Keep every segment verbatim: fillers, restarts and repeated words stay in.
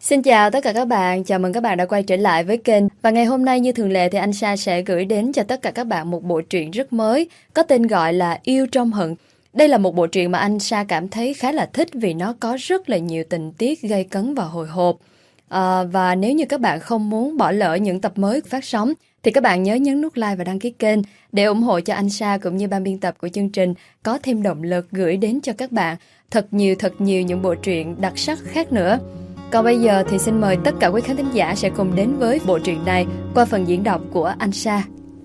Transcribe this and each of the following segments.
Xin chào tất cả các bạn, chào mừng các bạn đã quay trở lại với kênh. Và ngày hôm nay như thường lệ thì anh Sa sẽ gửi đến cho tất cả các bạn một bộ truyện rất mới, có tên gọi là Yêu Trong Hận. Đây là một bộ truyện mà anh Sa cảm thấy khá là thích vì nó có rất là nhiều tình tiết gây cấn và hồi hộp. À, và nếu như các bạn không muốn bỏ lỡ những tập mới phát sóng thì các bạn nhớ nhấn nút like và đăng ký kênh để ủng hộ cho anh Sa cũng như ban biên tập của chương trình có thêm động lực gửi đến cho các bạn thật nhiều thật nhiều những bộ truyện đặc sắc khác nữa. Còn bây giờ thì xin mời tất cả quý khán thính giả sẽ cùng đến với bộ truyện này qua phần diễn đọc của anh Sa.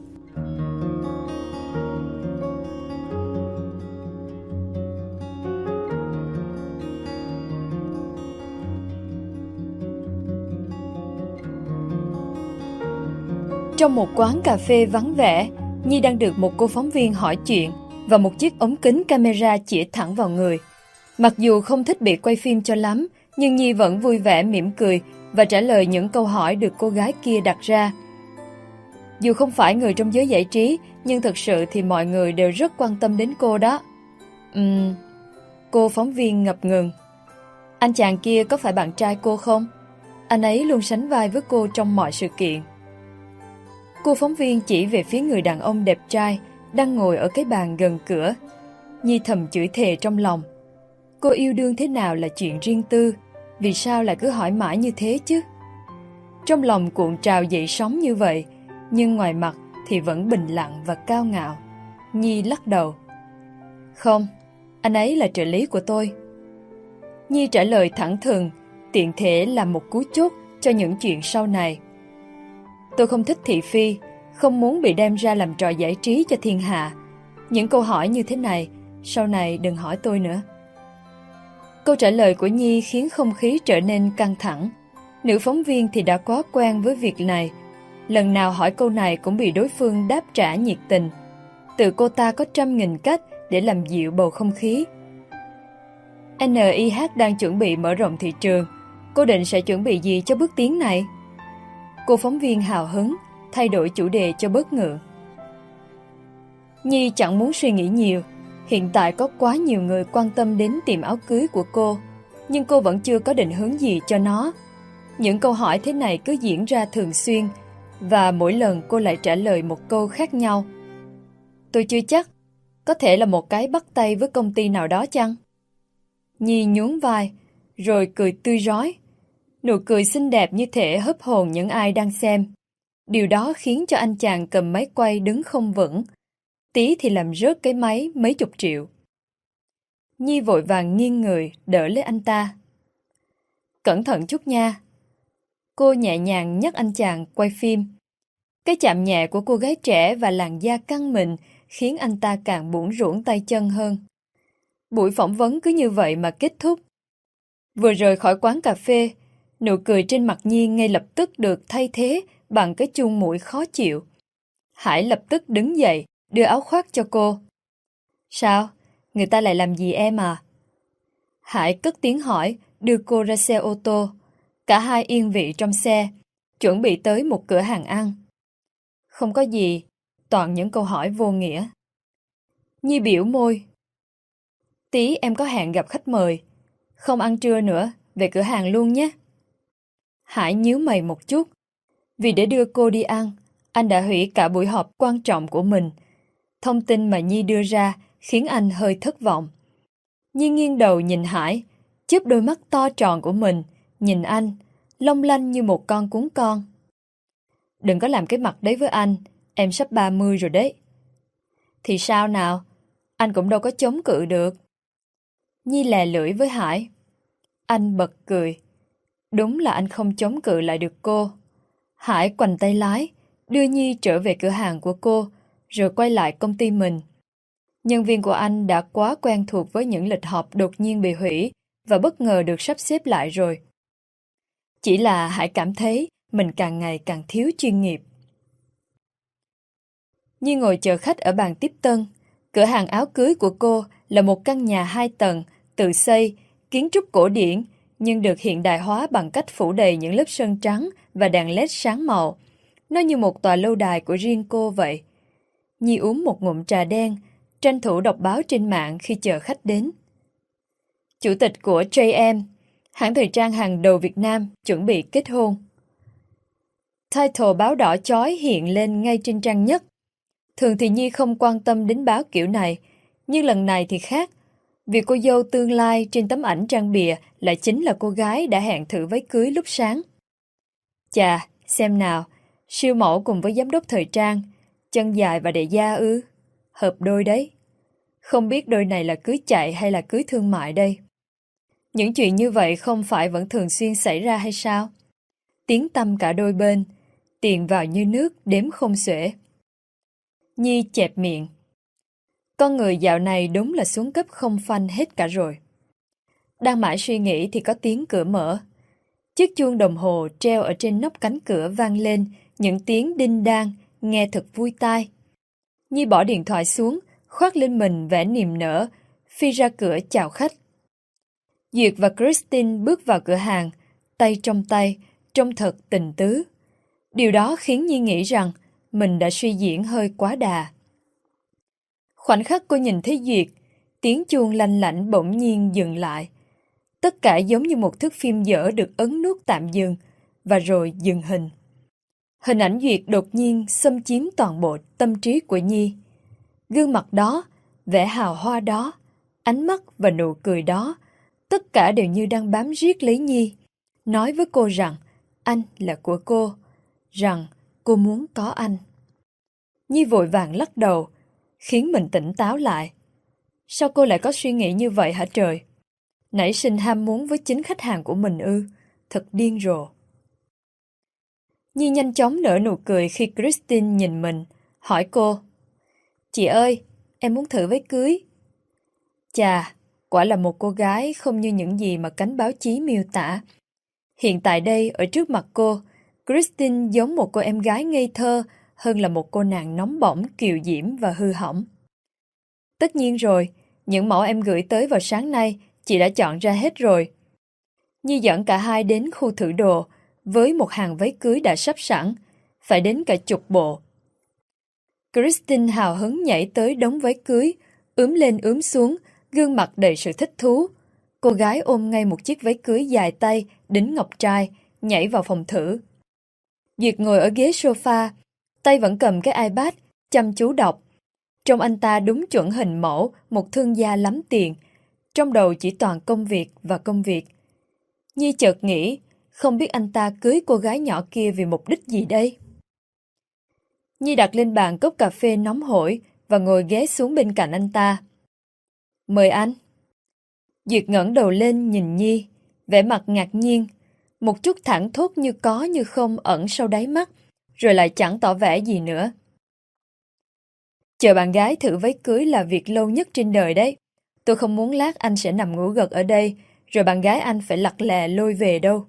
Trong một quán cà phê vắng vẻ, Nhi đang được một cô phóng viên hỏi chuyện và một chiếc ống kính camera chĩa thẳng vào người. Mặc dù không thích bị quay phim cho lắm, nhưng Nhi vẫn vui vẻ mỉm cười và trả lời những câu hỏi được cô gái kia đặt ra. Dù không phải người trong giới giải trí, nhưng thực sự thì mọi người đều rất quan tâm đến cô đó. Ừm, cô phóng viên ngập ngừng. Anh chàng kia có phải bạn trai cô không? Anh ấy luôn sánh vai với cô trong mọi sự kiện. Cô phóng viên chỉ về phía người đàn ông đẹp trai đang ngồi ở cái bàn gần cửa. Nhi thầm chửi thề trong lòng. Cô yêu đương thế nào là chuyện riêng tư, vì sao lại cứ hỏi mãi như thế chứ? Trong lòng cuộn trào dậy sóng như vậy, nhưng ngoài mặt thì vẫn bình lặng và cao ngạo. Nhi lắc đầu. Không, anh ấy là trợ lý của tôi. Nhi trả lời thẳng thừng, tiện thể làm một cú chốt cho những chuyện sau này. Tôi không thích thị phi, không muốn bị đem ra làm trò giải trí cho thiên hạ. Những câu hỏi như thế này, sau này đừng hỏi tôi nữa. Câu trả lời của Nhi khiến không khí trở nên căng thẳng. Nữ phóng viên thì đã quá quen với việc này. Lần nào hỏi câu này cũng bị đối phương đáp trả nhiệt tình. Tự cô ta có trăm nghìn cách để làm dịu bầu không khí. en i hát đang chuẩn bị mở rộng thị trường. Cô định sẽ chuẩn bị gì cho bước tiến này? Cô phóng viên hào hứng, thay đổi chủ đề cho bớt ngượng. Nhi chẳng muốn suy nghĩ nhiều. Hiện tại có quá nhiều người quan tâm đến tiệm áo cưới của cô, nhưng cô vẫn chưa có định hướng gì cho nó. Những câu hỏi thế này cứ diễn ra thường xuyên, và mỗi lần cô lại trả lời một câu khác nhau. Tôi chưa chắc, có thể là một cái bắt tay với công ty nào đó chăng? Nhi nhún vai, rồi cười tươi rói. Nụ cười xinh đẹp như thể hớp hồn những ai đang xem. Điều đó khiến cho anh chàng cầm máy quay đứng không vững. Tí thì làm rớt cái máy mấy chục triệu. Nhi vội vàng nghiêng người đỡ lấy anh ta. Cẩn thận chút nha. Cô nhẹ nhàng nhắc anh chàng quay phim. Cái chạm nhẹ của cô gái trẻ và làn da căng mịn khiến anh ta càng bủn rủn tay chân hơn. Buổi phỏng vấn cứ như vậy mà kết thúc. Vừa rời khỏi quán cà phê, nụ cười trên mặt Nhi ngay lập tức được thay thế bằng cái chuông mũi khó chịu. Hải lập tức đứng dậy, đưa áo khoác cho cô. Sao? Người ta lại làm gì em à? Hải cất tiếng hỏi, đưa cô ra xe ô tô. Cả hai yên vị trong xe, chuẩn bị tới một cửa hàng ăn. Không có gì, toàn những câu hỏi vô nghĩa. Nhi biểu môi. Tí em có hẹn gặp khách mời. Không ăn trưa nữa, về cửa hàng luôn nhé. Hải nhíu mày một chút. Vì để đưa cô đi ăn, anh đã hủy cả buổi họp quan trọng của mình. Thông tin mà Nhi đưa ra khiến anh hơi thất vọng. Nhi nghiêng đầu nhìn Hải, chớp đôi mắt to tròn của mình, nhìn anh, long lanh như một con cún con. Đừng có làm cái mặt đấy với anh, em sắp ba mươi rồi đấy. Thì sao nào, anh cũng đâu có chống cự được. Nhi lè lưỡi với Hải. Anh bật cười. Đúng là anh không chống cự lại được cô. Hải quành tay lái, đưa Nhi trở về cửa hàng của cô, rồi quay lại công ty mình. Nhân viên của anh đã quá quen thuộc với những lịch họp đột nhiên bị hủy và bất ngờ được sắp xếp lại rồi. Chỉ là Hải cảm thấy mình càng ngày càng thiếu chuyên nghiệp. Nhi ngồi chờ khách ở bàn tiếp tân. Cửa hàng áo cưới của cô là một căn nhà hai tầng, tự xây, kiến trúc cổ điển, nhưng được hiện đại hóa bằng cách phủ đầy những lớp sơn trắng và đèn led sáng màu. Nó như một tòa lâu đài của riêng cô vậy. Nhi uống một ngụm trà đen, tranh thủ đọc báo trên mạng khi chờ khách đến. Chủ tịch của gi em, hãng thời trang hàng đầu Việt Nam chuẩn bị kết hôn. Title báo đỏ chói hiện lên ngay trên trang nhất. Thường thì Nhi không quan tâm đến báo kiểu này, nhưng lần này thì khác. Vì cô dâu tương lai trên tấm ảnh trang bìa lại chính là cô gái đã hẹn thử váy cưới lúc sáng. Chà, xem nào, siêu mẫu cùng với giám đốc thời trang, chân dài và đệ da ư, hợp đôi đấy. Không biết đôi này là cưới chạy hay là cưới thương mại đây? Những chuyện như vậy không phải vẫn thường xuyên xảy ra hay sao? Tiếng tăm cả đôi bên, tiền vào như nước đếm không xuể. Nhi chẹp miệng. Con người dạo này đúng là xuống cấp không phanh hết cả rồi. Đang mãi suy nghĩ thì có tiếng cửa mở. Chiếc chuông đồng hồ treo ở trên nóc cánh cửa vang lên những tiếng đinh đan, nghe thật vui tai. Nhi bỏ điện thoại xuống, khoác lên mình vẻ niềm nở, phi ra cửa chào khách. Duyệt và Christine bước vào cửa hàng, tay trong tay, trông thật tình tứ. Điều đó khiến Nhi nghĩ rằng mình đã suy diễn hơi quá đà. Khoảnh khắc cô nhìn thấy Duyệt, tiếng chuông lanh lảnh bỗng nhiên dừng lại. Tất cả giống như một thước phim dở được ấn nút tạm dừng, và rồi dừng hình. Hình ảnh Duyệt đột nhiên xâm chiếm toàn bộ tâm trí của Nhi. Gương mặt đó, vẻ hào hoa đó, ánh mắt và nụ cười đó, tất cả đều như đang bám riết lấy Nhi, nói với cô rằng anh là của cô, rằng cô muốn có anh. Nhi vội vàng lắc đầu, khiến mình tỉnh táo lại. Sao cô lại có suy nghĩ như vậy hả trời? Nảy sinh ham muốn với chính khách hàng của mình ư? Thật điên rồ. Nhi nhanh chóng nở nụ cười khi Christine nhìn mình, hỏi cô. Chị ơi, em muốn thử váy cưới. Chà, quả là một cô gái không như những gì mà cánh báo chí miêu tả. Hiện tại đây, ở trước mặt cô, Christine giống một cô em gái ngây thơ hơn là một cô nàng nóng bỏng, kiều diễm và hư hỏng. Tất nhiên rồi, những mẫu em gửi tới vào sáng nay, chị đã chọn ra hết rồi. Nhi dẫn cả hai đến khu thử đồ, với một hàng váy cưới đã sắp sẵn, phải đến cả chục bộ. Christine hào hứng nhảy tới đống váy cưới, ướm lên ướm xuống, gương mặt đầy sự thích thú. Cô gái ôm ngay một chiếc váy cưới dài tay, đính ngọc trai, nhảy vào phòng thử. Duyệt ngồi ở ghế sofa, tay vẫn cầm cái iPad, chăm chú đọc. Trông anh ta đúng chuẩn hình mẫu một thương gia lắm tiền, trong đầu chỉ toàn công việc và công việc. Nhi chợt nghĩ, không biết anh ta cưới cô gái nhỏ kia vì mục đích gì đây? Nhi đặt lên bàn cốc cà phê nóng hổi và ngồi ghé xuống bên cạnh anh ta. Mời anh. Duyệt ngẩng đầu lên nhìn Nhi, vẻ mặt ngạc nhiên, một chút thảng thốt như có như không ẩn sau đáy mắt, rồi lại chẳng tỏ vẻ gì nữa. Chờ bạn gái thử váy cưới là việc lâu nhất trên đời đấy. Tôi không muốn lát anh sẽ nằm ngủ gật ở đây, rồi bạn gái anh phải lặt lè lôi về đâu.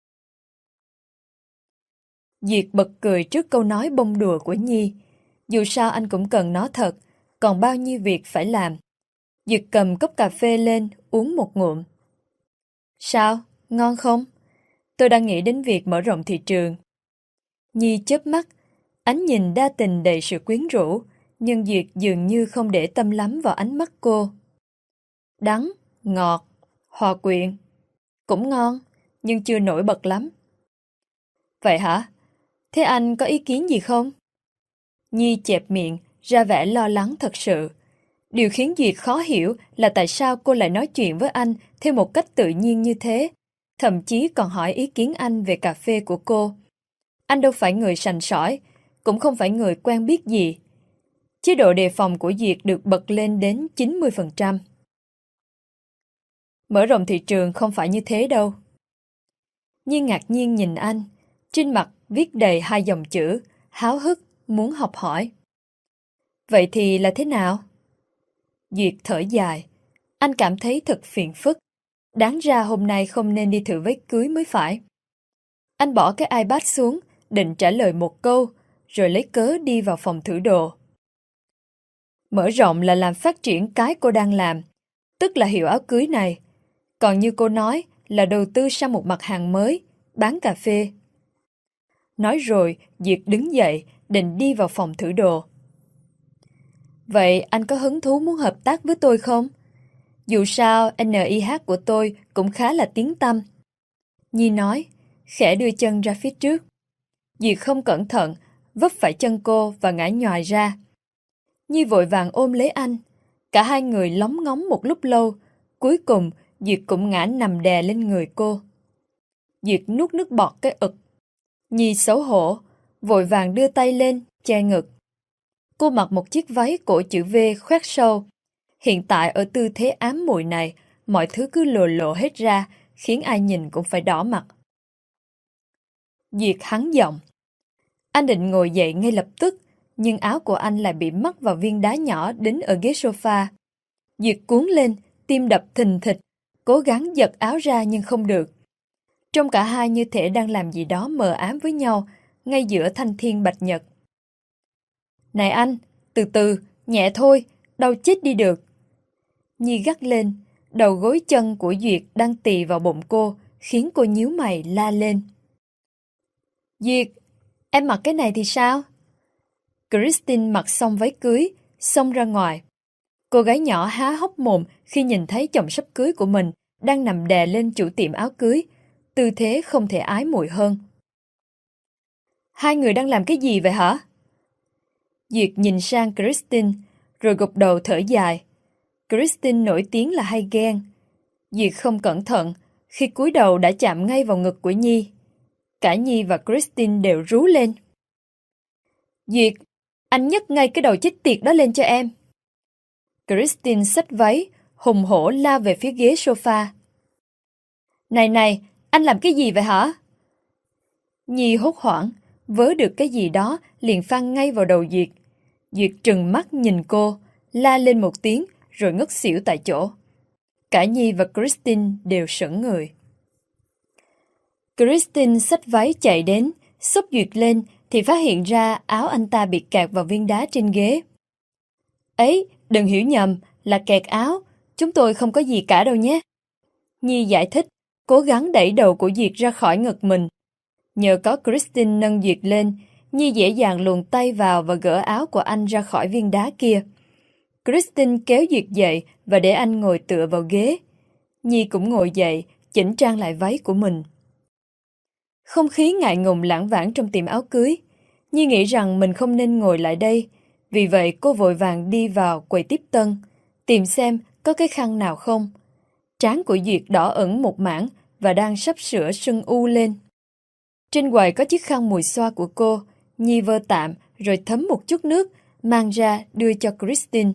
Duyệt bật cười trước câu nói bông đùa của Nhi. Dù sao anh cũng cần nó thật, còn bao nhiêu việc phải làm. Duyệt cầm cốc cà phê lên, uống một ngụm. Sao? Ngon không? Tôi đang nghĩ đến việc mở rộng thị trường. Nhi chớp mắt, ánh nhìn đa tình đầy sự quyến rũ, nhưng Duyệt dường như không để tâm lắm vào ánh mắt cô. Đắng, ngọt, hòa quyện. Cũng ngon, nhưng chưa nổi bật lắm. Vậy hả? Thế anh có ý kiến gì không? Nhi chẹp miệng, ra vẻ lo lắng thật sự. Điều khiến Duyệt khó hiểu là tại sao cô lại nói chuyện với anh theo một cách tự nhiên như thế, thậm chí còn hỏi ý kiến anh về cà phê của cô. Anh đâu phải người sành sỏi, cũng không phải người quen biết gì. Chế độ đề phòng của Duyệt được bật lên đến chín mươi phần trăm. Mở rộng thị trường không phải như thế đâu. Nhi ngạc nhiên nhìn anh, trên mặt viết đầy hai dòng chữ, háo hức, muốn học hỏi. Vậy thì là thế nào? Duyệt thở dài, anh cảm thấy thật phiền phức. Đáng ra hôm nay không nên đi thử váy cưới mới phải. Anh bỏ cái iPad xuống, định trả lời một câu, rồi lấy cớ đi vào phòng thử đồ. Mở rộng là làm phát triển cái cô đang làm, tức là hiệu áo cưới này. Còn như cô nói là đầu tư sang một mặt hàng mới, bán cà phê. Nói rồi, Duyệt đứng dậy, định đi vào phòng thử đồ. Vậy anh có hứng thú muốn hợp tác với tôi không? Dù sao, en i hát của tôi cũng khá là tiếng tăm. Nhi nói, khẽ đưa chân ra phía trước. Duyệt không cẩn thận, vấp phải chân cô và ngã nhòi ra. Nhi vội vàng ôm lấy anh. Cả hai người lóng ngóng một lúc lâu. Cuối cùng, Duyệt cũng ngã nằm đè lên người cô. Duyệt nuốt nước bọt cái ực. Nhi xấu hổ, vội vàng đưa tay lên, che ngực. Cô mặc một chiếc váy cổ chữ V khoét sâu. Hiện tại ở tư thế ám muội này, mọi thứ cứ lộ lộ hết ra, khiến ai nhìn cũng phải đỏ mặt. Duyệt hắn giọng. Anh định ngồi dậy ngay lập tức, nhưng áo của anh lại bị mắc vào viên đá nhỏ đính ở ghế sofa. Duyệt cuốn lên, tim đập thình thịch, cố gắng giật áo ra nhưng không được. Trông cả hai như thể đang làm gì đó mờ ám với nhau, ngay giữa thanh thiên bạch nhật. Này anh, từ từ, nhẹ thôi, đau chết đi được. Nhi gắt lên, đầu gối chân của Duyệt đang tì vào bụng cô, khiến cô nhíu mày la lên. Duyệt, em mặc cái này thì sao? Christine mặc xong váy cưới, xông ra ngoài. Cô gái nhỏ há hốc mồm khi nhìn thấy chồng sắp cưới của mình đang nằm đè lên chủ tiệm áo cưới, tư thế không thể ái muội hơn. Hai người đang làm cái gì vậy hả? Duyệt nhìn sang Christine, rồi gục đầu thở dài. Christine nổi tiếng là hay ghen. Duyệt không cẩn thận, khi cúi đầu đã chạm ngay vào ngực của Nhi. Cả Nhi và Christine đều rú lên. Duyệt, anh nhấc ngay cái đầu chết tiệt đó lên cho em. Christine xách váy, hùng hổ la về phía ghế sofa. Này này, anh làm cái gì vậy hả? Nhi hốt hoảng, vớ được cái gì đó liền phang ngay vào đầu Duyệt. Duyệt trừng mắt nhìn cô, la lên một tiếng rồi ngất xỉu tại chỗ. Cả Nhi và Christine đều sững người. Christine xách váy chạy đến, xốc Duyệt lên thì phát hiện ra áo anh ta bị kẹt vào viên đá trên ghế. Ấy, đừng hiểu nhầm, là kẹt áo, chúng tôi không có gì cả đâu nhé. Nhi giải thích, cố gắng đẩy đầu của Duyệt ra khỏi ngực mình. Nhờ có Christine nâng Duyệt lên, Nhi dễ dàng luồn tay vào và gỡ áo của anh ra khỏi viên đá kia. Christine kéo Duyệt dậy và để anh ngồi tựa vào ghế. Nhi cũng ngồi dậy, chỉnh trang lại váy của mình. Không khí ngại ngùng lãng vãng trong tiệm áo cưới. Nhi nghĩ rằng mình không nên ngồi lại đây. Vì vậy cô vội vàng đi vào quầy tiếp tân, tìm xem có cái khăn nào không. Trán của Duyệt đỏ ửng một mảng và đang sắp sửa sưng u lên. Trên quầy có chiếc khăn mùi xoa của cô. Nhi vơ tạm rồi thấm một chút nước, mang ra đưa cho Christine.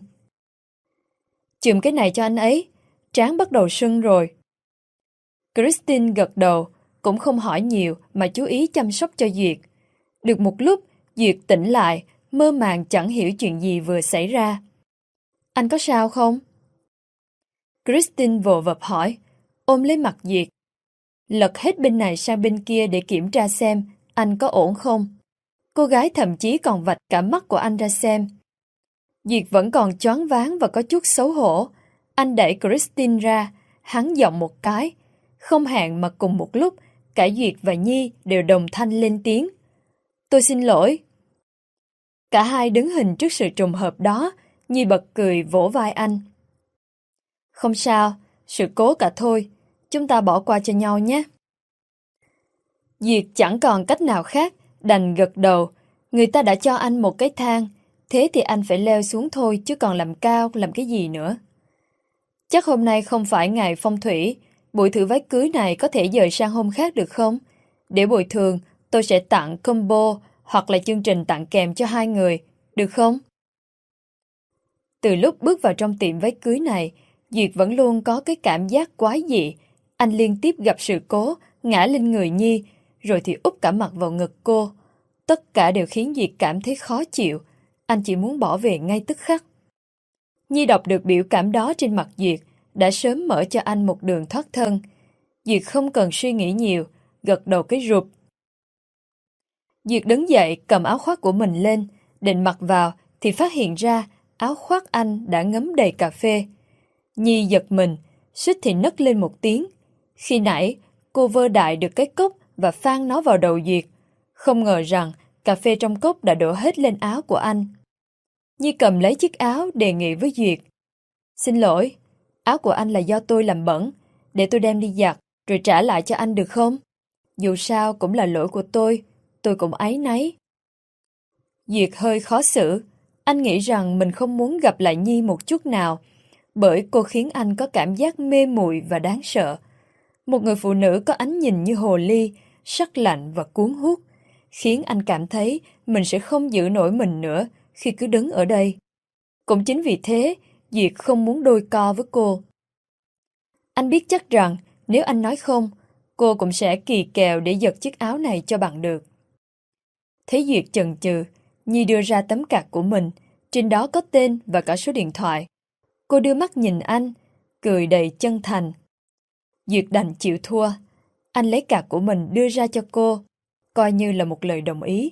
Chườm cái này cho anh ấy, trán bắt đầu sưng rồi. Christine gật đầu, cũng không hỏi nhiều mà chú ý chăm sóc cho Duyệt. Được một lúc, Duyệt tỉnh lại, mơ màng chẳng hiểu chuyện gì vừa xảy ra. Anh có sao không? Christine vồ vập hỏi, ôm lấy mặt Duyệt. Lật hết bên này sang bên kia để kiểm tra xem anh có ổn không. Cô gái thậm chí còn vạch cả mắt của anh ra xem. Duyệt vẫn còn choáng váng và có chút xấu hổ. Anh đẩy Christine ra, hắn giọng một cái. Không hẹn mà cùng một lúc, cả Duyệt và Nhi đều đồng thanh lên tiếng. Tôi xin lỗi. Cả hai đứng hình trước sự trùng hợp đó, Nhi bật cười vỗ vai anh. Không sao, sự cố cả thôi, chúng ta bỏ qua cho nhau nhé. Duyệt chẳng còn cách nào khác, đành gật đầu. Người ta đã cho anh một cái thang, thế thì anh phải leo xuống thôi chứ còn làm cao, làm cái gì nữa. Chắc hôm nay không phải ngày phong thủy, buổi thử váy cưới này có thể dời sang hôm khác được không? Để bồi thường, tôi sẽ tặng combo hoặc là chương trình tặng kèm cho hai người, được không? Từ lúc bước vào trong tiệm váy cưới này, Duyệt vẫn luôn có cái cảm giác quái dị. Anh liên tiếp gặp sự cố, ngã lên người Nhi, rồi thì úp cả mặt vào ngực cô. Tất cả đều khiến Duyệt cảm thấy khó chịu. Anh chỉ muốn bỏ về ngay tức khắc. Nhi đọc được biểu cảm đó trên mặt Duyệt, đã sớm mở cho anh một đường thoát thân. Duyệt không cần suy nghĩ nhiều, gật đầu cái rụp. Duyệt đứng dậy cầm áo khoác của mình lên, định mặc vào thì phát hiện ra áo khoác anh đã ngấm đầy cà phê. Nhi giật mình, suýt thì nấc lên một tiếng. Khi nãy, cô vơ đại được cái cốc và phang nó vào đầu Duyệt. Không ngờ rằng cà phê trong cốc đã đổ hết lên áo của anh. Nhi cầm lấy chiếc áo đề nghị với Duyệt. Xin lỗi, áo của anh là do tôi làm bẩn, để tôi đem đi giặt rồi trả lại cho anh được không? Dù sao cũng là lỗi của tôi, tôi cũng áy náy. Duyệt hơi khó xử, anh nghĩ rằng mình không muốn gặp lại Nhi một chút nào, bởi cô khiến anh có cảm giác mê muội và đáng sợ. Một người phụ nữ có ánh nhìn như hồ ly, sắc lạnh và cuốn hút, khiến anh cảm thấy mình sẽ không giữ nổi mình nữa khi cứ đứng ở đây. Cũng chính vì thế, Duyệt không muốn đôi co với cô. Anh biết chắc rằng nếu anh nói không, cô cũng sẽ kỳ kèo để giật chiếc áo này cho bằng được. Thấy Duyệt chần chừ, Nhi đưa ra tấm card của mình, trên đó có tên và cả số điện thoại. Cô đưa mắt nhìn anh, cười đầy chân thành. Duyệt đành chịu thua. Anh lấy card của mình đưa ra cho cô, coi như là một lời đồng ý.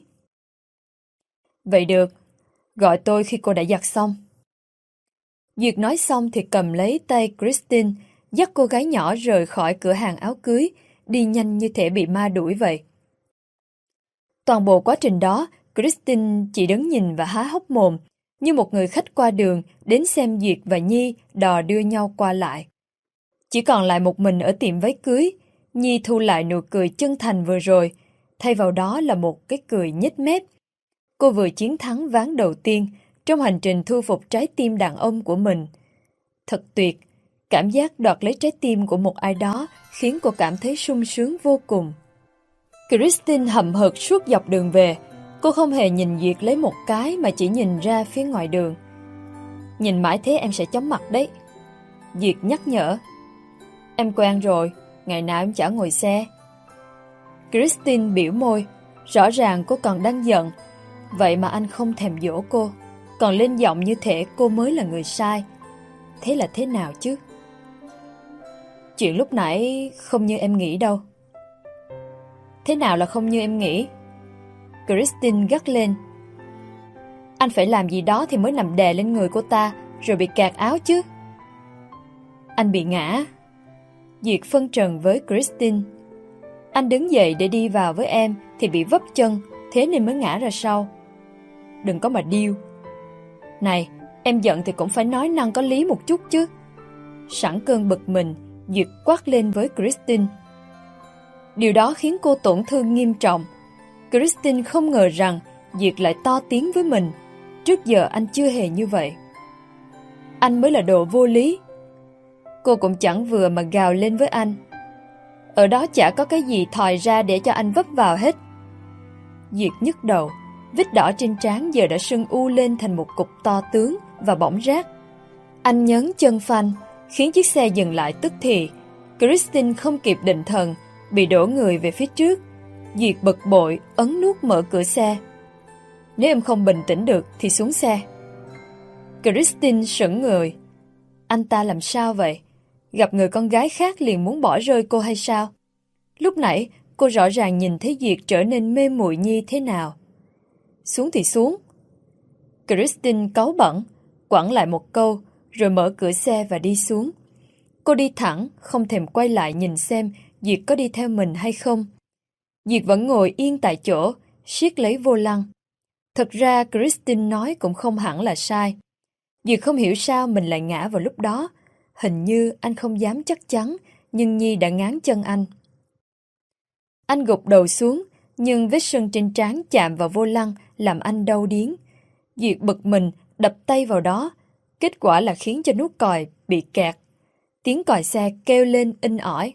Vậy được, gọi tôi khi cô đã giặt xong. Duyệt nói xong thì cầm lấy tay Christine, dắt cô gái nhỏ rời khỏi cửa hàng áo cưới, đi nhanh như thể bị ma đuổi vậy. Toàn bộ quá trình đó, Christine chỉ đứng nhìn và há hốc mồm, như một người khách qua đường đến xem Duyệt và Nhi đò đưa nhau qua lại. Chỉ còn lại một mình ở tiệm váy cưới, Nhi thu lại nụ cười chân thành vừa rồi, thay vào đó là một cái cười nhếch mép. Cô vừa chiến thắng ván đầu tiên trong hành trình thu phục trái tim đàn ông của mình. Thật tuyệt, cảm giác đoạt lấy trái tim của một ai đó khiến cô cảm thấy sung sướng vô cùng. Christine hậm hực suốt dọc đường về, cô không hề nhìn Duyệt lấy một cái mà chỉ nhìn ra phía ngoài đường. Nhìn mãi thế em sẽ chóng mặt đấy. Duyệt nhắc nhở. Em quen rồi, ngày nào em chả ngồi xe. Christine biểu môi, rõ ràng cô còn đang giận, vậy mà anh không thèm dỗ cô, còn lên giọng như thể cô mới là người sai. Thế là thế nào chứ? Chuyện lúc nãy không như em nghĩ đâu. Thế nào là không như em nghĩ? Christine gắt lên. Anh phải làm gì đó thì mới nằm đè lên người cô ta, rồi bị cạt áo chứ. Anh bị ngã. Duyệt phân trần với Christine. Anh đứng dậy để đi vào với em thì bị vấp chân, thế nên mới ngã ra sau. Đừng có mà điêu. Này, em giận thì cũng phải nói năng có lý một chút chứ. Sẵn cơn bực mình, Duyệt quát lên với Christine. Điều đó khiến cô tổn thương nghiêm trọng. Christine không ngờ rằng Duyệt lại to tiếng với mình. Trước giờ anh chưa hề như vậy. Anh mới là đồ vô lý. Cô cũng chẳng vừa mà gào lên với anh. Ở đó chả có cái gì thòi ra để cho anh vấp vào hết. Duyệt nhức đầu, vết đỏ trên trán giờ đã sưng u lên thành một cục to tướng và bỏng rát. Anh nhấn chân phanh, khiến chiếc xe dừng lại tức thì. Christine không kịp định thần, bị đổ người về phía trước. Duyệt bực bội, ấn nút mở cửa xe. Nếu em không bình tĩnh được thì xuống xe. Christine sững người. Anh ta làm sao vậy? Gặp người con gái khác liền muốn bỏ rơi cô hay sao? Lúc nãy cô rõ ràng nhìn thấy Duyệt trở nên mê muội Nhi thế nào. Xuống thì xuống. Christine cáu bẩn, quẳng lại một câu, rồi mở cửa xe và đi xuống. Cô đi thẳng, không thèm quay lại nhìn xem Duyệt có đi theo mình hay không. Duyệt vẫn ngồi yên tại chỗ, siết lấy vô lăng. Thật ra Christine nói cũng không hẳn là sai. Duyệt không hiểu sao mình lại ngã vào lúc đó. Hình như anh không dám chắc chắn, nhưng Nhi đã ngáng chân anh. Anh gục đầu xuống, nhưng vết sưng trên trán chạm vào vô lăng làm anh đau điếng. Duyệt bực mình, đập tay vào đó. Kết quả là khiến cho nút còi bị kẹt. Tiếng còi xe kêu lên inh ỏi.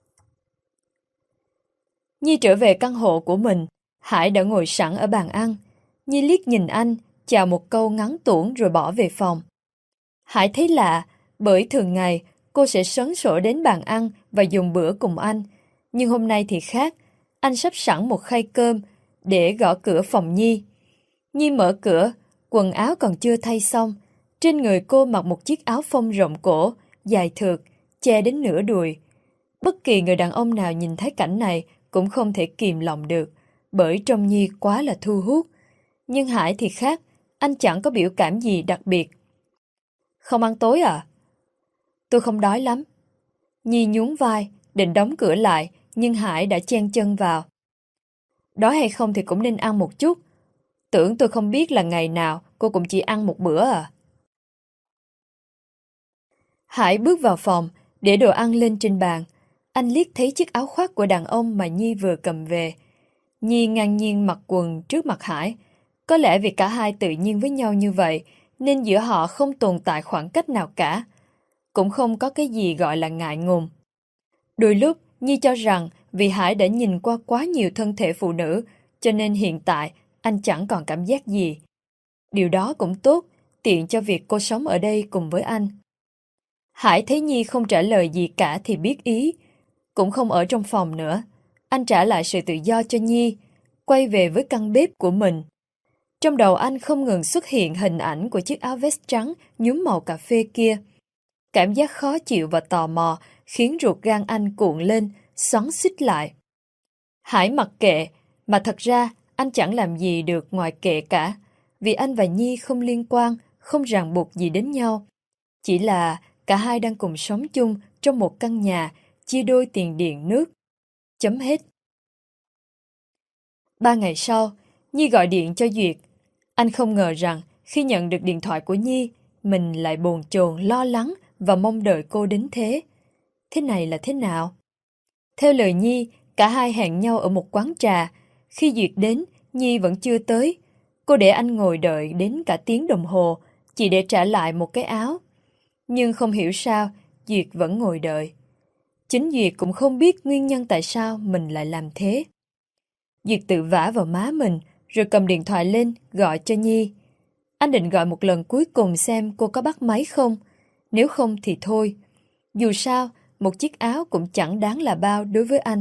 Nhi trở về căn hộ của mình. Hải đã ngồi sẵn ở bàn ăn. Nhi liếc nhìn anh, chào một câu ngắn tủn rồi bỏ về phòng. Hải thấy lạ, bởi thường ngày cô sẽ sấn sổ đến bàn ăn và dùng bữa cùng anh. Nhưng hôm nay thì khác, anh sắp sẵn một khay cơm để gõ cửa phòng Nhi. Nhi mở cửa, quần áo còn chưa thay xong. Trên người cô mặc một chiếc áo phông rộng cổ, dài thượt, che đến nửa đùi. Bất kỳ người đàn ông nào nhìn thấy cảnh này cũng không thể kìm lòng được, bởi trông Nhi quá là thu hút. Nhưng Hải thì khác, anh chẳng có biểu cảm gì đặc biệt. Không ăn tối à? Tôi không đói lắm. Nhi nhún vai, định đóng cửa lại, nhưng Hải đã chen chân vào. Đói hay không thì cũng nên ăn một chút. Tưởng tôi không biết là ngày nào cô cũng chỉ ăn một bữa à? Hải bước vào phòng, để đồ ăn lên trên bàn. anh liếc thấy chiếc áo khoác của đàn ông mà Nhi vừa cầm về. Nhi ngang nhiên mặc quần trước mặt Hải. Có lẽ vì cả hai tự nhiên với nhau như vậy, nên giữa họ không tồn tại khoảng cách nào cả. Cũng không có cái gì gọi là ngại ngùng. Đôi lúc, Nhi cho rằng vì Hải đã nhìn qua quá nhiều thân thể phụ nữ, cho nên hiện tại anh chẳng còn cảm giác gì. Điều đó cũng tốt, tiện cho việc cô sống ở đây cùng với anh. Hải thấy Nhi không trả lời gì cả thì biết ý, cũng không ở trong phòng nữa. Anh trả lại sự tự do cho Nhi, quay về với căn bếp của mình. Trong đầu anh không ngừng xuất hiện hình ảnh của chiếc áo vest trắng nhuốm màu cà phê kia. Cảm giác khó chịu và tò mò khiến ruột gan anh cuộn lên, xoắn xít lại. Hải mặc kệ, mà thật ra anh chẳng làm gì được ngoài kệ cả, vì anh và Nhi không liên quan, không ràng buộc gì đến nhau. Chỉ là cả hai đang cùng sống chung trong một căn nhà, chia đôi tiền điện nước. Chấm hết. Ba ngày sau, Nhi gọi điện cho Duyệt. Anh không ngờ rằng khi nhận được điện thoại của Nhi, mình lại bồn chồn lo lắng và mong đợi cô đến thế. Thế này là thế nào? Theo lời Nhi, cả hai hẹn nhau ở một quán trà. Khi Duyệt đến, Nhi vẫn chưa tới. Cô để anh ngồi đợi đến cả tiếng đồng hồ, chỉ để trả lại một cái áo. Nhưng không hiểu sao, Duyệt vẫn ngồi đợi. Chính Duyệt cũng không biết nguyên nhân tại sao mình lại làm thế. Duyệt tự vả vào má mình, rồi cầm điện thoại lên, gọi cho Nhi. Anh định gọi một lần cuối cùng xem cô có bắt máy không. Nếu không thì thôi. Dù sao, một chiếc áo cũng chẳng đáng là bao đối với anh.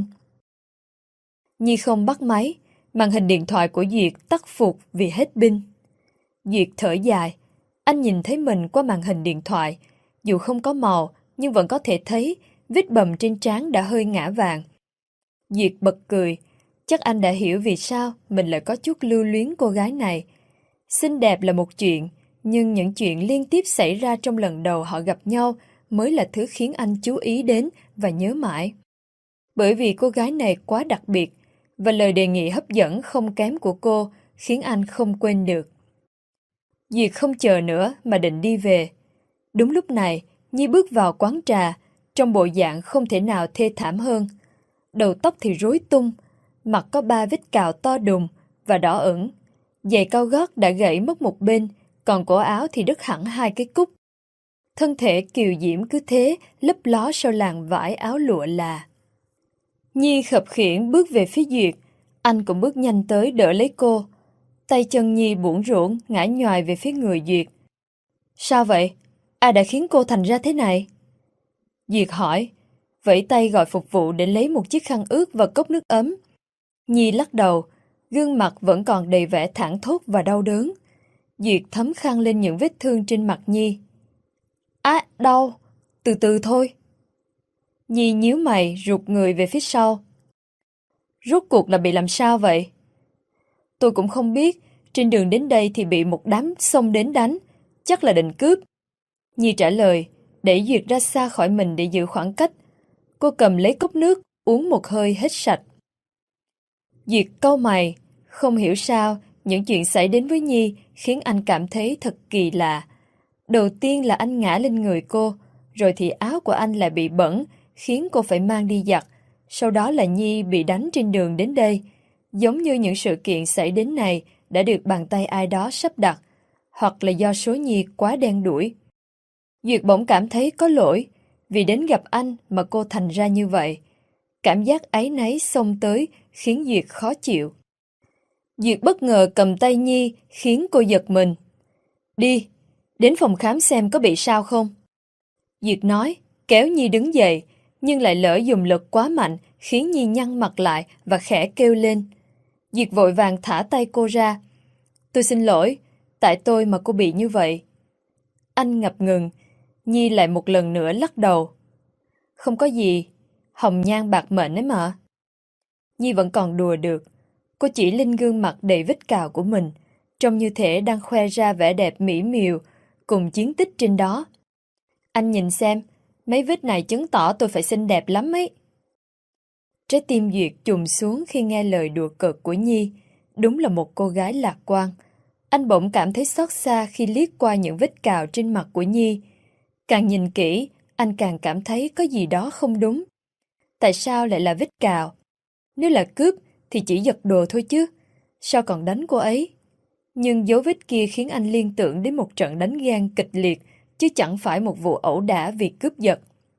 Nhi không bắt máy, màn hình điện thoại của Duyệt tắt phục vì hết pin. Duyệt thở dài. Anh nhìn thấy mình qua màn hình điện thoại. Dù không có màu, nhưng vẫn có thể thấy vết bầm trên trán đã hơi ngã vàng. Duyệt bật cười. Chắc anh đã hiểu vì sao mình lại có chút lưu luyến cô gái này. Xinh đẹp là một chuyện, nhưng những chuyện liên tiếp xảy ra trong lần đầu họ gặp nhau mới là thứ khiến anh chú ý đến và nhớ mãi. Bởi vì cô gái này quá đặc biệt, và lời đề nghị hấp dẫn không kém của cô khiến anh không quên được. Duyệt không chờ nữa mà định đi về. Đúng lúc này, Nhi bước vào quán trà, trong bộ dạng không thể nào thê thảm hơn. Đầu tóc thì rối tung, mặt có ba vết cào to đùng và đỏ ửng. Giày cao gót đã gãy mất một bên, còn cổ áo thì đứt hẳn hai cái cúc. Thân thể kiều diễm cứ thế lấp ló sau làn vải áo lụa là. Nhi khập khiễng bước về phía Duyệt, anh cũng bước nhanh tới đỡ lấy cô. Tay chân Nhi bủn rủn ngã nhoài về phía người Duyệt. Sao vậy? Ai đã khiến cô thành ra thế này? Duyệt hỏi, vẫy tay gọi phục vụ để lấy một chiếc khăn ướt và cốc nước ấm. Nhi lắc đầu, gương mặt vẫn còn đầy vẻ thảng thốt và đau đớn. Duyệt thấm khăn lên những vết thương trên mặt Nhi. Á, đau, từ từ thôi. Nhi nhíu mày rụt người về phía sau. Rốt cuộc là bị làm sao vậy? Tôi cũng không biết, trên đường đến đây thì bị một đám xông đến đánh, chắc là định cướp. Nhi trả lời, đẩy Duyệt ra xa khỏi mình để giữ khoảng cách. Cô cầm lấy cốc nước, uống một hơi hết sạch. Duyệt cau mày, không hiểu sao những chuyện xảy đến với Nhi khiến anh cảm thấy thật kỳ lạ. Đầu tiên là anh ngã lên người cô, rồi thì áo của anh lại bị bẩn, khiến cô phải mang đi giặt. Sau đó là Nhi bị đánh trên đường đến đây. Giống như những sự kiện xảy đến này đã được bàn tay ai đó sắp đặt, hoặc là do số Nhi quá đen đủi. Duyệt bỗng cảm thấy có lỗi, vì đến gặp anh mà cô thành ra như vậy. Cảm giác áy náy xông tới khiến Duyệt khó chịu. Duyệt bất ngờ cầm tay Nhi khiến cô giật mình. Đi, đến phòng khám xem có bị sao không? Duyệt nói, kéo Nhi đứng dậy, nhưng lại lỡ dùng lực quá mạnh khiến Nhi nhăn mặt lại và khẽ kêu lên. Duyệt vội vàng thả tay cô ra. Tôi xin lỗi, tại tôi mà cô bị như vậy. Anh ngập ngừng, Nhi lại một lần nữa lắc đầu. Không có gì, hồng nhan bạc mệnh ấy mà. Nhi vẫn còn đùa được. Cô chỉ lên gương mặt đầy vết cào của mình, trông như thể đang khoe ra vẻ đẹp mỹ miều cùng chiến tích trên đó. Anh nhìn xem, mấy vết này chứng tỏ tôi phải xinh đẹp lắm ấy. Trái tim Duyệt trùng xuống khi nghe lời đùa cợt của Nhi. Đúng là một cô gái lạc quan. Anh bỗng cảm thấy xót xa khi liếc qua những vết cào trên mặt của Nhi. Càng nhìn kỹ, anh càng cảm thấy có gì đó không đúng. Tại sao lại là vết cào? Nếu là cướp thì chỉ giật đồ thôi chứ. Sao còn đánh cô ấy? Nhưng dấu vết kia khiến anh liên tưởng đến một trận đánh ghen kịch liệt, chứ chẳng phải một vụ ẩu đả vì cướp giật.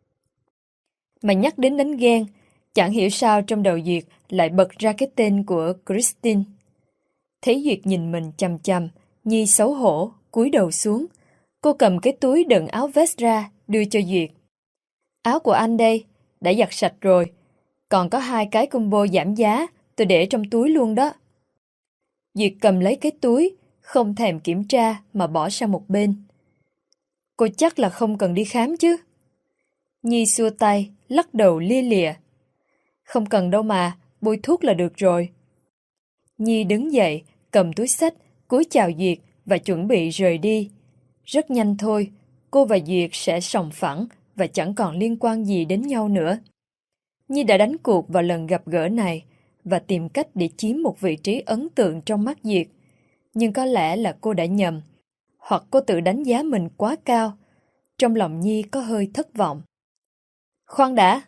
Mà nhắc đến đánh ghen, chẳng hiểu sao trong đầu Duyệt lại bật ra cái tên của Christine. Thấy Duyệt nhìn mình chằm chằm, Nhi xấu hổ, cúi đầu xuống. Cô cầm cái túi đựng áo vest ra, đưa cho Duyệt. Áo của anh đây, đã giặt sạch rồi. Còn có hai cái combo giảm giá, tôi để trong túi luôn đó. Duyệt cầm lấy cái túi, không thèm kiểm tra mà bỏ sang một bên. Cô chắc là không cần đi khám chứ? Nhi xua tay, lắc đầu lia lịa. Không cần đâu mà, bôi thuốc là được rồi. Nhi đứng dậy, cầm túi xách, cúi chào Duyệt và chuẩn bị rời đi. Rất nhanh thôi, cô và Duyệt sẽ sòng phẳng và chẳng còn liên quan gì đến nhau nữa. Nhi đã đánh cuộc vào lần gặp gỡ này và tìm cách để chiếm một vị trí ấn tượng trong mắt Duyệt. Nhưng có lẽ là cô đã nhầm, hoặc cô tự đánh giá mình quá cao. Trong lòng Nhi có hơi thất vọng. Khoan đã!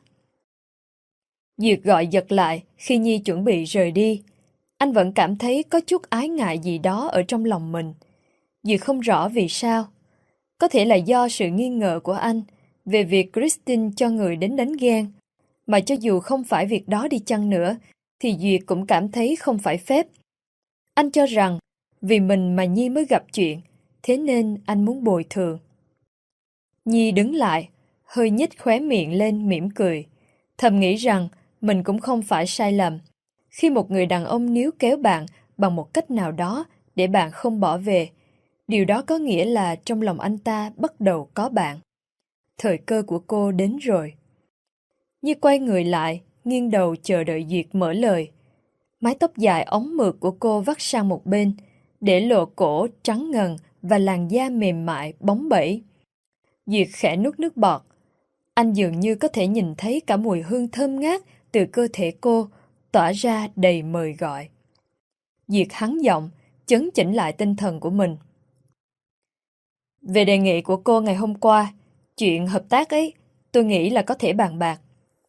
Duyệt gọi giật lại khi Nhi chuẩn bị rời đi. Anh vẫn cảm thấy có chút ái ngại gì đó ở trong lòng mình. Duyệt không rõ vì sao. Có thể là do sự nghi ngờ của anh về việc Christine cho người đến đánh ghen. Mà cho dù không phải việc đó đi chăng nữa, thì Duyệt cũng cảm thấy không phải phép. Anh cho rằng vì mình mà Nhi mới gặp chuyện, thế nên anh muốn bồi thường. Nhi đứng lại, hơi nhếch khóe miệng lên mỉm cười, thầm nghĩ rằng mình cũng không phải sai lầm. Khi một người đàn ông níu kéo bạn bằng một cách nào đó để bạn không bỏ về, điều đó có nghĩa là trong lòng anh ta bắt đầu có bạn. Thời cơ của cô đến rồi. Nhi quay người lại, nghiêng đầu chờ đợi Duyệt mở lời. Mái tóc dài óng mượt của cô vắt sang một bên, để lộ cổ trắng ngần và làn da mềm mại, bóng bẩy. Duyệt khẽ nuốt nước bọt. Anh dường như có thể nhìn thấy cả mùi hương thơm ngát từ cơ thể cô, tỏa ra đầy mời gọi. Duyệt hắn giọng, chấn chỉnh lại tinh thần của mình. Về đề nghị của cô ngày hôm qua, chuyện hợp tác ấy, tôi nghĩ là có thể bàn bạc.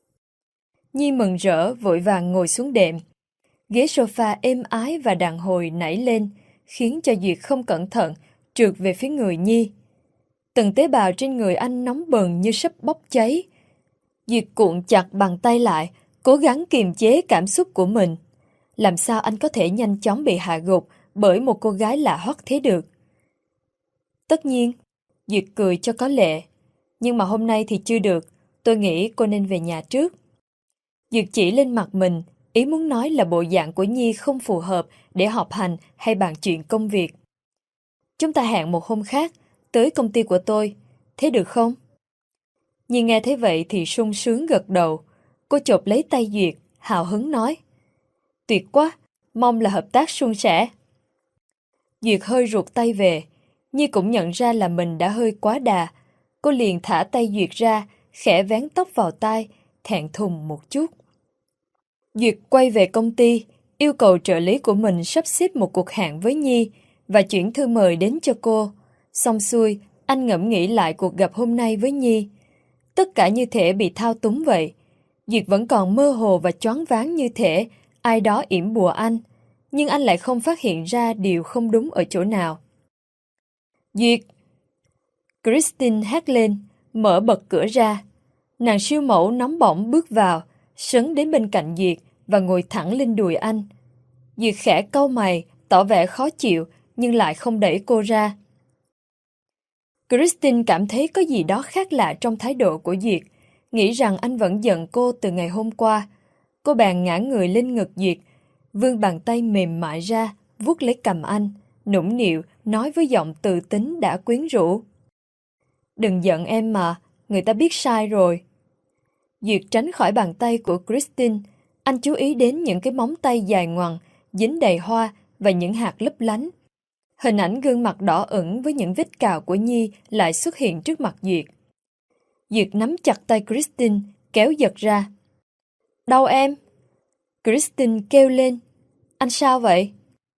Nhi mừng rỡ vội vàng ngồi xuống đệm. Ghế sofa êm ái và đàn hồi nảy lên, khiến cho Duyệt không cẩn thận trượt về phía người Nhi. Từng tế bào trên người anh nóng bừng như sắp bốc cháy. Duyệt cuộn chặt bàn tay lại, cố gắng kiềm chế cảm xúc của mình. Làm sao anh có thể nhanh chóng bị hạ gục bởi một cô gái lạ hoắc thế được? Tất nhiên, Duyệt cười cho có lệ. Nhưng mà hôm nay thì chưa được, tôi nghĩ cô nên về nhà trước. Duyệt chỉ lên mặt mình, ý muốn nói là bộ dạng của Nhi không phù hợp để họp hành hay bàn chuyện công việc. Chúng ta hẹn một hôm khác, tới công ty của tôi, thế được không? Nhi nghe thấy vậy thì sung sướng gật đầu. Cô chộp lấy tay Duyệt, hào hứng nói. Tuyệt quá, mong là hợp tác suôn sẻ. Duyệt hơi ruột tay về. Nhi cũng nhận ra là mình đã hơi quá đà. Cô liền thả tay Duyệt ra, khẽ vén tóc vào tai, thẹn thùng một chút. Duyệt quay về công ty, yêu cầu trợ lý của mình sắp xếp một cuộc hẹn với Nhi và chuyển thư mời đến cho cô. Xong xuôi, anh ngẫm nghĩ lại cuộc gặp hôm nay với Nhi. Tất cả như thể bị thao túng vậy. Duyệt vẫn còn mơ hồ và choáng váng như thể ai đó yểm bùa anh, nhưng anh lại không phát hiện ra điều không đúng ở chỗ nào. Duyệt! Christine hét lên, mở bật cửa ra. Nàng siêu mẫu nóng bỏng bước vào, sấn đến bên cạnh Duyệt và ngồi thẳng lên đùi anh. Duyệt khẽ cau mày, tỏ vẻ khó chịu, nhưng lại không đẩy cô ra. Christine cảm thấy có gì đó khác lạ trong thái độ của Duyệt, nghĩ rằng anh vẫn giận cô từ ngày hôm qua. Cô bèn ngã người lên ngực Duyệt, vươn bàn tay mềm mại ra, vuốt lấy cằm anh, nũng nịu, nói với giọng từ tính đã quyến rũ. Đừng giận em mà, người ta biết sai rồi. Duyệt tránh khỏi bàn tay của Christine, anh chú ý đến những cái móng tay dài ngoằng, dính đầy hoa và những hạt lấp lánh. Hình ảnh gương mặt đỏ ửng với những vết cào của Nhi lại xuất hiện trước mặt Duyệt. Duyệt nắm chặt tay Christine, kéo giật ra. Đau em! Christine kêu lên. Anh sao vậy?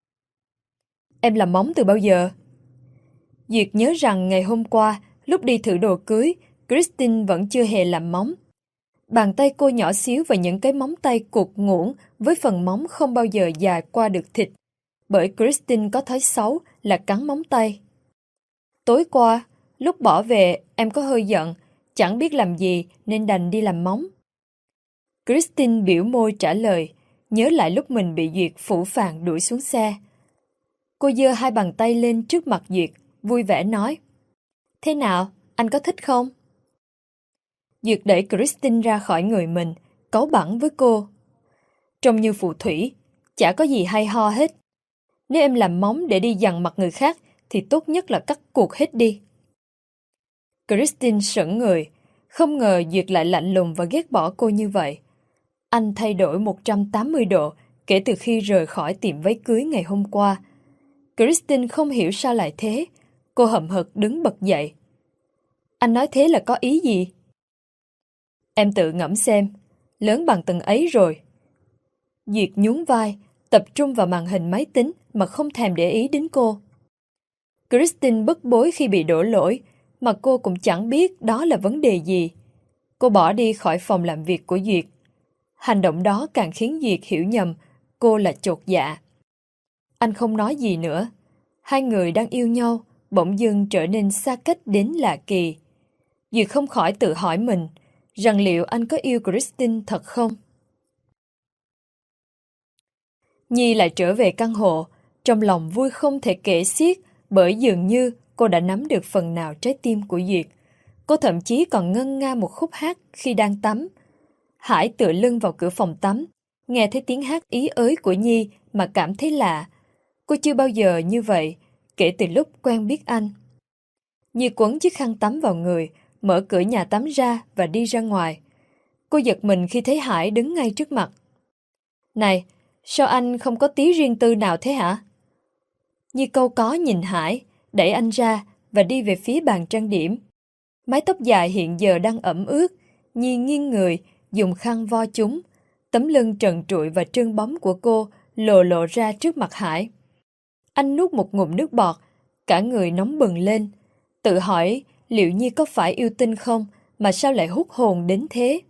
Em làm móng từ bao giờ? Duyệt nhớ rằng ngày hôm qua, lúc đi thử đồ cưới, Christine vẫn chưa hề làm móng. Bàn tay cô nhỏ xíu và những cái móng tay cụt ngủn với phần móng không bao giờ dài qua được thịt, bởi Christine có thói xấu là cắn móng tay. Tối qua, lúc bỏ về, em có hơi giận, chẳng biết làm gì nên đành đi làm móng. Christine biểu môi trả lời, nhớ lại lúc mình bị Duyệt phũ phàng đuổi xuống xe. Cô giơ hai bàn tay lên trước mặt Duyệt, vui vẻ nói, thế nào, anh có thích không? Duyệt đẩy Christine ra khỏi người mình, cáu bẳn với cô. Trông như phù thủy, chả có gì hay ho hết. Nếu em làm móng để đi dằn mặt người khác, thì tốt nhất là cắt cuộc hết đi. Christine sững người, không ngờ Duyệt lại lạnh lùng và ghét bỏ cô như vậy. Anh thay đổi một trăm tám mươi độ kể từ khi rời khỏi tiệm váy cưới ngày hôm qua. Christine không hiểu sao lại thế. Cô hậm hực đứng bật dậy. Anh nói thế là có ý gì? Em tự ngẫm xem, lớn bằng từng ấy rồi. Duyệt nhún vai, tập trung vào màn hình máy tính mà không thèm để ý đến cô. Christine bức bối khi bị đổ lỗi, mà cô cũng chẳng biết đó là vấn đề gì. Cô bỏ đi khỏi phòng làm việc của Duyệt. Hành động đó càng khiến Duyệt hiểu nhầm cô là chột dạ. Anh không nói gì nữa. Hai người đang yêu nhau, bỗng dưng trở nên xa cách đến lạ kỳ. Duyệt không khỏi tự hỏi mình, rằng liệu anh có yêu Christine thật không? Nhi lại trở về căn hộ, trong lòng vui không thể kể xiết, bởi dường như cô đã nắm được phần nào trái tim của Duyệt. Cô thậm chí còn ngân nga một khúc hát khi đang tắm. Hải tựa lưng vào cửa phòng tắm, nghe thấy tiếng hát ý ới của Nhi mà cảm thấy lạ. Cô chưa bao giờ như vậy, kể từ lúc quen biết anh. Nhi quấn chiếc khăn tắm vào người, mở cửa nhà tắm ra và đi ra ngoài. Cô giật mình khi thấy Hải đứng ngay trước mặt. Này, sao anh không có tí riêng tư nào thế hả? Nhi câu có nhìn Hải, đẩy anh ra và đi về phía bàn trang điểm. Mái tóc dài hiện giờ đang ẩm ướt, Nhi nghiêng người, dùng khăn vo chúng. Tấm lưng trần trụi và trơn bóng của cô lộ lộ ra trước mặt Hải. Anh nuốt một ngụm nước bọt, cả người nóng bừng lên. Tự hỏi liệu Nhi có phải yêu tinh không mà sao lại hút hồn đến thế?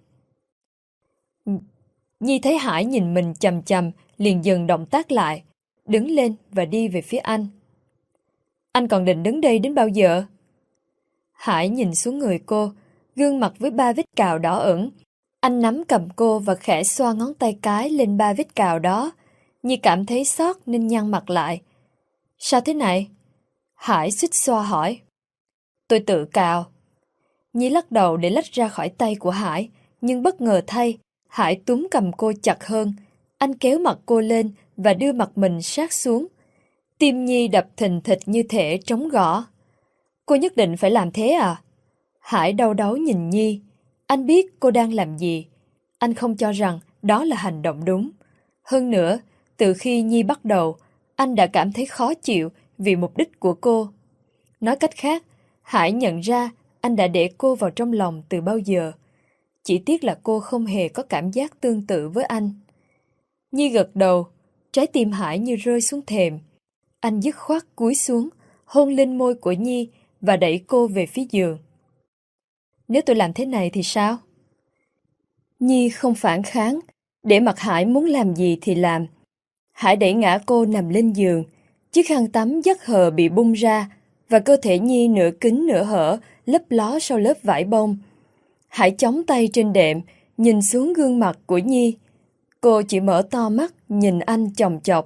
Nhi thấy Hải nhìn mình chằm chằm, liền dừng động tác lại, đứng lên và đi về phía anh. Anh còn định đứng đây đến bao giờ? Hải nhìn xuống người cô, gương mặt với ba vết cào đỏ ửng. Anh nắm cầm cô và khẽ xoa ngón tay cái lên ba vết cào đó. Nhi cảm thấy xót nên nhăn mặt lại. Sao thế này? Hải xích xoa hỏi. Tôi tự cào. Nhi lắc đầu để lách ra khỏi tay của Hải, nhưng bất ngờ thay, Hải túm cầm cô chặt hơn. Anh kéo mặt cô lên và đưa mặt mình sát xuống. Tim Nhi đập thình thịch như thể trống gõ. Cô nhất định phải làm thế à? Hải đau đáu nhìn Nhi. Anh biết cô đang làm gì. Anh không cho rằng đó là hành động đúng. Hơn nữa, từ khi Nhi bắt đầu, anh đã cảm thấy khó chịu vì mục đích của cô. Nói cách khác, Hải nhận ra anh đã để cô vào trong lòng từ bao giờ. Chỉ tiếc là cô không hề có cảm giác tương tự với anh. Nhi gật đầu, trái tim Hải như rơi xuống thềm. Anh dứt khoát cúi xuống, hôn lên môi của Nhi và đẩy cô về phía giường. Nếu tôi làm thế này thì sao? Nhi không phản kháng, để mặc Hải muốn làm gì thì làm. Hải đẩy ngã cô nằm lên giường, chiếc khăn tắm giấc hờ bị bung ra và cơ thể Nhi nửa kín nửa hở, lấp ló sau lớp vải bông. Hải chống tay trên đệm, nhìn xuống gương mặt của Nhi. Cô chỉ mở to mắt, nhìn anh chòng chọc.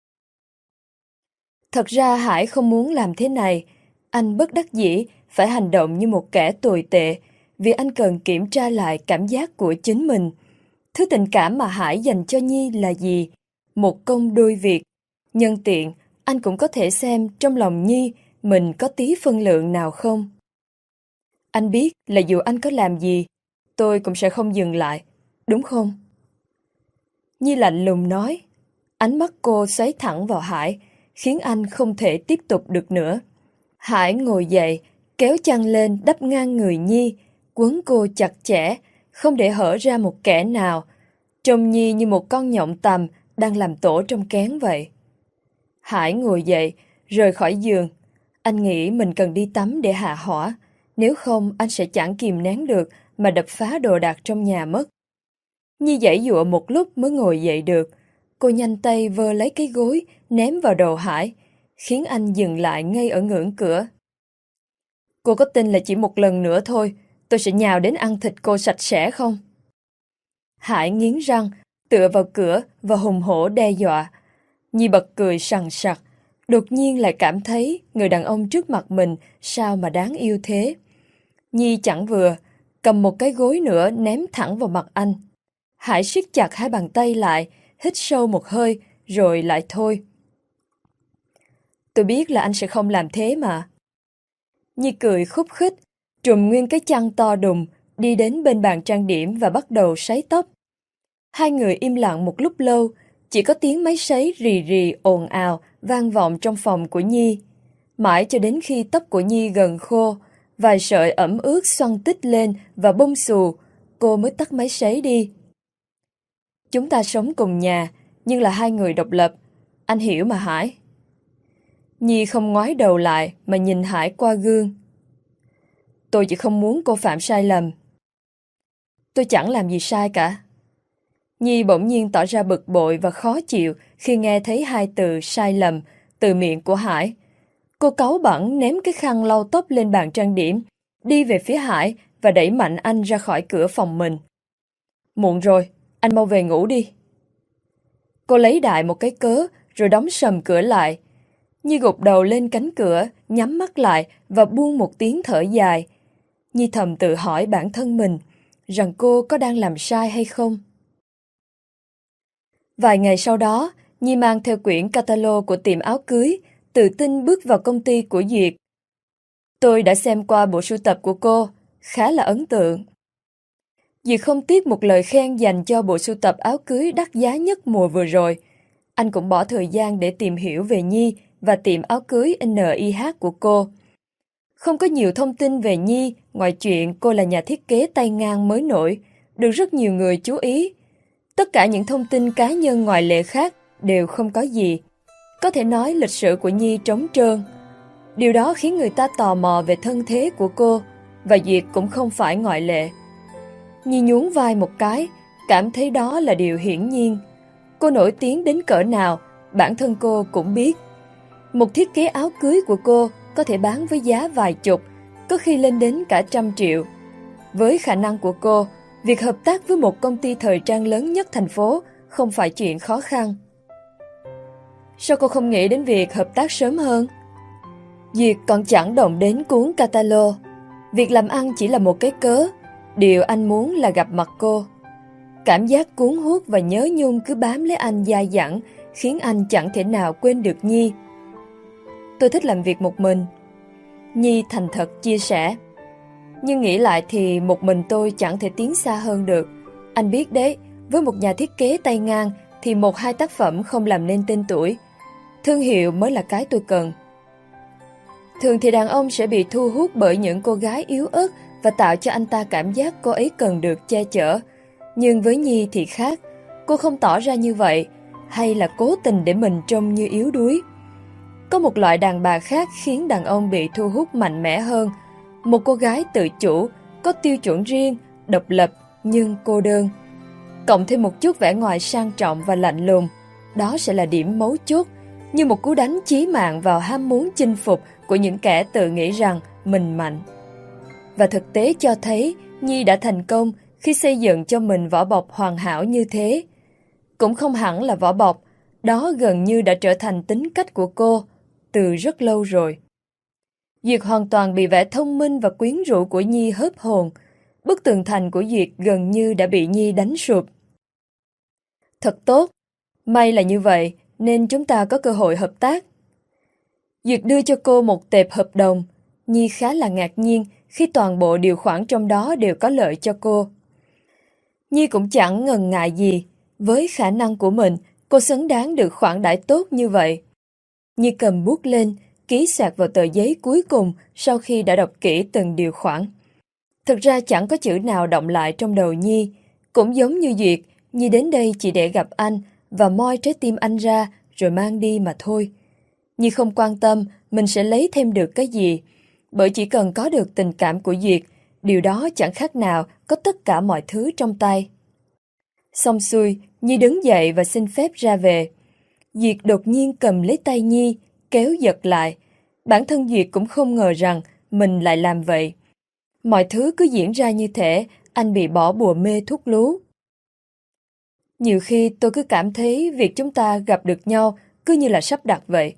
Thật ra Hải không muốn làm thế này. Anh bất đắc dĩ phải hành động như một kẻ tồi tệ, vì anh cần kiểm tra lại cảm giác của chính mình. Thứ tình cảm mà Hải dành cho Nhi là gì? Một công đôi việc. Nhân tiện, anh cũng có thể xem trong lòng Nhi mình có tí phân lượng nào không. Anh biết là dù anh có làm gì, tôi cũng sẽ không dừng lại, đúng không? Nhi lạnh lùng nói. Ánh mắt cô xoáy thẳng vào Hải, khiến anh không thể tiếp tục được nữa. Hải ngồi dậy, kéo chăn lên đắp ngang người Nhi, quấn cô chặt chẽ, không để hở ra một kẽ nào. Trông Nhi như một con nhộng tằm đang làm tổ trong kén vậy. Hải ngồi dậy, rời khỏi giường. Anh nghĩ mình cần đi tắm để hạ hỏa, nếu không anh sẽ chẳng kìm nén được mà đập phá đồ đạc trong nhà mất. Nhi giãy giụa một lúc mới ngồi dậy được. Cô nhanh tay vơ lấy cái gối, ném vào đầu Hải, khiến anh dừng lại ngay ở ngưỡng cửa. Cô có tin là chỉ một lần nữa thôi, tôi sẽ nhào đến ăn thịt cô sạch sẽ không? Hải nghiến răng, tựa vào cửa và hùng hổ đe dọa. Nhi bật cười sằng sặc, đột nhiên lại cảm thấy người đàn ông trước mặt mình sao mà đáng yêu thế. Nhi chẳng vừa, cầm một cái gối nữa ném thẳng vào mặt anh. Hải siết chặt hai bàn tay lại, hít sâu một hơi, rồi lại thôi. Tôi biết là anh sẽ không làm thế mà. Nhi cười khúc khích, trùm nguyên cái chăn to đùng, đi đến bên bàn trang điểm và bắt đầu sấy tóc. Hai người im lặng một lúc lâu, chỉ có tiếng máy sấy rì rì ồn ào vang vọng trong phòng của Nhi. Mãi cho đến khi tóc của Nhi gần khô, vài sợi ẩm ướt xoăn tít lên và bông xù, cô mới tắt máy sấy đi. Chúng ta sống cùng nhà, nhưng là hai người độc lập. Anh hiểu mà Hải. Nhi không ngoái đầu lại mà nhìn Hải qua gương. Tôi chỉ không muốn cô phạm sai lầm. Tôi chẳng làm gì sai cả. Nhi bỗng nhiên tỏ ra bực bội và khó chịu khi nghe thấy hai từ sai lầm từ miệng của Hải. Cô cáu bẳn ném cái khăn lau tóc lên bàn trang điểm, đi về phía Hải và đẩy mạnh anh ra khỏi cửa phòng mình. Muộn rồi, anh mau về ngủ đi. Cô lấy đại một cái cớ rồi đóng sầm cửa lại. Nhi gục đầu lên cánh cửa, nhắm mắt lại và buông một tiếng thở dài. Nhi thầm tự hỏi bản thân mình rằng cô có đang làm sai hay không. Vài ngày sau đó, Nhi mang theo quyển catalog của tiệm áo cưới, tự tin bước vào công ty của Duyệt. Tôi đã xem qua bộ sưu tập của cô, khá là ấn tượng. Duyệt không tiếc một lời khen dành cho bộ sưu tập áo cưới đắt giá nhất mùa vừa rồi. Anh cũng bỏ thời gian để tìm hiểu về Nhi và tiệm áo cưới en i hát của cô. Không có nhiều thông tin về Nhi ngoài chuyện cô là nhà thiết kế tay ngang mới nổi, được rất nhiều người chú ý. Tất cả những thông tin cá nhân ngoại lệ khác đều không có gì. Có thể nói lịch sử của Nhi trống trơn. Điều đó khiến người ta tò mò về thân thế của cô, và Duyệt cũng không phải ngoại lệ. Nhi nhún vai một cái, cảm thấy đó là điều hiển nhiên. Cô nổi tiếng đến cỡ nào, bản thân cô cũng biết. Một thiết kế áo cưới của cô có thể bán với giá vài chục, có khi lên đến cả trăm triệu. Với khả năng của cô, việc hợp tác với một công ty thời trang lớn nhất thành phố không phải chuyện khó khăn. Sao cô không nghĩ đến việc hợp tác sớm hơn? Duyệt còn chẳng động đến cuốn catalog. Việc làm ăn chỉ là một cái cớ. Điều anh muốn là gặp mặt cô. Cảm giác cuốn hút và nhớ nhung cứ bám lấy anh dai dẳng, khiến anh chẳng thể nào quên được Nhi. Tôi thích làm việc một mình. Nhi thành thật chia sẻ. Nhưng nghĩ lại thì một mình tôi chẳng thể tiến xa hơn được. Anh biết đấy, với một nhà thiết kế tay ngang thì một hai tác phẩm không làm nên tên tuổi. Thương hiệu mới là cái tôi cần. Thường thì đàn ông sẽ bị thu hút bởi những cô gái yếu ớt và tạo cho anh ta cảm giác cô ấy cần được che chở. Nhưng với Nhi thì khác. Cô không tỏ ra như vậy, hay là cố tình để mình trông như yếu đuối. Có một loại đàn bà khác khiến đàn ông bị thu hút mạnh mẽ hơn. Một cô gái tự chủ, có tiêu chuẩn riêng, độc lập nhưng cô đơn. Cộng thêm một chút vẻ ngoài sang trọng và lạnh lùng, đó sẽ là điểm mấu chốt, như một cú đánh chí mạng vào ham muốn chinh phục của những kẻ tự nghĩ rằng mình mạnh. Và thực tế cho thấy Nhi đã thành công khi xây dựng cho mình vỏ bọc hoàn hảo như thế. Cũng không hẳn là vỏ bọc, đó gần như đã trở thành tính cách của cô từ rất lâu rồi. Duyệt hoàn toàn bị vẻ thông minh và quyến rũ của Nhi hớp hồn. Bức tường thành của Duyệt gần như đã bị Nhi đánh sụp. Thật tốt, may là như vậy nên chúng ta có cơ hội hợp tác. Duyệt đưa cho cô một tệp hợp đồng. Nhi khá là ngạc nhiên khi toàn bộ điều khoản trong đó đều có lợi cho cô. Nhi cũng chẳng ngần ngại gì. Với khả năng của mình, cô xứng đáng được khoản đãi tốt như vậy. Nhi cầm bút lên, ký sạc vào tờ giấy cuối cùng sau khi đã đọc kỹ từng điều khoản. Thực ra chẳng có chữ nào động lại trong đầu Nhi. Cũng giống như Duyệt, Nhi đến đây chỉ để gặp anh và moi trái tim anh ra rồi mang đi mà thôi. Nhi không quan tâm mình sẽ lấy thêm được cái gì, bởi chỉ cần có được tình cảm của Duyệt điều đó chẳng khác nào có tất cả mọi thứ trong tay. Xong xuôi, Nhi đứng dậy và xin phép ra về. Duyệt đột nhiên cầm lấy tay Nhi, kéo giật lại. Bản thân Duyệt cũng không ngờ rằng mình lại làm vậy. Mọi thứ cứ diễn ra như thể anh bị bỏ bùa mê thuốc lú. Nhiều khi tôi cứ cảm thấy việc chúng ta gặp được nhau cứ như là sắp đặt vậy.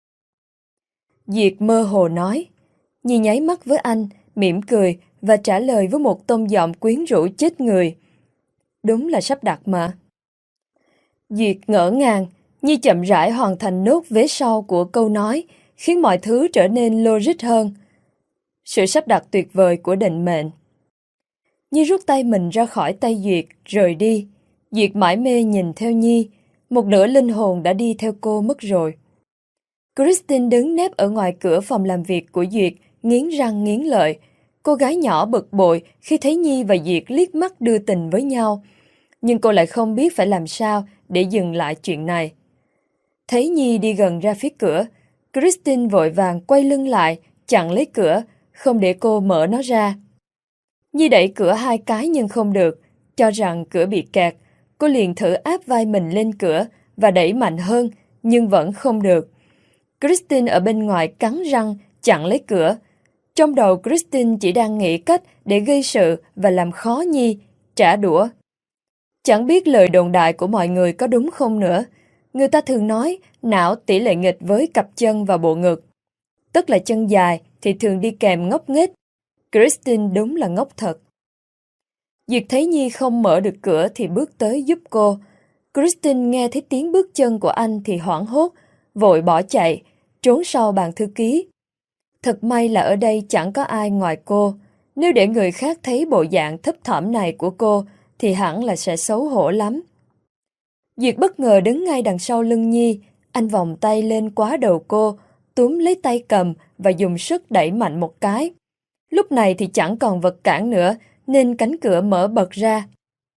Duyệt mơ hồ nói. Nhi nháy mắt với anh, mỉm cười và trả lời với một tông giọng quyến rũ chết người. Đúng là sắp đặt mà. Duyệt ngỡ ngàng, Nhi chậm rãi hoàn thành nốt vế sau của câu nói, khiến mọi thứ trở nên logic hơn. Sự sắp đặt tuyệt vời của định mệnh. Nhi rút tay mình ra khỏi tay Duyệt, rời đi. Duyệt mải mê nhìn theo Nhi, một nửa linh hồn đã đi theo cô mất rồi. Christine đứng nép ở ngoài cửa phòng làm việc của Duyệt, nghiến răng nghiến lợi. Cô gái nhỏ bực bội khi thấy Nhi và Duyệt liếc mắt đưa tình với nhau. Nhưng cô lại không biết phải làm sao để dừng lại chuyện này. Thấy Nhi đi gần ra phía cửa, Christine vội vàng quay lưng lại, chặn lấy cửa, không để cô mở nó ra. Nhi đẩy cửa hai cái nhưng không được, cho rằng cửa bị kẹt. Cô liền thử áp vai mình lên cửa và đẩy mạnh hơn, nhưng vẫn không được. Christine ở bên ngoài cắn răng, chặn lấy cửa. Trong đầu Christine chỉ đang nghĩ cách để gây sự và làm khó Nhi, trả đũa. Chẳng biết lời đồn đại của mọi người có đúng không nữa. Người ta thường nói não tỷ lệ nghịch với cặp chân và bộ ngực. Tức là chân dài thì thường đi kèm ngốc nghếch. Christine đúng là ngốc thật. Duyệt thấy Nhi không mở được cửa thì bước tới giúp cô. Christine nghe thấy tiếng bước chân của anh thì hoảng hốt, vội bỏ chạy, trốn sau bàn thư ký. Thật may là ở đây chẳng có ai ngoài cô. Nếu để người khác thấy bộ dạng thấp thỏm này của cô thì hẳn là sẽ xấu hổ lắm. Duyệt bất ngờ đứng ngay đằng sau lưng Nhi. Anh vòng tay lên quá đầu cô, túm lấy tay cầm và dùng sức đẩy mạnh một cái. Lúc này thì chẳng còn vật cản nữa, nên cánh cửa mở bật ra.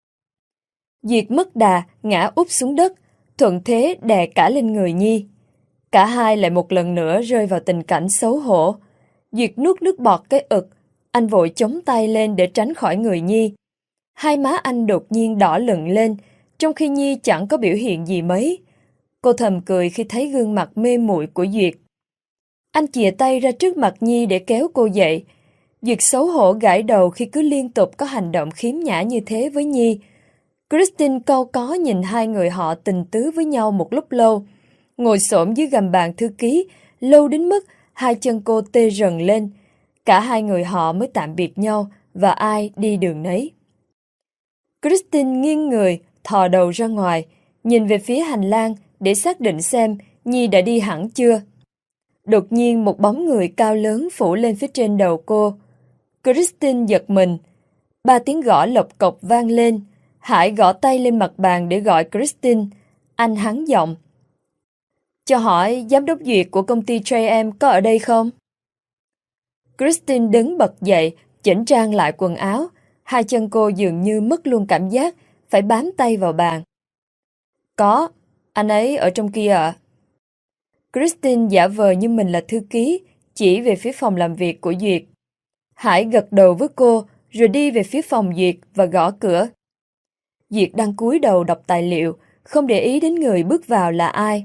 Duyệt mất đà, ngã úp xuống đất, thuận thế đè cả lên người Nhi. Cả hai lại một lần nữa rơi vào tình cảnh xấu hổ. Duyệt nuốt nước bọt cái ực, anh vội chống tay lên để tránh khỏi người Nhi. Hai má anh đột nhiên đỏ lựng lên, trong khi Nhi chẳng có biểu hiện gì mấy. Cô thầm cười khi thấy gương mặt mê muội của Duyệt. Anh chìa tay ra trước mặt Nhi để kéo cô dậy. Duyệt xấu hổ gãi đầu khi cứ liên tục có hành động khiếm nhã như thế với Nhi. Christine cau có nhìn hai người họ tình tứ với nhau một lúc lâu. Ngồi xổm dưới gầm bàn thư ký, lâu đến mức hai chân cô tê rần lên. Cả hai người họ mới tạm biệt nhau và ai đi đường nấy. Christine nghiêng người, thò đầu ra ngoài, nhìn về phía hành lang để xác định xem Nhi đã đi hẳn chưa. Đột nhiên một bóng người cao lớn phủ lên phía trên đầu cô. Christine giật mình. Ba tiếng gõ lộc cộc vang lên. Hải gõ tay lên mặt bàn để gọi Christine. Anh hắn giọng. Cho hỏi giám đốc Duyệt của công ty gi em có ở đây không? Christine đứng bật dậy, chỉnh trang lại quần áo. Hai chân cô dường như mất luôn cảm giác, phải bám tay vào bàn. Có, anh ấy ở trong kia ạ. Christine giả vờ như mình là thư ký, chỉ về phía phòng làm việc của Duyệt. Hải gật đầu với cô, rồi đi về phía phòng Duyệt và gõ cửa. Duyệt đang cúi đầu đọc tài liệu, không để ý đến người bước vào là ai.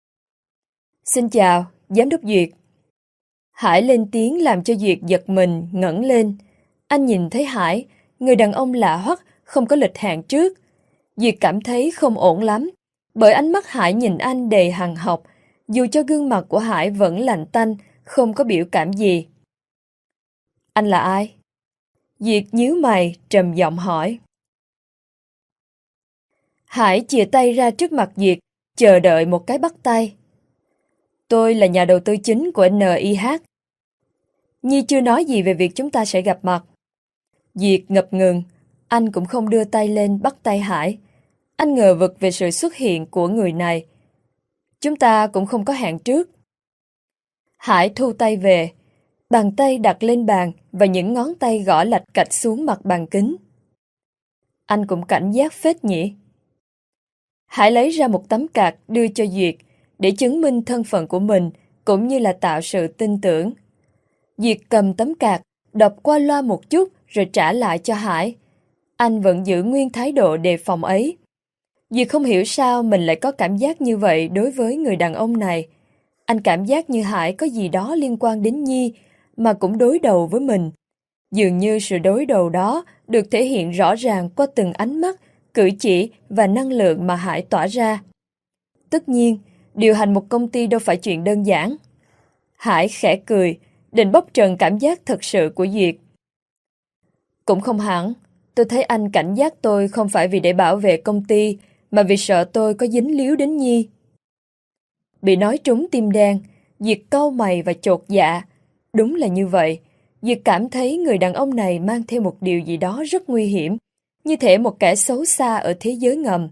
Xin chào, giám đốc Duyệt. Hải lên tiếng làm cho Duyệt giật mình, ngẩng lên. Anh nhìn thấy Hải, người đàn ông lạ hoắc, không có lịch hẹn trước. Duyệt cảm thấy không ổn lắm, bởi ánh mắt Hải nhìn anh đầy hằn học, dù cho gương mặt của Hải vẫn lạnh tanh, không có biểu cảm gì. Anh là ai? Duyệt nhíu mày, trầm giọng hỏi. Hải chìa tay ra trước mặt Duyệt, chờ đợi một cái bắt tay. Tôi là nhà đầu tư chính của en i hát. Nhi chưa nói gì về việc chúng ta sẽ gặp mặt. Duyệt ngập ngừng, anh cũng không đưa tay lên bắt tay Hải. Anh ngờ vực về sự xuất hiện của người này. Chúng ta cũng không có hẹn trước. Hải thu tay về, bàn tay đặt lên bàn và những ngón tay gõ lạch cạch xuống mặt bàn kính. Anh cũng cảnh giác phết nhỉ? Hải lấy ra một tấm card đưa cho Duyệt để chứng minh thân phận của mình cũng như là tạo sự tin tưởng. Duyệt cầm tấm card, đọc qua loa một chút rồi trả lại cho Hải. Anh vẫn giữ nguyên thái độ đề phòng ấy. Duyệt không hiểu sao mình lại có cảm giác như vậy đối với người đàn ông này. Anh cảm giác như Hải có gì đó liên quan đến Nhi mà cũng đối đầu với mình. Dường như sự đối đầu đó được thể hiện rõ ràng qua từng ánh mắt, cử chỉ và năng lượng mà Hải tỏa ra. Tất nhiên, điều hành một công ty đâu phải chuyện đơn giản. Hải khẽ cười, định bóc trần cảm giác thật sự của Duyệt. Cũng không hẳn, tôi thấy anh cảnh giác tôi không phải vì để bảo vệ công ty, mà vì sợ tôi có dính líu đến Nhi. Bị nói trúng tim đen, Duyệt cau mày và chột dạ. Đúng là như vậy, Duyệt cảm thấy người đàn ông này mang theo một điều gì đó rất nguy hiểm, như thể một kẻ xấu xa ở thế giới ngầm.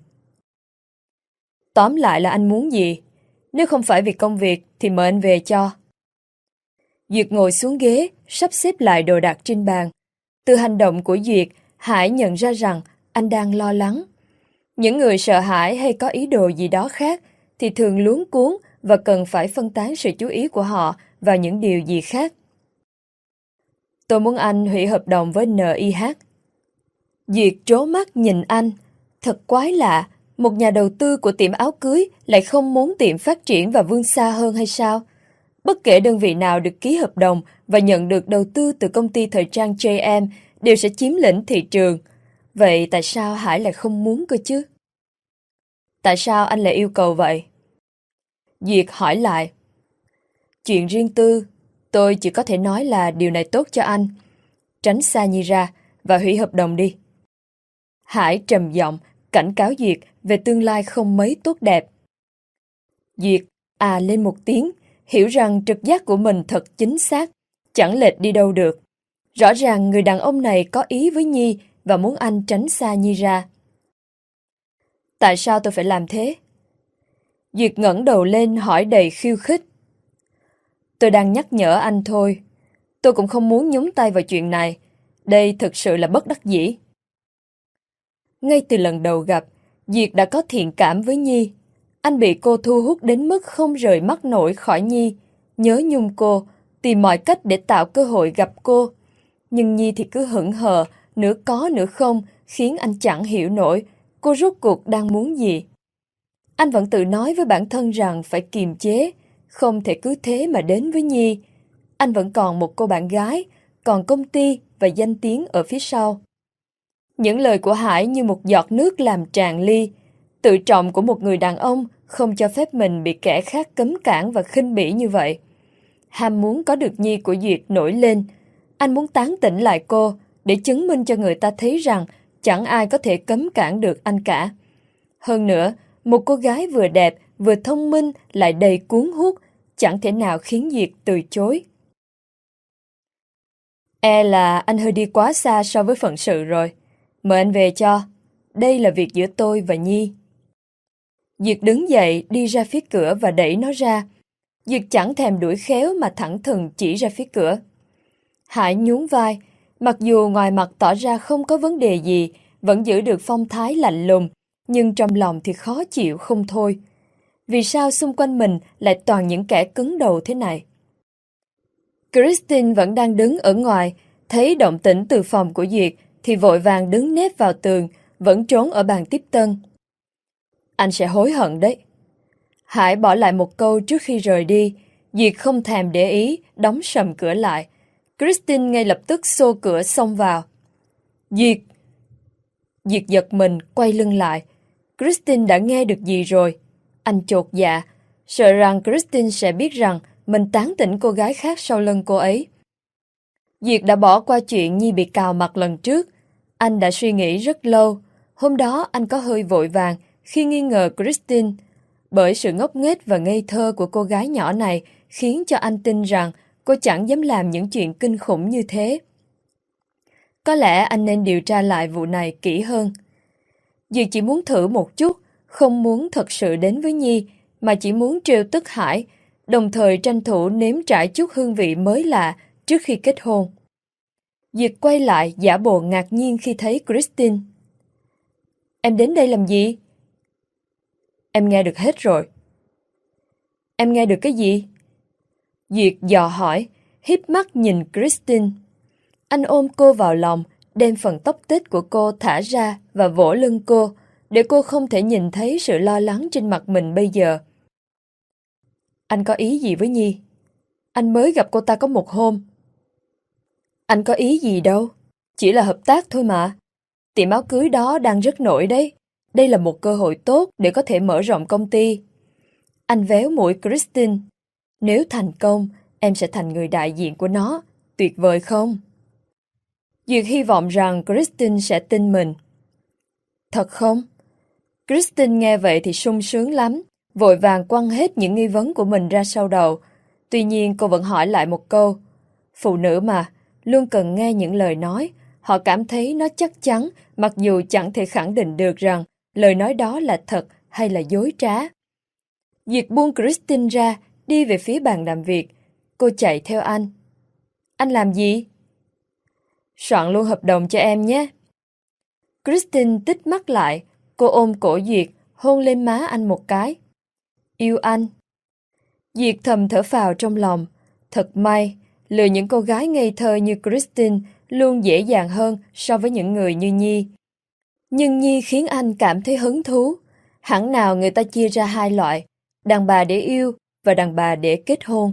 Tóm lại là anh muốn gì? Nếu không phải vì công việc thì mời anh về cho. Duyệt ngồi xuống ghế, sắp xếp lại đồ đạc trên bàn. Từ hành động của Duyệt, Hải nhận ra rằng anh đang lo lắng. Những người sợ hãi hay có ý đồ gì đó khác thì thường luống cuống và cần phải phân tán sự chú ý của họ vào những điều gì khác. Tôi muốn anh hủy hợp đồng với en i hát. Duyệt trố mắt nhìn anh. Thật quái lạ, một nhà đầu tư của tiệm áo cưới lại không muốn tiệm phát triển và vươn xa hơn hay sao? Bất kể đơn vị nào được ký hợp đồng và nhận được đầu tư từ công ty thời trang gi em đều sẽ chiếm lĩnh thị trường. Vậy tại sao Hải lại không muốn cơ chứ? Tại sao anh lại yêu cầu vậy? Duyệt hỏi lại. Chuyện riêng tư, tôi chỉ có thể nói là điều này tốt cho anh. Tránh xa Nhi ra và hủy hợp đồng đi. Hải trầm giọng cảnh cáo Duyệt về tương lai không mấy tốt đẹp. Duyệt à lên một tiếng, hiểu rằng trực giác của mình thật chính xác, chẳng lệch đi đâu được. Rõ ràng người đàn ông này có ý với Nhi và muốn anh tránh xa Nhi ra. Tại sao tôi phải làm thế? Duyệt ngẩng đầu lên hỏi đầy khiêu khích. Tôi đang nhắc nhở anh thôi. Tôi cũng không muốn nhúng tay vào chuyện này. Đây thực sự là bất đắc dĩ. Ngay từ lần đầu gặp, Duyệt đã có thiện cảm với Nhi. Anh bị cô thu hút đến mức không rời mắt nổi khỏi Nhi, nhớ nhung cô, tìm mọi cách để tạo cơ hội gặp cô. Nhưng Nhi thì cứ hững hờ, nửa có nửa không, khiến anh chẳng hiểu nổi cô rốt cuộc đang muốn gì. Anh vẫn tự nói với bản thân rằng phải kiềm chế, không thể cứ thế mà đến với Nhi. Anh vẫn còn một cô bạn gái, còn công ty và danh tiếng ở phía sau. Những lời của Hải như một giọt nước làm tràn ly. Tự trọng của một người đàn ông không cho phép mình bị kẻ khác cấm cản và khinh bỉ như vậy. Ham muốn có được Nhi của Duyệt nổi lên. Anh muốn tán tỉnh lại cô để chứng minh cho người ta thấy rằng chẳng ai có thể cấm cản được anh cả. Hơn nữa, một cô gái vừa đẹp, vừa thông minh lại đầy cuốn hút, chẳng thể nào khiến Duyệt từ chối. E là anh hơi đi quá xa so với phận sự rồi. Mời anh về cho. Đây là việc giữa tôi và Nhi. Duyệt đứng dậy đi ra phía cửa và đẩy nó ra. Duyệt chẳng thèm đuổi khéo mà thẳng thừng chỉ ra phía cửa. Hải nhún vai, mặc dù ngoài mặt tỏ ra không có vấn đề gì, vẫn giữ được phong thái lạnh lùng, nhưng trong lòng thì khó chịu không thôi. Vì sao xung quanh mình lại toàn những kẻ cứng đầu thế này? Christine vẫn đang đứng ở ngoài, thấy động tĩnh từ phòng của Duyệt thì vội vàng đứng nép vào tường, vẫn trốn ở bàn tiếp tân. Anh sẽ hối hận đấy. Hải bỏ lại một câu trước khi rời đi. Duyệt không thèm để ý, đóng sầm cửa lại. Christine ngay lập tức xô cửa xông vào. Duyệt! Duyệt giật mình, quay lưng lại. Christine đã nghe được gì rồi? Anh chột dạ, sợ rằng Christine sẽ biết rằng mình tán tỉnh cô gái khác sau lưng cô ấy. Duyệt đã bỏ qua chuyện Nhi bị cào mặt lần trước. Anh đã suy nghĩ rất lâu. Hôm đó anh có hơi vội vàng khi nghi ngờ Christine, bởi sự ngốc nghếch và ngây thơ của cô gái nhỏ này khiến cho anh tin rằng cô chẳng dám làm những chuyện kinh khủng như thế. Có lẽ anh nên điều tra lại vụ này kỹ hơn. Duyệt chỉ muốn thử một chút, không muốn thật sự đến với Nhi, mà chỉ muốn trêu tức Hải, đồng thời tranh thủ nếm trải chút hương vị mới lạ trước khi kết hôn. Duyệt quay lại giả bộ ngạc nhiên khi thấy Christine. Em đến đây làm gì? Em nghe được hết rồi. Em nghe được cái gì? Duyệt dò hỏi, híp mắt nhìn Christine. Anh ôm cô vào lòng, đem phần tóc tết của cô thả ra và vỗ lưng cô, để cô không thể nhìn thấy sự lo lắng trên mặt mình bây giờ. Anh có ý gì với Nhi? Anh mới gặp cô ta có một hôm. Anh có ý gì đâu, chỉ là hợp tác thôi mà. Tiệm áo cưới đó đang rất nổi đấy. Đây là một cơ hội tốt để có thể mở rộng công ty. Anh véo mũi Christine. Nếu thành công, em sẽ thành người đại diện của nó. Tuyệt vời không? Duyệt hy vọng rằng Christine sẽ tin mình. Thật không? Christine nghe vậy thì sung sướng lắm, vội vàng quăng hết những nghi vấn của mình ra sau đầu. Tuy nhiên cô vẫn hỏi lại một câu. Phụ nữ mà, luôn cần nghe những lời nói. Họ cảm thấy nó chắc chắn, mặc dù chẳng thể khẳng định được rằng lời nói đó là thật hay là dối trá. Duyệt buông Christine ra, đi về phía bàn làm việc. Cô chạy theo anh. Anh làm gì? Soạn luôn hợp đồng cho em nhé. Christine tít mắt lại, cô ôm cổ Duyệt, hôn lên má anh một cái. Yêu anh. Duyệt thầm thở phào trong lòng. Thật may, lừa những cô gái ngây thơ như Christine luôn dễ dàng hơn so với những người như Nhi. Nhưng Nhi khiến anh cảm thấy hứng thú. Hẳn nào người ta chia ra hai loại, đàn bà để yêu và đàn bà để kết hôn.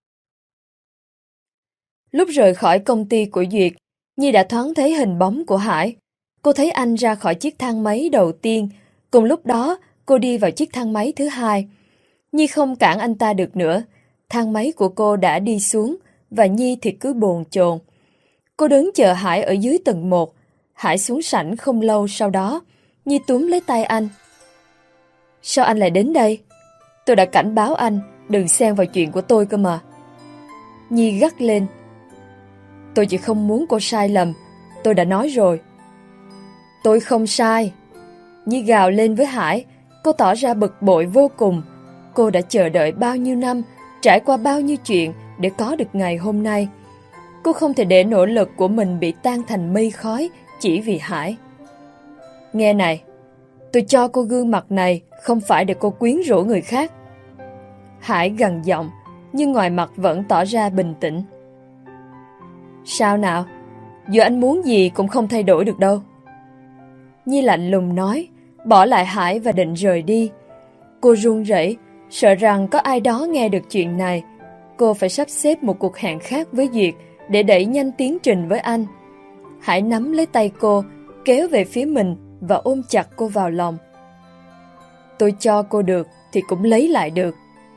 Lúc rời khỏi công ty của Duyệt, Nhi đã thoáng thấy hình bóng của Hải. Cô thấy anh ra khỏi chiếc thang máy đầu tiên, cùng lúc đó cô đi vào chiếc thang máy thứ hai. Nhi không cản anh ta được nữa, thang máy của cô đã đi xuống và Nhi thì cứ bồn chồn. Cô đứng chờ Hải ở dưới tầng một. Hải xuống sảnh không lâu sau đó. Nhi túm lấy tay anh. Sao anh lại đến đây? Tôi đã cảnh báo anh đừng xen vào chuyện của tôi cơ mà. Nhi gắt lên. Tôi chỉ không muốn cô sai lầm. Tôi đã nói rồi. Tôi không sai. Nhi gào lên với Hải. Cô tỏ ra bực bội vô cùng. Cô đã chờ đợi bao nhiêu năm, trải qua bao nhiêu chuyện để có được ngày hôm nay. Cô không thể để nỗ lực của mình bị tan thành mây khói chỉ vì Hải. Nghe này, tôi cho cô gương mặt này không phải để cô quyến rũ người khác. Hải gằn giọng, nhưng ngoài mặt vẫn tỏ ra bình tĩnh. Sao nào? Giờ anh muốn gì cũng không thay đổi được đâu. Nhi lạnh lùng nói, bỏ lại Hải và định rời đi. Cô run rẩy, sợ rằng có ai đó nghe được chuyện này. Cô phải sắp xếp một cuộc hẹn khác với Duyệt để đẩy nhanh tiến trình với anh. Hải nắm lấy tay cô, kéo về phía mình và ôm chặt cô vào lòng. Tôi cho cô được thì cũng lấy lại được.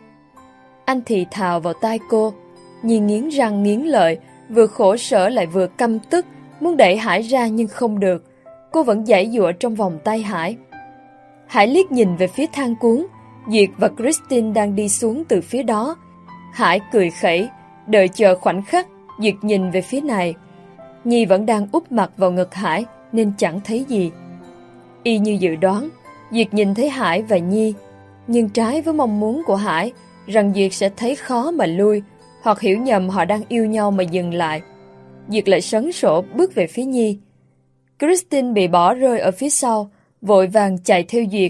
Anh thì thào vào tai cô, Nhi nghiến răng nghiến lợi, vừa khổ sở lại vừa căm tức, muốn đẩy Hải ra nhưng không được. Cô vẫn giãy giụa trong vòng tay Hải. Hải liếc nhìn về phía thang cuốn. Duyệt và Christine đang đi xuống từ phía đó. Hải cười khẩy, đợi chờ khoảnh khắc Duyệt nhìn về phía này. Nhi vẫn đang úp mặt vào ngực Hải nên chẳng thấy gì. Y như dự đoán, Duyệt nhìn thấy Hải và Nhi. Nhưng trái với mong muốn của Hải, rằng Duyệt sẽ thấy khó mà lui, hoặc hiểu nhầm họ đang yêu nhau mà dừng lại, Duyệt lại sấn sổ bước về phía Nhi. Christine bị bỏ rơi ở phía sau, vội vàng chạy theo Duyệt.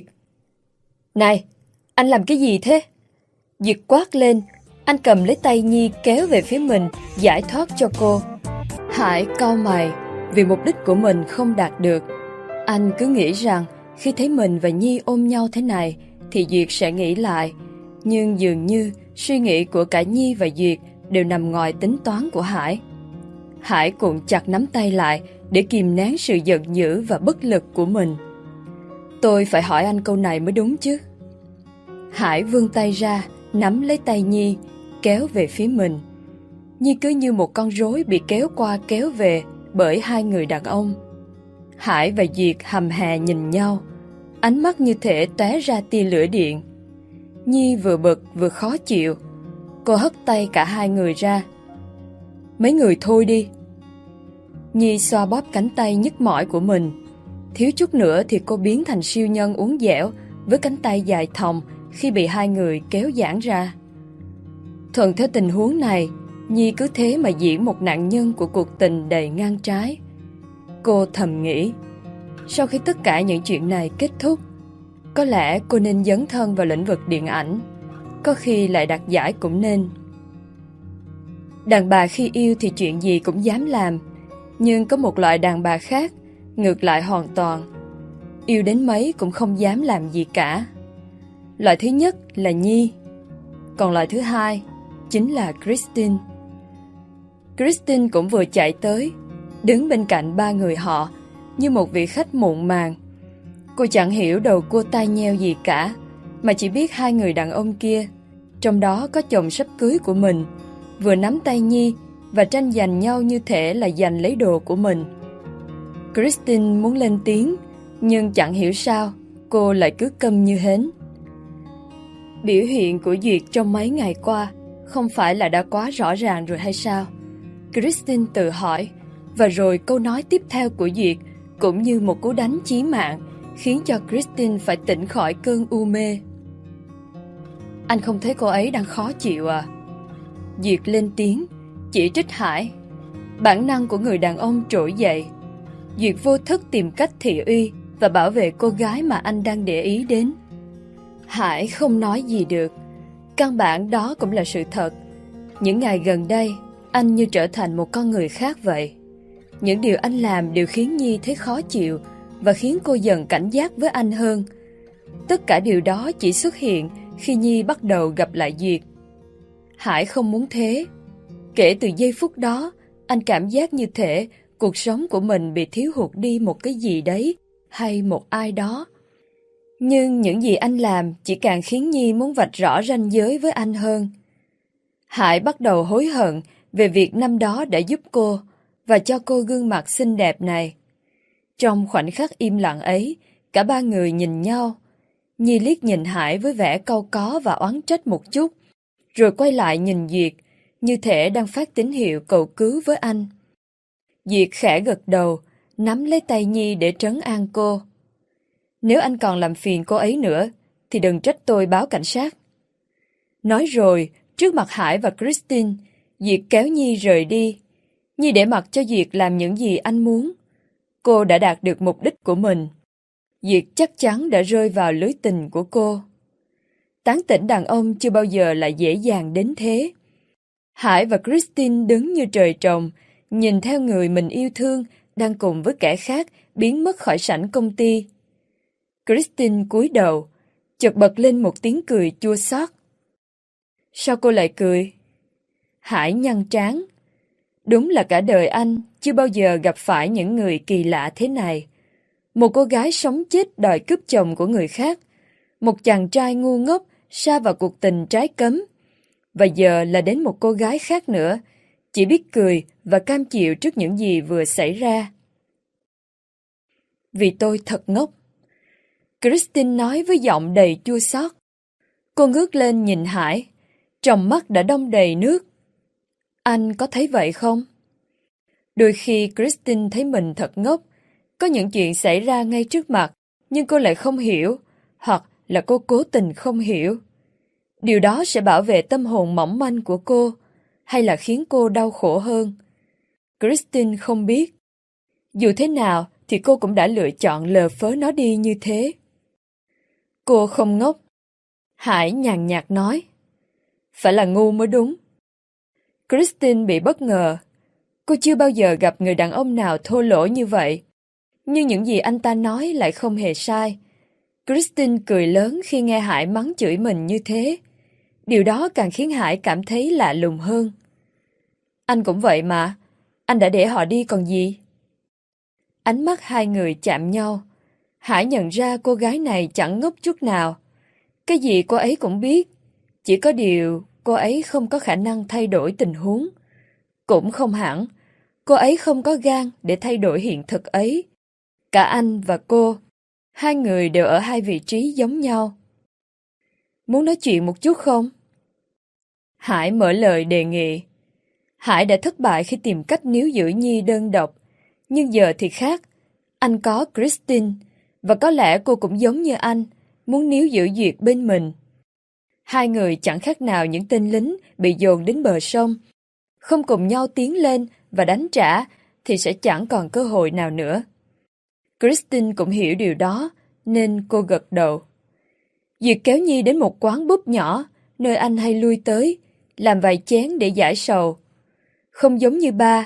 Này, anh làm cái gì thế? Duyệt quát lên. Anh cầm lấy tay Nhi kéo về phía mình, giải thoát cho cô. Hải cau mày vì mục đích của mình không đạt được. Anh cứ nghĩ rằng khi thấy mình và Nhi ôm nhau thế này thì Duyệt sẽ nghĩ lại. Nhưng dường như suy nghĩ của cả Nhi và Duyệt đều nằm ngoài tính toán của Hải. Hải cuộn chặt nắm tay lại để kìm nén sự giận dữ và bất lực của mình. Tôi phải hỏi anh câu này mới đúng chứ. Hải vươn tay ra, nắm lấy tay Nhi, kéo về phía mình. Nhi cứ như một con rối bị kéo qua kéo về bởi hai người đàn ông. Hải và Duyệt hầm hè nhìn nhau, ánh mắt như thể tóe ra tia lửa điện. Nhi vừa bực vừa khó chịu. Cô hất tay cả hai người ra. Mấy người thôi đi. Nhi xoa bóp cánh tay nhức mỏi của mình. Thiếu chút nữa thì cô biến thành siêu nhân uốn dẻo với cánh tay dài thòng khi bị hai người kéo giãn ra. Thuận theo tình huống này, Nhi cứ thế mà diễn một nạn nhân của cuộc tình đầy ngang trái. Cô thầm nghĩ, sau khi tất cả những chuyện này kết thúc, có lẽ cô nên dấn thân vào lĩnh vực điện ảnh, có khi lại đạt giải cũng nên. Đàn bà khi yêu thì chuyện gì cũng dám làm, Nhưng có một loại đàn bà khác, ngược lại hoàn toàn. Yêu đến mấy cũng không dám làm gì cả. Loại thứ nhất là Nhi, còn loại thứ hai chính là Christine. Christine cũng vừa chạy tới, đứng bên cạnh ba người họ như một vị khách muộn màng. Cô chẳng hiểu đầu cua tai nheo gì cả, mà chỉ biết hai người đàn ông kia, trong đó có chồng sắp cưới của mình, vừa nắm tay Nhi và tranh giành nhau như thể là giành lấy đồ của mình. Christine muốn lên tiếng, nhưng chẳng hiểu sao cô lại cứ câm như hến. Biểu hiện của Duyệt trong mấy ngày qua không phải là đã quá rõ ràng rồi hay sao? Christine tự hỏi, và rồi câu nói tiếp theo của Duyệt cũng như một cú đánh chí mạng, khiến cho Christine phải tỉnh khỏi cơn u mê. Anh không thấy cô ấy đang khó chịu à? Duyệt lên tiếng, chỉ trích Hải. Bản năng của người đàn ông trỗi dậy. Duyệt vô thức tìm cách thị uy và bảo vệ cô gái mà anh đang để ý đến. Hải không nói gì được. Căn bản đó cũng là sự thật. Những ngày gần đây, anh như trở thành một con người khác vậy. Những điều anh làm đều khiến Nhi thấy khó chịu và khiến cô dần cảnh giác với anh hơn. Tất cả điều đó chỉ xuất hiện khi Nhi bắt đầu gặp lại Duyệt. Hải không muốn thế. Kể từ giây phút đó, anh cảm giác như thể cuộc sống của mình bị thiếu hụt đi một cái gì đấy hay một ai đó. Nhưng những gì anh làm chỉ càng khiến Nhi muốn vạch rõ ranh giới với anh hơn. Hải bắt đầu hối hận về việc năm đó đã giúp cô và cho cô gương mặt xinh đẹp này. Trong khoảnh khắc im lặng ấy, cả ba người nhìn nhau. Nhi liếc nhìn Hải với vẻ cau có và oán trách một chút, rồi quay lại nhìn Duyệt, như thể đang phát tín hiệu cầu cứu với anh. Duyệt khẽ gật đầu, nắm lấy tay Nhi để trấn an cô. Nếu anh còn làm phiền cô ấy nữa, thì đừng trách tôi báo cảnh sát. Nói rồi, trước mặt Hải và Christine, Duyệt kéo Nhi rời đi. Nhi để mặc cho Duyệt làm những gì anh muốn. Cô đã đạt được mục đích của mình. Duyệt chắc chắn đã rơi vào lưới tình của cô. Tán tỉnh đàn ông chưa bao giờ lại dễ dàng đến thế. Hải và Christine đứng như trời trồng, nhìn theo người mình yêu thương đang cùng với kẻ khác biến mất khỏi sảnh công ty. Christine cúi đầu, chợt bật lên một tiếng cười chua xót. Sao cô lại cười? Hải nhăn trán. Đúng là cả đời anh chưa bao giờ gặp phải những người kỳ lạ thế này. Một cô gái sống chết đòi cướp chồng của người khác. Một chàng trai ngu ngốc sa vào cuộc tình trái cấm. Và giờ là đến một cô gái khác nữa, chỉ biết cười và cam chịu trước những gì vừa xảy ra. Vì tôi thật ngốc. Christine nói với giọng đầy chua xót. Cô ngước lên nhìn Hải, trong mắt đã đong đầy nước. Anh có thấy vậy không? Đôi khi Christine thấy mình thật ngốc. Có những chuyện xảy ra ngay trước mặt, nhưng cô lại không hiểu, hoặc là cô cố tình không hiểu. Điều đó sẽ bảo vệ tâm hồn mỏng manh của cô, hay là khiến cô đau khổ hơn. Christine không biết. Dù thế nào thì cô cũng đã lựa chọn lờ phớ nó đi như thế. Cô không ngốc. Hải nhàn nhạt nói. Phải là ngu mới đúng. Christine bị bất ngờ. Cô chưa bao giờ gặp người đàn ông nào thô lỗ như vậy. Nhưng những gì anh ta nói lại không hề sai. Christine cười lớn khi nghe Hải mắng chửi mình như thế. Điều đó càng khiến Hải cảm thấy lạ lùng hơn. Anh cũng vậy mà. Anh đã để họ đi còn gì? Ánh mắt hai người chạm nhau. Hải nhận ra cô gái này chẳng ngốc chút nào. Cái gì cô ấy cũng biết. Chỉ có điều cô ấy không có khả năng thay đổi tình huống. Cũng không hẳn. Cô ấy không có gan để thay đổi hiện thực ấy. Cả anh và cô, hai người đều ở hai vị trí giống nhau. Muốn nói chuyện một chút không? Hải mở lời đề nghị. Hải đã thất bại khi tìm cách níu giữ Nhi đơn độc. Nhưng giờ thì khác. Anh có Christine, và có lẽ cô cũng giống như anh, muốn níu giữ Duyệt bên mình. Hai người chẳng khác nào những tên lính bị dồn đến bờ sông. Không cùng nhau tiến lên và đánh trả thì sẽ chẳng còn cơ hội nào nữa. Christine cũng hiểu điều đó, nên cô gật đầu. Duyệt kéo Nhi đến một quán búp nhỏ, nơi anh hay lui tới, làm vài chén để giải sầu. Không giống như ba,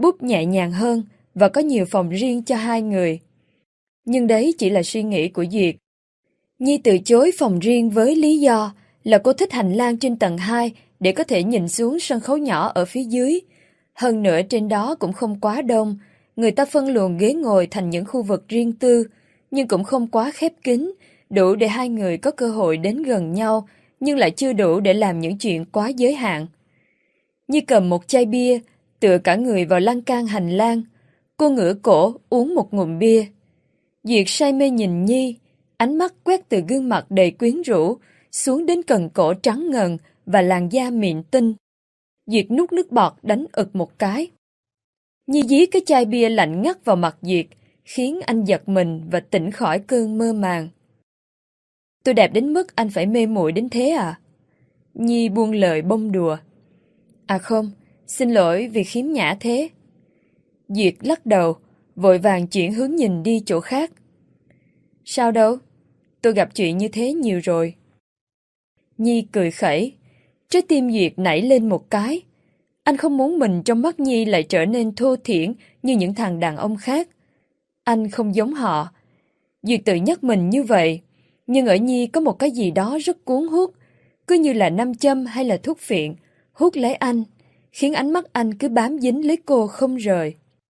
bút nhẹ nhàng hơn và có nhiều phòng riêng cho hai người. Nhưng đấy chỉ là suy nghĩ của Duyệt. Nhi từ chối phòng riêng với lý do là cô thích hành lang trên tầng hai để có thể nhìn xuống sân khấu nhỏ ở phía dưới. Hơn nữa trên đó cũng không quá đông, người ta phân luồng ghế ngồi thành những khu vực riêng tư, nhưng cũng không quá khép kín, đủ để hai người có cơ hội đến gần nhau, nhưng lại chưa đủ để làm những chuyện quá giới hạn. Nhi cầm một chai bia, tựa cả người vào lan can hành lang. Cô ngửa cổ uống một ngụm bia. Duyệt say mê nhìn Nhi, ánh mắt quét từ gương mặt đầy quyến rũ xuống đến cần cổ trắng ngần và làn da mịn tinh. Duyệt nuốt nước bọt đánh ực một cái. Nhi dí cái chai bia lạnh ngắt vào mặt Duyệt, khiến anh giật mình và tỉnh khỏi cơn mơ màng. Tôi đẹp đến mức anh phải mê muội đến thế à? Nhi buông lời bông đùa. À không, xin lỗi vì khiếm nhã thế. Duyệt lắc đầu, vội vàng chuyển hướng nhìn đi chỗ khác. Sao đâu? Tôi gặp chuyện như thế nhiều rồi. Nhi cười khẩy. Trái tim Duyệt nảy lên một cái. Anh không muốn mình trong mắt Nhi lại trở nên thô thiển như những thằng đàn ông khác. Anh không giống họ. Duyệt tự nhắc mình như vậy. Nhưng ở Nhi có một cái gì đó rất cuốn hút, cứ như là nam châm hay là thuốc phiện, hút lấy anh, khiến ánh mắt anh cứ bám dính lấy cô không rời.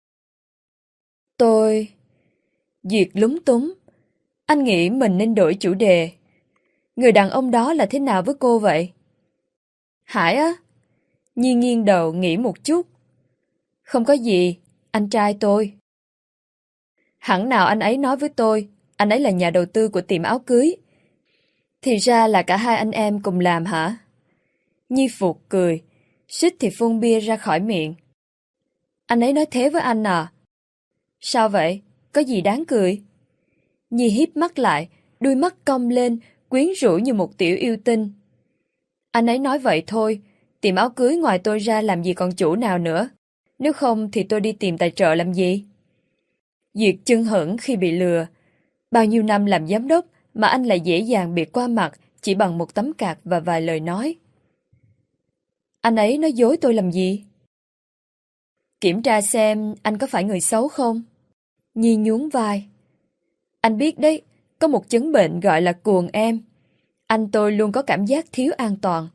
Tôi... Duyệt lúng túng. Anh nghĩ mình nên đổi chủ đề. Người đàn ông đó là thế nào với cô vậy? Hải á? Nhi nghiêng đầu nghĩ một chút. Không có gì, anh trai tôi. Hẳn nào anh ấy nói với tôi, anh ấy là nhà đầu tư của tiệm áo cưới. Thì ra là cả hai anh em cùng làm hả? Nhi phục cười, suýt thì phun bia ra khỏi miệng. Anh ấy nói thế với anh à? Sao vậy? Có gì đáng cười? Nhi híp mắt lại, đuôi mắt cong lên, quyến rũ như một tiểu yêu tinh. Anh ấy nói vậy thôi, tiệm áo cưới ngoài tôi ra làm gì còn chủ nào nữa. Nếu không thì tôi đi tìm tài trợ làm gì? Duyệt chưng hửng khi bị lừa. Bao nhiêu năm làm giám đốc mà anh lại dễ dàng bị qua mặt chỉ bằng một tấm cạc và vài lời nói. Anh ấy nói dối tôi làm gì? Kiểm tra xem anh có phải người xấu không? Nhi nhún vai. Anh biết đấy, có một chứng bệnh gọi là cuồng em. Anh tôi luôn có cảm giác thiếu an toàn.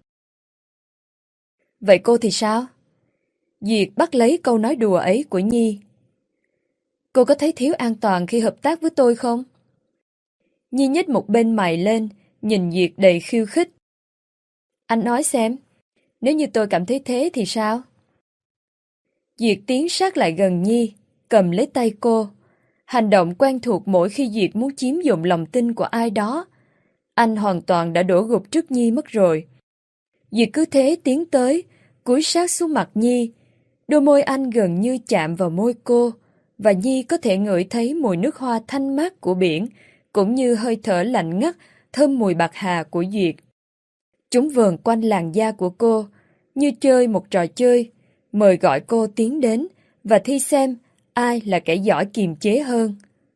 Vậy cô thì sao? Duyệt bắt lấy câu nói đùa ấy của Nhi. Cô có thấy thiếu an toàn khi hợp tác với tôi không? Nhi nhếch một bên mày lên, nhìn Duyệt đầy khiêu khích. Anh nói xem, nếu như tôi cảm thấy thế thì sao? Duyệt tiến sát lại gần Nhi, cầm lấy tay cô. Hành động quen thuộc mỗi khi Duyệt muốn chiếm dụng lòng tin của ai đó. Anh hoàn toàn đã đổ gục trước Nhi mất rồi. Duyệt cứ thế tiến tới, cúi sát xuống mặt Nhi. Đôi môi anh gần như chạm vào môi cô, và Nhi có thể ngửi thấy mùi nước hoa thanh mát của biển, cũng như hơi thở lạnh ngắt, thơm mùi bạc hà của Duyệt. Chúng vờn quanh làn da của cô, như chơi một trò chơi, mời gọi cô tiến đến và thi xem ai là kẻ giỏi kiềm chế hơn.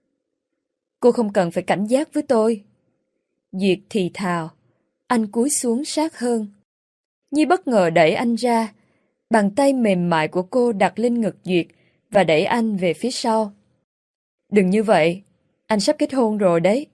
Cô không cần phải cảnh giác với tôi. Duyệt thì thào. Anh cúi xuống sát hơn. Nhi bất ngờ đẩy anh ra. Bàn tay mềm mại của cô đặt lên ngực Duyệt và đẩy anh về phía sau. Đừng như vậy, anh sắp kết hôn rồi đấy.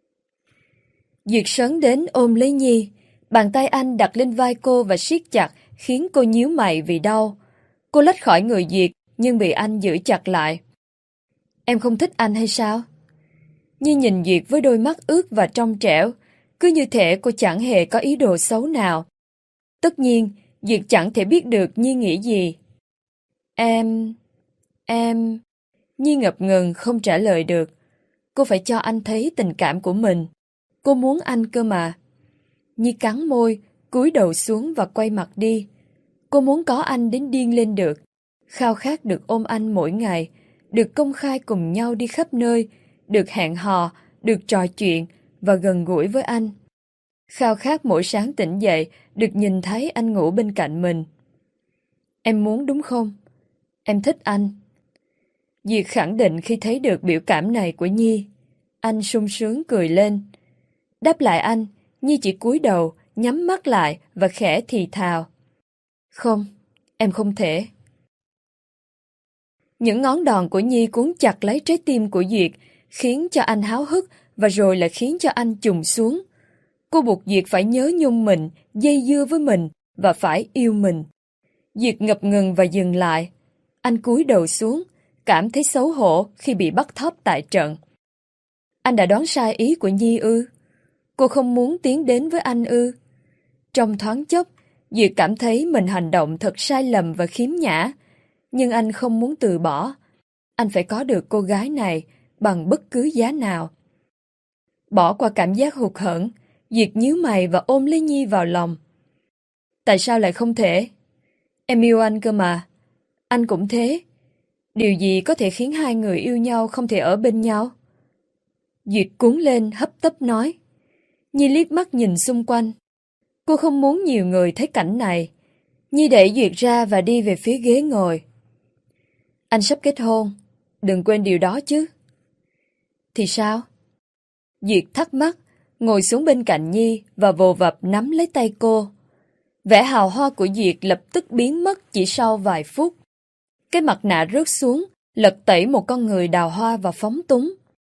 Duyệt sấn đến ôm lấy Nhi. Bàn tay anh đặt lên vai cô và siết chặt, khiến cô nhíu mày vì đau. Cô lách khỏi người Duyệt, nhưng bị anh giữ chặt lại. Em không thích anh hay sao? Nhi nhìn Duyệt với đôi mắt ướt và trong trẻo, cứ như thể cô chẳng hề có ý đồ xấu nào. Tất nhiên, Duyệt chẳng thể biết được Nhi nghĩ gì. Em... em... Nhi ngập ngừng không trả lời được. Cô phải cho anh thấy tình cảm của mình. Cô muốn anh cơ mà. Nhi cắn môi, cúi đầu xuống và quay mặt đi. Cô muốn có anh đến điên lên được. Khao khát được ôm anh mỗi ngày, được công khai cùng nhau đi khắp nơi, được hẹn hò, được trò chuyện và gần gũi với anh. Khao khát mỗi sáng tỉnh dậy, được nhìn thấy anh ngủ bên cạnh mình. Em muốn đúng không? Em thích anh. Duyệt khẳng định khi thấy được biểu cảm này của Nhi. Anh sung sướng cười lên. Đáp lại anh, Nhi chỉ cúi đầu, nhắm mắt lại và khẽ thì thào. Không, em không thể. Những ngón đòn của Nhi cuốn chặt lấy trái tim của Duyệt, khiến cho anh háo hức và rồi lại khiến cho anh chùng xuống. Cô buộc Duyệt phải nhớ nhung mình, dây dưa với mình và phải yêu mình. Duyệt ngập ngừng và dừng lại. Anh cúi đầu xuống, cảm thấy xấu hổ khi bị bắt thóp tại trận. Anh đã đoán sai ý của Nhi ư? Cô không muốn tiến đến với anh ư? Trong thoáng chốc, Duyệt cảm thấy mình hành động thật sai lầm và khiếm nhã. Nhưng anh không muốn từ bỏ. Anh phải có được cô gái này bằng bất cứ giá nào. Bỏ qua cảm giác hụt hẫng, Duyệt nhíu mày và ôm lấy Nhi vào lòng. Tại sao lại không thể? Em yêu anh cơ mà. Anh cũng thế. Điều gì có thể khiến hai người yêu nhau không thể ở bên nhau? Duyệt cuống lên hấp tấp nói. Nhi liếc mắt nhìn xung quanh. Cô không muốn nhiều người thấy cảnh này. Nhi đẩy Duyệt ra và đi về phía ghế ngồi. Anh sắp kết hôn. Đừng quên điều đó chứ. Thì sao? Duyệt thắc mắc, ngồi xuống bên cạnh Nhi và vồ vập nắm lấy tay cô. Vẻ hào hoa của Duyệt lập tức biến mất chỉ sau vài phút. Cái mặt nạ rớt xuống, lật tẩy một con người đào hoa và phóng túng.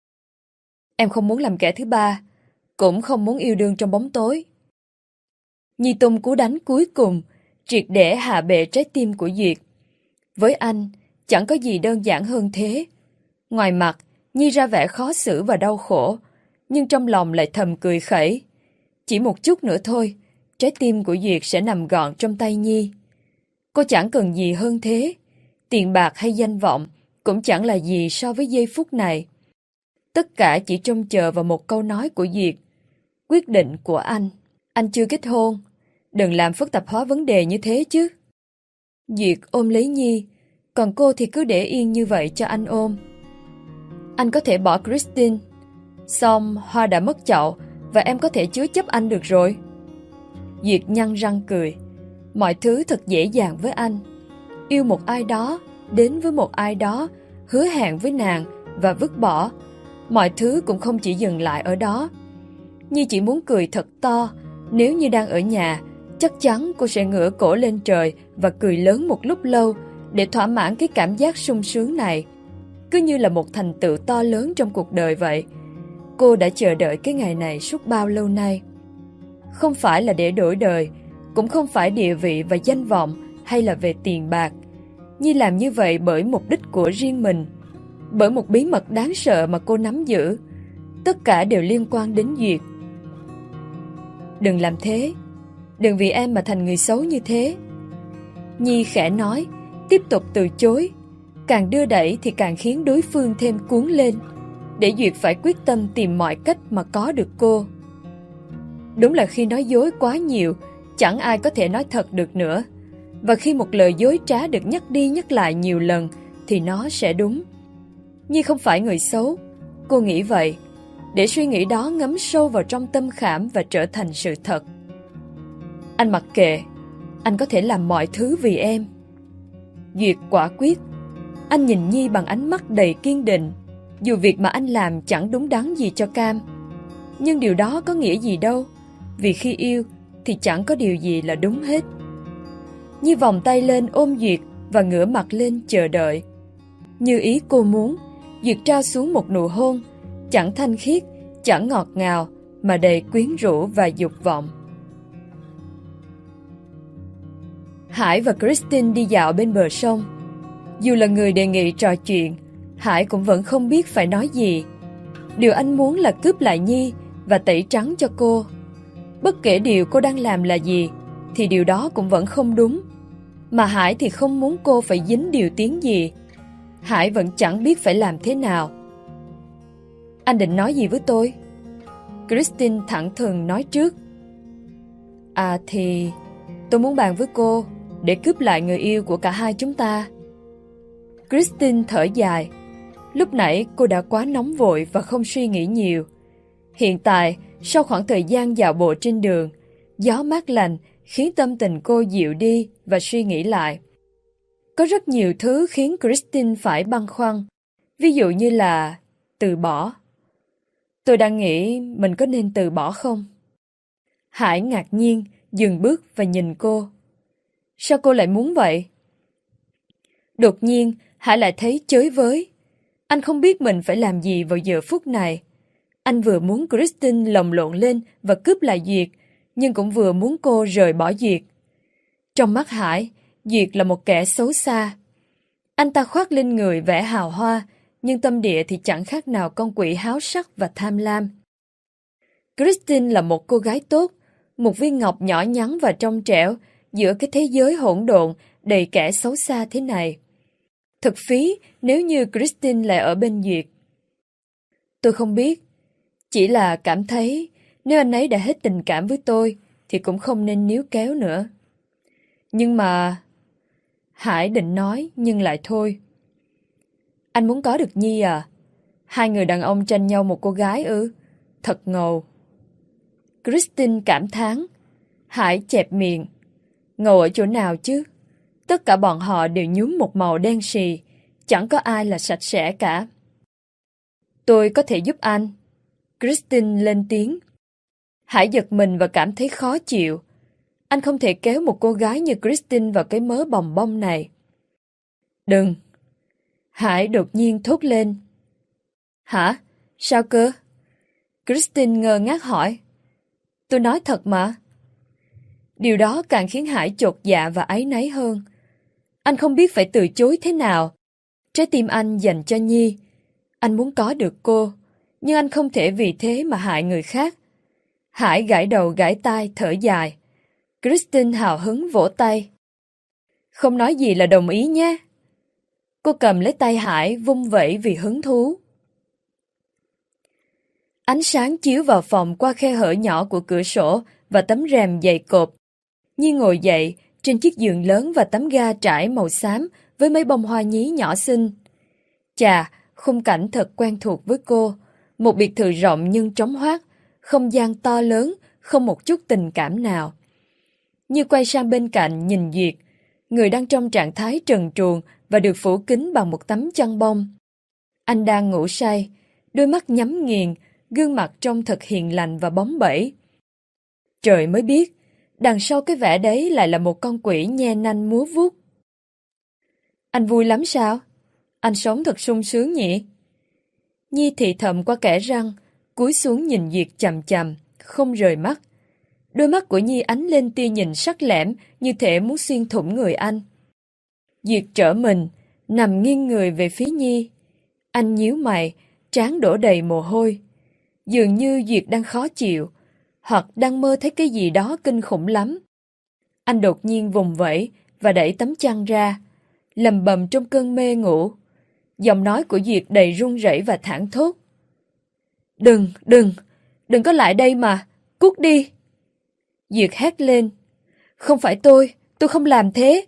Em không muốn làm kẻ thứ ba, cũng không muốn yêu đương trong bóng tối. Nhi tung cú đánh cuối cùng, triệt để hạ bệ trái tim của Duyệt. Với anh, chẳng có gì đơn giản hơn thế. Ngoài mặt, Nhi ra vẻ khó xử và đau khổ, nhưng trong lòng lại thầm cười khẩy. Chỉ một chút nữa thôi, trái tim của Duyệt sẽ nằm gọn trong tay Nhi. Cô chẳng cần gì hơn thế. Tiền bạc hay danh vọng cũng chẳng là gì so với giây phút này. Tất cả chỉ trông chờ vào một câu nói của Duyệt. Quyết định của anh. Anh chưa kết hôn. Đừng làm phức tạp hóa vấn đề như thế chứ. Duyệt ôm lấy Nhi, còn cô thì cứ để yên như vậy cho anh ôm. Anh có thể bỏ Christine. Xong hoa đã mất chậu và em có thể chứa chấp anh được rồi. Duyệt nhăn răng cười. Mọi thứ thật dễ dàng với anh. Yêu một ai đó, đến với một ai đó, hứa hẹn với nàng và vứt bỏ. Mọi thứ cũng không chỉ dừng lại ở đó. Nhi chỉ muốn cười thật to. Nếu như đang ở nhà, chắc chắn cô sẽ ngửa cổ lên trời và cười lớn một lúc lâu để thỏa mãn cái cảm giác sung sướng này. Cứ như là một thành tựu to lớn trong cuộc đời vậy. Cô đã chờ đợi cái ngày này suốt bao lâu nay. Không phải là để đổi đời, cũng không phải địa vị và danh vọng hay là về tiền bạc. Nhi làm như vậy bởi mục đích của riêng mình, bởi một bí mật đáng sợ mà cô nắm giữ. Tất cả đều liên quan đến Duyệt. Đừng làm thế. Đừng vì em mà thành người xấu như thế. Nhi khẽ nói, tiếp tục từ chối. Càng đưa đẩy thì càng khiến đối phương thêm cuốn lên, để Duyệt phải quyết tâm tìm mọi cách mà có được cô. Đúng là khi nói dối quá nhiều, chẳng ai có thể nói thật được nữa. Và khi một lời dối trá được nhắc đi nhắc lại nhiều lần, thì nó sẽ đúng. Nhi không phải người xấu. Cô nghĩ vậy, để suy nghĩ đó ngấm sâu vào trong tâm khảm và trở thành sự thật. Anh mặc kệ. Anh có thể làm mọi thứ vì em. Duyệt quả quyết. Anh nhìn Nhi bằng ánh mắt đầy kiên định. Dù việc mà anh làm chẳng đúng đắn gì cho Cam, nhưng điều đó có nghĩa gì đâu. Vì khi yêu thì chẳng có điều gì là đúng hết. Nhi vòng tay lên ôm Duyệt và ngửa mặt lên chờ đợi. Như ý cô muốn, Duyệt trao xuống một nụ hôn, chẳng thanh khiết, chẳng ngọt ngào, mà đầy quyến rũ và dục vọng. Hải và Christine đi dạo bên bờ sông. Dù là người đề nghị trò chuyện, Hải cũng vẫn không biết phải nói gì. Điều anh muốn là cướp lại Nhi và tẩy trắng cho cô. Bất kể điều cô đang làm là gì, thì điều đó cũng vẫn không đúng. Mà Hải thì không muốn cô phải dính điều tiếng gì. Hải vẫn chẳng biết phải làm thế nào. Anh định nói gì với tôi? Christine thẳng thừng nói trước. À thì tôi muốn bàn với cô để cướp lại người yêu của cả hai chúng ta. Christine thở dài. Lúc nãy cô đã quá nóng vội và không suy nghĩ nhiều. Hiện tại, sau khoảng thời gian dạo bộ trên đường, gió mát lành khiến tâm tình cô dịu đi và suy nghĩ lại. Có rất nhiều thứ khiến Christine phải băn khoăn. Ví dụ như là từ bỏ. Tôi đang nghĩ mình có nên từ bỏ không? Hải ngạc nhiên, dừng bước và nhìn cô. Sao cô lại muốn vậy? Đột nhiên, Hải lại thấy chới với. Anh không biết mình phải làm gì vào giờ phút này. Anh vừa muốn Christine lồng lộn lên và cướp lại Duyệt, nhưng cũng vừa muốn cô rời bỏ Duyệt. Trong mắt Hải, Duyệt là một kẻ xấu xa. Anh ta khoác lên người vẻ hào hoa, nhưng tâm địa thì chẳng khác nào con quỷ háo sắc và tham lam. Christine là một cô gái tốt, một viên ngọc nhỏ nhắn và trong trẻo giữa cái thế giới hỗn độn đầy kẻ xấu xa thế này. Thật phí nếu như Christine lại ở bên Duyệt. Tôi không biết, chỉ là cảm thấy nếu anh ấy đã hết tình cảm với tôi thì cũng không nên níu kéo nữa. Nhưng mà... Hải định nói nhưng lại thôi. Anh muốn có được Nhi à? Hai người đàn ông tranh nhau một cô gái ư? Thật ngầu. Christine cảm thán. Hải chẹp miệng. Ngầu ở chỗ nào chứ? Tất cả bọn họ đều nhuốm một màu đen xì, chẳng có ai là sạch sẽ cả. Tôi có thể giúp anh. Christine lên tiếng. Hải giật mình và cảm thấy khó chịu. Anh không thể kéo một cô gái như Christine vào cái mớ bòng bong này. Đừng. Hải đột nhiên thốt lên. Hả? Sao cơ? Christine ngơ ngác hỏi. Tôi nói thật mà. Điều đó càng khiến Hải chột dạ và áy náy hơn. Anh không biết phải từ chối thế nào. Trái tim anh dành cho Nhi. Anh muốn có được cô, nhưng anh không thể vì thế mà hại người khác. Hải gãi đầu gãi tai thở dài. Christine hào hứng vỗ tay. Không nói gì là đồng ý nhé. Cô cầm lấy tay Hải vung vẩy vì hứng thú. Ánh sáng chiếu vào phòng qua khe hở nhỏ của cửa sổ và tấm rèm dày cộp. Nhi ngồi dậy trên chiếc giường lớn và tấm ga trải màu xám với mấy bông hoa nhí nhỏ xinh. Chà, khung cảnh thật quen thuộc với cô. Một biệt thự rộng nhưng trống hoác, không gian to lớn, không một chút tình cảm nào. Như quay sang bên cạnh nhìn Duyệt, người đang trong trạng thái trần truồng và được phủ kín bằng một tấm chăn bông. Anh đang ngủ say, đôi mắt nhắm nghiền, gương mặt trông thật hiền lành và bóng bẩy. Trời mới biết, đằng sau cái vẻ đấy lại là một con quỷ nhe nanh múa vuốt. Anh vui lắm sao? Anh sống thật sung sướng nhỉ? Nhi thì thầm qua kẽ răng, cúi xuống nhìn Duyệt chằm chằm, không rời mắt. Đôi mắt của Nhi ánh lên tia nhìn sắc lẻm như thể muốn xuyên thủng người anh. Duyệt trở mình, nằm nghiêng người về phía Nhi. Anh nhíu mày, trán đổ đầy mồ hôi. Dường như Duyệt đang khó chịu, hoặc đang mơ thấy cái gì đó kinh khủng lắm. Anh đột nhiên vùng vẫy và đẩy tấm chăn ra, lầm bầm trong cơn mê ngủ. Giọng nói của Duyệt đầy run rẩy và thảng thốt. Đừng, đừng, đừng có lại đây mà, cút đi. Duyệt hét lên. Không phải tôi, tôi không làm thế.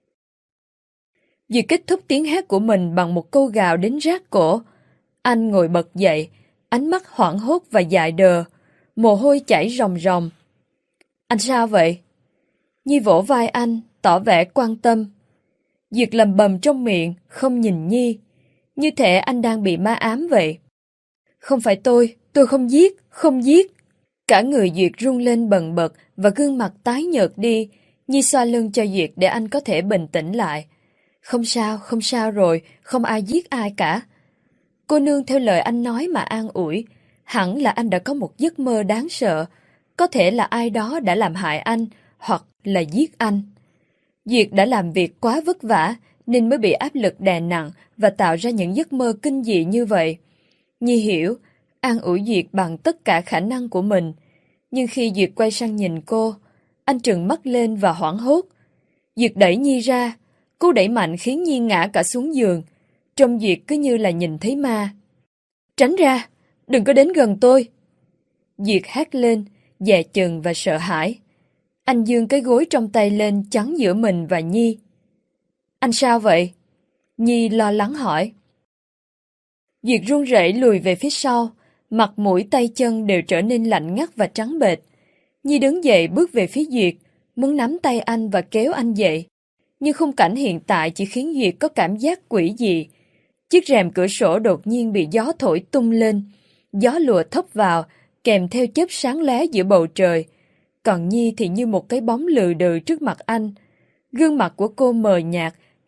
Duyệt kết thúc tiếng hét của mình bằng một câu gào đến rát cổ. Anh ngồi bật dậy, ánh mắt hoảng hốt và dại đờ, mồ hôi chảy ròng ròng. Anh sao vậy? Nhi vỗ vai anh, tỏ vẻ quan tâm. Duyệt lầm bầm trong miệng, không nhìn Nhi, như thể anh đang bị ma ám vậy. Không phải tôi, tôi không giết, không giết. Cả người Duyệt run lên bần bật và gương mặt tái nhợt đi. Nhi xoa lưng cho Duyệt để anh có thể bình tĩnh lại. Không sao, không sao rồi, không ai giết ai cả. Cô nương theo lời anh nói mà an ủi. Hẳn là anh đã có một giấc mơ đáng sợ. Có thể là ai đó đã làm hại anh, hoặc là giết anh. Duyệt đã làm việc quá vất vả, nên mới bị áp lực đè nặng và tạo ra những giấc mơ kinh dị như vậy. Nhi hiểu, an ủi Duyệt bằng tất cả khả năng của mình. Nhưng khi Duyệt quay sang nhìn cô, anh trừng mắt lên và hoảng hốt. Duyệt đẩy Nhi ra, cú đẩy mạnh khiến Nhi ngã cả xuống giường. Trông Duyệt cứ như là nhìn thấy ma. Tránh ra, đừng có đến gần tôi. Duyệt hét lên, dè chừng và sợ hãi. Anh giương cái gối trong tay lên chắn giữa mình và Nhi. Anh sao vậy? Nhi lo lắng hỏi. Duyệt run rẩy lùi về phía sau, mặt mũi tay chân đều trở nên lạnh ngắt và trắng bệch. Nhi đứng dậy bước về phía Duyệt, muốn nắm tay anh và kéo anh dậy. Nhưng khung cảnh hiện tại chỉ khiến Duyệt có cảm giác quỷ dị. Chiếc rèm cửa sổ đột nhiên bị gió thổi tung lên, gió lùa thốc vào, kèm theo chớp sáng lóe giữa bầu trời. Còn Nhi thì như một cái bóng lừ đừ trước mặt anh. Gương mặt của cô mờ nhạt,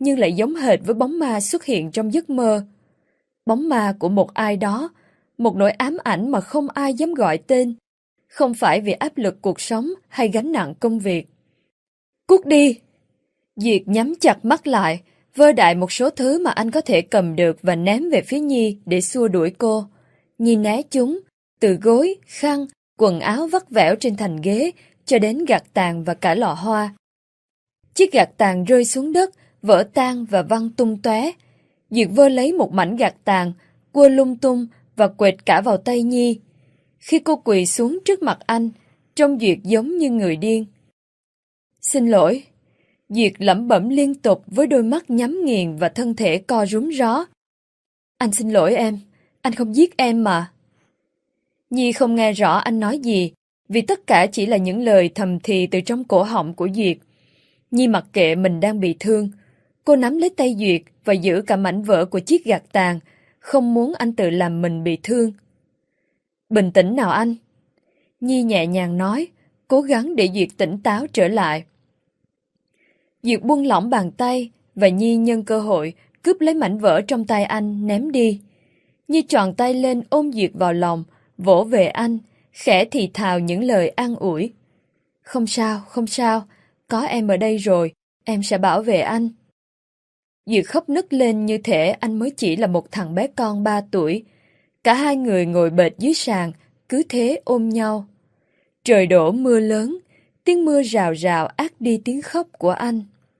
nhưng lại giống hệt với bóng ma xuất hiện trong giấc mơ. Bóng ma của một ai đó, một nỗi ám ảnh mà không ai dám gọi tên, không phải vì áp lực cuộc sống hay gánh nặng công việc. Cút đi! Duyệt nhắm chặt mắt lại, vơ đại một số thứ mà anh có thể cầm được và ném về phía Nhi để xua đuổi cô. Nhi né chúng, từ gối, khăn, quần áo vắt vẻo trên thành ghế, cho đến gạt tàn và cả lọ hoa. Chiếc gạt tàn rơi xuống đất, vỡ tan và văng tung tóe. Duyệt vơ lấy một mảnh gạt tàn, cua lung tung và quệt cả vào tay Nhi. Khi cô quỳ xuống trước mặt anh, trông Duyệt giống như người điên. Xin lỗi. Duyệt lẩm bẩm liên tục với đôi mắt nhắm nghiền và thân thể co rúm ró. Anh xin lỗi em, anh không giết em mà. Nhi không nghe rõ anh nói gì, vì tất cả chỉ là những lời thầm thì từ trong cổ họng của Duyệt. Nhi mặc kệ mình đang bị thương. Cô nắm lấy tay Duyệt và giữ cả mảnh vỡ của chiếc gạt tàn, không muốn anh tự làm mình bị thương. Bình tĩnh nào anh. Nhi nhẹ nhàng nói, cố gắng để Duyệt tỉnh táo trở lại. Duyệt buông lỏng bàn tay và Nhi nhân cơ hội cướp lấy mảnh vỡ trong tay anh ném đi. Nhi tròn tay lên ôm Duyệt vào lòng, vỗ về anh, khẽ thì thào những lời an ủi. Không sao, không sao, có em ở đây rồi, em sẽ bảo vệ anh. Duyệt khóc nức lên như thể anh mới chỉ là một thằng bé con ba tuổi. Cả hai người ngồi bệt dưới sàn, cứ thế ôm nhau. Trời đổ mưa lớn, tiếng mưa rào rào át đi tiếng khóc của anh.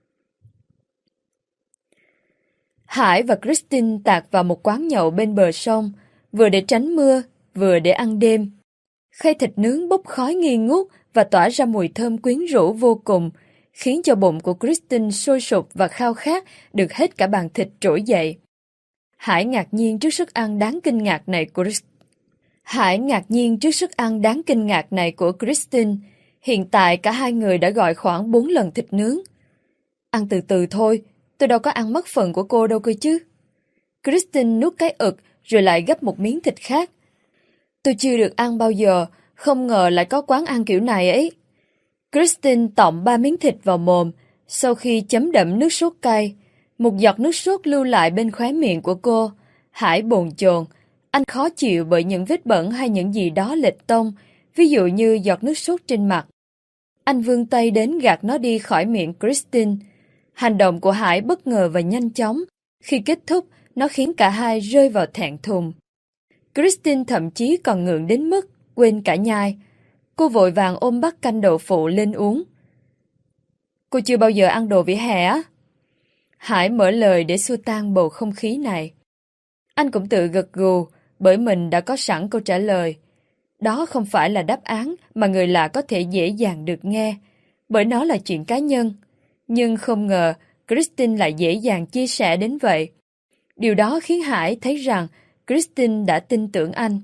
Hải và Christine tạt vào một quán nhậu bên bờ sông, vừa để tránh mưa, vừa để ăn đêm. Khay thịt nướng bốc khói nghi ngút và tỏa ra mùi thơm quyến rũ vô cùng, khiến cho bụng của Christine sôi sục và khao khát được hết cả bàn thịt trỗi dậy. Hải ngạc nhiên trước sức ăn đáng kinh ngạc này của Hải ngạc nhiên trước sức ăn đáng kinh ngạc này của Christine. Hiện tại cả hai người đã gọi khoảng bốn lần thịt nướng. Ăn từ từ thôi, tôi đâu có ăn mất phần của cô đâu cơ chứ. Christine nuốt cái ực rồi lại gấp một miếng thịt khác. Tôi chưa được ăn bao giờ, không ngờ lại có quán ăn kiểu này ấy. Christine tọng ba miếng thịt vào mồm, sau khi chấm đậm nước sốt cay. Một giọt nước sốt lưu lại bên khóe miệng của cô. Hải bồn chồn, anh khó chịu bởi những vết bẩn hay những gì đó lệch tông, ví dụ như giọt nước sốt trên mặt. Anh vươn tay đến gạt nó đi khỏi miệng Christine. Hành động của Hải bất ngờ và nhanh chóng. Khi kết thúc, nó khiến cả hai rơi vào thẹn thùng. Christine thậm chí còn ngượng đến mức quên cả nhai. Cô vội vàng ôm bát canh đậu phụ lên uống. Cô chưa bao giờ ăn đồ vỉa hè á? Hải mở lời để xua tan bầu không khí này. Anh cũng tự gật gù, bởi mình đã có sẵn câu trả lời. Đó không phải là đáp án mà người lạ có thể dễ dàng được nghe, bởi nó là chuyện cá nhân. Nhưng không ngờ Christine lại dễ dàng chia sẻ đến vậy. Điều đó khiến Hải thấy rằng Christine đã tin tưởng anh.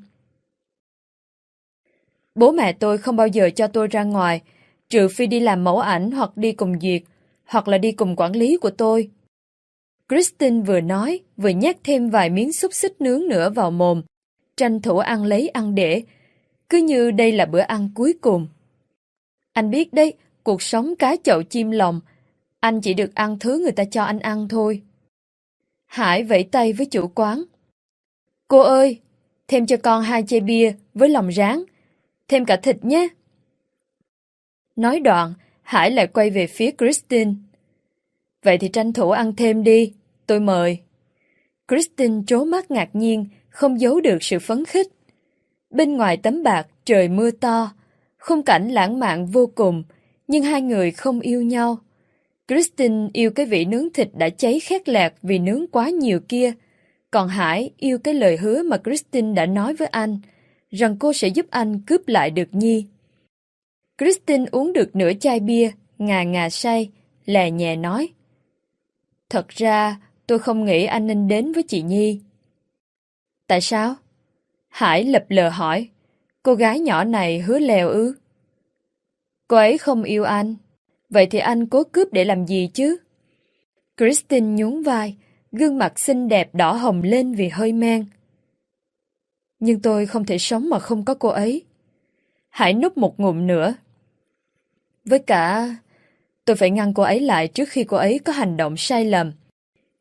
Bố mẹ tôi không bao giờ cho tôi ra ngoài, trừ phi đi làm mẫu ảnh hoặc đi cùng Duyệt, hoặc là đi cùng quản lý của tôi. Christine vừa nói, vừa nhét thêm vài miếng xúc xích nướng nữa vào mồm, tranh thủ ăn lấy ăn để, cứ như đây là bữa ăn cuối cùng. Anh biết đấy, cuộc sống cá chậu chim lòng, anh chỉ được ăn thứ người ta cho anh ăn thôi. Hải vẫy tay với chủ quán. Cô ơi, thêm cho con hai chai bia với lòng rán, thêm cả thịt nhé. Nói đoạn, Hải lại quay về phía Christine. Vậy thì tranh thủ ăn thêm đi, tôi mời. Christine trố mắt ngạc nhiên, không giấu được sự phấn khích. Bên ngoài tấm bạc trời mưa to, khung cảnh lãng mạn vô cùng, nhưng hai người không yêu nhau. Christine yêu cái vị nướng thịt đã cháy khét lẹt vì nướng quá nhiều kia, còn Hải yêu cái lời hứa mà Christine đã nói với anh, rằng cô sẽ giúp anh cướp lại được Nhi. Christine uống được nửa chai bia, ngà ngà say, lè nhẹ nói. Thật ra, tôi không nghĩ anh nên đến với chị Nhi. Tại sao? Hải lập lờ hỏi. Cô gái nhỏ này hứa lèo ư? Cô ấy không yêu anh. Vậy thì anh cố cướp để làm gì chứ? Christine nhún vai, gương mặt xinh đẹp đỏ hồng lên vì hơi men. Nhưng tôi không thể sống mà không có cô ấy. Hải núp một ngụm nữa. Với cả, tôi phải ngăn cô ấy lại trước khi cô ấy có hành động sai lầm,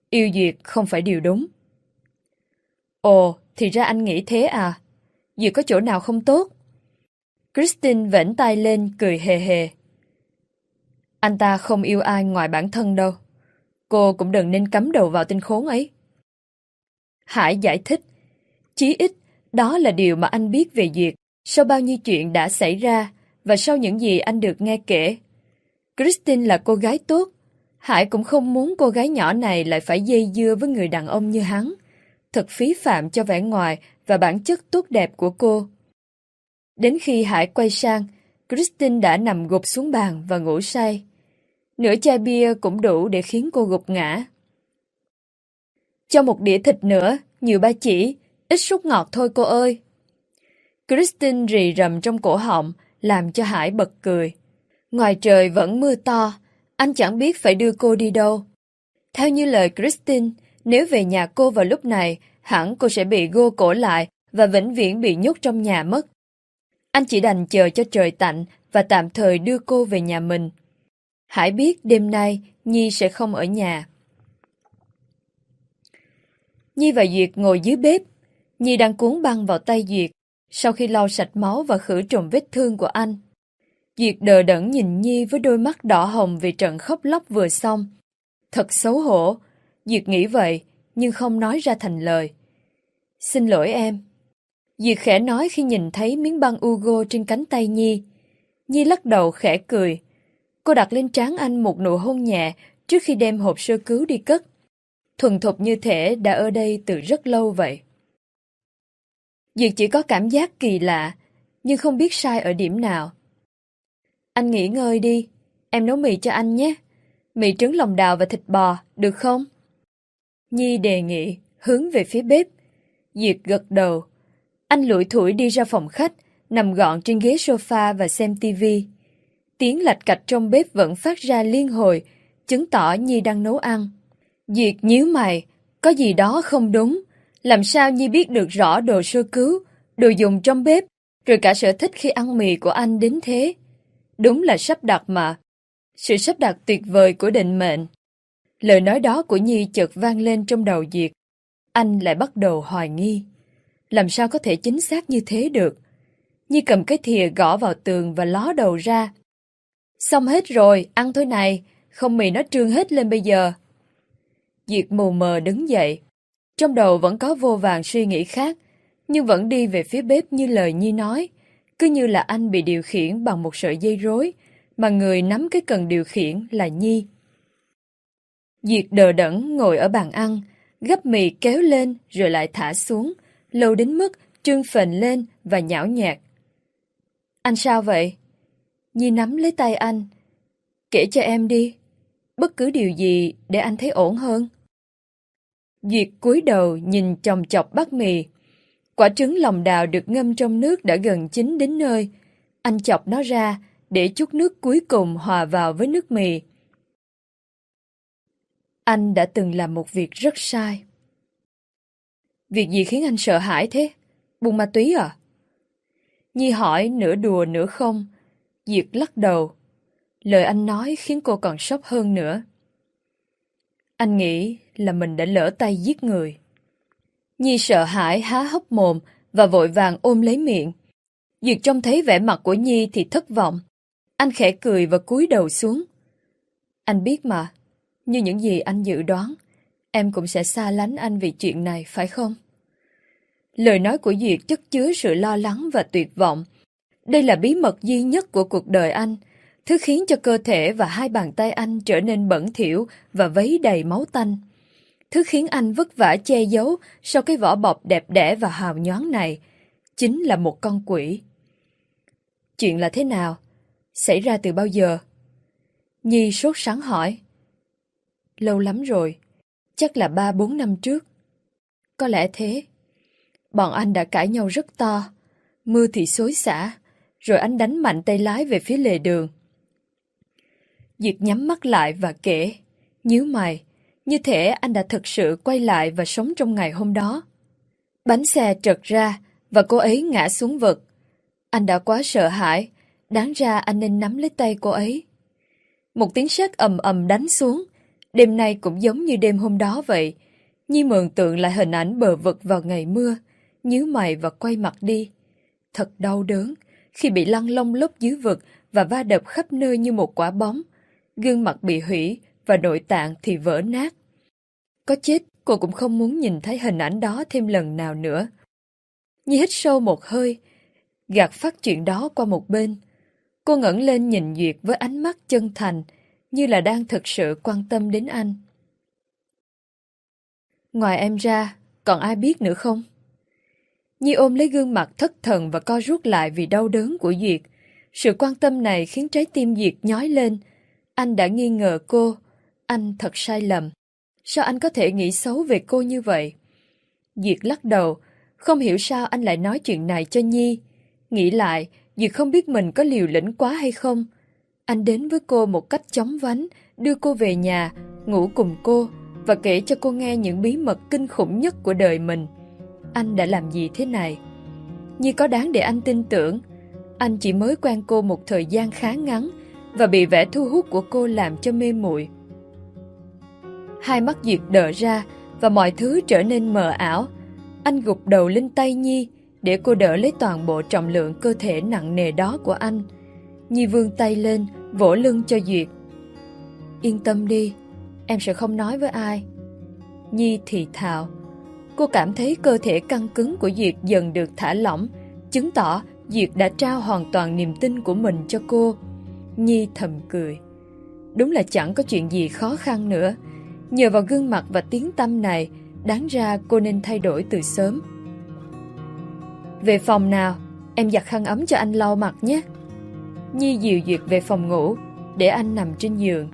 Yêu Duyệt không phải điều đúng. Ồ, thì ra anh nghĩ thế à? Duyệt có chỗ nào không tốt? Christine vểnh tay lên cười hề hề. Anh ta không yêu ai ngoài bản thân đâu. Cô cũng đừng nên cắm đầu vào tên khốn ấy. Hải giải thích. Chí ít, đó là điều mà anh biết về Duyệt sau bao nhiêu chuyện đã xảy ra và sau những gì anh được nghe kể. Christine là cô gái tốt. Hải cũng không muốn cô gái nhỏ này lại phải dây dưa với người đàn ông như hắn. Thật phí phạm cho vẻ ngoài và bản chất tốt đẹp của cô. Đến khi Hải quay sang, Christine đã nằm gục xuống bàn và ngủ say. Nửa chai bia cũng đủ để khiến cô gục ngã. Cho một đĩa thịt nữa, nhiều ba chỉ, ít sốt ngọt thôi cô ơi. Christine rì rầm trong cổ họng, làm cho Hải bật cười. Ngoài trời vẫn mưa to, anh chẳng biết phải đưa cô đi đâu. Theo như lời Christine, nếu về nhà cô vào lúc này, hẳn cô sẽ bị gô cổ lại và vĩnh viễn bị nhốt trong nhà mất. Anh chỉ đành chờ cho trời tạnh và tạm thời đưa cô về nhà mình. Hải biết đêm nay Nhi sẽ không ở nhà. Nhi và Duyệt ngồi dưới bếp. Nhi đang cuốn băng vào tay Duyệt, sau khi lau sạch máu và khử trùng vết thương của anh. Duyệt đờ đẫn nhìn Nhi với đôi mắt đỏ hồng vì trận khóc lóc vừa xong. Thật xấu hổ. Duyệt nghĩ vậy, nhưng không nói ra thành lời. Xin lỗi em. Duyệt khẽ nói khi nhìn thấy miếng băng Ugo trên cánh tay Nhi. Nhi lắc đầu khẽ cười. Cô đặt lên trán anh một nụ hôn nhẹ trước khi đem hộp sơ cứu đi cất. Thuần thục như thể đã ở đây từ rất lâu vậy. Duyệt chỉ có cảm giác kỳ lạ, nhưng không biết sai ở điểm nào. Anh nghỉ ngơi đi, em nấu mì cho anh nhé. Mì trứng lòng đào và thịt bò, được không? Nhi đề nghị, hướng về phía bếp. Duyệt gật đầu. Anh lủi thủi đi ra phòng khách, nằm gọn trên ghế sofa và xem tivi. Tiếng lạch cạch trong bếp vẫn phát ra liên hồi, chứng tỏ Nhi đang nấu ăn. Duyệt nhíu mày, có gì đó không đúng. Làm sao Nhi biết được rõ đồ sơ cứu, đồ dùng trong bếp, rồi cả sở thích khi ăn mì của anh đến thế? Đúng là sắp đặt mà. Sự sắp đặt tuyệt vời của định mệnh. Lời nói đó của Nhi chợt vang lên trong đầu Duyệt. Anh lại bắt đầu hoài nghi. Làm sao có thể chính xác như thế được? Nhi cầm cái thìa gõ vào tường và ló đầu ra. Xong hết rồi, ăn thôi này, không mì nó trương hết lên bây giờ. Duyệt mù mờ đứng dậy. Trong đầu vẫn có vô vàn suy nghĩ khác, nhưng vẫn đi về phía bếp như lời Nhi nói. Cứ như là anh bị điều khiển bằng một sợi dây rối, mà người nắm cái cần điều khiển là Nhi. Duyệt đờ đẫn ngồi ở bàn ăn, gắp mì kéo lên rồi lại thả xuống, lâu đến mức trương phình lên và nhão nhạt. Anh sao vậy? Nhi nắm lấy tay anh. Kể cho em đi, bất cứ điều gì để anh thấy ổn hơn. Duyệt cúi đầu nhìn chòng chọc bát mì. Quả trứng lòng đào được ngâm trong nước đã gần chín đến nơi. Anh chọc nó ra để chút nước cuối cùng hòa vào với nước mì. Anh đã từng làm một việc rất sai. Việc gì khiến anh sợ hãi thế? Buôn ma túy à? Nhi hỏi nửa đùa nửa không. Duyệt lắc đầu. Lời anh nói khiến cô còn sốc hơn nữa. Anh nghĩ là mình đã lỡ tay giết người. Nhi sợ hãi há hốc mồm và vội vàng ôm lấy miệng. Duyệt trông thấy vẻ mặt của Nhi thì thất vọng. Anh khẽ cười và cúi đầu xuống. Anh biết mà, như những gì anh dự đoán, em cũng sẽ xa lánh anh vì chuyện này, phải không? Lời nói của Duyệt chất chứa sự lo lắng và tuyệt vọng. Đây là bí mật duy nhất của cuộc đời anh, thứ khiến cho cơ thể và hai bàn tay anh trở nên bẩn thỉu và vấy đầy máu tanh. Thứ khiến anh vất vả che giấu sau cái vỏ bọc đẹp đẽ và hào nhoáng này, chính là một con quỷ. Chuyện là thế nào? Xảy ra từ bao giờ? Nhi sốt sắng hỏi. Lâu lắm rồi, chắc là ba bốn năm trước. Có lẽ thế. Bọn anh đã cãi nhau rất to, mưa thì xối xả, rồi anh đánh mạnh tay lái về phía lề đường. Duyệt nhắm mắt lại và kể, nhíu mày, như thể anh đã thực sự quay lại và sống trong ngày hôm đó. Bánh xe trật ra và cô ấy ngã xuống vực. Anh đã quá sợ hãi, đáng ra anh nên nắm lấy tay cô ấy. Một tiếng sét ầm ầm đánh xuống, Đêm nay cũng giống như đêm hôm đó vậy. Nhi mường tượng lại hình ảnh bờ vực vào ngày mưa, nhíu mày và quay mặt đi. Thật đau đớn khi bị lăn lông lốc dưới vực và va đập khắp nơi như một quả bóng. Gương mặt bị hủy và nội tạng thì vỡ nát. Có chết, cô cũng không muốn nhìn thấy hình ảnh đó thêm lần nào nữa. Nhi hít sâu một hơi, gạt phát chuyện đó qua một bên. Cô ngẩng lên nhìn Duyệt với ánh mắt chân thành, như là đang thực sự quan tâm đến anh. Ngoài em ra, còn ai biết nữa không? Nhi ôm lấy gương mặt thất thần và co rút lại vì đau đớn của Duyệt. Sự quan tâm này khiến trái tim Duyệt nhói lên. Anh đã nghi ngờ cô. Anh thật sai lầm. Sao anh có thể nghĩ xấu về cô như vậy? Duyệt lắc đầu. Không hiểu sao anh lại nói chuyện này cho Nhi. Nghĩ lại, Duyệt không biết mình có liều lĩnh quá hay không. Anh đến với cô một cách chóng vánh, đưa cô về nhà, ngủ cùng cô và kể cho cô nghe những bí mật kinh khủng nhất của đời mình. Anh đã làm gì thế này? Nhi có đáng để anh tin tưởng? Anh chỉ mới quen cô một thời gian khá ngắn và bị vẻ thu hút của cô làm cho mê muội. Hai mắt Duyệt đờ ra và mọi thứ trở nên mờ ảo. Anh gục đầu lên tay Nhi để cô đỡ lấy toàn bộ trọng lượng cơ thể nặng nề đó của anh. Nhi vươn tay lên, vỗ lưng cho Duyệt. Yên tâm đi, em sẽ không nói với ai. Nhi thì thào. Cô cảm thấy cơ thể căng cứng của Duyệt dần được thả lỏng, chứng tỏ Duyệt đã trao hoàn toàn niềm tin của mình cho cô. Nhi thầm cười. Đúng là chẳng có chuyện gì khó khăn nữa. Nhờ vào gương mặt và tiếng tăm này, đáng ra cô nên thay đổi từ sớm. Về phòng nào, em giặt khăn ấm cho anh lau mặt nhé. Nhi dìu Duyệt về phòng ngủ, để anh nằm trên giường.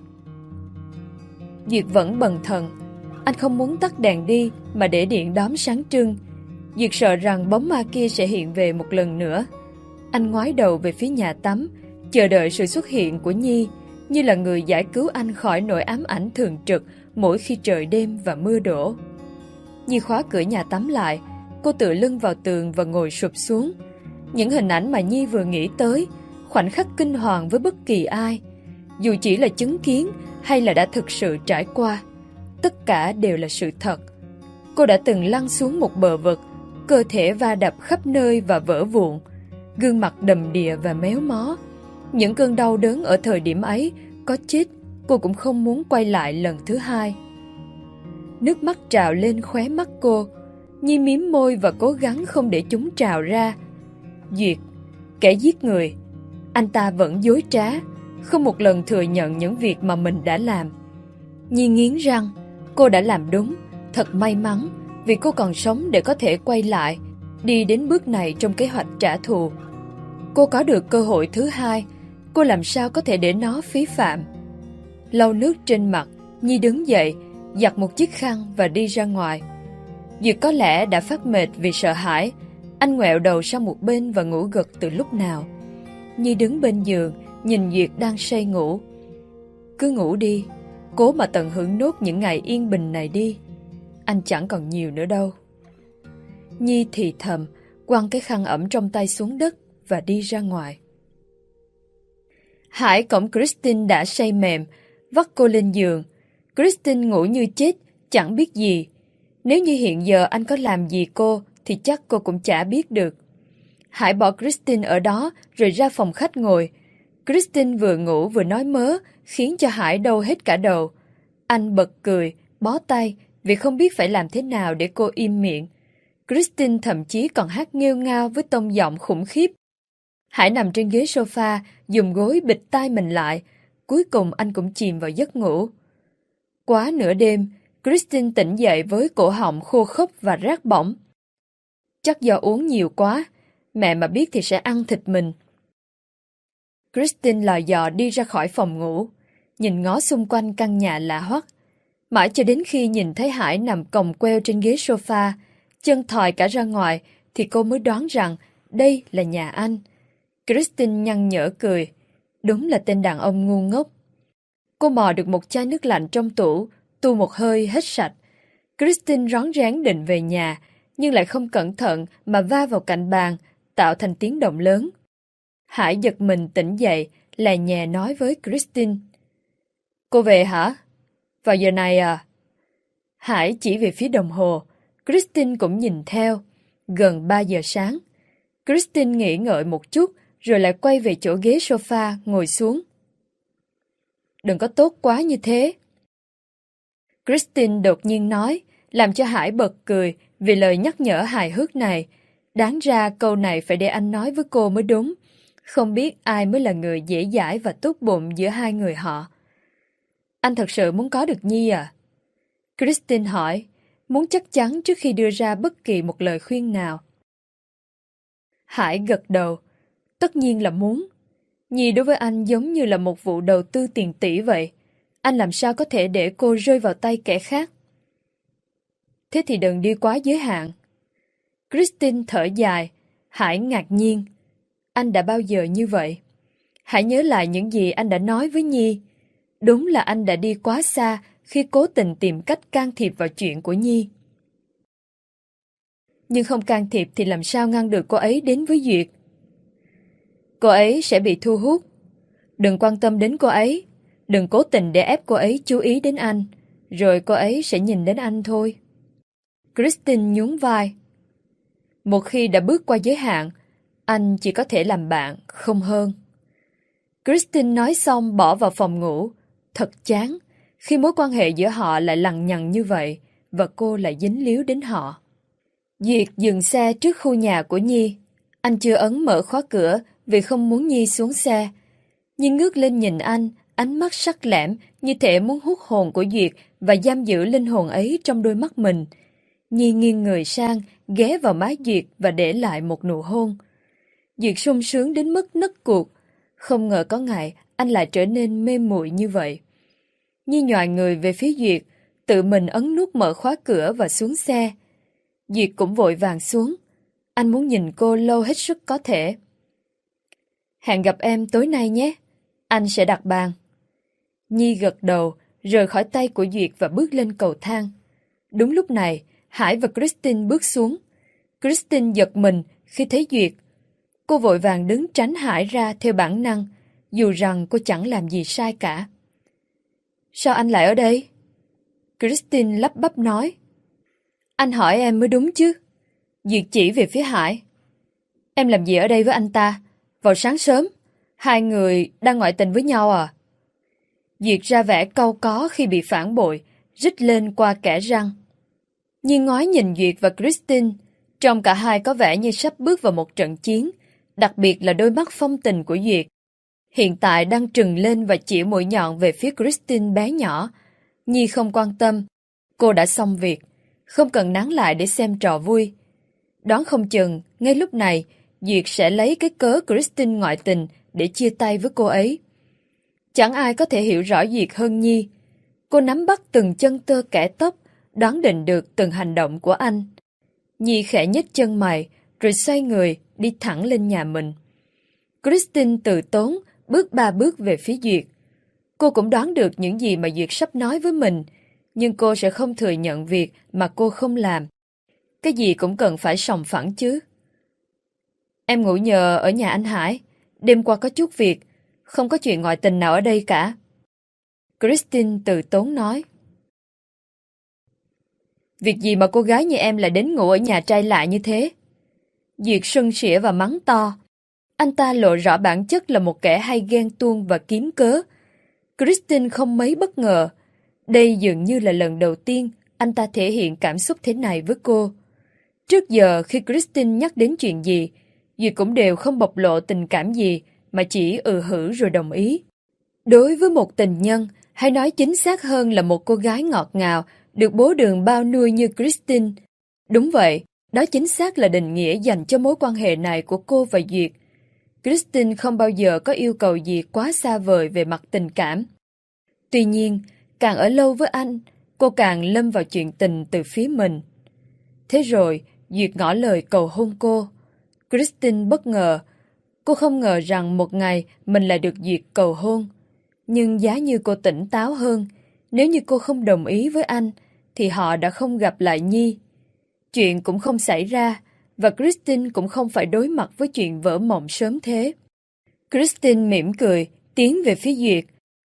Duyệt vẫn bần thần. Anh không muốn tắt đèn đi mà để điện đóm sáng trưng. Duyệt sợ rằng bóng ma kia sẽ hiện về một lần nữa. Anh ngoái đầu về phía nhà tắm, chờ đợi sự xuất hiện của Nhi, như là người giải cứu anh khỏi nỗi ám ảnh thường trực mỗi khi trời đêm và mưa đổ. Nhi khóa cửa nhà tắm lại, cô tựa lưng vào tường và ngồi sụp xuống. Những hình ảnh mà Nhi vừa nghĩ tới, khoảnh khắc kinh hoàng với bất kỳ ai, dù chỉ là chứng kiến hay là đã thực sự trải qua, tất cả đều là sự thật. Cô đã từng lăn xuống một bờ vực, cơ thể va đập khắp nơi và vỡ vụn, gương mặt đầm đìa và méo mó. Những cơn đau đớn ở thời điểm ấy, có chết cô cũng không muốn quay lại lần thứ hai. Nước mắt trào lên khóe mắt cô. Nhi mím môi và cố gắng không để chúng trào ra. Duyệt, kẻ giết người, anh ta vẫn dối trá, không một lần thừa nhận những việc mà mình đã làm. Nhi nghiến răng, cô đã làm đúng, thật may mắn vì cô còn sống để có thể quay lại, đi đến bước này trong kế hoạch trả thù. Cô có được cơ hội thứ hai, cô làm sao có thể để nó phí phạm. Lau nước trên mặt, Nhi đứng dậy, giặt một chiếc khăn và đi ra ngoài. Duyệt có lẽ đã phát mệt vì sợ hãi. Anh ngoẹo đầu sang một bên và ngủ gật từ lúc nào. Nhi đứng bên giường, nhìn Duyệt đang say ngủ. Cứ ngủ đi, cố mà tận hưởng nốt những ngày yên bình này đi. Anh chẳng còn nhiều nữa đâu. Nhi thì thầm, quăng cái khăn ẩm trong tay xuống đất và đi ra ngoài. Hải cõng Christine đã say mềm, vắt cô lên giường. Christine ngủ như chết, chẳng biết gì. Nếu như hiện giờ anh có làm gì cô, thì chắc cô cũng chả biết được. Hải bỏ Christine ở đó rồi ra phòng khách ngồi. Christine vừa ngủ vừa nói mớ, khiến cho Hải đau hết cả đầu. Anh bật cười, bó tay vì không biết phải làm thế nào để cô im miệng. Christine thậm chí còn hát nghêu ngao với tông giọng khủng khiếp. Hải nằm trên ghế sofa, dùng gối bịt tai mình lại. Cuối cùng anh cũng chìm vào giấc ngủ. Quá nửa đêm, Christine tỉnh dậy với cổ họng khô khốc và rát bỏng. Chắc do uống nhiều quá, mẹ mà biết thì sẽ ăn thịt mình. Christine lò dò đi ra khỏi phòng ngủ, nhìn ngó xung quanh căn nhà lạ hoắc. Mãi cho đến khi nhìn thấy Hải nằm còng queo trên ghế sofa, chân thòi cả ra ngoài, thì cô mới đoán rằng đây là nhà anh. Christine nhăn nhở cười. Đúng là tên đàn ông ngu ngốc. Cô mò được một chai nước lạnh trong tủ, tu một hơi hết sạch. Christine rón rén định về nhà, nhưng lại không cẩn thận mà va vào cạnh bàn, tạo thành tiếng động lớn. Hải giật mình tỉnh dậy, lè nhè nói với Christine. Cô về hả? Vào giờ này à? Hải chỉ về phía đồng hồ. Christine cũng nhìn theo. Gần ba giờ sáng. Christine nghĩ ngợi một chút, rồi lại quay về chỗ ghế sofa, ngồi xuống. Đừng có tốt quá như thế. Christine đột nhiên nói, làm cho Hải bật cười vì lời nhắc nhở hài hước này. Đáng ra câu này phải để anh nói với cô mới đúng. Không biết ai mới là người dễ dãi và tốt bụng giữa hai người họ. Anh thật sự muốn có được Nhi à? Christine hỏi, muốn chắc chắn trước khi đưa ra bất kỳ một lời khuyên nào. Hải gật đầu. Tất nhiên là muốn. Nhi đối với anh giống như là một vụ đầu tư tiền tỷ vậy. Anh làm sao có thể để cô rơi vào tay kẻ khác? Thế thì đừng đi quá giới hạn. Christine thở dài. Hải ngạc nhiên. Anh đã bao giờ như vậy? Hãy nhớ lại những gì anh đã nói với Nhi. Đúng là anh đã đi quá xa khi cố tình tìm cách can thiệp vào chuyện của Nhi. Nhưng không can thiệp thì làm sao ngăn được cô ấy đến với Duyệt? Cô ấy sẽ bị thu hút. Đừng quan tâm đến cô ấy. Đừng cố tình để ép cô ấy chú ý đến anh. Rồi cô ấy sẽ nhìn đến anh thôi. Christine nhún vai. Một khi đã bước qua giới hạn, anh chỉ có thể làm bạn, không hơn. Christine nói xong bỏ vào phòng ngủ. Thật chán khi mối quan hệ giữa họ lại lằng nhằng như vậy và cô lại dính líu đến họ. Duyệt dừng xe trước khu nhà của Nhi. Anh chưa ấn mở khóa cửa vì không muốn Nhi xuống xe. Nhi ngước lên nhìn anh, ánh mắt sắc lẻm như thể muốn hút hồn của Duyệt và giam giữ linh hồn ấy trong đôi mắt mình. Nhi nghiêng người sang, ghé vào má Duyệt và để lại một nụ hôn. Duyệt sung sướng đến mức nấc cuộc. Không ngờ có ngày anh lại trở nên mê muội như vậy. Nhi nhoài người về phía Duyệt, tự mình ấn nút mở khóa cửa và xuống xe. Duyệt cũng vội vàng xuống. Anh muốn nhìn cô lâu hết sức có thể. Hẹn gặp em tối nay nhé. Anh sẽ đặt bàn. Nhi gật đầu, rời khỏi tay của Duyệt và bước lên cầu thang. Đúng lúc này, Hải và Christine bước xuống. Christine giật mình khi thấy Duyệt. Cô vội vàng đứng tránh Hải ra theo bản năng, dù rằng cô chẳng làm gì sai cả. Sao anh lại ở đây? Christine lắp bắp nói. Anh hỏi em mới đúng chứ. Duyệt chỉ về phía Hải. Em làm gì ở đây với anh ta? Vào sáng sớm, hai người đang ngoại tình với nhau à? Duyệt ra vẻ cau có khi bị phản bội, rít lên qua kẽ răng. Nhi ngoái nhìn Duyệt và Christine, trông cả hai có vẻ như sắp bước vào một trận chiến, đặc biệt là đôi mắt phong tình của Duyệt. Hiện tại đang trừng lên và chỉ mũi nhọn về phía Christine bé nhỏ. Nhi không quan tâm, cô đã xong việc, không cần nán lại để xem trò vui. Đoán không chừng, ngay lúc này, Duyệt sẽ lấy cái cớ Christine ngoại tình để chia tay với cô ấy. Chẳng ai có thể hiểu rõ Duyệt hơn Nhi. Cô nắm bắt từng chân tơ kẽ tóc, đoán định được từng hành động của anh. Nhi khẽ nhếch chân mày, rồi xoay người, đi thẳng lên nhà mình. Christine từ tốn, bước ba bước về phía Duyệt. Cô cũng đoán được những gì mà Duyệt sắp nói với mình, nhưng cô sẽ không thừa nhận việc mà cô không làm. Cái gì cũng cần phải sòng phẳng chứ. Em ngủ nhờ ở nhà anh Hải, đêm qua có chút việc, không có chuyện ngoại tình nào ở đây cả. Christine từ tốn nói. Việc gì mà cô gái như em lại đến ngủ ở nhà trai lạ như thế? Duyệt sân sỉa và mắng to. Anh ta lộ rõ bản chất là một kẻ hay ghen tuông và kiếm cớ. Christine không mấy bất ngờ. Đây dường như là lần đầu tiên anh ta thể hiện cảm xúc thế này với cô. Trước giờ khi Christine nhắc đến chuyện gì, Duyệt cũng đều không bộc lộ tình cảm gì mà chỉ ừ hử rồi đồng ý. Đối với một tình nhân, hay nói chính xác hơn là một cô gái ngọt ngào, được bố Đường bao nuôi như Christine. Đúng vậy, đó chính xác là định nghĩa dành cho mối quan hệ này của cô và Duyệt. Christine không bao giờ có yêu cầu gì quá xa vời về mặt tình cảm. Tuy nhiên, càng ở lâu với anh, cô càng lâm vào chuyện tình từ phía mình. Thế rồi, Duyệt ngỏ lời cầu hôn cô. Christine bất ngờ. Cô không ngờ rằng một ngày mình lại được Duyệt cầu hôn. Nhưng giá như cô tỉnh táo hơn, nếu như cô không đồng ý với anh, thì họ đã không gặp lại Nhi. Chuyện cũng không xảy ra, và Christine cũng không phải đối mặt với chuyện vỡ mộng sớm thế. Christine mỉm cười, tiến về phía Duyệt.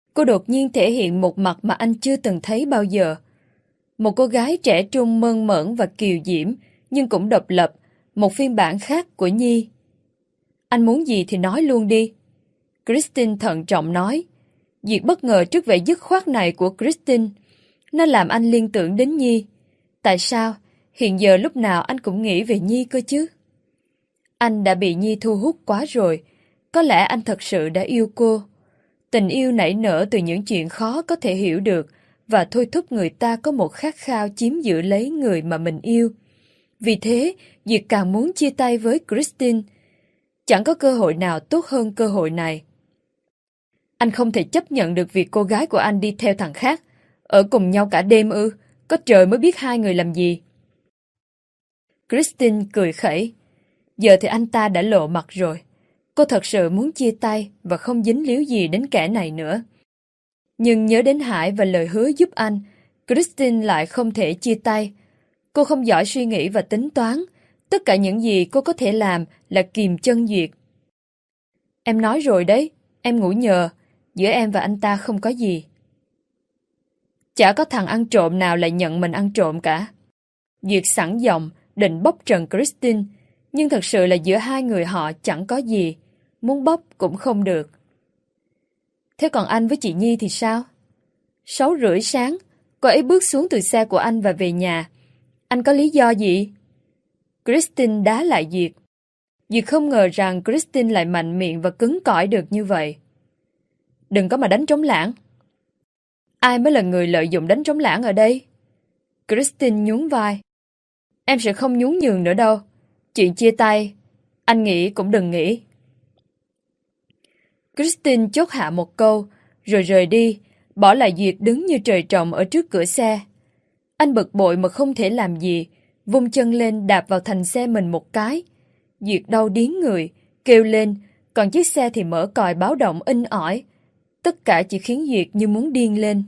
Cô đột nhiên thể hiện một mặt mà anh chưa từng thấy bao giờ. Một cô gái trẻ trung mơn mởn và kiều diễm, nhưng cũng độc lập, một phiên bản khác của Nhi. Anh muốn gì thì nói luôn đi. Christine thận trọng nói. Diệt bất ngờ trước vẻ dứt khoát này của Christine. Nó làm anh liên tưởng đến Nhi. Tại sao? Hiện giờ lúc nào anh cũng nghĩ về Nhi cơ chứ. Anh đã bị Nhi thu hút quá rồi. Có lẽ anh thật sự đã yêu cô. Tình yêu nảy nở từ những chuyện khó có thể hiểu được và thôi thúc người ta có một khát khao chiếm giữ lấy người mà mình yêu. Vì thế, Duyệt càng muốn chia tay với Christine. Chẳng có cơ hội nào tốt hơn cơ hội này. Anh không thể chấp nhận được việc cô gái của anh đi theo thằng khác. Ở cùng nhau cả đêm ư? Có trời mới biết hai người làm gì. Christine cười khẩy. Giờ thì anh ta đã lộ mặt rồi. Cô thật sự muốn chia tay và không dính líu gì đến kẻ này nữa. Nhưng nhớ đến Hải và lời hứa giúp anh, Christine lại không thể chia tay. Cô không giỏi suy nghĩ và tính toán. Tất cả những gì cô có thể làm là kìm chân Duyệt. Em nói rồi đấy, em ngủ nhờ. Giữa em và anh ta không có gì. Chả có thằng ăn trộm nào lại nhận mình ăn trộm cả. Duyệt sẵn giọng, định bóc trần Christine. Nhưng thật sự là giữa hai người họ chẳng có gì. Muốn bóc cũng không được. Thế còn anh với chị Nhi thì sao? Sáu rưỡi sáng, cô ấy bước xuống từ xe của anh và về nhà. Anh có lý do gì? Christine đá lại Duyệt. Duyệt không ngờ rằng Christine lại mạnh miệng và cứng cỏi được như vậy. Đừng có mà đánh trống lãng. Ai mới là người lợi dụng đánh trống lãng ở đây? Christine nhún vai. Em sẽ không nhún nhường nữa đâu. Chuyện chia tay, anh nghĩ cũng đừng nghĩ. Christine chốt hạ một câu, rồi rời đi, bỏ lại Duyệt đứng như trời trồng ở trước cửa xe. Anh bực bội mà không thể làm gì, vung chân lên đạp vào thành xe mình một cái. Duyệt đau điếng người, kêu lên, còn chiếc xe thì mở còi báo động inh ỏi. Tất cả chỉ khiến Duyệt như muốn điên lên.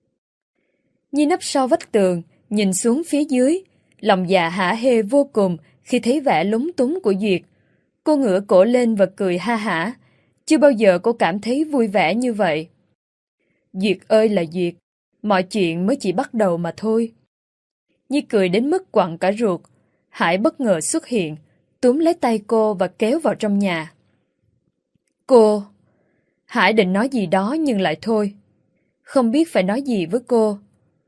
Nhi nấp sau vách tường, nhìn xuống phía dưới, lòng dạ hả hê vô cùng khi thấy vẻ lúng túng của Duyệt. Cô ngửa cổ lên và cười ha hả. Chưa bao giờ cô cảm thấy vui vẻ như vậy. Duyệt ơi là Duyệt, mọi chuyện mới chỉ bắt đầu mà thôi. Nhi cười đến mức quặn cả ruột. Hải bất ngờ xuất hiện, túm lấy tay cô và kéo vào trong nhà. Cô... Hải định nói gì đó nhưng lại thôi. Không biết phải nói gì với cô.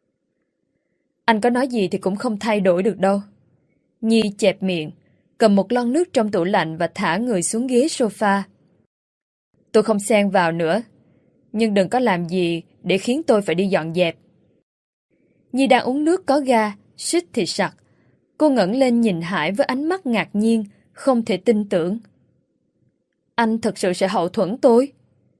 Anh có nói gì thì cũng không thay đổi được đâu. Nhi chẹp miệng, cầm một lon nước trong tủ lạnh và thả người xuống ghế sofa. Tôi không xen vào nữa, nhưng đừng có làm gì để khiến tôi phải đi dọn dẹp. Nhi đang uống nước có ga, suýt thì sặc. Cô ngẩng lên nhìn Hải với ánh mắt ngạc nhiên, không thể tin tưởng. Anh thật sự sẽ hậu thuẫn tôi?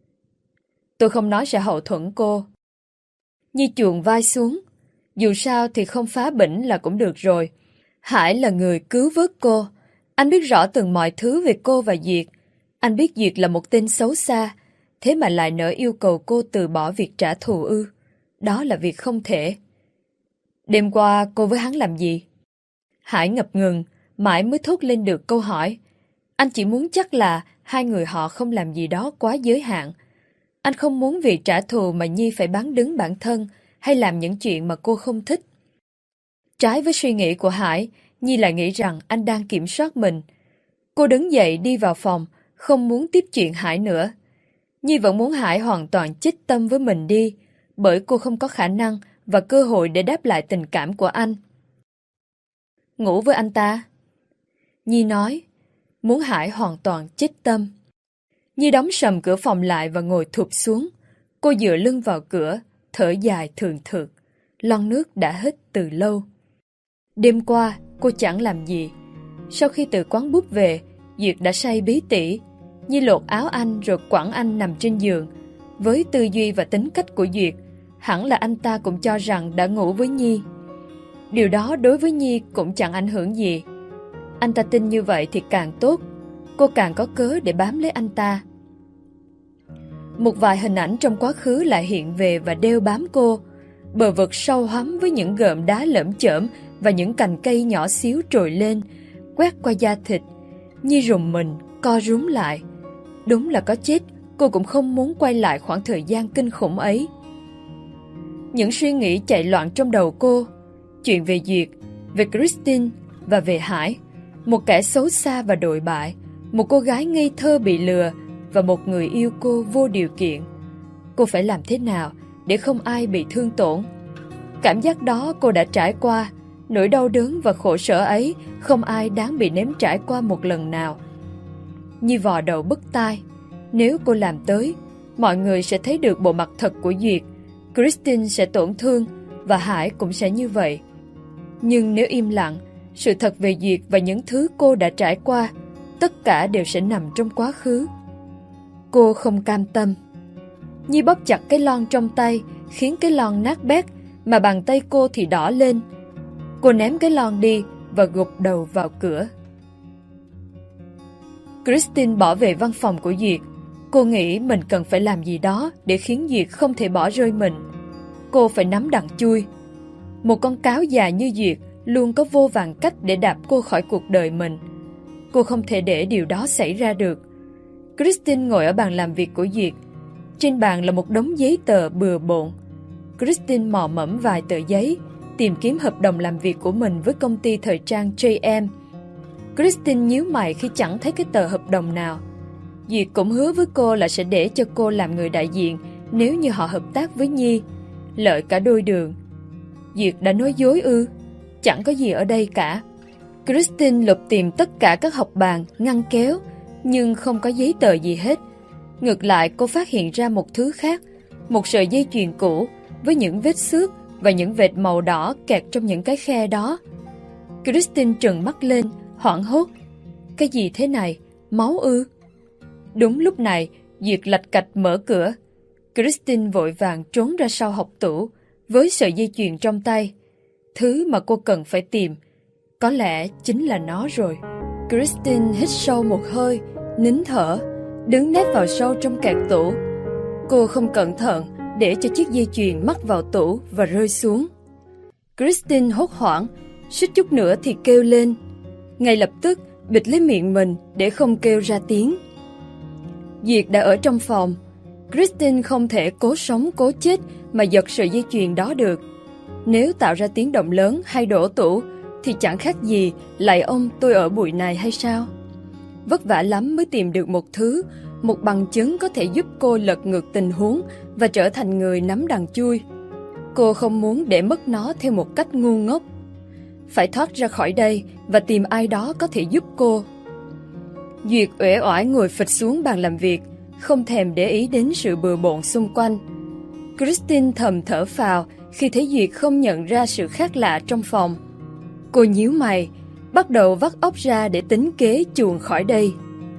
Tôi không nói sẽ hậu thuẫn cô. Nhi chuồn vai xuống. Dù sao thì không phá bỉnh là cũng được rồi. Hải là người cứu vớt cô. Anh biết rõ từng mọi thứ về cô và Duyệt. Anh biết Duyệt là một tên xấu xa, thế mà lại nỡ yêu cầu cô từ bỏ việc trả thù ư. Đó là việc không thể. Đêm qua cô với hắn làm gì? Hải ngập ngừng, mãi mới thốt lên được câu hỏi. Anh chỉ muốn chắc là hai người họ không làm gì đó quá giới hạn. Anh không muốn vì trả thù mà Nhi phải bán đứng bản thân hay làm những chuyện mà cô không thích. Trái với suy nghĩ của Hải, Nhi lại nghĩ rằng anh đang kiểm soát mình. Cô đứng dậy đi vào phòng, không muốn tiếp chuyện Hải nữa. Nhi vẫn muốn Hải hoàn toàn chích tâm với mình đi, bởi cô không có khả năng và cơ hội để đáp lại tình cảm của anh. Ngủ với anh ta. Nhi nói, muốn Hải hoàn toàn chích tâm. Nhi đóng sầm cửa phòng lại và ngồi thụp xuống. Cô dựa lưng vào cửa, thở dài thường thượt. Lon nước đã hết từ lâu. Đêm qua, cô chẳng làm gì. Sau khi từ quán búp về, Duyệt đã say bí tỉ. Nhi lột áo anh rồi quẳng anh nằm trên giường. Với tư duy và tính cách của Duyệt, hẳn là anh ta cũng cho rằng đã ngủ với Nhi. Điều đó đối với Nhi cũng chẳng ảnh hưởng gì. Anh ta tin như vậy thì càng tốt. Cô càng có cớ để bám lấy anh ta. Một vài hình ảnh trong quá khứ lại hiện về và đeo bám cô. Bờ vực sâu hoắm với những gợm đá lởm chởm và những cành cây nhỏ xíu trồi lên, quét qua da thịt. Nhi rùng mình, co rúm lại. Đúng là có chết, cô cũng không muốn quay lại khoảng thời gian kinh khủng ấy. Những suy nghĩ chạy loạn trong đầu cô, chuyện về Duyệt, về Christine và về Hải, một kẻ xấu xa và đồi bại, một cô gái ngây thơ bị lừa và một người yêu cô vô điều kiện. Cô phải làm thế nào để không ai bị thương tổn? Cảm giác đó cô đã trải qua, nỗi đau đớn và khổ sở ấy không ai đáng bị nếm trải qua một lần nào. Như vò đầu bứt tai, nếu cô làm tới, mọi người sẽ thấy được bộ mặt thật của Duyệt, Christine sẽ tổn thương và Hải cũng sẽ như vậy. Nhưng nếu im lặng, sự thật về Duyệt và những thứ cô đã trải qua, tất cả đều sẽ nằm trong quá khứ. Cô không cam tâm. Nhi bóp chặt cái lon trong tay, khiến cái lon nát bét, mà bàn tay cô thì đỏ lên. Cô ném cái lon đi và gục đầu vào cửa. Christine bỏ về văn phòng của Duyệt. Cô nghĩ mình cần phải làm gì đó để khiến Duyệt không thể bỏ rơi mình. Cô phải nắm đằng chui. Một con cáo già như Duyệt luôn có vô vàn cách để đạp cô khỏi cuộc đời mình. Cô không thể để điều đó xảy ra được. Christine ngồi ở bàn làm việc của Duyệt. Trên bàn là một đống giấy tờ bừa bộn. Christine mò mẫm vài tờ giấy, tìm kiếm hợp đồng làm việc của mình với công ty thời trang J M. Christine nhíu mày khi chẳng thấy cái tờ hợp đồng nào. Duyệt cũng hứa với cô là sẽ để cho cô làm người đại diện nếu như họ hợp tác với Nhi. Lợi cả đôi đường. Duyệt đã nói dối ư? Chẳng có gì ở đây cả. Christine lục tìm tất cả các học bàn, ngăn kéo, nhưng không có giấy tờ gì hết. Ngược lại, cô phát hiện ra một thứ khác, một sợi dây chuyền cũ với những vết xước và những vệt màu đỏ kẹt trong những cái khe đó. Christine trừng mắt lên, hoảng hốt. Cái gì thế này? Máu ư? Đúng lúc này, Duyệt lạch cạch mở cửa. Christine vội vàng trốn ra sau học tủ với sợi dây chuyền trong tay. Thứ mà cô cần phải tìm có lẽ chính là nó rồi. Christine hít sâu một hơi, nín thở, đứng nép vào sâu trong kẹt tủ. Cô không cẩn thận để cho chiếc dây chuyền mắc vào tủ và rơi xuống. Christine hốt hoảng, suýt chút nữa thì kêu lên. Ngay lập tức bịt lấy miệng mình để không kêu ra tiếng. Duyệt đã ở trong phòng. Christine không thể cố sống cố chết mà giật sợi dây chuyền đó được. Nếu tạo ra tiếng động lớn hay đổ tủ thì chẳng khác gì lạy ông tôi ở bụi này hay sao? Vất vả lắm mới tìm được một thứ, một bằng chứng có thể giúp cô lật ngược tình huống và trở thành người nắm đằng chui. Cô không muốn để mất nó theo một cách ngu ngốc. Phải thoát ra khỏi đây và tìm ai đó có thể giúp cô. Duyệt uể oải ngồi phịch xuống bàn làm việc, không thèm để ý đến sự bừa bộn xung quanh. Christine thầm thở phào khi thấy Duyệt không nhận ra sự khác lạ trong phòng. Cô nhíu mày, bắt đầu vắt óc ra để tính kế chuồn khỏi đây.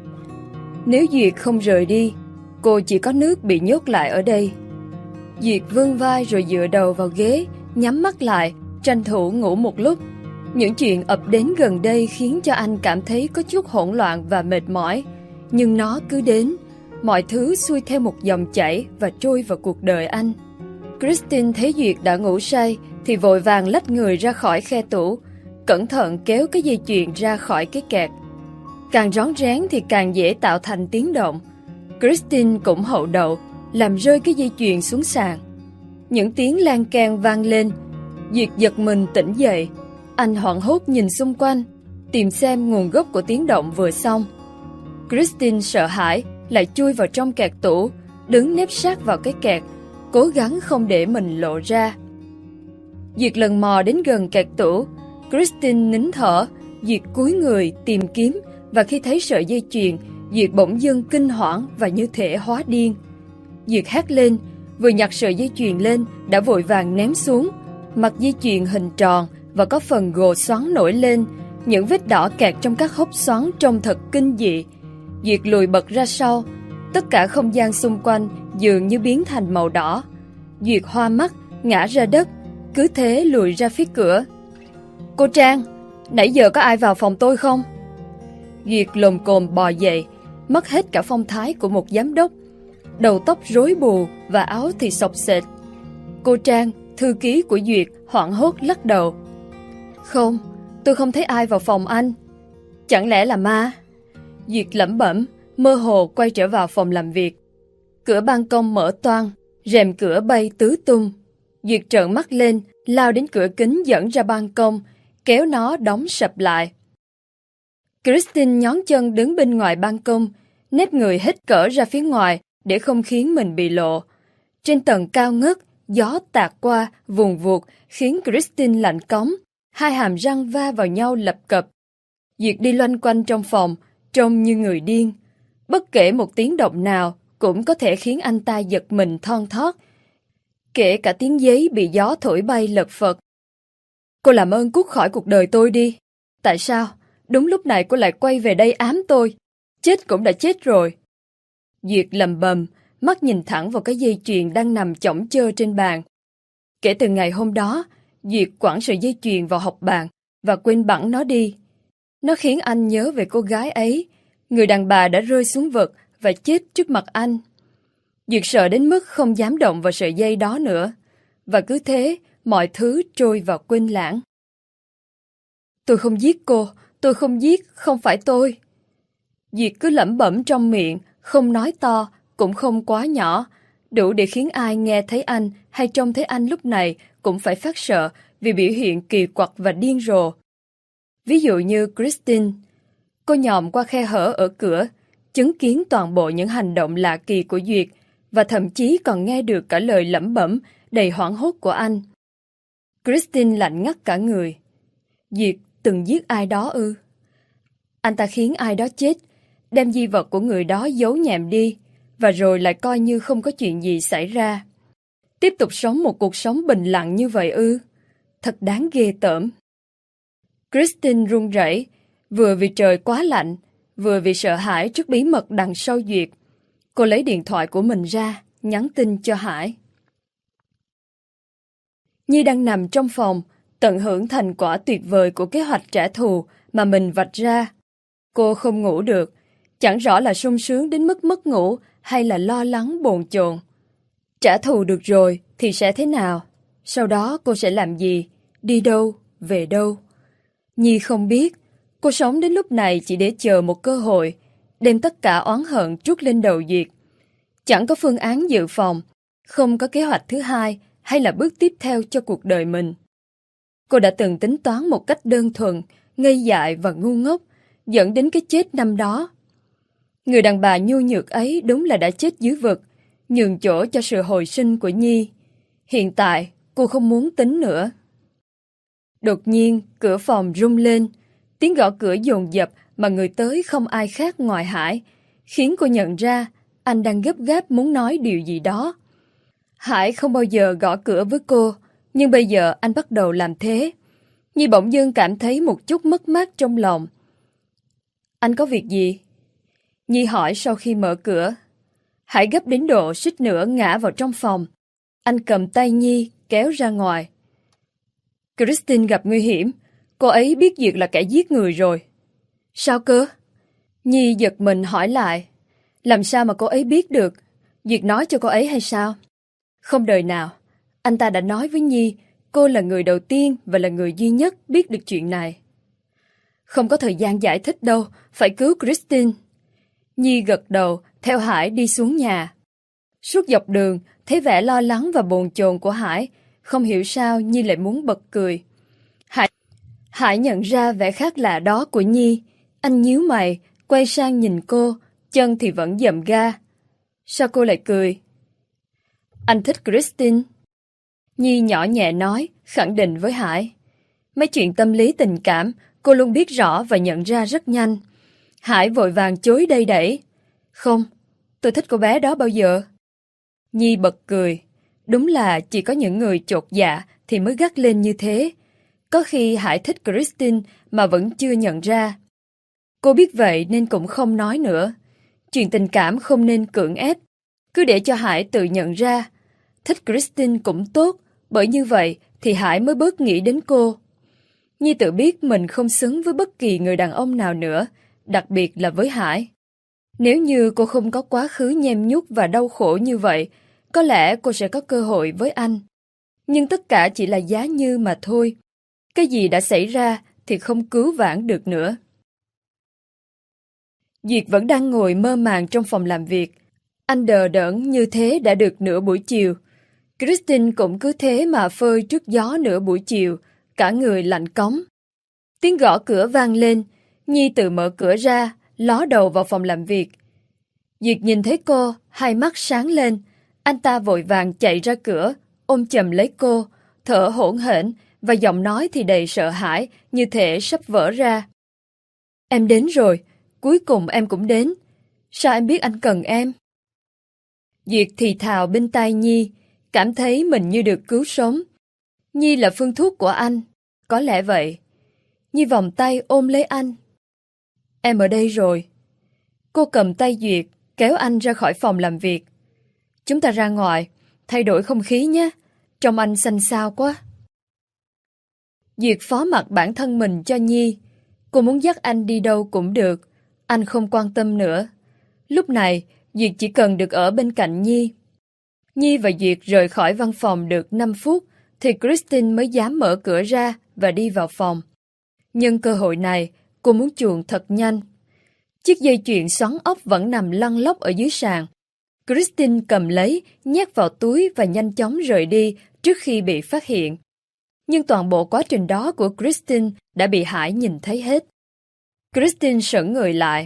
Nếu Duyệt không rời đi, cô chỉ có nước bị nhốt lại ở đây. Duyệt vươn vai rồi dựa đầu vào ghế, nhắm mắt lại, tranh thủ ngủ một lúc. Những chuyện ập đến gần đây khiến cho anh cảm thấy có chút hỗn loạn và mệt mỏi. Nhưng nó cứ đến, mọi thứ xuôi theo một dòng chảy và trôi vào cuộc đời anh. Christine thấy Duyệt đã ngủ say thì vội vàng lách người ra khỏi khe tủ, cẩn thận kéo cái dây chuyền ra khỏi cái kẹt. Càng rón rén thì càng dễ tạo thành tiếng động. Christine cũng hậu đậu, làm rơi cái dây chuyền xuống sàn. Những tiếng lan can vang lên. Duyệt giật mình tỉnh dậy. Anh hoảng hốt nhìn xung quanh, tìm xem nguồn gốc của tiếng động vừa xong. Christine sợ hãi, lại chui vào trong kẹt tủ, đứng nép sát vào cái kẹt, cố gắng không để mình lộ ra. Duyệt lần mò đến gần kẹt tủ. Christine nín thở. Duyệt cúi người tìm kiếm, và khi thấy sợi dây chuyền, Duyệt bỗng dưng kinh hoảng và như thể hóa điên. Duyệt hét lên, vừa nhặt sợi dây chuyền lên đã vội vàng ném xuống. Mặt dây chuyền hình tròn và có phần gồ xoắn nổi lên, những vết đỏ kẹt trong các hốc xoắn trông thật kinh dị. Duyệt lùi bật ra sau, tất cả không gian xung quanh dường như biến thành màu đỏ. Duyệt hoa mắt, ngã ra đất, cứ thế lùi ra phía cửa. Cô Trang, nãy giờ có ai vào phòng tôi không? Duyệt lồm cồm bò dậy, mất hết cả phong thái của một giám đốc. Đầu tóc rối bù và áo thì xộc xệch. Cô Trang, thư ký của Duyệt, hoảng hốt lắc đầu. Không, tôi không thấy ai vào phòng anh. Chẳng lẽ là ma? Duyệt lẩm bẩm, mơ hồ quay trở vào phòng làm việc. Cửa ban công mở toang, rèm cửa bay tứ tung. Duyệt trợn mắt lên, lao đến cửa kính dẫn ra ban công, kéo nó đóng sập lại. Christine nhón chân đứng bên ngoài ban công, nép người hết cỡ ra phía ngoài để không khiến mình bị lộ. Trên tầng cao ngất, gió tạt qua, vùng vụt khiến Christine lạnh cóng, hai hàm răng va vào nhau lập cập. Duyệt đi loanh quanh trong phòng, trông như người điên. Bất kể một tiếng động nào cũng có thể khiến anh ta giật mình thon thót, kể cả tiếng giấy bị gió thổi bay lật phật. Cô làm ơn cút khỏi cuộc đời tôi đi. Tại sao? Đúng lúc này cô lại quay về đây ám tôi. Chết cũng đã chết rồi. Duyệt lầm bầm, mắt nhìn thẳng vào cái dây chuyền đang nằm chõng chơ trên bàn. Kể từ ngày hôm đó, Duyệt quẳng sợi dây chuyền vào hộc bàn và quên bẵng nó đi. Nó khiến anh nhớ về cô gái ấy, người đàn bà đã rơi xuống vực và chết trước mặt anh. Duyệt sợ đến mức không dám động vào sợi dây đó nữa. Và cứ thế, mọi thứ trôi vào quên lãng. Tôi không giết cô, tôi không giết, không phải tôi. Duyệt cứ lẩm bẩm trong miệng, không nói to, cũng không quá nhỏ, đủ để khiến ai nghe thấy anh hay trông thấy anh lúc này cũng phải phát sợ vì biểu hiện kỳ quặc và điên rồ. Ví dụ như Christine, cô nhòm qua khe hở ở cửa, chứng kiến toàn bộ những hành động lạ kỳ của Duyệt và thậm chí còn nghe được cả lời lẩm bẩm đầy hoảng hốt của anh. Christine lạnh ngắt cả người. Duyệt từng giết ai đó ư? Anh ta khiến ai đó chết, đem di vật của người đó giấu nhẹm đi, và rồi lại coi như không có chuyện gì xảy ra. Tiếp tục sống một cuộc sống bình lặng như vậy ư? Thật đáng ghê tởm. Christine run rẩy, vừa vì trời quá lạnh, vừa vì sợ hãi trước bí mật đằng sau Duyệt. Cô lấy điện thoại của mình ra, nhắn tin cho Hải. Nhi đang nằm trong phòng, tận hưởng thành quả tuyệt vời của kế hoạch trả thù mà mình vạch ra. Cô không ngủ được, chẳng rõ là sung sướng đến mức mất ngủ hay là lo lắng bồn chồn. Trả thù được rồi thì sẽ thế nào? Sau đó cô sẽ làm gì? Đi đâu? Về đâu? Nhi không biết. Cô sống đến lúc này chỉ để chờ một cơ hội, đem tất cả oán hận trút lên đầu Duyệt. Chẳng có phương án dự phòng, không có kế hoạch thứ hai hay là bước tiếp theo cho cuộc đời mình. Cô đã từng tính toán một cách đơn thuần, ngây dại và ngu ngốc, dẫn đến cái chết năm đó. Người đàn bà nhu nhược ấy đúng là đã chết dưới vực, nhường chỗ cho sự hồi sinh của Nhi. Hiện tại, cô không muốn tính nữa. Đột nhiên, cửa phòng rung lên, tiếng gõ cửa dồn dập mà người tới không ai khác ngoài Hải, khiến cô nhận ra anh đang gấp gáp muốn nói điều gì đó. Hải không bao giờ gõ cửa với cô, nhưng bây giờ anh bắt đầu làm thế. Nhi bỗng dưng cảm thấy một chút mất mát trong lòng. Anh có việc gì? Nhi hỏi sau khi mở cửa. Hải gấp đến độ suýt nữa ngã vào trong phòng. Anh cầm tay Nhi kéo ra ngoài. Christine gặp nguy hiểm. Cô ấy biết Duyệt là kẻ giết người rồi. Sao cơ? Nhi giật mình hỏi lại. Làm sao mà cô ấy biết được? Duyệt nói cho cô ấy hay sao? Không đời nào. Anh ta đã nói với Nhi, cô là người đầu tiên và là người duy nhất biết được chuyện này. Không có thời gian giải thích đâu, phải cứu Christine. Nhi gật đầu, theo Hải đi xuống nhà. Suốt dọc đường, thấy vẻ lo lắng và bồn chồn của Hải, không hiểu sao Nhi lại muốn bật cười. Hải, Hải nhận ra vẻ khác lạ đó của Nhi. Anh nhíu mày, quay sang nhìn cô, chân thì vẫn dậm ga. Sao cô lại cười? Anh thích Christine. Nhi nhỏ nhẹ nói, khẳng định với Hải. Mấy chuyện tâm lý tình cảm, cô luôn biết rõ và nhận ra rất nhanh. Hải vội vàng chối đầy đẩy. Không, tôi thích cô bé đó bao giờ. Nhi bật cười. Đúng là chỉ có những người chột dạ thì mới gắt lên như thế. Có khi Hải thích Christine mà vẫn chưa nhận ra. Cô biết vậy nên cũng không nói nữa. Chuyện tình cảm không nên cưỡng ép. Cứ để cho Hải tự nhận ra. Thích Christine cũng tốt, bởi như vậy thì Hải mới bớt nghĩ đến cô. Nhi tự biết mình không xứng với bất kỳ người đàn ông nào nữa, đặc biệt là với Hải. Nếu như cô không có quá khứ nhem nhút và đau khổ như vậy, có lẽ cô sẽ có cơ hội với anh. Nhưng tất cả chỉ là giá như mà thôi. Cái gì đã xảy ra thì không cứu vãn được nữa. Duyệt vẫn đang ngồi mơ màng trong phòng làm việc. Anh đờ đẫn như thế đã được nửa buổi chiều. Christine cũng cứ thế mà phơi trước gió nửa buổi chiều, cả người lạnh cóng. Tiếng gõ cửa vang lên, Nhi tự mở cửa ra, ló đầu vào phòng làm việc. Duyệt nhìn thấy cô, hai mắt sáng lên. Anh ta vội vàng chạy ra cửa, ôm chầm lấy cô, thở hổn hển và giọng nói thì đầy sợ hãi, như thể sắp vỡ ra. Em đến rồi, cuối cùng em cũng đến. Sao em biết anh cần em? Duyệt thì thào bên tai Nhi, cảm thấy mình như được cứu sống. Nhi là phương thuốc của anh, có lẽ vậy. Nhi vòng tay ôm lấy anh. Em ở đây rồi. Cô cầm tay Duyệt, kéo anh ra khỏi phòng làm việc. Chúng ta ra ngoài, thay đổi không khí nhé. Trông anh xanh xao quá. Duyệt phó mặc bản thân mình cho Nhi. Cô muốn dắt anh đi đâu cũng được. Anh không quan tâm nữa. Lúc này, Duyệt chỉ cần được ở bên cạnh Nhi. Nhi và Duyệt rời khỏi văn phòng được năm phút, thì Christine mới dám mở cửa ra và đi vào phòng. Nhân cơ hội này, cô muốn chuồn thật nhanh. Chiếc dây chuyền xoắn ốc vẫn nằm lăn lóc ở dưới sàn. Christine cầm lấy, nhét vào túi và nhanh chóng rời đi trước khi bị phát hiện. Nhưng toàn bộ quá trình đó của Christine đã bị Hải nhìn thấy hết. Christine sững người lại.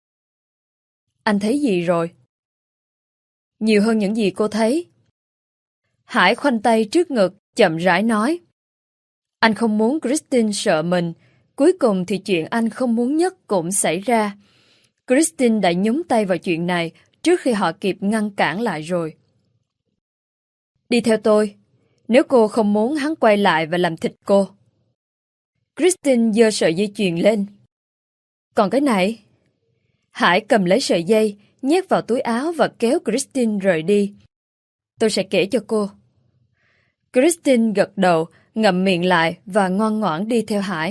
Anh thấy gì rồi? Nhiều hơn những gì cô thấy. Hải khoanh tay trước ngực, chậm rãi nói. Anh không muốn Christine sợ mình. Cuối cùng thì chuyện anh không muốn nhất cũng xảy ra. Christine đã nhúng tay vào chuyện này trước khi họ kịp ngăn cản lại rồi. Đi theo tôi, nếu cô không muốn hắn quay lại và làm thịt cô. Christine giơ sợi dây chuyền lên. Còn cái này? Hải cầm lấy sợi dây, nhét vào túi áo và kéo Christine rời đi. Tôi sẽ kể cho cô. Christine gật đầu, ngậm miệng lại và ngoan ngoãn đi theo Hải.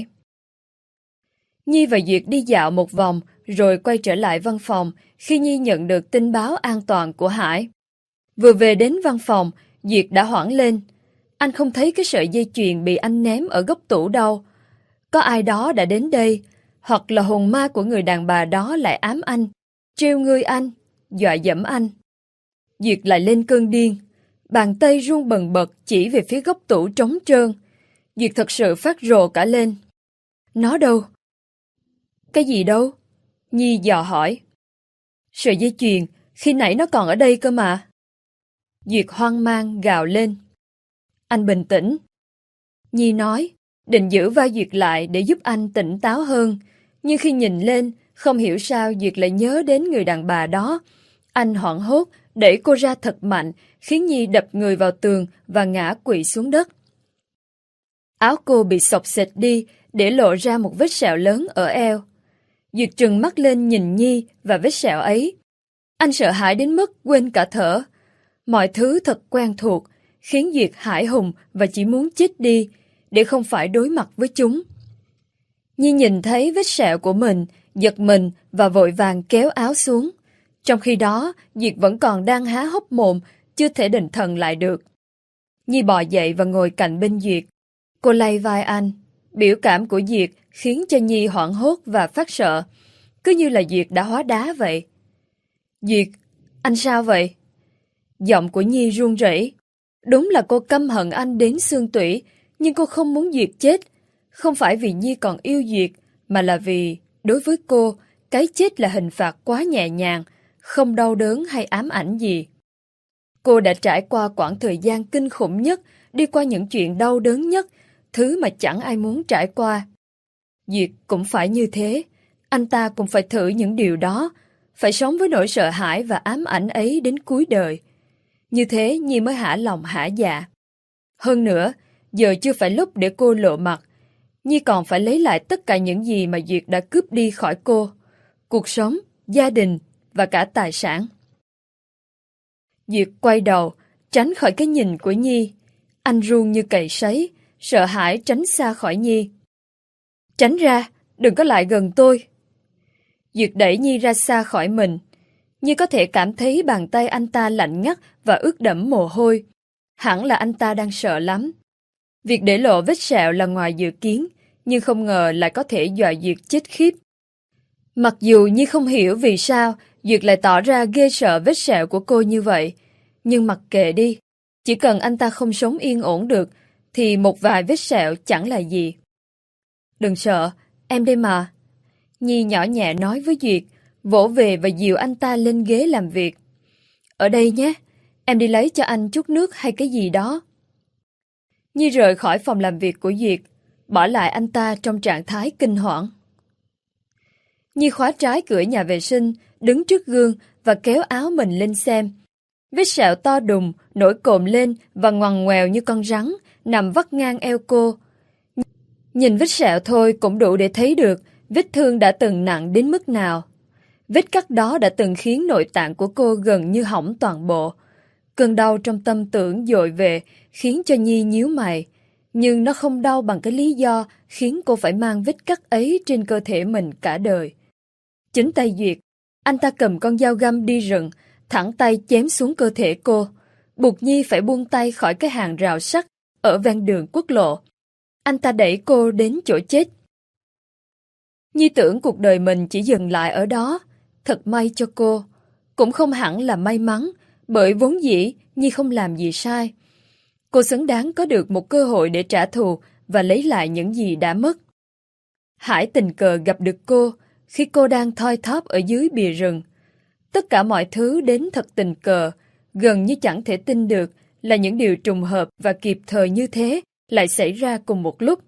Nhi và Duyệt đi dạo một vòng rồi quay trở lại văn phòng khi Nhi nhận được tin báo an toàn của Hải. Vừa về đến văn phòng, Duyệt đã hoảng lên. Anh không thấy cái sợi dây chuyền bị anh ném ở góc tủ đâu. Có ai đó đã đến đây, hoặc là hồn ma của người đàn bà đó lại ám anh, trêu ngươi anh, dọa dẫm anh. Duyệt lại lên cơn điên, bàn tay run bần bật chỉ về phía góc tủ trống trơn. Duyệt thật sự phát rồ cả lên. Nó đâu? Cái gì đâu? Nhi dò hỏi. Sợi dây chuyền, khi nãy nó còn ở đây cơ mà. Duyệt hoang mang gào lên. Anh bình tĩnh. Nhi nói, định giữ vai Duyệt lại để giúp anh tỉnh táo hơn. Nhưng khi nhìn lên, không hiểu sao Duyệt lại nhớ đến người đàn bà đó. Anh hoảng hốt, đẩy cô ra thật mạnh, khiến Nhi đập người vào tường và ngã quỵ xuống đất. Áo cô bị xộc xệch đi, để lộ ra một vết sẹo lớn ở eo. Duyệt trừng mắt lên nhìn Nhi và vết sẹo ấy. Anh sợ hãi đến mức quên cả thở. Mọi thứ thật quen thuộc, khiến Duyệt hãi hùng và chỉ muốn chết đi, để không phải đối mặt với chúng. Nhi nhìn thấy vết sẹo của mình, giật mình và vội vàng kéo áo xuống. Trong khi đó, Duyệt vẫn còn đang há hốc mồm, chưa thể định thần lại được. Nhi bò dậy và ngồi cạnh bên Duyệt. Cô lay vai anh. Biểu cảm của Duyệt khiến cho Nhi hoảng hốt và phát sợ. Cứ như là Duyệt đã hóa đá vậy. Duyệt, anh sao vậy? Giọng của Nhi run rẩy. Đúng là cô căm hận anh đến xương tủy, nhưng cô không muốn Duyệt chết. Không phải vì Nhi còn yêu Duyệt, mà là vì, đối với cô, cái chết là hình phạt quá nhẹ nhàng, không đau đớn hay ám ảnh gì. Cô đã trải qua quãng thời gian kinh khủng nhất, đi qua những chuyện đau đớn nhất, thứ mà chẳng ai muốn trải qua. Duyệt cũng phải như thế, anh ta cũng phải thử những điều đó, phải sống với nỗi sợ hãi và ám ảnh ấy đến cuối đời. Như thế Nhi mới hả lòng hả dạ. Hơn nữa, giờ chưa phải lúc để cô lộ mặt. Nhi còn phải lấy lại tất cả những gì mà Duyệt đã cướp đi khỏi cô. Cuộc sống, gia đình và cả tài sản. Duyệt quay đầu, tránh khỏi cái nhìn của Nhi. Anh run như cầy sấy, sợ hãi tránh xa khỏi Nhi. Tránh ra, đừng có lại gần tôi. Duyệt đẩy Nhi ra xa khỏi mình. Nhi có thể cảm thấy bàn tay anh ta lạnh ngắt và ướt đẫm mồ hôi. Hẳn là anh ta đang sợ lắm. Việc để lộ vết sẹo là ngoài dự kiến, nhưng không ngờ lại có thể dọa Duyệt chết khiếp. Mặc dù Nhi không hiểu vì sao Duyệt lại tỏ ra ghê sợ vết sẹo của cô như vậy. Nhưng mặc kệ đi, chỉ cần anh ta không sống yên ổn được, thì một vài vết sẹo chẳng là gì. Đừng sợ, em đây mà. Nhi nhỏ nhẹ nói với Duyệt, vỗ về và dìu anh ta lên ghế làm việc. Ở đây nhé, em đi lấy cho anh chút nước hay cái gì đó. Nhi rời khỏi phòng làm việc của Duyệt, bỏ lại anh ta trong trạng thái kinh hoảng. Nhi khóa trái cửa nhà vệ sinh, đứng trước gương và kéo áo mình lên xem. Vết sẹo to đùng, nổi cộm lên và ngoằn ngoèo như con rắn, nằm vắt ngang eo cô. Nhìn vết sẹo thôi cũng đủ để thấy được vết thương đã từng nặng đến mức nào. Vết cắt đó đã từng khiến nội tạng của cô gần như hỏng toàn bộ. Cơn đau trong tâm tưởng dội về khiến cho Nhi nhíu mày. Nhưng nó không đau bằng cái lý do khiến cô phải mang vết cắt ấy trên cơ thể mình cả đời. Chính tay Duyệt, anh ta cầm con dao găm đi rừng, thẳng tay chém xuống cơ thể cô, buộc Nhi phải buông tay khỏi cái hàng rào sắt ở ven đường quốc lộ. Anh ta đẩy cô đến chỗ chết. Nhi tưởng cuộc đời mình chỉ dừng lại ở đó. Thật may cho cô. Cũng không hẳn là may mắn, bởi vốn dĩ Nhi không làm gì sai. Cô xứng đáng có được một cơ hội để trả thù và lấy lại những gì đã mất. Hải tình cờ gặp được cô khi cô đang thoi thóp ở dưới bìa rừng. Tất cả mọi thứ đến thật tình cờ, gần như chẳng thể tin được là những điều trùng hợp và kịp thời như thế lại xảy ra cùng một lúc.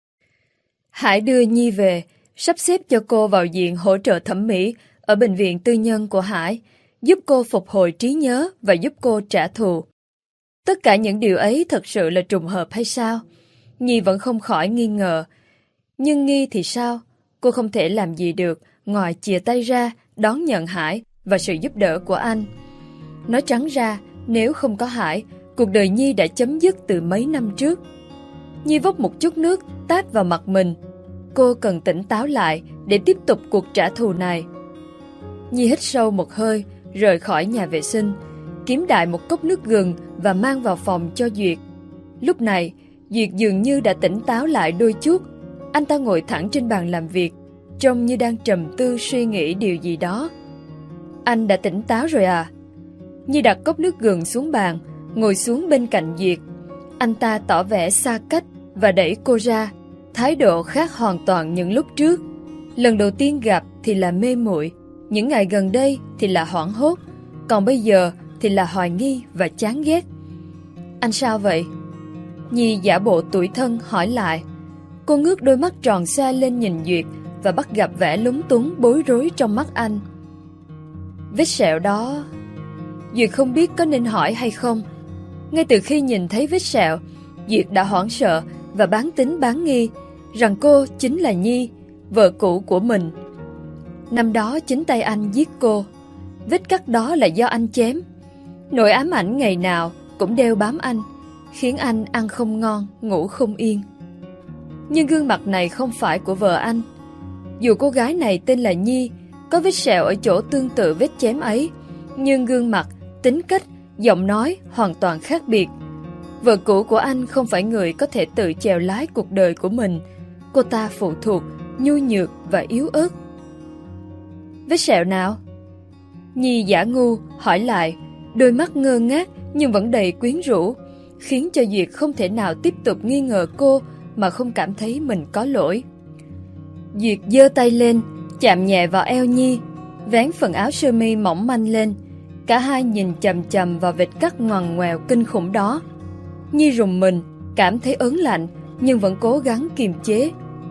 Hải đưa Nhi về, sắp xếp cho cô vào diện hỗ trợ thẩm mỹ ở bệnh viện tư nhân của Hải, giúp cô phục hồi trí nhớ và giúp cô trả thù. Tất cả những điều ấy thật sự là trùng hợp hay sao? Nhi vẫn không khỏi nghi ngờ. Nhưng Nghi thì sao? Cô không thể làm gì được ngoài chìa tay ra đón nhận Hải và sự giúp đỡ của anh. Nói trắng ra, nếu không có Hải, cuộc đời Nhi đã chấm dứt từ mấy năm trước. Nhi vốc một chút nước tát vào mặt mình. Cô cần tỉnh táo lại để tiếp tục cuộc trả thù này. Nhi hít sâu một hơi, rời khỏi nhà vệ sinh, kiếm đại một cốc nước gừng và mang vào phòng cho Duyệt. Lúc này, Duyệt dường như đã tỉnh táo lại đôi chút. Anh ta ngồi thẳng trên bàn làm việc, trông như đang trầm tư suy nghĩ điều gì đó. Anh đã tỉnh táo rồi à? Nhi đặt cốc nước gừng xuống bàn, ngồi xuống bên cạnh Duyệt. Anh ta tỏ vẻ xa cách và đẩy cô ra, thái độ khác hoàn toàn những lúc trước. Lần đầu tiên gặp thì là mê muội, những ngày gần đây thì là hoảng hốt, còn bây giờ thì là hoài nghi và chán ghét. Anh sao vậy? Nhi giả bộ tủi thân hỏi lại. Cô ngước đôi mắt tròn xoe lên nhìn Duyệt và bắt gặp vẻ lúng túng bối rối trong mắt anh. Vết sẹo đó... Duyệt không biết có nên hỏi hay không. Ngay từ khi nhìn thấy vết sẹo, Duyệt đã hoảng sợ và bán tín bán nghi rằng cô chính là Nhi, vợ cũ của mình. Năm đó chính tay anh giết cô. Vết cắt đó là do anh chém. Nỗi ám ảnh ngày nào cũng đeo bám anh, khiến anh ăn không ngon, ngủ không yên. Nhưng gương mặt này không phải của vợ anh. Dù cô gái này tên là Nhi, có vết sẹo ở chỗ tương tự vết chém ấy, nhưng gương mặt, tính cách, giọng nói hoàn toàn khác biệt. Vợ cũ của anh không phải người có thể tự chèo lái cuộc đời của mình. Cô ta phụ thuộc, nhu nhược và yếu ớt. Vết sẹo nào? Nhi giả ngu hỏi lại, đôi mắt ngơ ngác nhưng vẫn đầy quyến rũ, khiến cho Duyệt không thể nào tiếp tục nghi ngờ cô mà không cảm thấy mình có lỗi. Duyệt giơ tay lên, chạm nhẹ vào eo Nhi, vén phần áo sơ mi mỏng manh lên. Cả hai nhìn chằm chằm vào vệt cắt ngoằn ngoèo kinh khủng đó. Nhi rùng mình, cảm thấy ớn lạnh nhưng vẫn cố gắng kiềm chế.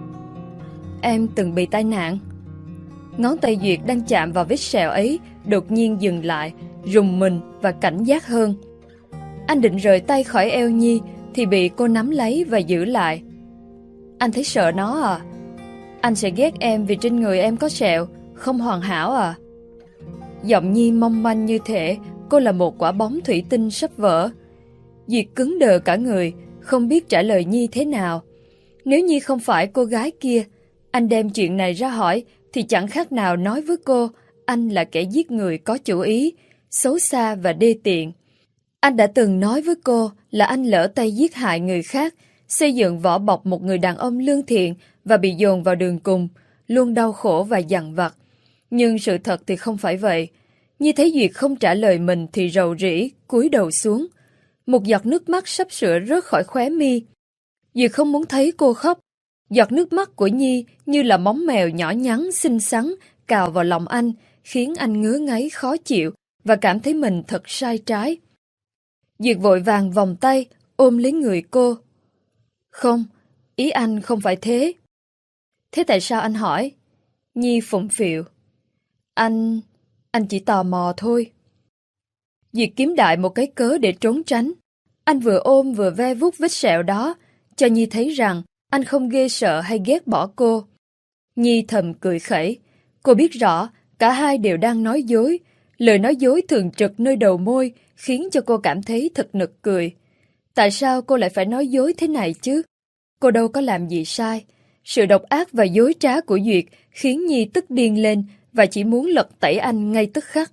Em từng bị tai nạn. Ngón tay Duyệt đang chạm vào vết sẹo ấy đột nhiên dừng lại, rùng mình và cảnh giác hơn. Anh định rời tay khỏi eo Nhi thì bị cô nắm lấy và giữ lại. Anh thấy sợ nó à? Anh sẽ ghét em vì trên người em có sẹo, không hoàn hảo à? Giọng Nhi mong manh như thể cô là một quả bóng thủy tinh sắp vỡ. Duyệt cứng đờ cả người, không biết trả lời Nhi thế nào. Nếu Nhi không phải cô gái kia, anh đem chuyện này ra hỏi thì chẳng khác nào nói với cô anh là kẻ giết người có chủ ý, xấu xa và đê tiện. Anh đã từng nói với cô là anh lỡ tay giết hại người khác, xây dựng vỏ bọc một người đàn ông lương thiện và bị dồn vào đường cùng, luôn đau khổ và dằn vặt. Nhưng sự thật thì không phải vậy. Nhi thấy Duyệt không trả lời mình thì rầu rĩ, cúi đầu xuống. Một giọt nước mắt sắp sửa rớt khỏi khóe mi. Duyệt không muốn thấy cô khóc. Giọt nước mắt của Nhi như là móng mèo nhỏ nhắn, xinh xắn, cào vào lòng anh, khiến anh ngứa ngáy khó chịu và cảm thấy mình thật sai trái. Duyệt vội vàng vòng tay, ôm lấy người cô. Không, ý anh không phải thế. Thế tại sao anh hỏi? Nhi phụng phịu. Anh... anh chỉ tò mò thôi. Duyệt kiếm đại một cái cớ để trốn tránh. Anh vừa ôm vừa ve vuốt vết sẹo đó, cho Nhi thấy rằng anh không ghê sợ hay ghét bỏ cô. Nhi thầm cười khẩy. Cô biết rõ, cả hai đều đang nói dối. Lời nói dối thường trực nơi đầu môi, khiến cho cô cảm thấy thật nực cười. Tại sao cô lại phải nói dối thế này chứ? Cô đâu có làm gì sai. Sự độc ác và dối trá của Duyệt khiến Nhi tức điên lên và chỉ muốn lật tẩy anh ngay tức khắc.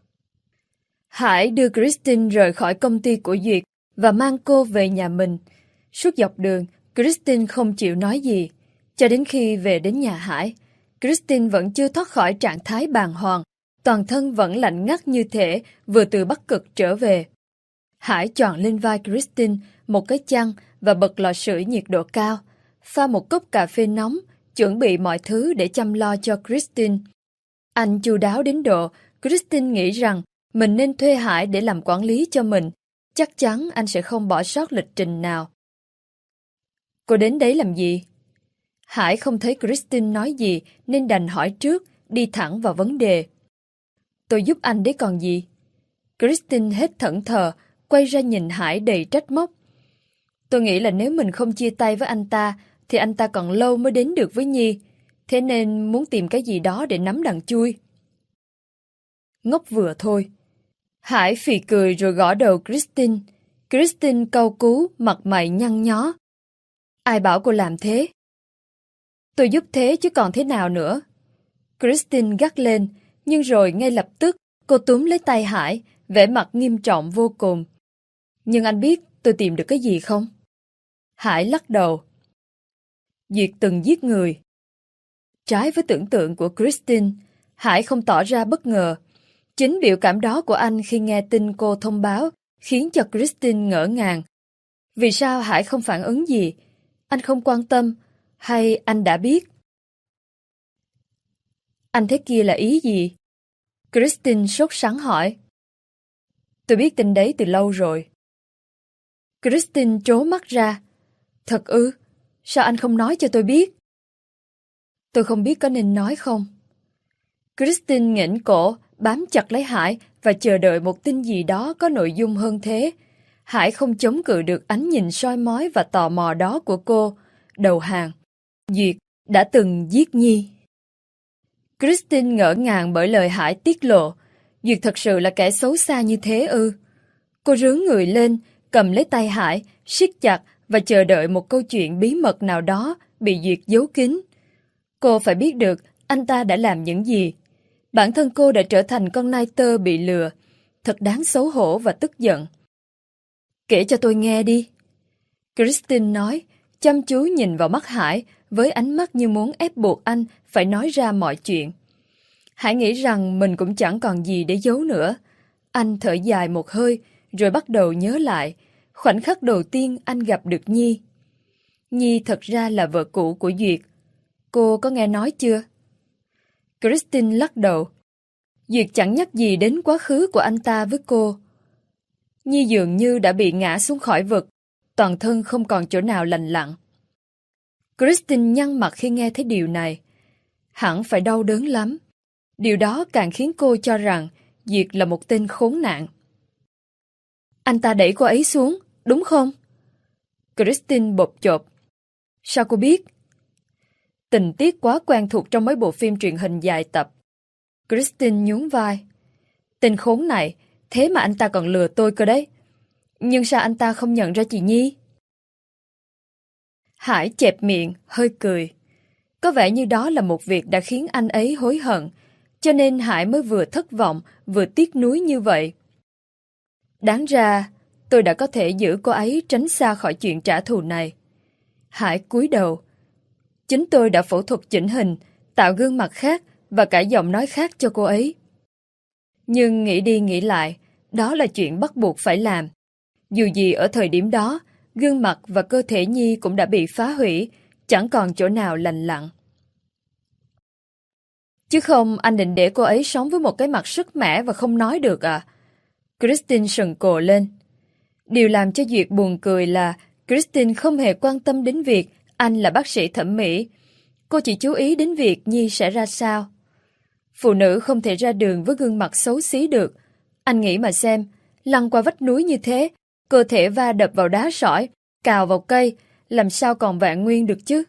Hải đưa Christine rời khỏi công ty của Duyệt và mang cô về nhà mình. Suốt dọc đường, Christine không chịu nói gì. Cho đến khi về đến nhà Hải, Christine vẫn chưa thoát khỏi trạng thái bàng hoàng, toàn thân vẫn lạnh ngắt như thể vừa từ Bắc Cực trở về. Hải choàng lên vai Christine một cái chăn và bật lò sưởi nhiệt độ cao, pha một cốc cà phê nóng, chuẩn bị mọi thứ để chăm lo cho Christine. Anh chu đáo đến độ Christine nghĩ rằng mình nên thuê Hải để làm quản lý cho mình, chắc chắn anh sẽ không bỏ sót lịch trình nào. Cô đến đấy làm gì? Hải không thấy Christine nói gì nên đành hỏi trước, đi thẳng vào vấn đề. Tôi giúp anh đấy còn gì? Christine hết thẫn thờ, quay ra nhìn Hải đầy trách móc. Tôi nghĩ là nếu mình không chia tay với anh ta, thì anh ta còn lâu mới đến được với Nhi, thế nên muốn tìm cái gì đó để nắm đằng chui. Ngốc vừa thôi. Hải phì cười rồi gõ đầu Christine. Christine cau cú, mặt mày nhăn nhó. Ai bảo cô làm thế? Tôi giúp thế chứ còn thế nào nữa. Christine gắt lên, nhưng rồi ngay lập tức cô túm lấy tay Hải, vẻ mặt nghiêm trọng vô cùng. Nhưng anh biết tôi tìm được cái gì không? Hải lắc đầu. Duyệt từng giết người. Trái với tưởng tượng của Christine, Hải không tỏ ra bất ngờ. Chính biểu cảm đó của anh khi nghe tin cô thông báo khiến cho Christine ngỡ ngàng. Vì sao Hải không phản ứng gì? Anh không quan tâm, hay anh đã biết? Anh thế kia là ý gì? Christine sốt sắng hỏi. Tôi biết tin đấy từ lâu rồi. Christine trố mắt ra. Thật ư? Sao anh không nói cho tôi biết? Tôi không biết có nên nói không? Christine nghển cổ, bám chặt lấy Hải và chờ đợi một tin gì đó có nội dung hơn thế. Hải không chống cự được ánh nhìn soi mói và tò mò đó của cô. Đầu hàng. Duyệt đã từng giết Nhi. Christine ngỡ ngàng bởi lời Hải tiết lộ. Duyệt thật sự là kẻ xấu xa như thế ư? Cô rướn người lên, cầm lấy tay Hải, siết chặt và chờ đợi một câu chuyện bí mật nào đó bị Duyệt giấu kín. Cô phải biết được anh ta đã làm những gì. Bản thân cô đã trở thành con nai tơ bị lừa. Thật đáng xấu hổ và tức giận. Kể cho tôi nghe đi. Christine nói, chăm chú nhìn vào mắt Hải với ánh mắt như muốn ép buộc anh phải nói ra mọi chuyện. Hải nghĩ rằng mình cũng chẳng còn gì để giấu nữa. Anh thở dài một hơi rồi bắt đầu nhớ lại khoảnh khắc đầu tiên anh gặp được Nhi. Nhi thật ra là vợ cũ của Duyệt. Cô có nghe nói chưa? Christine lắc đầu. Duyệt chẳng nhắc gì đến quá khứ của anh ta với cô. Nhi dường như đã bị ngã xuống khỏi vực, toàn thân không còn chỗ nào lành lặn. Christine nhăn mặt khi nghe thấy điều này. Hẳn phải đau đớn lắm. Điều đó càng khiến cô cho rằng Duyệt là một tên khốn nạn. Anh ta đẩy cô ấy xuống, đúng không? Christine bộp chộp. Sao cô biết? Tình tiết quá quen thuộc trong mấy bộ phim truyền hình dài tập. Christine nhún vai. Tên khốn này, thế mà anh ta còn lừa tôi cơ đấy. Nhưng sao anh ta không nhận ra chị Nhi? Hải chẹp miệng, hơi cười. Có vẻ như đó là một việc đã khiến anh ấy hối hận, cho nên Hải mới vừa thất vọng, vừa tiếc nuối như vậy. Đáng ra, tôi đã có thể giữ cô ấy tránh xa khỏi chuyện trả thù này. Hải cúi đầu. Chính tôi đã phẫu thuật chỉnh hình, tạo gương mặt khác và cả giọng nói khác cho cô ấy. Nhưng nghĩ đi nghĩ lại, đó là chuyện bắt buộc phải làm. Dù gì ở thời điểm đó, gương mặt và cơ thể Nhi cũng đã bị phá hủy, chẳng còn chỗ nào lành lặn. Chứ không, anh định để cô ấy sống với một cái mặt sứt mẻ và không nói được à? Christine sừng cồ lên. Điều làm cho Duyệt buồn cười là Christine không hề quan tâm đến việc anh là bác sĩ thẩm mỹ. Cô chỉ chú ý đến việc Nhi sẽ ra sao. Phụ nữ không thể ra đường với gương mặt xấu xí được. Anh nghĩ mà xem, lăn qua vách núi như thế, cơ thể va đập vào đá sỏi, cào vào cây, làm sao còn vẹn nguyên được chứ?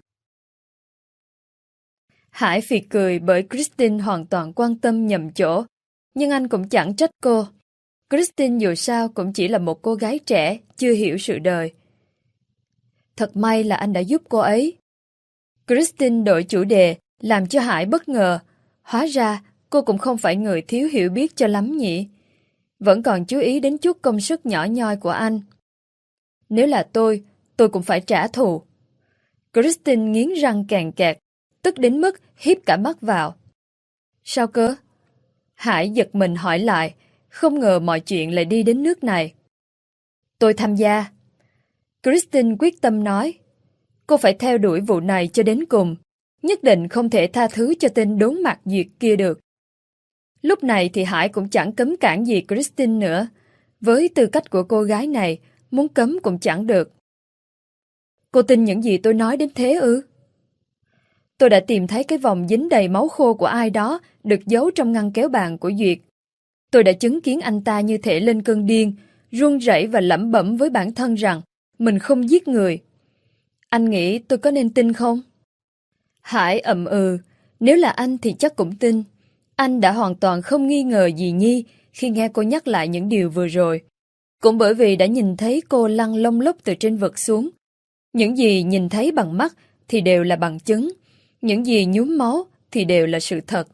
Hải phì cười bởi Christine hoàn toàn quan tâm nhầm chỗ, nhưng anh cũng chẳng trách cô. Christine dù sao cũng chỉ là một cô gái trẻ, chưa hiểu sự đời. Thật may là anh đã giúp cô ấy. Christine đổi chủ đề, làm cho Hải bất ngờ. Hóa ra, cô cũng không phải người thiếu hiểu biết cho lắm nhỉ. Vẫn còn chú ý đến chút công sức nhỏ nhoi của anh. Nếu là tôi, tôi cũng phải trả thù. Christine nghiến răng kàn kẹt, tức đến mức híp cả mắt vào. Sao cơ? Hải giật mình hỏi lại, không ngờ mọi chuyện lại đi đến nước này. Tôi tham gia. Christine quyết tâm nói. Cô phải theo đuổi vụ này cho đến cùng. Nhất định không thể tha thứ cho tên đốn mặt Duyệt kia được. Lúc này thì Hải cũng chẳng cấm cản gì Christine nữa. Với tư cách của cô gái này, muốn cấm cũng chẳng được. Cô tin những gì tôi nói đến thế ư? Tôi đã tìm thấy cái vòng dính đầy máu khô của ai đó được giấu trong ngăn kéo bàn của Duyệt. Tôi đã chứng kiến anh ta như thể lên cơn điên, run rẩy và lẩm bẩm với bản thân rằng mình không giết người. Anh nghĩ tôi có nên tin không? Hải ậm ừ, nếu là anh thì chắc cũng tin. Anh đã hoàn toàn không nghi ngờ gì Nhi khi nghe cô nhắc lại những điều vừa rồi. Cũng bởi vì đã nhìn thấy cô lăn lông lốc từ trên vực xuống. Những gì nhìn thấy bằng mắt thì đều là bằng chứng. Những gì nhuốm máu thì đều là sự thật.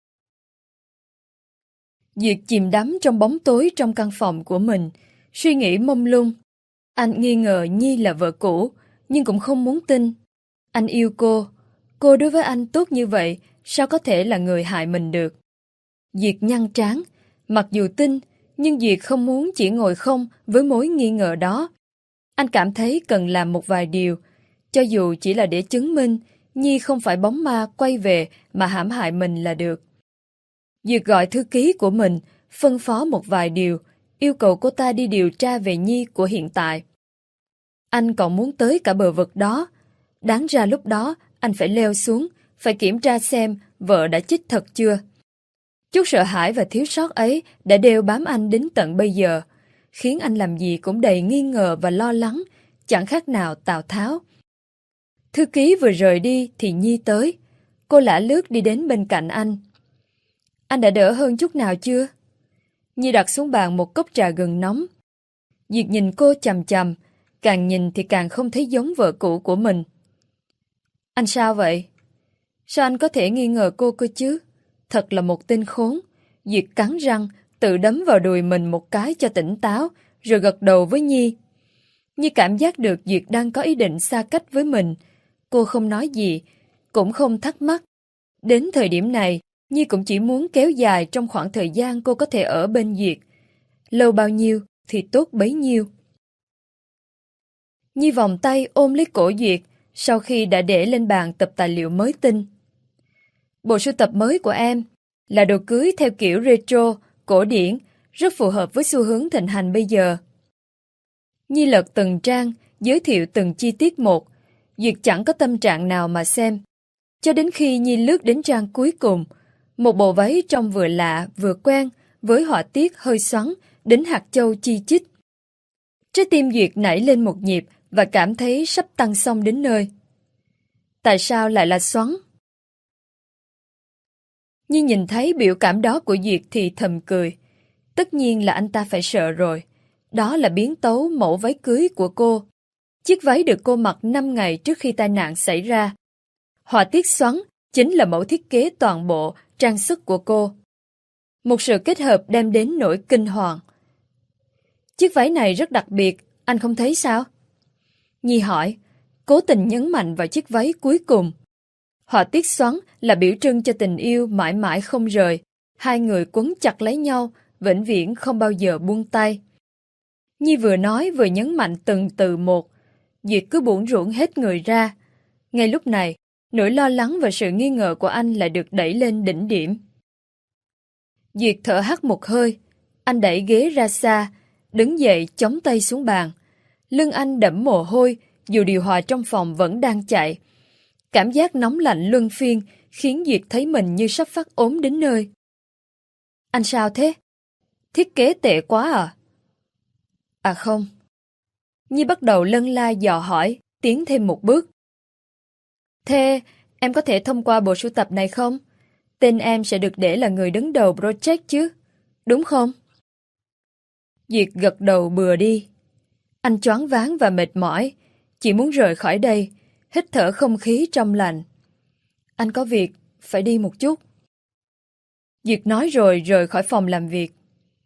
Duyệt chìm đắm trong bóng tối trong căn phòng của mình, suy nghĩ mông lung. Anh nghi ngờ Nhi là vợ cũ, nhưng cũng không muốn tin. Anh yêu cô. Cô đối với anh tốt như vậy, sao có thể là người hại mình được? Duyệt nhăn trán. Mặc dù tin, nhưng Duyệt không muốn chỉ ngồi không với mối nghi ngờ đó. Anh cảm thấy cần làm một vài điều, cho dù chỉ là để chứng minh Nhi không phải bóng ma quay về mà hãm hại mình là được. Duyệt gọi thư ký của mình, phân phó một vài điều, yêu cầu cô ta đi điều tra về Nhi của hiện tại. Anh còn muốn tới cả bờ vực đó. Đáng ra lúc đó, anh phải leo xuống, phải kiểm tra xem vợ đã chết thật chưa. Chút sợ hãi và thiếu sót ấy đã đeo bám anh đến tận bây giờ, khiến anh làm gì cũng đầy nghi ngờ và lo lắng, chẳng khác nào Tào Tháo. Thư ký vừa rời đi thì Nhi tới. Cô lả lướt đi đến bên cạnh anh. Anh đã đỡ hơn chút nào chưa? Nhi đặt xuống bàn một cốc trà gừng nóng. Duyệt nhìn cô chằm chằm, càng nhìn thì càng không thấy giống vợ cũ của mình. Anh sao vậy? Sao anh có thể nghi ngờ cô cơ chứ? Thật là một tên khốn. Duyệt cắn răng, tự đấm vào đùi mình một cái cho tỉnh táo, rồi gật đầu với Nhi. Nhi cảm giác được Duyệt đang có ý định xa cách với mình. Cô không nói gì, cũng không thắc mắc. Đến thời điểm này, Nhi cũng chỉ muốn kéo dài trong khoảng thời gian cô có thể ở bên Duyệt. Lâu bao nhiêu thì tốt bấy nhiêu. Nhi vòng tay ôm lấy cổ Duyệt sau khi đã để lên bàn tập tài liệu mới tinh. Bộ sưu tập mới của em là đồ cưới theo kiểu retro, cổ điển, rất phù hợp với xu hướng thịnh hành bây giờ. Nhi lật từng trang, giới thiệu từng chi tiết một. Duyệt chẳng có tâm trạng nào mà xem. Cho đến khi Nhi lướt đến trang cuối cùng, một bộ váy trông vừa lạ vừa quen với họa tiết hơi xoắn đến hạt châu chi chít. Trái tim Duyệt nảy lên một nhịp và cảm thấy sắp tăng xong đến nơi. Tại sao lại là xoắn? Nhi nhìn thấy biểu cảm đó của Duyệt thì thầm cười. Tất nhiên là anh ta phải sợ rồi. Đó là biến tấu mẫu váy cưới của cô. Chiếc váy được cô mặc năm ngày trước khi tai nạn xảy ra. Họa tiết xoắn chính là mẫu thiết kế toàn bộ trang sức của cô. Một sự kết hợp đem đến nỗi kinh hoàng. Chiếc váy này rất đặc biệt, anh không thấy sao? Nhi hỏi, cố tình nhấn mạnh vào chiếc váy cuối cùng. Họa tiết xoắn là biểu trưng cho tình yêu mãi mãi không rời, Hai người quấn chặt lấy nhau, vĩnh viễn không bao giờ buông tay. Nhi vừa nói vừa nhấn mạnh từng từ một. Duyệt cứ bủn rủn hết người ra. Ngay lúc này, nỗi lo lắng và sự nghi ngờ của anh lại được đẩy lên đỉnh điểm. Duyệt thở hắt một hơi. Anh đẩy ghế ra xa, đứng dậy chống tay xuống bàn. Lưng anh đẫm mồ hôi, dù điều hòa trong phòng vẫn đang chạy. Cảm giác nóng lạnh luân phiên khiến Duyệt thấy mình như sắp phát ốm đến nơi. Anh sao thế? Thiết kế tệ quá à? À không. Nhi bắt đầu lân la dò hỏi, tiến thêm một bước. Thế, em có thể thông qua bộ sưu tập này không? Tên em sẽ được để là người đứng đầu project chứ, đúng không? Duyệt gật đầu bừa đi. Anh choáng váng và mệt mỏi, chỉ muốn rời khỏi đây, hít thở không khí trong lành. Anh có việc, phải đi một chút. Duyệt nói rồi rời khỏi phòng làm việc.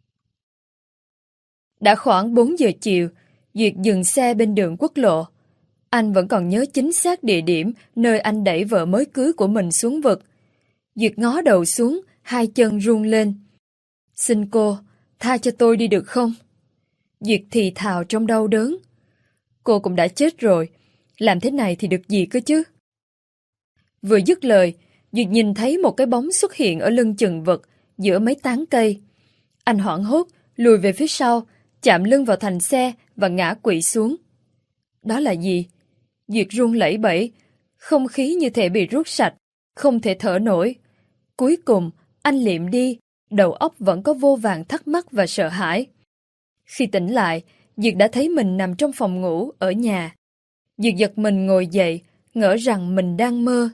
Đã khoảng bốn giờ chiều, Duyệt dừng xe bên đường quốc lộ. Anh vẫn còn nhớ chính xác địa điểm nơi anh đẩy vợ mới cưới của mình xuống vực. Duyệt ngó đầu xuống, hai chân run lên. Xin cô, tha cho tôi đi được không? Duyệt thì thào trong đau đớn. Cô cũng đã chết rồi, làm thế này thì được gì cơ chứ? Vừa dứt lời, Duyệt nhìn thấy một cái bóng xuất hiện ở lưng chừng vực, giữa mấy tán cây. Anh hoảng hốt, lùi về phía sau, chạm lưng vào thành xe và ngã quỵ xuống. Đó là gì? Duyệt run lẩy bẩy, không khí như thể bị rút sạch, không thể thở nổi. Cuối cùng, anh liệm đi, đầu óc vẫn có vô vàn thắc mắc và sợ hãi. Khi tỉnh lại, Duyệt đã thấy mình nằm trong phòng ngủ ở nhà. Duyệt giật mình ngồi dậy, ngỡ rằng mình đang mơ.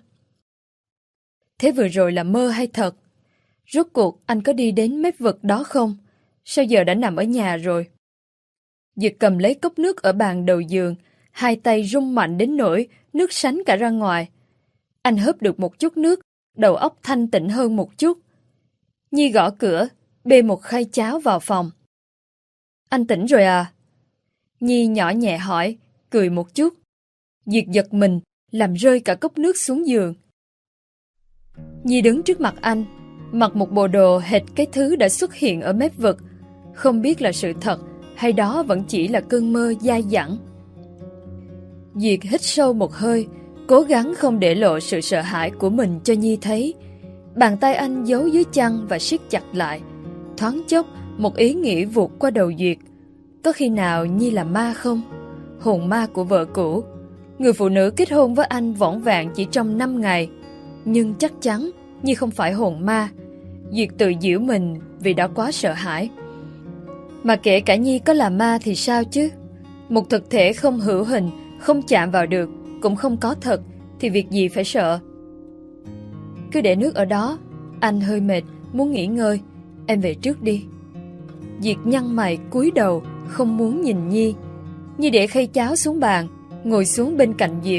Thế vừa rồi là mơ hay thật? Rốt cuộc anh có đi đến mép vực đó không? Sao giờ đã nằm ở nhà rồi? Duyệt cầm lấy cốc nước ở bàn đầu giường, hai tay rung mạnh đến nỗi nước sánh cả ra ngoài. Anh hớp được một chút nước, đầu óc thanh tịnh hơn một chút. Nhi gõ cửa, bê một khay cháo vào phòng. Anh tỉnh rồi à? Nhi nhỏ nhẹ hỏi, cười một chút. Duyệt giật mình, làm rơi cả cốc nước xuống giường. Nhi đứng trước mặt anh, mặc một bộ đồ hệt cái thứ đã xuất hiện ở mép vực. Không biết là sự thật hay đó vẫn chỉ là cơn mơ dai dẳng. Duyệt hít sâu một hơi, cố gắng không để lộ sự sợ hãi của mình cho Nhi thấy. Bàn tay anh giấu dưới chăn và siết chặt lại. Thoáng chốc, một ý nghĩ vụt qua đầu Duyệt. Có khi nào Nhi là ma không? Hồn ma của vợ cũ. Người phụ nữ kết hôn với anh vỏn vẹn chỉ trong năm ngày. Nhưng chắc chắn Nhi không phải hồn ma. Duyệt tự giễu mình vì đã quá sợ hãi. Mà kể cả Nhi có là ma thì sao chứ? Một thực thể không hữu hình, không chạm vào được, cũng không có thật, thì việc gì phải sợ? Cứ để nước ở đó. Anh hơi mệt, muốn nghỉ ngơi. Em về trước đi. Duyệt nhăn mày cúi đầu, không muốn nhìn Nhi. Nhi để khay cháo xuống bàn, ngồi xuống bên cạnh Duyệt.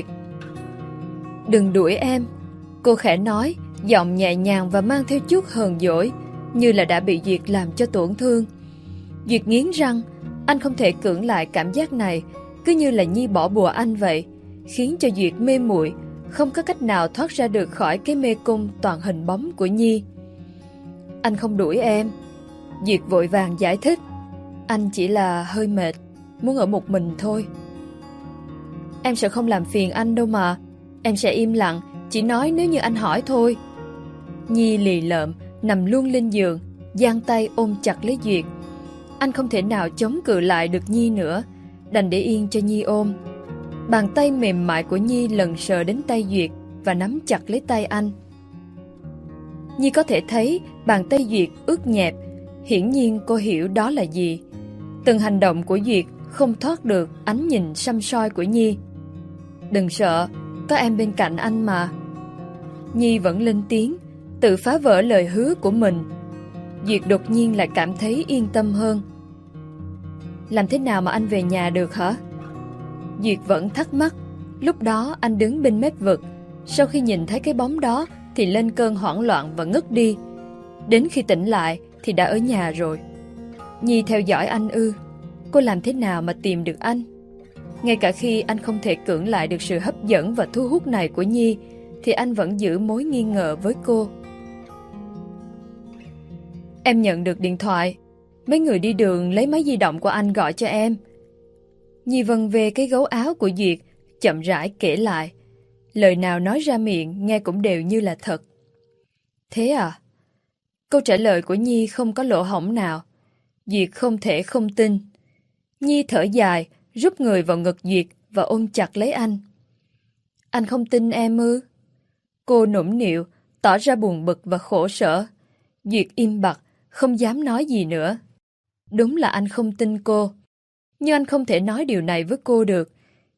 Đừng đuổi em, cô khẽ nói, giọng nhẹ nhàng và mang theo chút hờn dỗi, như là đã bị Duyệt làm cho tổn thương. Duyệt nghiến răng, anh không thể cưỡng lại cảm giác này, cứ như là Nhi bỏ bùa anh vậy, khiến cho Duyệt mê muội, không có cách nào thoát ra được khỏi cái mê cung toàn hình bóng của Nhi. Anh không đuổi em. Duyệt vội vàng giải thích. Anh chỉ là hơi mệt, muốn ở một mình thôi. Em sẽ không làm phiền anh đâu mà. Em sẽ im lặng, chỉ nói nếu như anh hỏi thôi. Nhi lì lợm, nằm luôn lên giường, giang tay ôm chặt lấy Duyệt. Anh không thể nào chống cự lại được Nhi nữa, đành để yên cho Nhi ôm. Bàn tay mềm mại của Nhi lần sờ đến tay Duyệt và nắm chặt lấy tay anh. Nhi có thể thấy bàn tay Duyệt ướt nhẹp, hiển nhiên cô hiểu đó là gì. Từng hành động của Duyệt không thoát được ánh nhìn săm soi của Nhi. Đừng sợ, có em bên cạnh anh mà. Nhi vẫn lên tiếng, tự phá vỡ lời hứa của mình. Duyệt đột nhiên lại cảm thấy yên tâm hơn. Làm thế nào mà anh về nhà được hả? Duyệt vẫn thắc mắc. Lúc đó anh đứng bên mép vực, sau khi nhìn thấy cái bóng đó thì lên cơn hoảng loạn và ngất đi. Đến khi tỉnh lại thì đã ở nhà rồi. Nhi theo dõi anh ư? Cô làm thế nào mà tìm được anh? Ngay cả khi anh không thể cưỡng lại được sự hấp dẫn và thu hút này của Nhi, thì anh vẫn giữ mối nghi ngờ với cô. Em nhận được điện thoại. Mấy người đi đường lấy máy di động của anh gọi cho em. Nhi vân về cái gấu áo của Duyệt, chậm rãi kể lại. Lời nào nói ra miệng nghe cũng đều như là thật. Thế à? Câu trả lời của Nhi không có lỗ hổng nào. Duyệt không thể không tin. Nhi thở dài, rút người vào ngực Duyệt và ôm chặt lấy anh. Anh không tin em ư? Cô nũng nịu, tỏ ra buồn bực và khổ sở. Duyệt im bặt, không dám nói gì nữa. Đúng là anh không tin cô. Nhưng anh không thể nói điều này với cô được.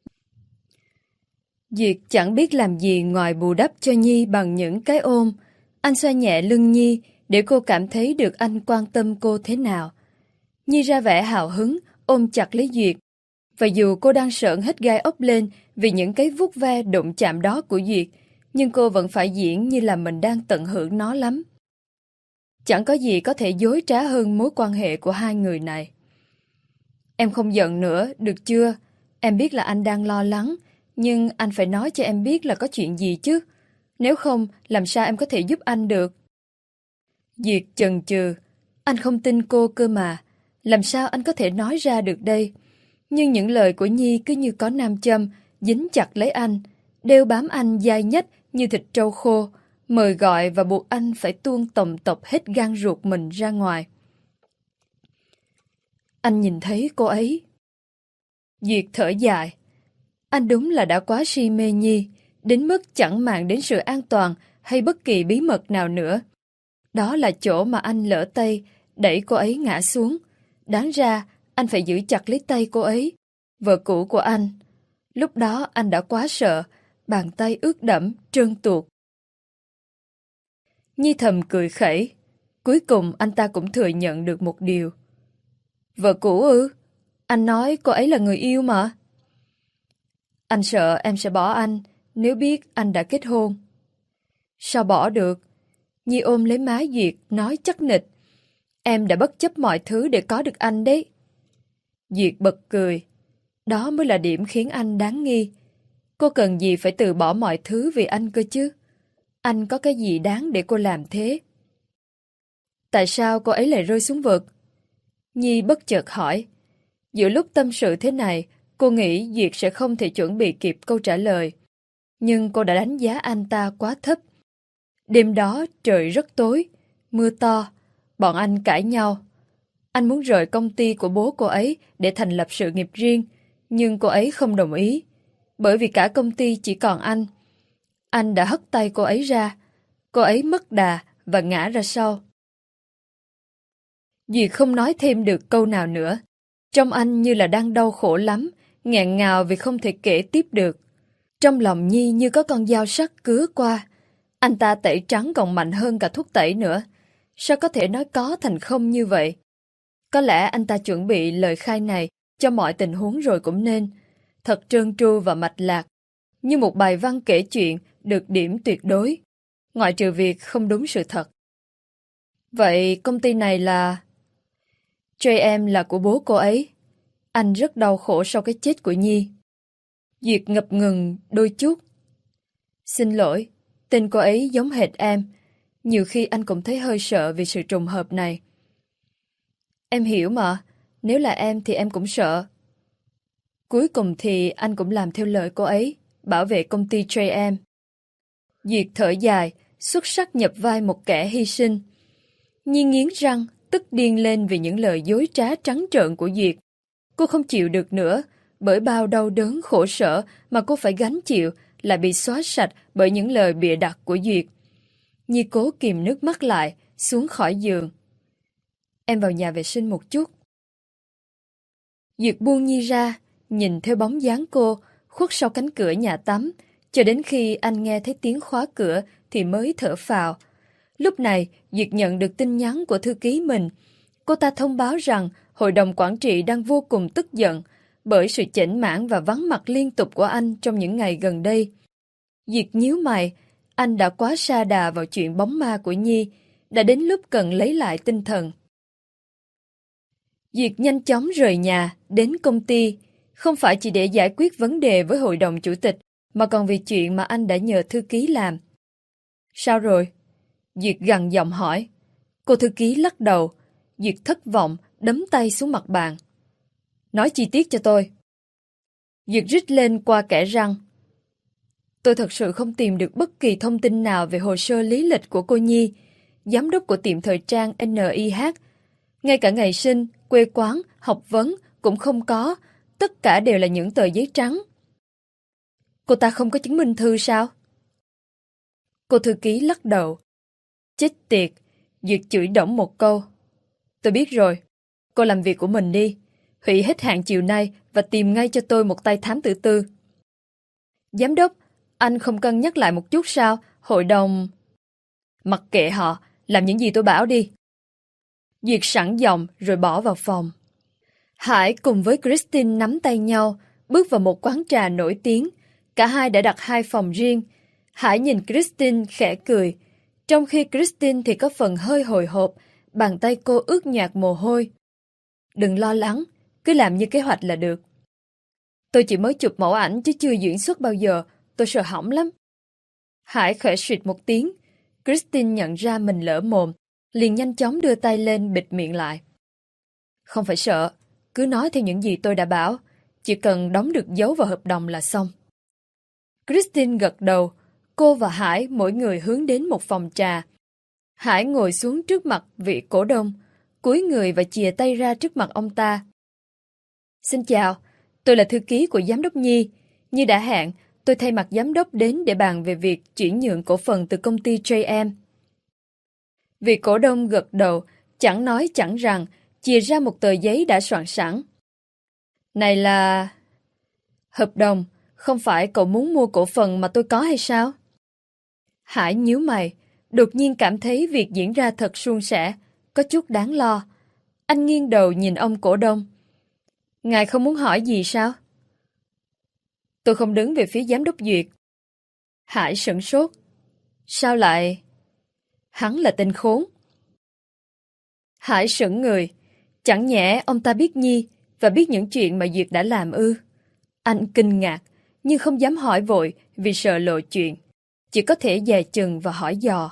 Duyệt chẳng biết làm gì ngoài bù đắp cho Nhi bằng những cái ôm. Anh xoa nhẹ lưng Nhi để cô cảm thấy được anh quan tâm cô thế nào. Nhi ra vẻ hào hứng, ôm chặt lấy Duyệt. Và dù cô đang sởn hết gai ốc lên vì những cái vuốt ve đụng chạm đó của Duyệt, nhưng cô vẫn phải diễn như là mình đang tận hưởng nó lắm. Chẳng có gì có thể dối trá hơn mối quan hệ của hai người này. Em không giận nữa, được chưa? Em biết là anh đang lo lắng, nhưng anh phải nói cho em biết là có chuyện gì chứ. Nếu không, làm sao em có thể giúp anh được? Duyệt chần chừ. Anh không tin cô cơ mà. Làm sao anh có thể nói ra được đây? Nhưng những lời của Nhi cứ như có nam châm, dính chặt lấy anh, đeo bám anh dai nhách như thịt trâu khô, mời gọi và buộc anh phải tuôn tòng tộc hết gan ruột mình ra ngoài. Anh nhìn thấy cô ấy. Duyệt thở dài. Anh đúng là đã quá si mê Nhi, đến mức chẳng màng đến sự an toàn hay bất kỳ bí mật nào nữa. Đó là chỗ mà anh lỡ tay, đẩy cô ấy ngã xuống. Đáng ra, anh phải giữ chặt lấy tay cô ấy, vợ cũ của anh. Lúc đó anh đã quá sợ, bàn tay ướt đẫm, trơn tuột. Nhi thầm cười khẩy. Cuối cùng anh ta cũng thừa nhận được một điều. Vợ cũ ư? Anh nói cô ấy là người yêu mà. Anh sợ em sẽ bỏ anh nếu biết anh đã kết hôn. Sao bỏ được? Nhi ôm lấy má Duyệt, nói chắc nịch. Em đã bất chấp mọi thứ để có được anh đấy. Duyệt bật cười. Đó mới là điểm khiến anh đáng nghi. Cô cần gì phải từ bỏ mọi thứ vì anh cơ chứ? Anh có cái gì đáng để cô làm thế? Tại sao cô ấy lại rơi xuống vực? Nhi bất chợt hỏi. Giữa lúc tâm sự thế này, cô nghĩ Duyệt sẽ không thể chuẩn bị kịp câu trả lời. Nhưng cô đã đánh giá anh ta quá thấp. Đêm đó trời rất tối, mưa to, bọn anh cãi nhau. Anh muốn rời công ty của bố cô ấy để thành lập sự nghiệp riêng, nhưng cô ấy không đồng ý, bởi vì cả công ty chỉ còn anh. Anh đã hất tay cô ấy ra, cô ấy mất đà và ngã ra sau. Duyệt không nói thêm được câu nào nữa. Trong anh như là đang đau khổ lắm, nghẹn ngào vì không thể kể tiếp được. Trong lòng Nhi như có con dao sắc cứa qua. Anh ta tẩy trắng còn mạnh hơn cả thuốc tẩy nữa. Sao có thể nói có thành không như vậy? Có lẽ anh ta chuẩn bị lời khai này cho mọi tình huống rồi cũng nên. Thật trơn tru và mạch lạc. Như một bài văn kể chuyện được điểm tuyệt đối. Ngoại trừ việc không đúng sự thật. Vậy công ty này là... gi em là của bố cô ấy. Anh rất đau khổ sau cái chết của Nhi. Duyệt ngập ngừng đôi chút. Xin lỗi, tên cô ấy giống hệt em. Nhiều khi anh cũng thấy hơi sợ vì sự trùng hợp này. Em hiểu mà, nếu là em thì em cũng sợ. Cuối cùng thì anh cũng làm theo lời cô ấy, bảo vệ công ty gi em. Duyệt thở dài, xuất sắc nhập vai một kẻ hy sinh. Nhi nghiến răng, tức điên lên vì những lời dối trá trắng trợn của Duyệt. Cô không chịu được nữa, bởi bao đau đớn khổ sở mà cô phải gánh chịu lại bị xóa sạch bởi những lời bịa đặt của Duyệt. Nhi cố kìm nước mắt lại, xuống khỏi giường. Em vào nhà vệ sinh một chút. Duyệt buông Nhi ra, nhìn theo bóng dáng cô, khuất sau cánh cửa nhà tắm, cho đến khi anh nghe thấy tiếng khóa cửa thì mới thở phào. Lúc này, Duyệt nhận được tin nhắn của thư ký mình. Cô ta thông báo rằng hội đồng quản trị đang vô cùng tức giận bởi sự chểnh mãn và vắng mặt liên tục của anh trong những ngày gần đây. Duyệt nhíu mày, anh đã quá sa đà vào chuyện bóng ma của Nhi, đã đến lúc cần lấy lại tinh thần. Duyệt nhanh chóng rời nhà, đến công ty, không phải chỉ để giải quyết vấn đề với hội đồng chủ tịch, mà còn vì chuyện mà anh đã nhờ thư ký làm. Sao rồi? Duyệt gằn giọng hỏi. Cô thư ký lắc đầu. Duyệt thất vọng, đấm tay xuống mặt bàn. Nói chi tiết cho tôi. Duyệt rít lên qua kẽ răng. Tôi thật sự không tìm được bất kỳ thông tin nào về hồ sơ lý lịch của cô Nhi, giám đốc của tiệm thời trang en i hát. Ngay cả ngày sinh, quê quán, học vấn cũng không có, tất cả đều là những tờ giấy trắng. Cô ta không có chứng minh thư sao? Cô thư ký lắc đầu. Chết tiệt, Duyệt chửi đổng một câu. Tôi biết rồi, cô làm việc của mình đi, hủy hết hạn chiều nay và tìm ngay cho tôi một tay thám tử tư. Giám đốc, anh không cân nhắc lại một chút sao? Hội đồng... Mặc kệ họ, làm những gì tôi bảo đi. Duyệt sẵn giọng rồi bỏ vào phòng. Hải cùng với Christine nắm tay nhau, bước vào một quán trà nổi tiếng. Cả hai đã đặt hai phòng riêng. Hải nhìn Christine khẽ cười, trong khi Christine thì có phần hơi hồi hộp, bàn tay cô ướt nhạt mồ hôi. Đừng lo lắng, cứ làm như kế hoạch là được. Tôi chỉ mới chụp mẫu ảnh chứ chưa diễn xuất bao giờ, tôi sợ hỏng lắm. Hải khẽ suýt một tiếng. Christine nhận ra mình lỡ mồm, liền nhanh chóng đưa tay lên bịt miệng lại. Không phải sợ, cứ nói theo những gì tôi đã bảo, chỉ cần đóng được dấu vào hợp đồng là xong. Christine gật đầu, cô và Hải mỗi người hướng đến một phòng trà. Hải ngồi xuống trước mặt vị cổ đông, cúi người và chìa tay ra trước mặt ông ta. Xin chào, tôi là thư ký của giám đốc Nhi. Như đã hẹn, tôi thay mặt giám đốc đến để bàn về việc chuyển nhượng cổ phần từ công ty gi em. Vị cổ đông gật đầu, chẳng nói chẳng rằng, chìa ra một tờ giấy đã soạn sẵn. Này là... hợp đồng, không phải cậu muốn mua cổ phần mà tôi có hay sao? Hải nhíu mày, đột nhiên cảm thấy việc diễn ra thật suôn sẻ, có chút đáng lo. Anh nghiêng đầu nhìn ông cổ đông. Ngài không muốn hỏi gì sao? Tôi không đứng về phía giám đốc Duyệt. Hải sửng sốt. Sao lại... Hắn là tên khốn. Hải sững người. Chẳng nhẽ ông ta biết Nhi và biết những chuyện mà Duyệt đã làm ư? Anh kinh ngạc, nhưng không dám hỏi vội vì sợ lộ chuyện. Chỉ có thể dè chừng và hỏi dò.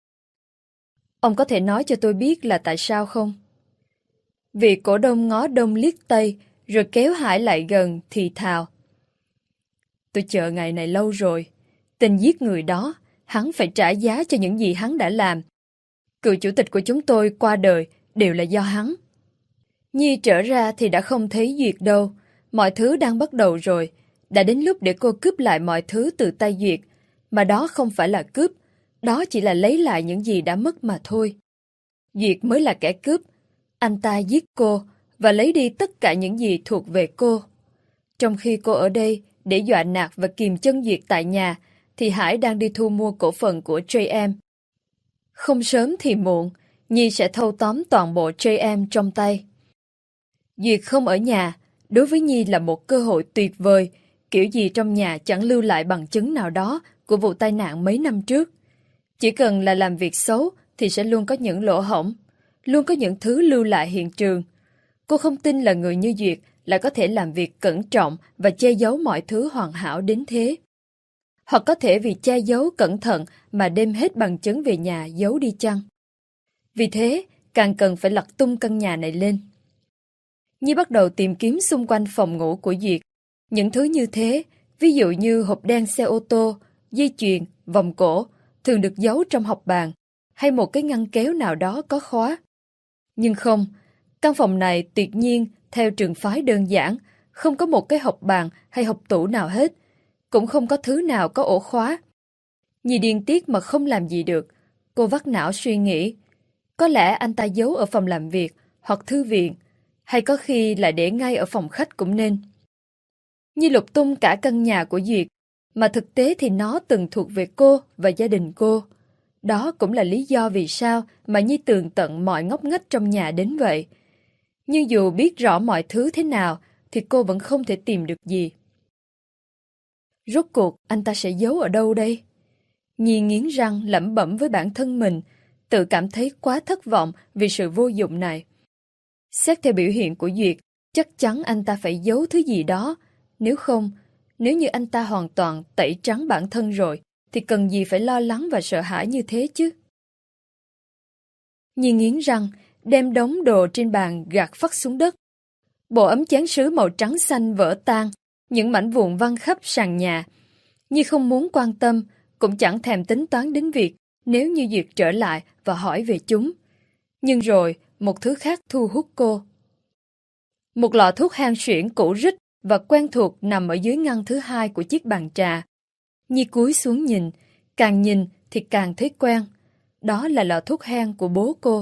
Ông có thể nói cho tôi biết là tại sao không? Vị cổ đông ngó đông liếc tây, rồi kéo Hải lại gần thì thào. Tôi chờ ngày này lâu rồi. Tên giết người đó, hắn phải trả giá cho những gì hắn đã làm. Cựu chủ tịch của chúng tôi qua đời đều là do hắn. Nhi trở ra thì đã không thấy Duyệt đâu. Mọi thứ đang bắt đầu rồi. Đã đến lúc để cô cướp lại mọi thứ từ tay Duyệt. Mà đó không phải là cướp. Đó chỉ là lấy lại những gì đã mất mà thôi. Duyệt mới là kẻ cướp. Anh ta giết cô và lấy đi tất cả những gì thuộc về cô. Trong khi cô ở đây để dọa nạt và kìm chân Duyệt tại nhà, thì Hải đang đi thu mua cổ phần của gi em. Không sớm thì muộn, Nhi sẽ thâu tóm toàn bộ gi em trong tay. Duyệt không ở nhà, đối với Nhi là một cơ hội tuyệt vời, kiểu gì trong nhà chẳng lưu lại bằng chứng nào đó của vụ tai nạn mấy năm trước. Chỉ cần là làm việc xấu thì sẽ luôn có những lỗ hổng, luôn có những thứ lưu lại hiện trường. Cô không tin là người như Duyệt lại có thể làm việc cẩn trọng và che giấu mọi thứ hoàn hảo đến thế. Hoặc có thể vì che giấu cẩn thận mà đem hết bằng chứng về nhà giấu đi chăng? Vì thế, càng cần phải lật tung căn nhà này lên. Nhi bắt đầu tìm kiếm xung quanh phòng ngủ của Duyệt. Những thứ như thế, ví dụ như hộp đen xe ô tô, dây chuyền, vòng cổ, thường được giấu trong hộc bàn, hay một cái ngăn kéo nào đó có khóa. Nhưng không, căn phòng này tuyệt nhiên theo trường phái đơn giản, không có một cái hộc bàn hay hộc tủ nào hết, cũng không có thứ nào có ổ khóa. Nhi điên tiết mà không làm gì được, cô vắt não suy nghĩ. Có lẽ anh ta giấu ở phòng làm việc hoặc thư viện, hay có khi lại để ngay ở phòng khách cũng nên. Nhi lục tung cả căn nhà của Duyệt, mà thực tế thì nó từng thuộc về cô và gia đình cô. Đó cũng là lý do vì sao mà Nhi tường tận mọi ngóc ngách trong nhà đến vậy. Nhưng dù biết rõ mọi thứ thế nào, thì cô vẫn không thể tìm được gì. Rốt cuộc anh ta sẽ giấu ở đâu đây? Nhi nghiến răng lẩm bẩm với bản thân mình, tự cảm thấy quá thất vọng vì sự vô dụng này. Xét theo biểu hiện của Duyệt, chắc chắn anh ta phải giấu thứ gì đó. Nếu không, nếu như anh ta hoàn toàn tẩy trắng bản thân rồi, thì cần gì phải lo lắng và sợ hãi như thế chứ? Nhi nghiến răng, đem đống đồ trên bàn gạt phắt xuống đất. Bộ ấm chén sứ màu trắng xanh vỡ tan, những mảnh vụn văng khắp sàn nhà. Nhi không muốn quan tâm, cũng chẳng thèm tính toán đến việc nếu như Duyệt trở lại và hỏi về chúng. Nhưng rồi, một thứ khác thu hút cô. Một lọ thuốc hang suyễn cũ rích và quen thuộc nằm ở dưới ngăn thứ hai của chiếc bàn trà. Nhi cúi xuống nhìn, càng nhìn thì càng thấy quen. Đó là lọ thuốc hang của bố cô.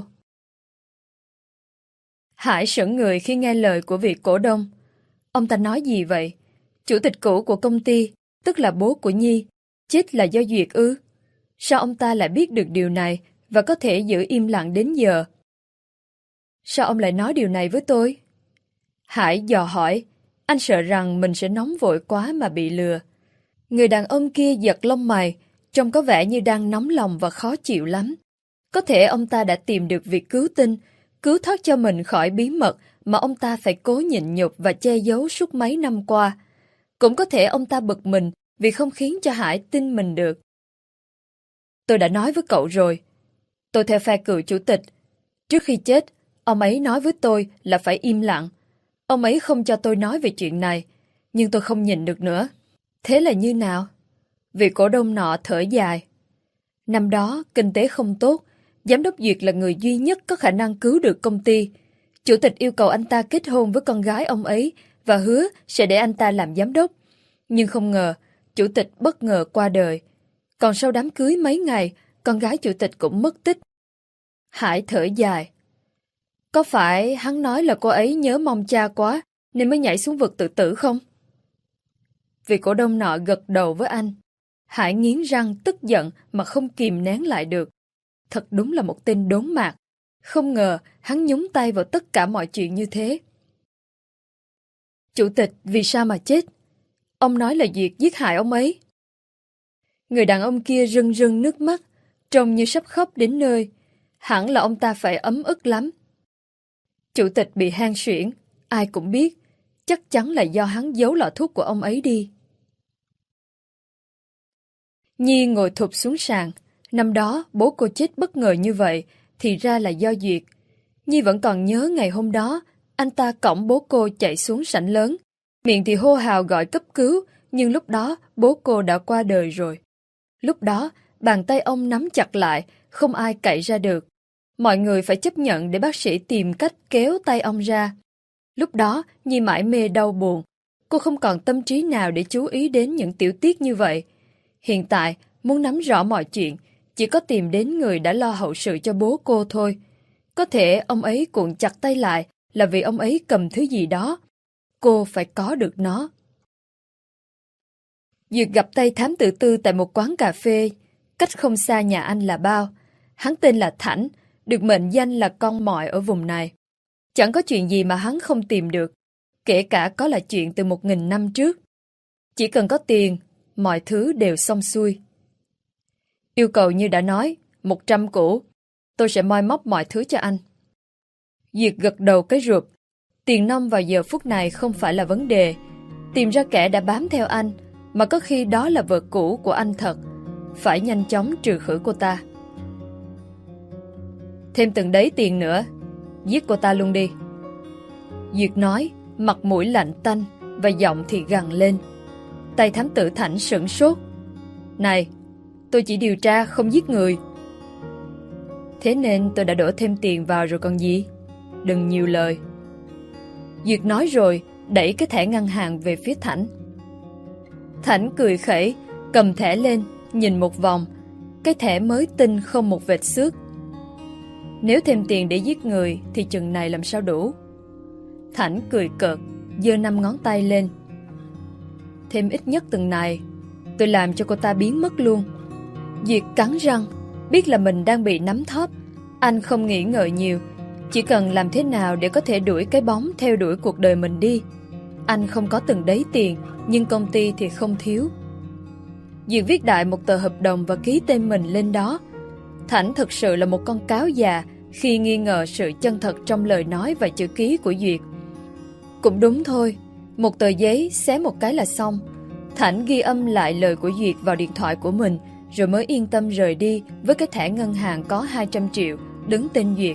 Hải sững người khi nghe lời của vị cổ đông. Ông ta nói gì vậy? Chủ tịch cũ của công ty, tức là bố của Nhi, chết là do Duyệt ư? Sao ông ta lại biết được điều này và có thể giữ im lặng đến giờ? Sao ông lại nói điều này với tôi? Hải dò hỏi, anh sợ rằng mình sẽ nóng vội quá mà bị lừa. Người đàn ông kia giật lông mày, trông có vẻ như đang nóng lòng và khó chịu lắm. Có thể ông ta đã tìm được việc cứu tinh, cứu thoát cho mình khỏi bí mật mà ông ta phải cố nhịn nhục và che giấu suốt mấy năm qua. Cũng có thể ông ta bực mình vì không khiến cho Hải tin mình được. Tôi đã nói với cậu rồi. Tôi theo phe cựu chủ tịch. Trước khi chết, ông ấy nói với tôi là phải im lặng. Ông ấy không cho tôi nói về chuyện này, nhưng tôi không nhịn được nữa. Thế là như nào? Vị cổ đông nọ thở dài. Năm đó, kinh tế không tốt, giám đốc Duyệt là người duy nhất có khả năng cứu được công ty. Chủ tịch yêu cầu anh ta kết hôn với con gái ông ấy và hứa sẽ để anh ta làm giám đốc. Nhưng không ngờ, chủ tịch bất ngờ qua đời. Còn sau đám cưới mấy ngày, con gái chủ tịch cũng mất tích. Hải thở dài. Có phải hắn nói là cô ấy nhớ mong cha quá nên mới nhảy xuống vực tự tử không? Vị cổ đông nọ gật đầu với anh. Hải nghiến răng tức giận mà không kìm nén lại được. Thật đúng là một tên đốn mạc. Không ngờ hắn nhúng tay vào tất cả mọi chuyện như thế. Chủ tịch vì sao mà chết? Ông nói là Duyệt giết hại ông ấy. Người đàn ông kia rưng rưng nước mắt, trông như sắp khóc đến nơi. Hẳn là ông ta phải ấm ức lắm. Chủ tịch bị hang suyễn, ai cũng biết. Chắc chắn là do hắn giấu lọ thuốc của ông ấy đi. Nhi ngồi thụp xuống sàn. Năm đó bố cô chết bất ngờ như vậy thì ra là do Duyệt. Nhi vẫn còn nhớ ngày hôm đó anh ta cõng bố cô chạy xuống sảnh lớn. Miệng thì hô hào gọi cấp cứu, nhưng lúc đó bố cô đã qua đời rồi. Lúc đó bàn tay ông nắm chặt lại, không ai cạy ra được. Mọi người phải chấp nhận để bác sĩ tìm cách kéo tay ông ra. Lúc đó Nhi mải mê đau buồn. Cô không còn tâm trí nào để chú ý đến những tiểu tiết như vậy. Hiện tại muốn nắm rõ mọi chuyện chỉ có tìm đến người đã lo hậu sự cho bố cô thôi. Có thể ông ấy cuộn chặt tay lại là vì ông ấy cầm thứ gì đó. Cô phải có được nó. Duyệt gặp tay thám tử Tư tại một quán cà phê, cách không xa nhà anh là bao. Hắn tên là Thảnh, được mệnh danh là con mồi ở vùng này. Chẳng có chuyện gì mà hắn không tìm được, kể cả có là chuyện từ một nghìn năm trước. Chỉ cần có tiền, mọi thứ đều xong xuôi. Yêu cầu như đã nói, một trăm củ. Tôi sẽ moi móc mọi thứ cho anh. Duyệt gật đầu cái rụp. Tiền nong vào giờ phút này không phải là vấn đề. Tìm ra kẻ đã bám theo anh, mà có khi đó là vợ cũ của anh thật. Phải nhanh chóng trừ khử cô ta. Thêm từng đấy tiền nữa, giết cô ta luôn đi. Duyệt nói, mặt mũi lạnh tanh và giọng thì gằn lên. Tay thám tử Thảnh sửng sốt. Này, tôi chỉ điều tra không giết người. Thế nên tôi đã đổ thêm tiền vào rồi còn gì. Đừng nhiều lời. Duyệt nói rồi đẩy cái thẻ ngân hàng về phía Thảnh. Thảnh cười khẩy, cầm thẻ lên, nhìn một vòng. Cái thẻ mới tinh không một vệt xước. Nếu thêm tiền để giết người thì chừng này làm sao đủ. Thảnh cười cợt, giơ năm ngón tay lên. Thêm ít nhất từng này, tôi làm cho cô ta biến mất luôn. Duyệt cắn răng, biết là mình đang bị nắm thóp. Anh không nghĩ ngợi nhiều, chỉ cần làm thế nào để có thể đuổi cái bóng theo đuổi cuộc đời mình đi. Anh không có từng đấy tiền, nhưng công ty thì không thiếu. Duyệt viết đại một tờ hợp đồng và ký tên mình lên đó. Thảnh thực sự là một con cáo già khi nghi ngờ sự chân thật trong lời nói và chữ ký của Duyệt. Cũng đúng thôi, một tờ giấy xé một cái là xong. Thảnh ghi âm lại lời của Duyệt vào điện thoại của mình, rồi mới yên tâm rời đi với cái thẻ ngân hàng có hai trăm triệu đứng tên Duyệt.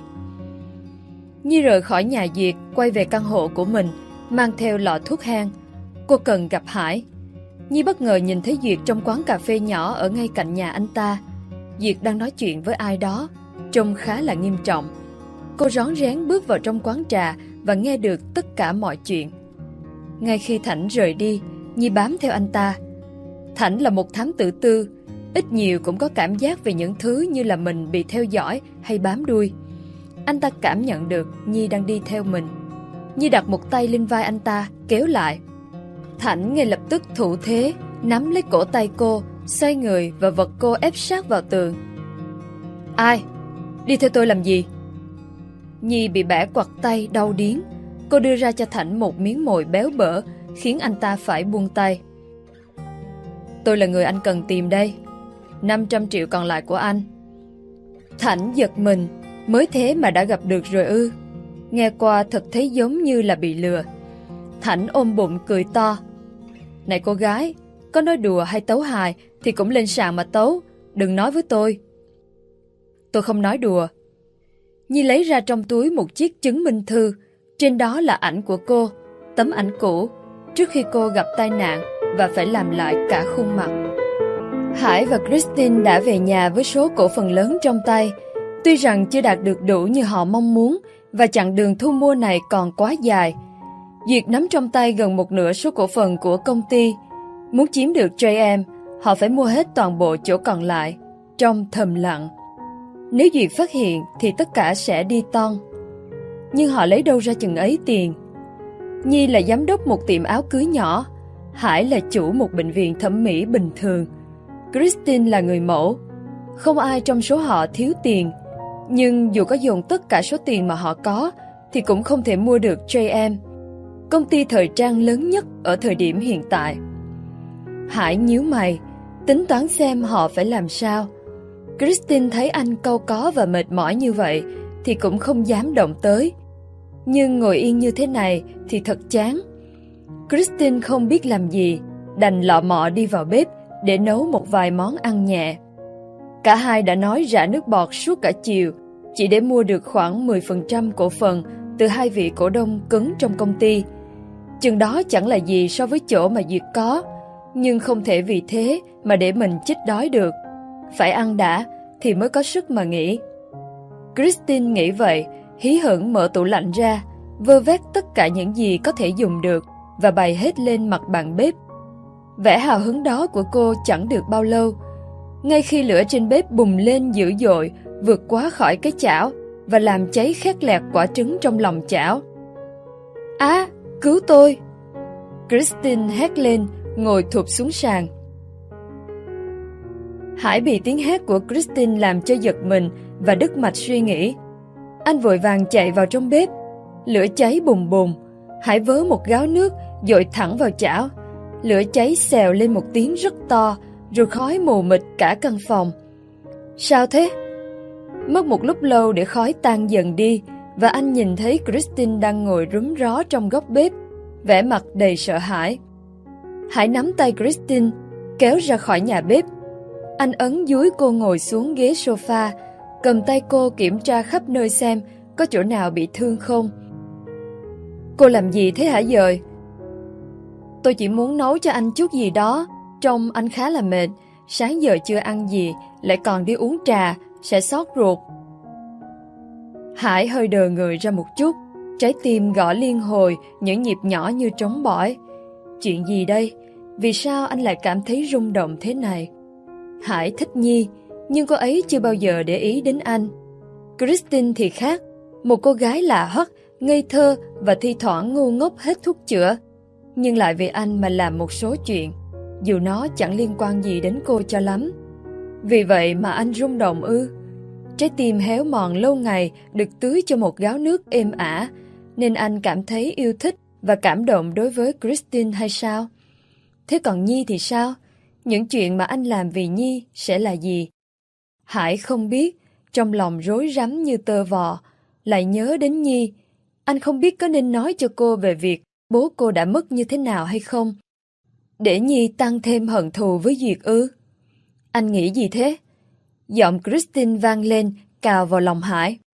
Nhi rời khỏi nhà Duyệt, quay về căn hộ của mình, mang theo lọ thuốc thang. Cô cần gặp Hải. Nhi bất ngờ nhìn thấy Duyệt trong quán cà phê nhỏ ở ngay cạnh nhà anh ta. Duyệt đang nói chuyện với ai đó, trông khá là nghiêm trọng. Cô rón rén bước vào trong quán trà và nghe được tất cả mọi chuyện. Ngay khi Thảnh rời đi, Nhi bám theo anh ta. Thảnh là một thám tử tư, ít nhiều cũng có cảm giác về những thứ như là mình bị theo dõi hay bám đuôi. Anh ta cảm nhận được Nhi đang đi theo mình. Nhi đặt một tay lên vai anh ta, kéo lại. Thảnh ngay lập tức thủ thế, nắm lấy cổ tay cô, xoay người và vật cô ép sát vào tường. Ai? Đi theo tôi làm gì? Nhi bị bẻ quặt tay, đau điếng. Cô đưa ra cho Thảnh một miếng mồi béo bở, khiến anh ta phải buông tay. Tôi là người anh cần tìm đây. năm trăm triệu còn lại của anh. Thảnh giật mình. Mới thế mà đã gặp được rồi ư? Nghe qua thật thấy giống như là bị lừa. Thảnh ôm bụng cười to. Này cô gái, có nói đùa hay tấu hài thì cũng lên sàn mà tấu, đừng nói với tôi. Tôi không nói đùa. Nhi lấy ra trong túi một chiếc chứng minh thư. Trên đó là ảnh của cô, tấm ảnh cũ, trước khi cô gặp tai nạn và phải làm lại cả khuôn mặt. Hải và Christine đã về nhà với số cổ phần lớn trong tay. Tuy rằng chưa đạt được đủ như họ mong muốn và chặng đường thu mua này còn quá dài. Duyệt nắm trong tay gần một nửa số cổ phần của công ty. Muốn chiếm được gi em, họ phải mua hết toàn bộ chỗ còn lại, trong thầm lặng. Nếu Duyệt phát hiện thì tất cả sẽ đi toang. Nhưng họ lấy đâu ra chừng ấy tiền? Nhi là giám đốc một tiệm áo cưới nhỏ. Hải là chủ một bệnh viện thẩm mỹ bình thường. Christine là người mẫu. Không ai trong số họ thiếu tiền. Nhưng dù có dùng tất cả số tiền mà họ có thì cũng không thể mua được gi em, công ty thời trang lớn nhất ở thời điểm hiện tại. Hải nhíu mày, tính toán xem họ phải làm sao. Christine thấy anh cau có và mệt mỏi như vậy thì cũng không dám động tới. Nhưng ngồi yên như thế này thì thật chán. Christine không biết làm gì, đành lọ mọ đi vào bếp để nấu một vài món ăn nhẹ. Cả hai đã nói rã nước bọt suốt cả chiều, chỉ để mua được khoảng mười phần trăm cổ phần từ hai vị cổ đông cứng trong công ty. Chừng đó chẳng là gì so với chỗ mà Duyệt có, nhưng không thể vì thế mà để mình chết đói được. Phải ăn đã thì mới có sức mà nghĩ. Christine nghĩ vậy, hí hửng mở tủ lạnh ra, vơ vét tất cả những gì có thể dùng được và bày hết lên mặt bàn bếp. Vẻ hào hứng đó của cô chẳng được bao lâu. Ngay khi lửa trên bếp bùng lên dữ dội, vượt quá khỏi cái chảo và làm cháy khét lẹt quả trứng trong lòng chảo. Á, cứu tôi! Christine hét lên, ngồi thụp xuống sàn. Hải bị tiếng hét của Christine làm cho giật mình và đứt mạch suy nghĩ. Anh vội vàng chạy vào trong bếp. Lửa cháy bùng bùng. Hải vớ một gáo nước dội thẳng vào chảo. Lửa cháy xèo lên một tiếng rất to, rồi khói mù mịt cả căn phòng. Sao thế? Mất một lúc lâu để khói tan dần đi, và anh nhìn thấy Christine đang ngồi rúm ró trong góc bếp, vẻ mặt đầy sợ hãi. Hải nắm tay Christine, kéo ra khỏi nhà bếp. Anh ấn dúi cô ngồi xuống ghế sofa, cầm tay cô kiểm tra khắp nơi xem có chỗ nào bị thương không. Cô làm gì thế hả dời? Tôi chỉ muốn nấu cho anh chút gì đó, trông anh khá là mệt, sáng giờ chưa ăn gì, lại còn đi uống trà, sẽ xót ruột. Hải hơi đờ người ra một chút, trái tim gõ liên hồi những nhịp nhỏ như trống bỏi. Chuyện gì đây? Vì sao anh lại cảm thấy rung động thế này? Hải thích Nhi, nhưng cô ấy chưa bao giờ để ý đến anh. Christine thì khác, một cô gái lạ hất, ngây thơ và thi thoảng ngu ngốc hết thuốc chữa, nhưng lại vì anh mà làm một số chuyện, dù nó chẳng liên quan gì đến cô cho lắm. Vì vậy mà anh rung động ư? Trái tim héo mòn lâu ngày được tưới cho một gáo nước êm ả, nên anh cảm thấy yêu thích và cảm động đối với Christine hay sao? Thế còn Nhi thì sao? Những chuyện mà anh làm vì Nhi sẽ là gì? Hải không biết, trong lòng rối rắm như tơ vò, lại nhớ đến Nhi. Anh không biết có nên nói cho cô về việc bố cô đã mất như thế nào hay không, để Nhi tăng thêm hận thù với Duyệt ư? Anh nghĩ gì thế? Giọng Christine vang lên, cào vào lòng Hải.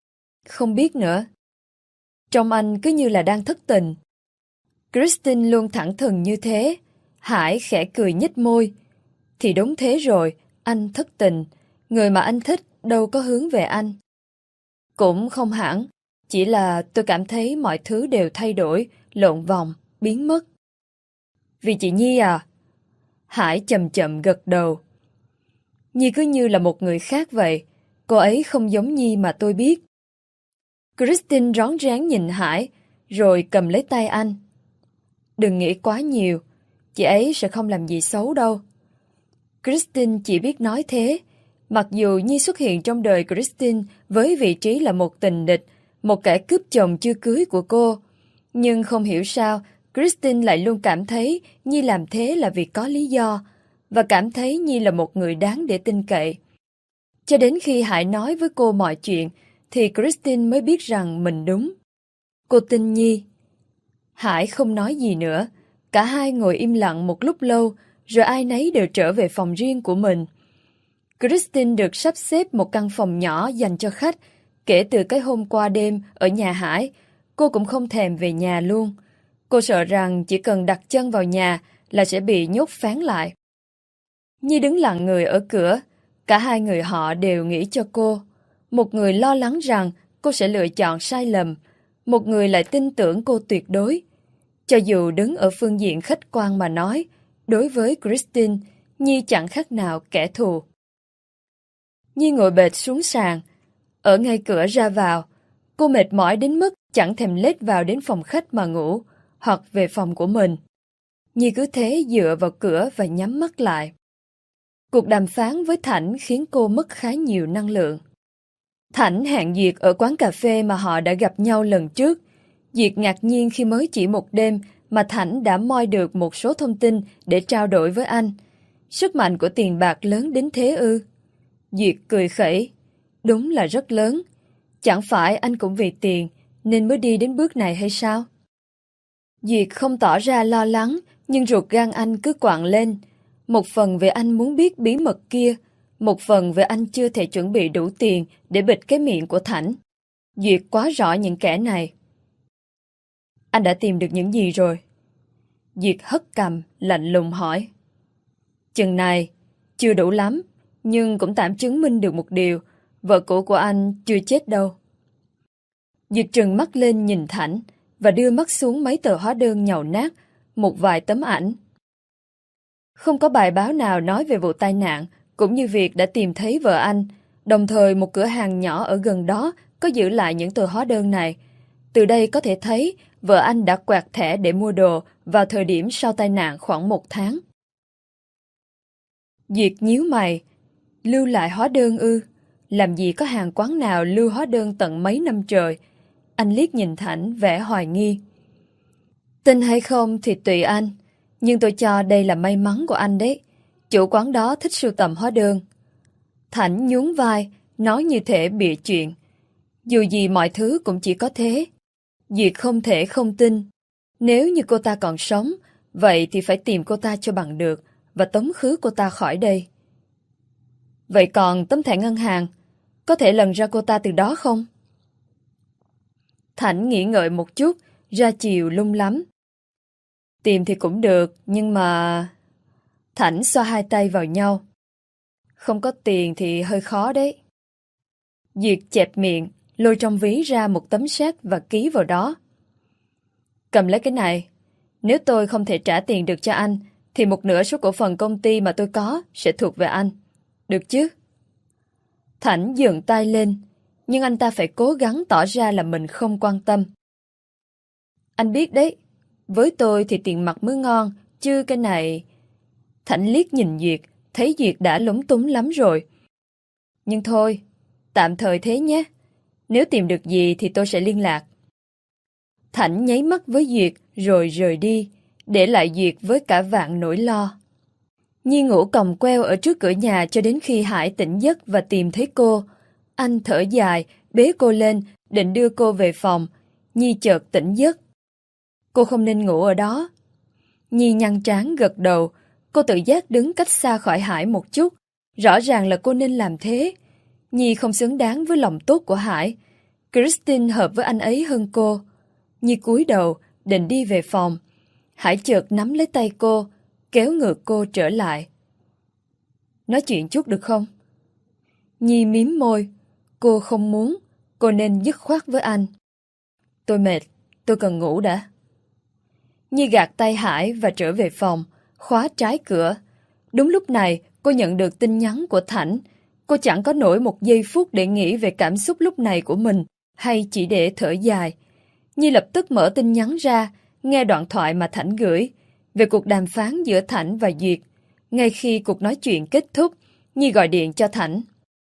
Không biết nữa. Trông anh cứ như là đang thất tình. Christine luôn thẳng thừng như thế. Hải khẽ cười nhếch môi. Thì đúng thế rồi, anh thất tình. Người mà anh thích đâu có hướng về anh. Cũng không hẳn, chỉ là tôi cảm thấy mọi thứ đều thay đổi, lộn vòng, biến mất. Vì chị Nhi à? Hải chậm chậm gật đầu. Nhi cứ như là một người khác vậy, cô ấy không giống Nhi mà tôi biết. Christine rón rén nhìn Hải, rồi cầm lấy tay anh. Đừng nghĩ quá nhiều, chị ấy sẽ không làm gì xấu đâu. Christine chỉ biết nói thế, mặc dù Nhi xuất hiện trong đời Christine với vị trí là một tình địch, một kẻ cướp chồng chưa cưới của cô. Nhưng không hiểu sao, Christine lại luôn cảm thấy Nhi làm thế là vì có lý do, và cảm thấy Nhi là một người đáng để tin cậy. Cho đến khi Hải nói với cô mọi chuyện, thì Christine mới biết rằng mình đúng. Cô tin Nhi. Hải không nói gì nữa, cả hai ngồi im lặng một lúc lâu, rồi ai nấy đều trở về phòng riêng của mình. Christine được sắp xếp một căn phòng nhỏ dành cho khách. Kể từ cái hôm qua đêm ở nhà Hải, cô cũng không thèm về nhà luôn. Cô sợ rằng chỉ cần đặt chân vào nhà là sẽ bị nhốt phán lại. Nhi đứng lặng người ở cửa, cả hai người họ đều nghĩ cho cô. Một người lo lắng rằng cô sẽ lựa chọn sai lầm, một người lại tin tưởng cô tuyệt đối. Cho dù đứng ở phương diện khách quan mà nói, đối với Christine, Nhi chẳng khác nào kẻ thù. Nhi ngồi bệt xuống sàn, ở ngay cửa ra vào. Cô mệt mỏi đến mức chẳng thèm lết vào đến phòng khách mà ngủ, hoặc về phòng của mình. Nhi cứ thế dựa vào cửa và nhắm mắt lại. Cuộc đàm phán với Thảnh khiến cô mất khá nhiều năng lượng. Thảnh hẹn Diệt ở quán cà phê mà họ đã gặp nhau lần trước. Diệt ngạc nhiên khi mới chỉ một đêm mà Thảnh đã moi được một số thông tin để trao đổi với anh. Sức mạnh của tiền bạc lớn đến thế ư? Diệt cười khẩy. Đúng là rất lớn. Chẳng phải anh cũng vì tiền nên mới đi đến bước này hay sao? Diệt không tỏ ra lo lắng, nhưng ruột gan anh cứ quặn lên. Một phần vì anh muốn biết bí mật kia, một phần vì anh chưa thể chuẩn bị đủ tiền để bịt cái miệng của Thảnh. Duyệt quá rõ những kẻ này. Anh đã tìm được những gì rồi? Duyệt hất cằm, lạnh lùng hỏi. Chừng này, chưa đủ lắm, nhưng cũng tạm chứng minh được một điều, vợ cũ của anh chưa chết đâu. Duyệt trừng mắt lên nhìn Thảnh và đưa mắt xuống mấy tờ hóa đơn nhàu nát, một vài tấm ảnh. Không có bài báo nào nói về vụ tai nạn, cũng như việc đã tìm thấy vợ anh, đồng thời một cửa hàng nhỏ ở gần đó có giữ lại những tờ hóa đơn này. Từ đây có thể thấy vợ anh đã quẹt thẻ để mua đồ vào thời điểm sau tai nạn khoảng một tháng. Duyệt nhíu mày, lưu lại hóa đơn ư? Làm gì có hàng quán nào lưu hóa đơn tận mấy năm trời? Anh liếc nhìn Thảnh vẻ hoài nghi. Tin hay không thì tùy anh, nhưng tôi cho đây là may mắn của anh đấy. Chủ quán đó thích sưu tầm hóa đơn. Thảnh nhún vai, nói như thể bịa chuyện. Dù gì mọi thứ cũng chỉ có thế. Duyệt không thể không tin. Nếu như cô ta còn sống, vậy thì phải tìm cô ta cho bằng được và tống khứ cô ta khỏi đây. Vậy còn tấm thẻ ngân hàng, có thể lần ra cô ta từ đó không? Thảnh nghĩ ngợi một chút, ra chiều lung lắm. Tìm thì cũng được, nhưng mà... Thảnh xoa hai tay vào nhau. Không có tiền thì hơi khó đấy. Duyệt chẹp miệng, lôi trong ví ra một tấm séc và ký vào đó. Cầm lấy cái này. Nếu tôi không thể trả tiền được cho anh, thì một nửa số cổ phần công ty mà tôi có sẽ thuộc về anh. Được chứ? Thảnh dường tay lên, nhưng anh ta phải cố gắng tỏ ra là mình không quan tâm. Anh biết đấy, với tôi thì tiền mặt mới ngon, chứ cái này... Thảnh liếc nhìn Duyệt, thấy Duyệt đã lúng túng lắm rồi. Nhưng thôi, tạm thời thế nhé. Nếu tìm được gì thì tôi sẽ liên lạc. Thảnh nháy mắt với Duyệt rồi rời đi, để lại Duyệt với cả vạn nỗi lo. Nhi ngủ còng queo ở trước cửa nhà cho đến khi Hải tỉnh giấc và tìm thấy cô. Anh thở dài, bế cô lên, định đưa cô về phòng. Nhi chợt tỉnh giấc. Cô không nên ngủ ở đó. Nhi nhăn trán gật đầu. Cô tự giác đứng cách xa khỏi Hải một chút. Rõ ràng là cô nên làm thế. Nhi không xứng đáng với lòng tốt của Hải. Christine hợp với anh ấy hơn cô. Nhi cúi đầu, định đi về phòng. Hải chợt nắm lấy tay cô, kéo ngược cô trở lại. Nói chuyện chút được không? Nhi mím môi. Cô không muốn, cô nên dứt khoát với anh. Tôi mệt, tôi cần ngủ đã. Nhi gạt tay Hải và trở về phòng, khóa trái cửa. Đúng lúc này, cô nhận được tin nhắn của Thảnh. Cô chẳng có nổi một giây phút để nghĩ về cảm xúc lúc này của mình, hay chỉ để thở dài. Nhi lập tức mở tin nhắn ra, nghe đoạn thoại mà Thảnh gửi, về cuộc đàm phán giữa Thảnh và Duyệt. Ngay khi cuộc nói chuyện kết thúc, Nhi gọi điện cho Thảnh.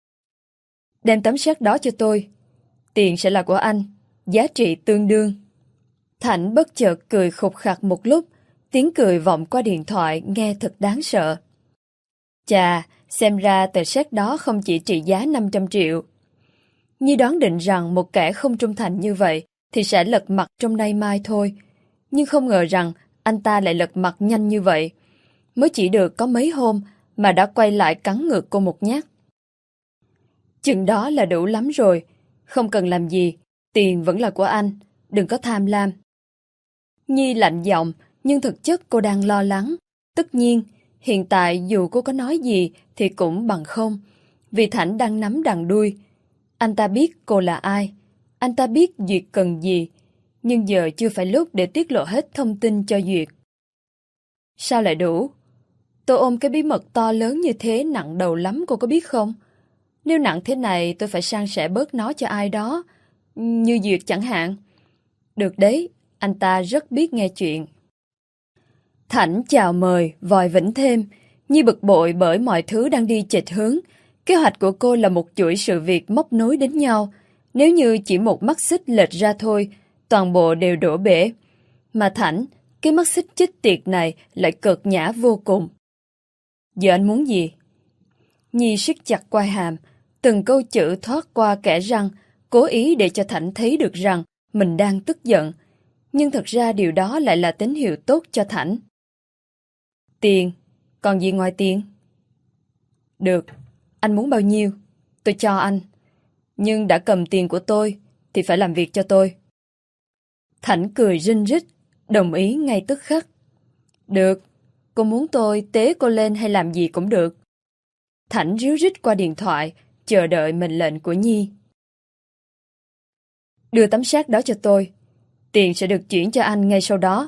Đem tấm séc đó cho tôi. Tiền sẽ là của anh, giá trị tương đương. Thảnh bất chợt cười khục khặc một lúc, tiếng cười vọng qua điện thoại nghe thật đáng sợ. Chà, xem ra tờ séc đó không chỉ trị giá năm trăm triệu. Nhi đoán định rằng một kẻ không trung thành như vậy thì sẽ lật mặt trong nay mai thôi. Nhưng không ngờ rằng anh ta lại lật mặt nhanh như vậy. Mới chỉ được có mấy hôm mà đã quay lại cắn ngược cô một nhát. Chừng đó là đủ lắm rồi. Không cần làm gì, tiền vẫn là của anh, đừng có tham lam. Nhi lạnh giọng, nhưng thực chất cô đang lo lắng. Tất nhiên, hiện tại dù cô có nói gì thì cũng bằng không, vì Thảnh đang nắm đằng đuôi. Anh ta biết cô là ai, anh ta biết Duyệt cần gì, nhưng giờ chưa phải lúc để tiết lộ hết thông tin cho Duyệt. Sao lại đủ? Tôi ôm cái bí mật to lớn như thế nặng đầu lắm, cô có biết không? Nếu nặng thế này tôi phải san sẻ bớt nó cho ai đó, như Duyệt chẳng hạn. Được đấy, anh ta rất biết nghe chuyện. Thảnh chào mời, vòi vĩnh thêm. Nhi bực bội bởi mọi thứ đang đi chệch hướng. Kế hoạch của cô là một chuỗi sự việc móc nối đến nhau. Nếu như chỉ một mắt xích lệch ra thôi, toàn bộ đều đổ bể. Mà Thảnh, cái mắt xích chích tiệt này lại cợt nhã vô cùng. Giờ anh muốn gì? Nhi siết chặt quai hàm, từng câu chữ thoát qua kẽ răng, cố ý để cho Thảnh thấy được rằng mình đang tức giận. Nhưng thật ra điều đó lại là tín hiệu tốt cho Thảnh. Tiền, còn gì ngoài tiền? Được, anh muốn bao nhiêu? Tôi cho anh. Nhưng đã cầm tiền của tôi thì phải làm việc cho tôi. Thảnh cười rinh rít, đồng ý ngay tức khắc. Được, cô muốn tôi tế cô lên hay làm gì cũng được. Thảnh ríu rít qua điện thoại, chờ đợi mệnh lệnh của Nhi. Đưa tấm séc đó cho tôi. Tiền sẽ được chuyển cho anh ngay sau đó.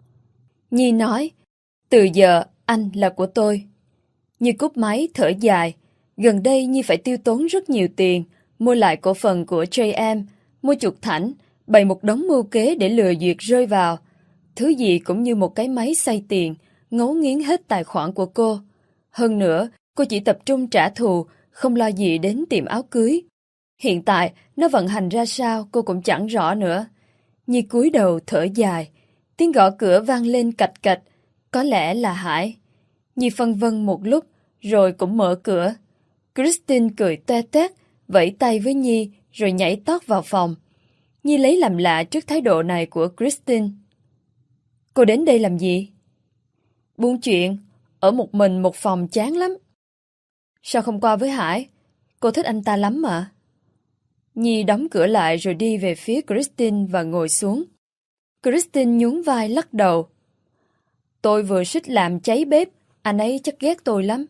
Nhi nói, từ giờ anh là của tôi. Nhi cúp máy thở dài. Gần đây Nhi phải tiêu tốn rất nhiều tiền, mua lại cổ phần của gi em, mua chuộc Thảnh, bày một đống mưu kế để lừa Duyệt rơi vào. Thứ gì cũng như một cái máy xay tiền, ngấu nghiến hết tài khoản của cô. Hơn nữa, cô chỉ tập trung trả thù, không lo gì đến tiệm áo cưới. Hiện tại, nó vận hành ra sao cô cũng chẳng rõ nữa. Nhi cúi đầu thở dài, tiếng gõ cửa vang lên cạch cạch, có lẽ là Hải. Nhi phân vân một lúc, rồi cũng mở cửa. Christine cười toe toét, vẫy tay với Nhi, rồi nhảy tót vào phòng. Nhi lấy làm lạ trước thái độ này của Christine. Cô đến đây làm gì? Buôn chuyện, ở một mình một phòng chán lắm. Sao không qua với Hải? Cô thích anh ta lắm mà. Nhi đóng cửa lại rồi đi về phía Christine và ngồi xuống. Christine nhún vai lắc đầu. Tôi vừa suýt làm cháy bếp, anh ấy chắc ghét tôi lắm.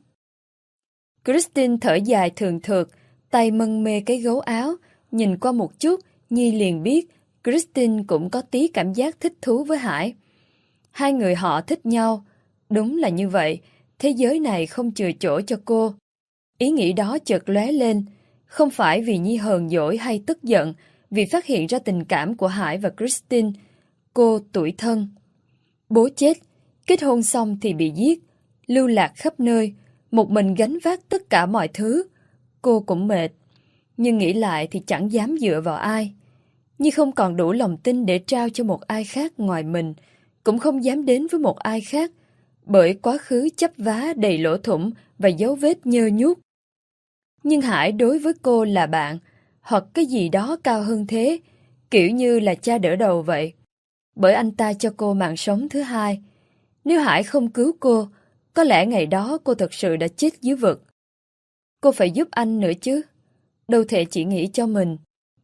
Christine thở dài thường thượt, tay mân mê cái gấu áo, nhìn qua một chút, Nhi liền biết Christine cũng có tí cảm giác thích thú với Hải. Hai người họ thích nhau, đúng là như vậy, thế giới này không chừa chỗ cho cô. Ý nghĩ đó chợt lóe lên, không phải vì Nhi hờn dỗi hay tức giận, vì phát hiện ra tình cảm của Hải và Christine. Cô tủi thân. Bố chết, kết hôn xong thì bị giết, lưu lạc khắp nơi, một mình gánh vác tất cả mọi thứ. Cô cũng mệt, nhưng nghĩ lại thì chẳng dám dựa vào ai. Nhi không còn đủ lòng tin để trao cho một ai khác ngoài mình, cũng không dám đến với một ai khác, bởi quá khứ chấp vá đầy lỗ thủng và dấu vết nhơ nhuốc. Nhưng Hải đối với cô là bạn, hoặc cái gì đó cao hơn thế, kiểu như là cha đỡ đầu vậy. Bởi anh ta cho cô mạng sống thứ hai. Nếu Hải không cứu cô, có lẽ ngày đó cô thật sự đã chết dưới vực. Cô phải giúp anh nữa chứ. Đâu thể chỉ nghĩ cho mình.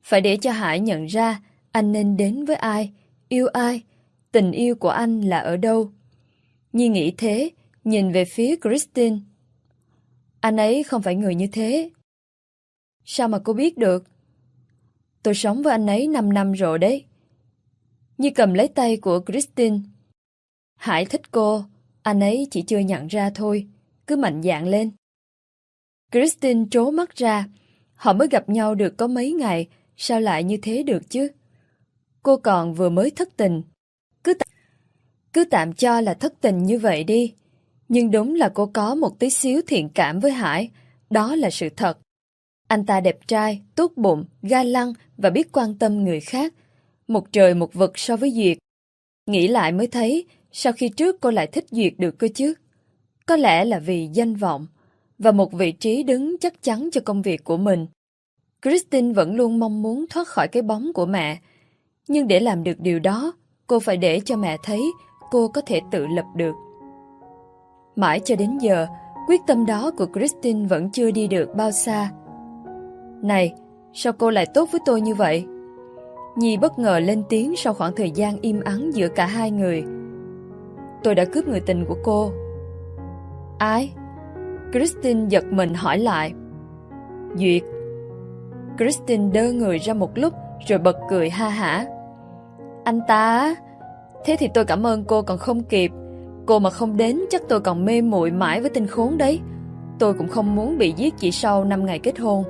Phải để cho Hải nhận ra anh nên đến với ai, yêu ai, tình yêu của anh là ở đâu. Nhi nghĩ thế, nhìn về phía Christine. Anh ấy không phải người như thế. Sao mà cô biết được? Tôi sống với anh ấy năm năm rồi đấy. Nhi cầm lấy tay của Christine. Hải thích cô, anh ấy chỉ chưa nhận ra thôi, cứ mạnh dạn lên. Christine trố mắt ra, họ mới gặp nhau được có mấy ngày, sao lại như thế được chứ? Cô còn vừa mới thất tình. Cứ, t- cứ tạm cho là thất tình như vậy đi. Nhưng đúng là cô có một tí xíu thiện cảm với Hải, đó là sự thật. Anh ta đẹp trai, tốt bụng, ga lăng và biết quan tâm người khác. Một trời một vực so với Duyệt. Nghĩ lại mới thấy, sao khi trước cô lại thích Duyệt được cơ chứ? Có lẽ là vì danh vọng và một vị trí đứng chắc chắn cho công việc của mình. Christine vẫn luôn mong muốn thoát khỏi cái bóng của mẹ. Nhưng để làm được điều đó, cô phải để cho mẹ thấy cô có thể tự lập được. Mãi cho đến giờ, quyết tâm đó của Christine vẫn chưa đi được bao xa. Này, sao cô lại tốt với tôi như vậy? Nhi bất ngờ lên tiếng sau khoảng thời gian im ắng giữa cả hai người. Tôi đã cướp người tình của cô. Ai? Christine giật mình hỏi lại. Duyệt. Christine đơ người ra một lúc rồi bật cười ha hả. Anh ta á? Thế thì tôi cảm ơn cô còn không kịp. Cô mà không đến chắc tôi còn mê muội mãi với tên khốn đấy. Tôi cũng không muốn bị giết chỉ sau năm ngày kết hôn.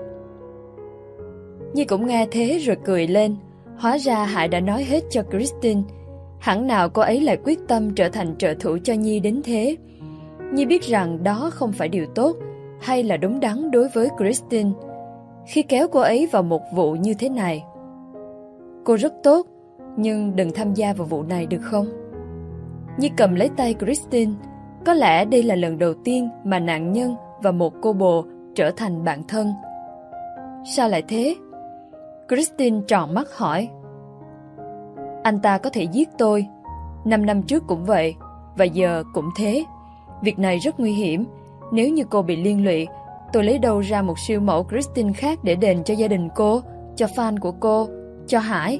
Nhi cũng nghe thế rồi cười lên. Hóa ra Hải đã nói hết cho Christine. Hẳn nào cô ấy lại quyết tâm trở thành trợ thủ cho Nhi đến thế. Nhi biết rằng đó không phải điều tốt hay là đúng đắn đối với Christine khi kéo cô ấy vào một vụ như thế này. Cô rất tốt, nhưng đừng tham gia vào vụ này được không? Nhi cầm lấy tay Christine. Có lẽ đây là lần đầu tiên mà nạn nhân và một cô bồ trở thành bạn thân. Sao lại thế? Christine tròn mắt hỏi. Anh ta có thể giết tôi. Năm năm trước cũng vậy, và giờ cũng thế. Việc này rất nguy hiểm. Nếu như cô bị liên lụy, tôi lấy đâu ra một siêu mẫu Christine khác để đền cho gia đình cô, cho fan của cô, cho Hải?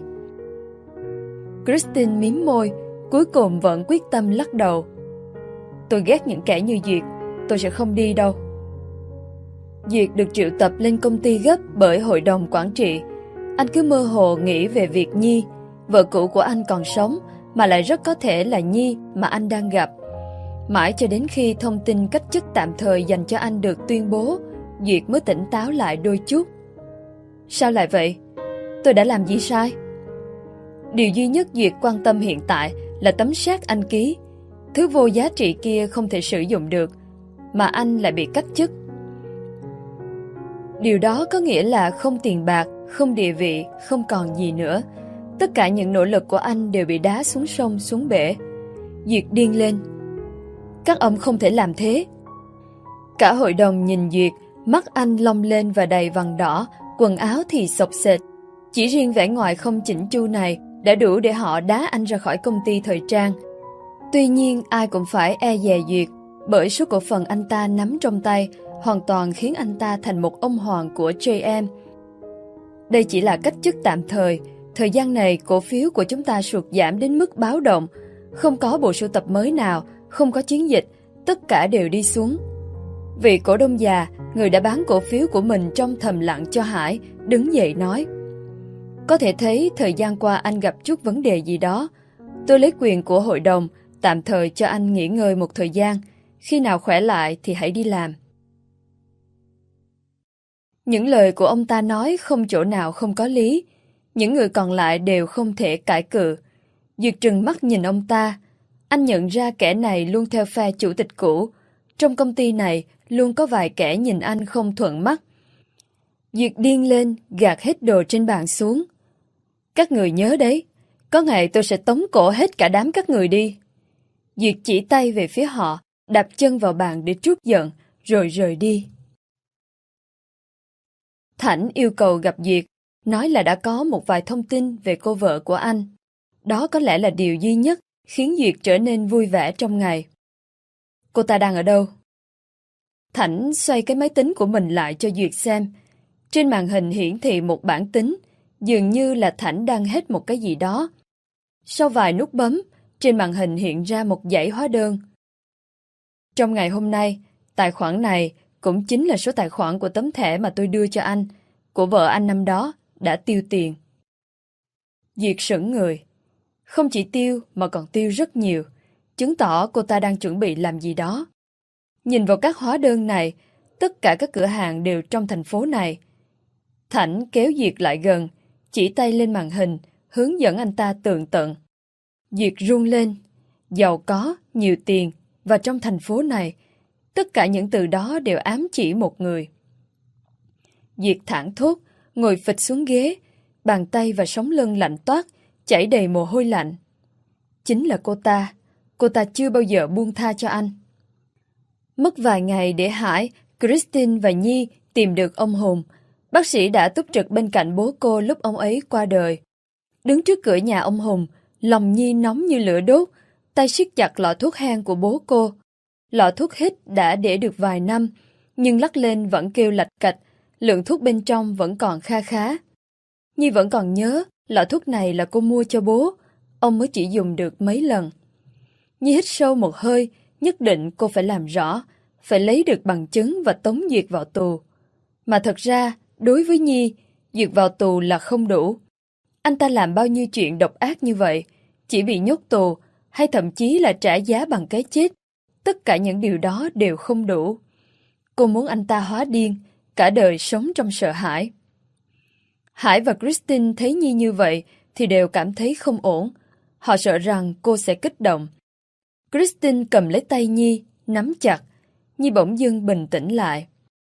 Christine mím môi, cuối cùng vẫn quyết tâm lắc đầu. Tôi ghét những kẻ như Duyệt, tôi sẽ không đi đâu. Duyệt được triệu tập lên công ty gấp bởi hội đồng quản trị. Anh cứ mơ hồ nghĩ về việc Nhi, vợ cũ của anh còn sống, mà lại rất có thể là Nhi mà anh đang gặp. Mãi cho đến khi thông tin cách chức tạm thời dành cho anh được tuyên bố, Duyệt mới tỉnh táo lại đôi chút. Sao lại vậy? Tôi đã làm gì sai? Điều duy nhất Duyệt quan tâm hiện tại là tấm séc anh ký. Thứ vô giá trị kia không thể sử dụng được, mà anh lại bị cách chức. Điều đó có nghĩa là không tiền bạc, không địa vị, không còn gì nữa. Tất cả những nỗ lực của anh đều bị đá xuống sông, xuống bể. Duyệt điên lên. Các ông không thể làm thế. Cả hội đồng nhìn Duyệt, mắt anh long lên và đầy vằn đỏ, quần áo thì xộc xệch. Chỉ riêng vẻ ngoài không chỉnh chu này đã đủ để họ đá anh ra khỏi công ty thời trang. Tuy nhiên ai cũng phải e dè Duyệt, bởi số cổ phần anh ta nắm trong tay hoàn toàn khiến anh ta thành một ông hoàng của gi em. Đây chỉ là cách chức tạm thời. Thời gian này cổ phiếu của chúng ta sụt giảm đến mức báo động. Không có bộ sưu tập mới nào, không có chiến dịch, tất cả đều đi xuống. Vị cổ đông già, người đã bán cổ phiếu của mình trong thầm lặng cho Hải, đứng dậy nói. Có thể thấy thời gian qua anh gặp chút vấn đề gì đó. Tôi lấy quyền của hội đồng, tạm thời cho anh nghỉ ngơi một thời gian. Khi nào khỏe lại thì hãy đi làm. Những lời của ông ta nói không chỗ nào không có lý. Những người còn lại đều không thể cãi cự. Duyệt trừng mắt nhìn ông ta. Anh nhận ra kẻ này luôn theo phe chủ tịch cũ. Trong công ty này luôn có vài kẻ nhìn anh không thuận mắt. Duyệt điên lên, gạt hết đồ trên bàn xuống. Các người nhớ đấy, có ngày tôi sẽ tống cổ hết cả đám các người đi. Duyệt chỉ tay về phía họ, đạp chân vào bàn để trút giận, rồi rời đi. Thảnh yêu cầu gặp Duyệt, nói là đã có một vài thông tin về cô vợ của anh. Đó có lẽ là điều duy nhất khiến Duyệt trở nên vui vẻ trong ngày. Cô ta đang ở đâu? Thảnh xoay cái máy tính của mình lại cho Duyệt xem. Trên màn hình hiển thị một bảng tính. Dường như là Thảnh đang hết một cái gì đó. Sau vài nút bấm, trên màn hình hiện ra một dãy hóa đơn. Trong ngày hôm nay, tài khoản này cũng chính là số tài khoản của tấm thẻ mà tôi đưa cho anh, của vợ anh năm đó, đã tiêu tiền. Duyệt sững người. Không chỉ tiêu mà còn tiêu rất nhiều, chứng tỏ cô ta đang chuẩn bị làm gì đó. Nhìn vào các hóa đơn này, tất cả các cửa hàng đều trong thành phố này. Thảnh kéo Duyệt lại gần, chỉ tay lên màn hình, hướng dẫn anh ta tường tận. Duyệt run lên. Giàu có, nhiều tiền, và trong thành phố này, tất cả những từ đó đều ám chỉ một người. Duyệt thảng thốt, ngồi phịch xuống ghế, bàn tay và sống lưng lạnh toát, chảy đầy mồ hôi lạnh. Chính là cô ta, cô ta chưa bao giờ buông tha cho anh. Mất vài ngày để Hải, Christine và Nhi tìm được ông Hùng. Bác sĩ đã túc trực bên cạnh bố cô lúc ông ấy qua đời. Đứng trước cửa nhà ông Hùng, lòng Nhi nóng như lửa đốt, tay siết chặt lọ thuốc hang của bố cô. Lọ thuốc hít đã để được vài năm, nhưng lắc lên vẫn kêu lạch cạch, lượng thuốc bên trong vẫn còn kha khá. Nhi vẫn còn nhớ, lọ thuốc này là cô mua cho bố, ông mới chỉ dùng được mấy lần. Nhi hít sâu một hơi, nhất định cô phải làm rõ, phải lấy được bằng chứng và tống Duyệt vào tù. Mà thật ra, đối với Nhi, Duyệt vào tù là không đủ. Anh ta làm bao nhiêu chuyện độc ác như vậy, chỉ bị nhốt tù, hay thậm chí là trả giá bằng cái chết. Tất cả những điều đó đều không đủ. Cô muốn anh ta hóa điên, cả đời sống trong sợ hãi. Hải và Christine thấy Nhi như vậy thì đều cảm thấy không ổn. Họ sợ rằng cô sẽ kích động. Christine cầm lấy tay Nhi, nắm chặt. Nhi bỗng dưng bình tĩnh lại.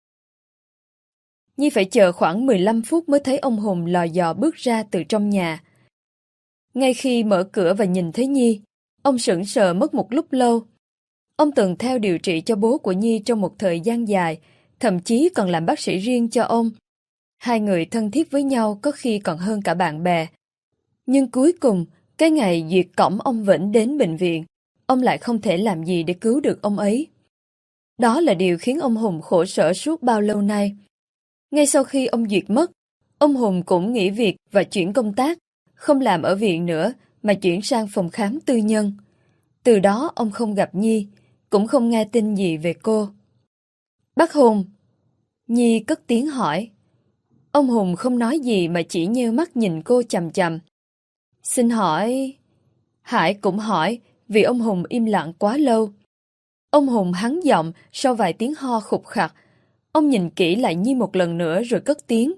Nhi phải chờ khoảng mười lăm phút mới thấy ông Hùng lò dò bước ra từ trong nhà. Ngay khi mở cửa và nhìn thấy Nhi, ông sững sờ mất một lúc lâu. Ông từng theo điều trị cho bố của Nhi trong một thời gian dài, thậm chí còn làm bác sĩ riêng cho ông. Hai người thân thiết với nhau có khi còn hơn cả bạn bè. Nhưng cuối cùng, cái ngày Duyệt cõng ông Vĩnh đến bệnh viện, ông lại không thể làm gì để cứu được ông ấy. Đó là điều khiến ông Hùng khổ sở suốt bao lâu nay. Ngay sau khi ông Duyệt mất, ông Hùng cũng nghỉ việc và chuyển công tác, không làm ở viện nữa mà chuyển sang phòng khám tư nhân. Từ đó ông không gặp Nhi, cũng không nghe tin gì về cô. Bác Hùng, Nhi cất tiếng hỏi. Ông Hùng không nói gì mà chỉ nheo mắt nhìn cô chằm chằm. Xin hỏi... Hải cũng hỏi vì ông Hùng im lặng quá lâu. Ông Hùng hắn giọng sau vài tiếng ho khục khặc. Ông nhìn kỹ lại Nhi một lần nữa rồi cất tiếng.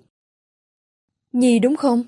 Nhi đúng không?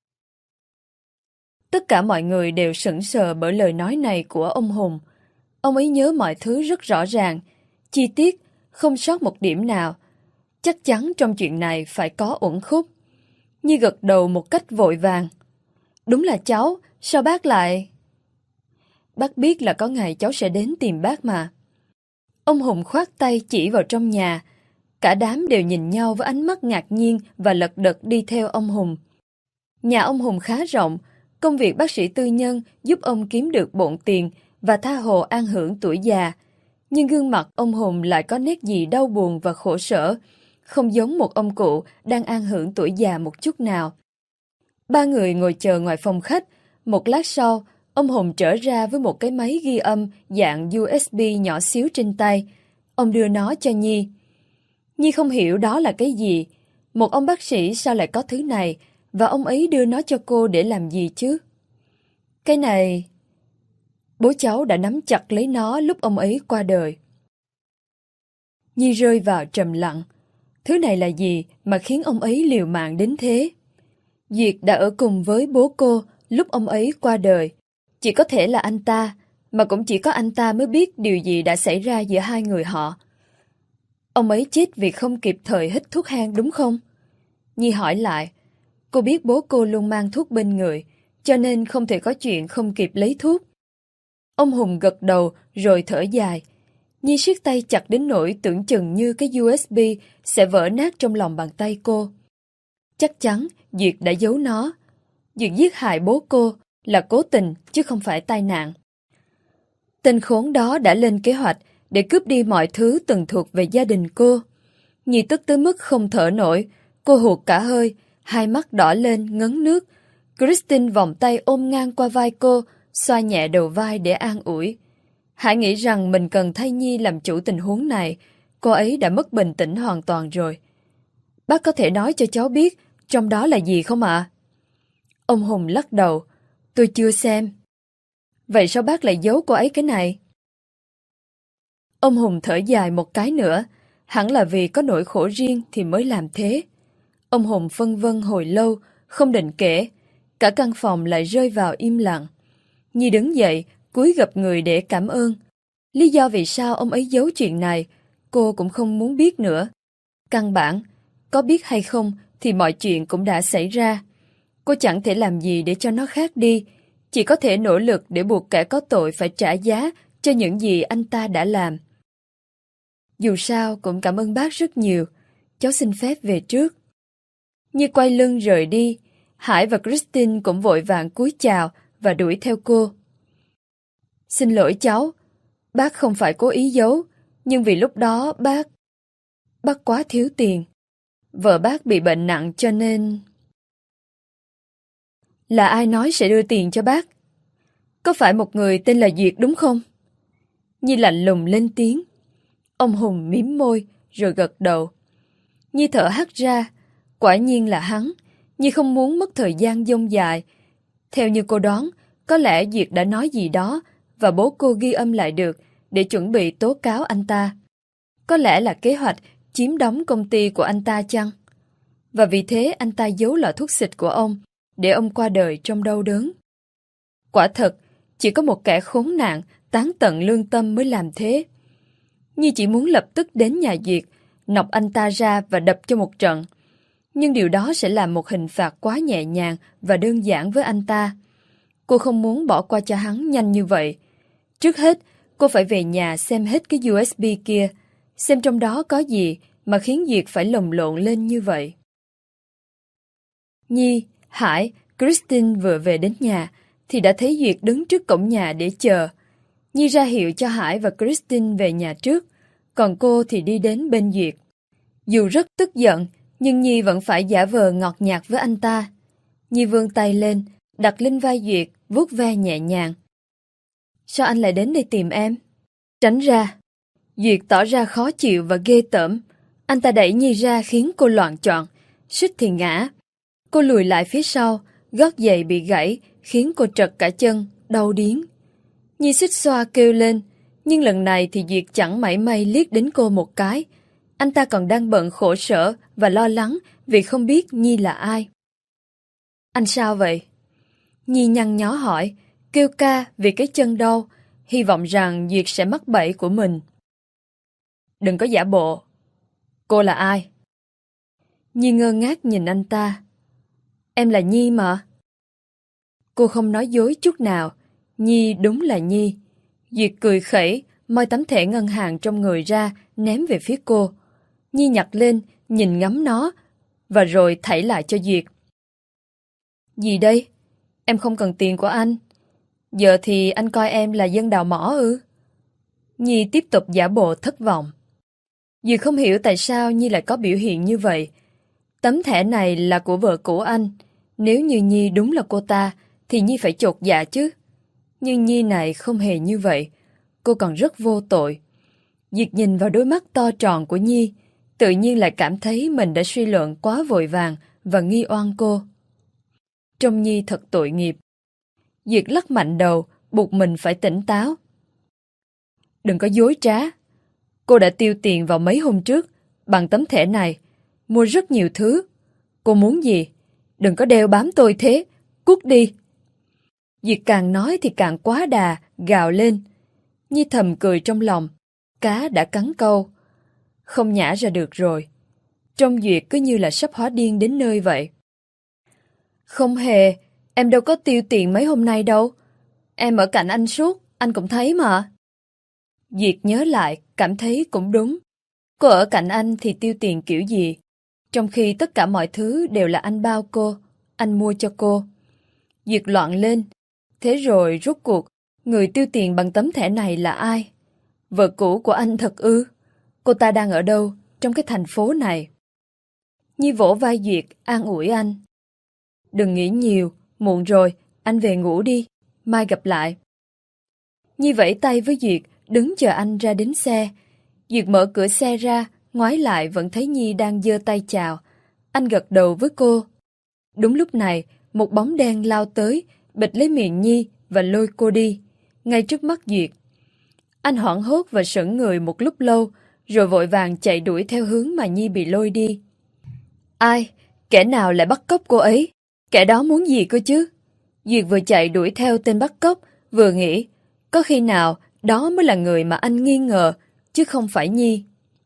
Tất cả mọi người đều sững sờ bởi lời nói này của ông Hùng. Ông ấy nhớ mọi thứ rất rõ ràng, chi tiết, không sót một điểm nào. Chắc chắn trong chuyện này phải có uẩn khúc. Nhi gật đầu một cách vội vàng. Đúng là cháu, sao bác lại... Bác biết là có ngày cháu sẽ đến tìm bác mà. Ông Hùng khoát tay chỉ vào trong nhà. Cả đám đều nhìn nhau với ánh mắt ngạc nhiên và lật đật đi theo ông Hùng. Nhà ông Hùng khá rộng, công việc bác sĩ tư nhân giúp ông kiếm được bộn tiền và tha hồ an hưởng tuổi già. Nhưng gương mặt ông Hùng lại có nét gì đau buồn và khổ sở, không giống một ông cụ đang an hưởng tuổi già một chút nào. Ba người ngồi chờ ngoài phòng khách. Một lát sau, ông Hùng trở ra với một cái máy ghi âm dạng u ét bê nhỏ xíu trên tay. Ông đưa nó cho Nhi. Nhi không hiểu đó là cái gì. Một ông bác sĩ sao lại có thứ này, và ông ấy đưa nó cho cô để làm gì chứ? Cái này... Bố cháu đã nắm chặt lấy nó lúc ông ấy qua đời. Nhi rơi vào trầm lặng. Thứ này là gì mà khiến ông ấy liều mạng đến thế? Duyệt đã ở cùng với bố cô lúc ông ấy qua đời. Chỉ có thể là anh ta, mà cũng chỉ có anh ta mới biết điều gì đã xảy ra giữa hai người họ. Ông ấy chết vì không kịp thời hít thuốc hang đúng không? Nhi hỏi lại. Cô biết bố cô luôn mang thuốc bên người, cho nên không thể có chuyện không kịp lấy thuốc. Ông Hùng gật đầu rồi thở dài. Nhi siết tay chặt đến nỗi tưởng chừng như cái u ét bê sẽ vỡ nát trong lòng bàn tay cô. Chắc chắn Duyệt đã giấu nó. Duyệt giết hại bố cô là cố tình chứ không phải tai nạn. Tên khốn đó đã lên kế hoạch để cướp đi mọi thứ từng thuộc về gia đình cô. Nhi tức tới mức không thở nổi, cô hụt cả hơi, Hai mắt đỏ lên, ngấn nước. Christine vòng tay ôm ngang qua vai cô, xoa nhẹ đầu vai để an ủi. Hải nghĩ rằng mình cần thay Nhi làm chủ tình huống này. Cô ấy đã mất bình tĩnh hoàn toàn rồi. Bác có thể nói cho cháu biết trong đó là gì không ạ? Ông Hùng lắc đầu. Tôi chưa xem. Vậy sao bác lại giấu cô ấy cái này? Ông Hùng thở dài một cái nữa. Hẳn là vì có nỗi khổ riêng thì mới làm thế. Ông Hùng phân vân hồi lâu, không định kể. Cả căn phòng lại rơi vào im lặng. Nhi đứng dậy, cúi gập người để cảm ơn. Lý do vì sao ông ấy giấu chuyện này, cô cũng không muốn biết nữa. Căn bản, có biết hay không thì mọi chuyện cũng đã xảy ra. Cô chẳng thể làm gì để cho nó khác đi, chỉ có thể nỗ lực để buộc kẻ có tội phải trả giá cho những gì anh ta đã làm. Dù sao cũng cảm ơn bác rất nhiều, cháu xin phép về trước. Như quay lưng rời đi, Hải và Christine cũng vội vàng cúi chào và đuổi theo cô. Xin lỗi cháu, bác không phải cố ý giấu, nhưng vì lúc đó bác... Bác quá thiếu tiền. Vợ bác bị bệnh nặng cho nên... Là ai nói sẽ đưa tiền cho bác? Có phải một người tên là Duyệt đúng không? Nhi lạnh lùng lên tiếng. Ông Hùng mím môi rồi gật đầu. Nhi thở hắt ra. Quả nhiên là hắn. Nhi không muốn mất thời gian dông dài. Theo như cô đoán, có lẽ Duyệt đã nói gì đó và bố cô ghi âm lại được để chuẩn bị tố cáo anh ta. Có lẽ là kế hoạch chiếm đóng công ty của anh ta chăng? Và vì thế anh ta giấu lọ thuốc xịt của ông để ông qua đời trong đau đớn. Quả thật, chỉ có một kẻ khốn nạn, tán tận lương tâm mới làm thế. Nhi chỉ muốn lập tức đến nhà Duyệt, nọc anh ta ra và đập cho một trận. Nhưng điều đó sẽ là một hình phạt quá nhẹ nhàng và đơn giản với anh ta. Cô không muốn bỏ qua cho hắn nhanh như vậy. Trước hết, cô phải về nhà xem hết cái u ét bê kia, xem trong đó có gì mà khiến Duyệt phải lồng lộn lên như vậy. Nhi, Hải, Christine vừa về đến nhà thì đã thấy Duyệt đứng trước cổng nhà để chờ. Nhi ra hiệu cho Hải và Christine về nhà trước, còn cô thì đi đến bên Duyệt. Dù rất tức giận, nhưng Nhi vẫn phải giả vờ ngọt nhạt với anh ta. Nhi vươn tay lên, đặt lên vai Duyệt, vuốt ve nhẹ nhàng. Sao anh lại đến đây tìm em? Tránh ra. Duyệt tỏ ra khó chịu và ghê tởm. Anh ta đẩy Nhi ra khiến cô loạng choạng, suýt thì ngã. Cô lùi lại phía sau, gót giày bị gãy, khiến cô trật cả chân, đau điếng. Nhi xích xoa kêu lên, nhưng lần này thì Duyệt chẳng mảy may liếc đến cô một cái. Anh ta còn đang bận khổ sở và lo lắng vì không biết Nhi là ai. Anh sao vậy? Nhi nhăn nhó hỏi, kêu ca vì cái chân đau, hy vọng rằng Duyệt sẽ mắc bẫy của mình. Đừng có giả bộ. Cô là ai? Nhi ngơ ngác nhìn anh ta. Em là Nhi mà. Cô không nói dối chút nào. Nhi đúng là Nhi. Duyệt cười khẩy, moi tấm thẻ ngân hàng trong người ra, ném về phía cô. Nhi nhặt lên, nhìn ngắm nó, và rồi thảy lại cho Duyệt. Gì đây? Em không cần tiền của anh. Giờ thì anh coi em là dân đào mỏ ư? Nhi tiếp tục giả bộ thất vọng. Duyệt không hiểu tại sao Nhi lại có biểu hiện như vậy. Tấm thẻ này là của vợ cũ anh. Nếu như Nhi đúng là cô ta, thì Nhi phải chột dạ chứ. Nhưng Nhi này không hề như vậy. Cô còn rất vô tội. Duyệt nhìn vào đôi mắt to tròn của Nhi, tự nhiên lại cảm thấy mình đã suy luận quá vội vàng và nghi oan cô. Trông Nhi thật tội nghiệp. Duyệt lắc mạnh đầu, buộc mình phải tỉnh táo. Đừng có dối trá. Cô đã tiêu tiền vào mấy hôm trước bằng tấm thẻ này, mua rất nhiều thứ. Cô muốn gì? Đừng có đeo bám tôi thế. Cút đi. Duyệt càng nói thì càng quá đà, gào lên. Nhi thầm cười trong lòng. Cá đã cắn câu. Không nhả ra được rồi. Trông Duyệt cứ như là sắp hóa điên đến nơi vậy. Không hề, em đâu có tiêu tiền mấy hôm nay đâu. Em ở cạnh anh suốt, anh cũng thấy mà. Duyệt nhớ lại, cảm thấy cũng đúng. Cô ở cạnh anh thì tiêu tiền kiểu gì? Trong khi tất cả mọi thứ đều là anh bao cô, anh mua cho cô. Duyệt loạn lên. Thế rồi rốt cuộc, người tiêu tiền bằng tấm thẻ này là ai? Vợ cũ của anh thật ư? Cô ta đang ở đâu trong cái thành phố này? Nhi vỗ vai Duyệt, an ủi anh. Đừng nghĩ nhiều, muộn rồi, anh về ngủ đi, mai gặp lại. Nhi vẫy tay với Duyệt, đứng chờ anh ra đến xe. Duyệt mở cửa xe ra, ngoái lại vẫn thấy Nhi đang giơ tay chào. Anh gật đầu với cô. Đúng lúc này, một bóng đen lao tới, bịt lấy miệng Nhi và lôi cô đi, ngay trước mắt Duyệt. Anh hoảng hốt và sững người một lúc lâu, rồi vội vàng chạy đuổi theo hướng mà Nhi bị lôi đi. Ai? Kẻ nào lại bắt cóc cô ấy? Kẻ đó muốn gì cơ chứ? Duyệt vừa chạy đuổi theo tên bắt cóc, vừa nghĩ, có khi nào đó mới là người mà anh nghi ngờ, chứ không phải Nhi.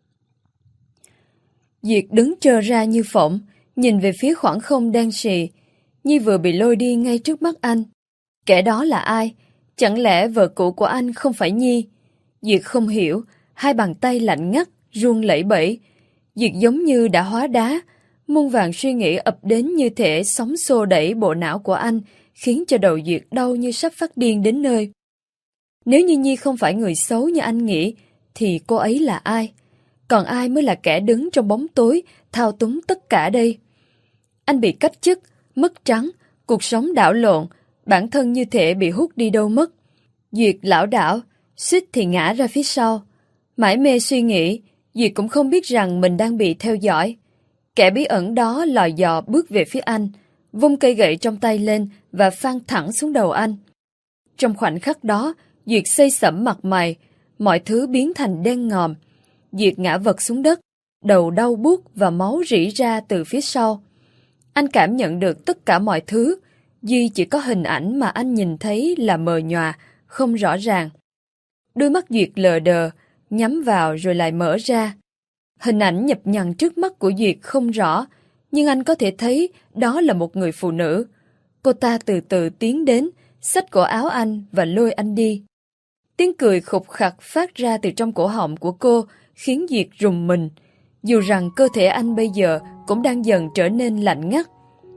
Duyệt đứng trơ ra như phỗng, nhìn về phía khoảng không đen sì. Nhi vừa bị lôi đi ngay trước mắt anh. Kẻ đó là ai? Chẳng lẽ vợ cũ của anh không phải Nhi? Duyệt không hiểu, hai bàn tay lạnh ngắt, run lẩy bẩy. Duyệt giống như đã hóa đá, muôn vàn suy nghĩ ập đến như thể sóng xô đẩy bộ não của anh, khiến cho đầu Duyệt đau như sắp phát điên đến nơi. Nếu như Nhi không phải người xấu như anh nghĩ, thì cô ấy là ai? Còn ai mới là kẻ đứng trong bóng tối, thao túng tất cả đây? Anh bị cách chức, mất trắng, cuộc sống đảo lộn, bản thân như thể bị hút đi đâu mất. Duyệt lảo đảo, suýt thì ngã ra phía sau. Mải mê suy nghĩ, Duyệt cũng không biết rằng mình đang bị theo dõi. Kẻ bí ẩn đó lò dò bước về phía anh, vung cây gậy trong tay lên và phang thẳng xuống đầu anh. Trong khoảnh khắc đó, Duyệt xây sẩm mặt mày, mọi thứ biến thành đen ngòm. Duyệt ngã vật xuống đất, đầu đau buốt và máu rỉ ra từ phía sau. Anh cảm nhận được tất cả mọi thứ, duy chỉ có hình ảnh mà anh nhìn thấy là mờ nhòa, không rõ ràng. Đôi mắt Duyệt lờ đờ, nhắm vào rồi lại mở ra. Hình ảnh nhập nhằng trước mắt của Duyệt không rõ, nhưng anh có thể thấy đó là một người phụ nữ. Cô ta từ từ tiến đến, xách cổ áo anh và lôi anh đi. Tiếng cười khục khặc phát ra từ trong cổ họng của cô, khiến Duyệt rùng mình, dù rằng cơ thể anh bây giờ cũng đang dần trở nên lạnh ngắt.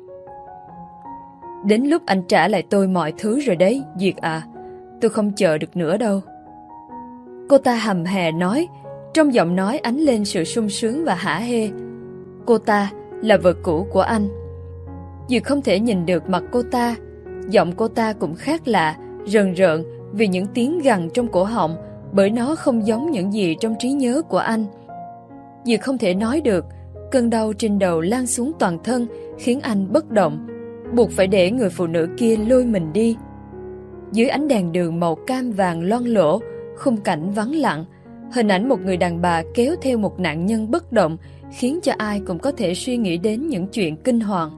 Đến lúc anh trả lại tôi mọi thứ rồi đấy, Duyệt à, tôi không chờ được nữa đâu. Cô ta hầm hè nói, trong giọng nói ánh lên sự sung sướng và hả hê. Cô ta là vợ cũ của anh. Duyệt không thể nhìn được mặt cô ta, giọng cô ta cũng khác lạ, rờn rợn vì những tiếng gằn trong cổ họng, bởi nó không giống những gì trong trí nhớ của anh. Duyệt không thể nói được, cơn đau trên đầu lan xuống toàn thân khiến anh bất động, buộc phải để người phụ nữ kia lôi mình đi. Dưới ánh đèn đường màu cam vàng loang lổ, khung cảnh vắng lặng, hình ảnh một người đàn bà kéo theo một nạn nhân bất động khiến cho ai cũng có thể suy nghĩ đến những chuyện kinh hoàng.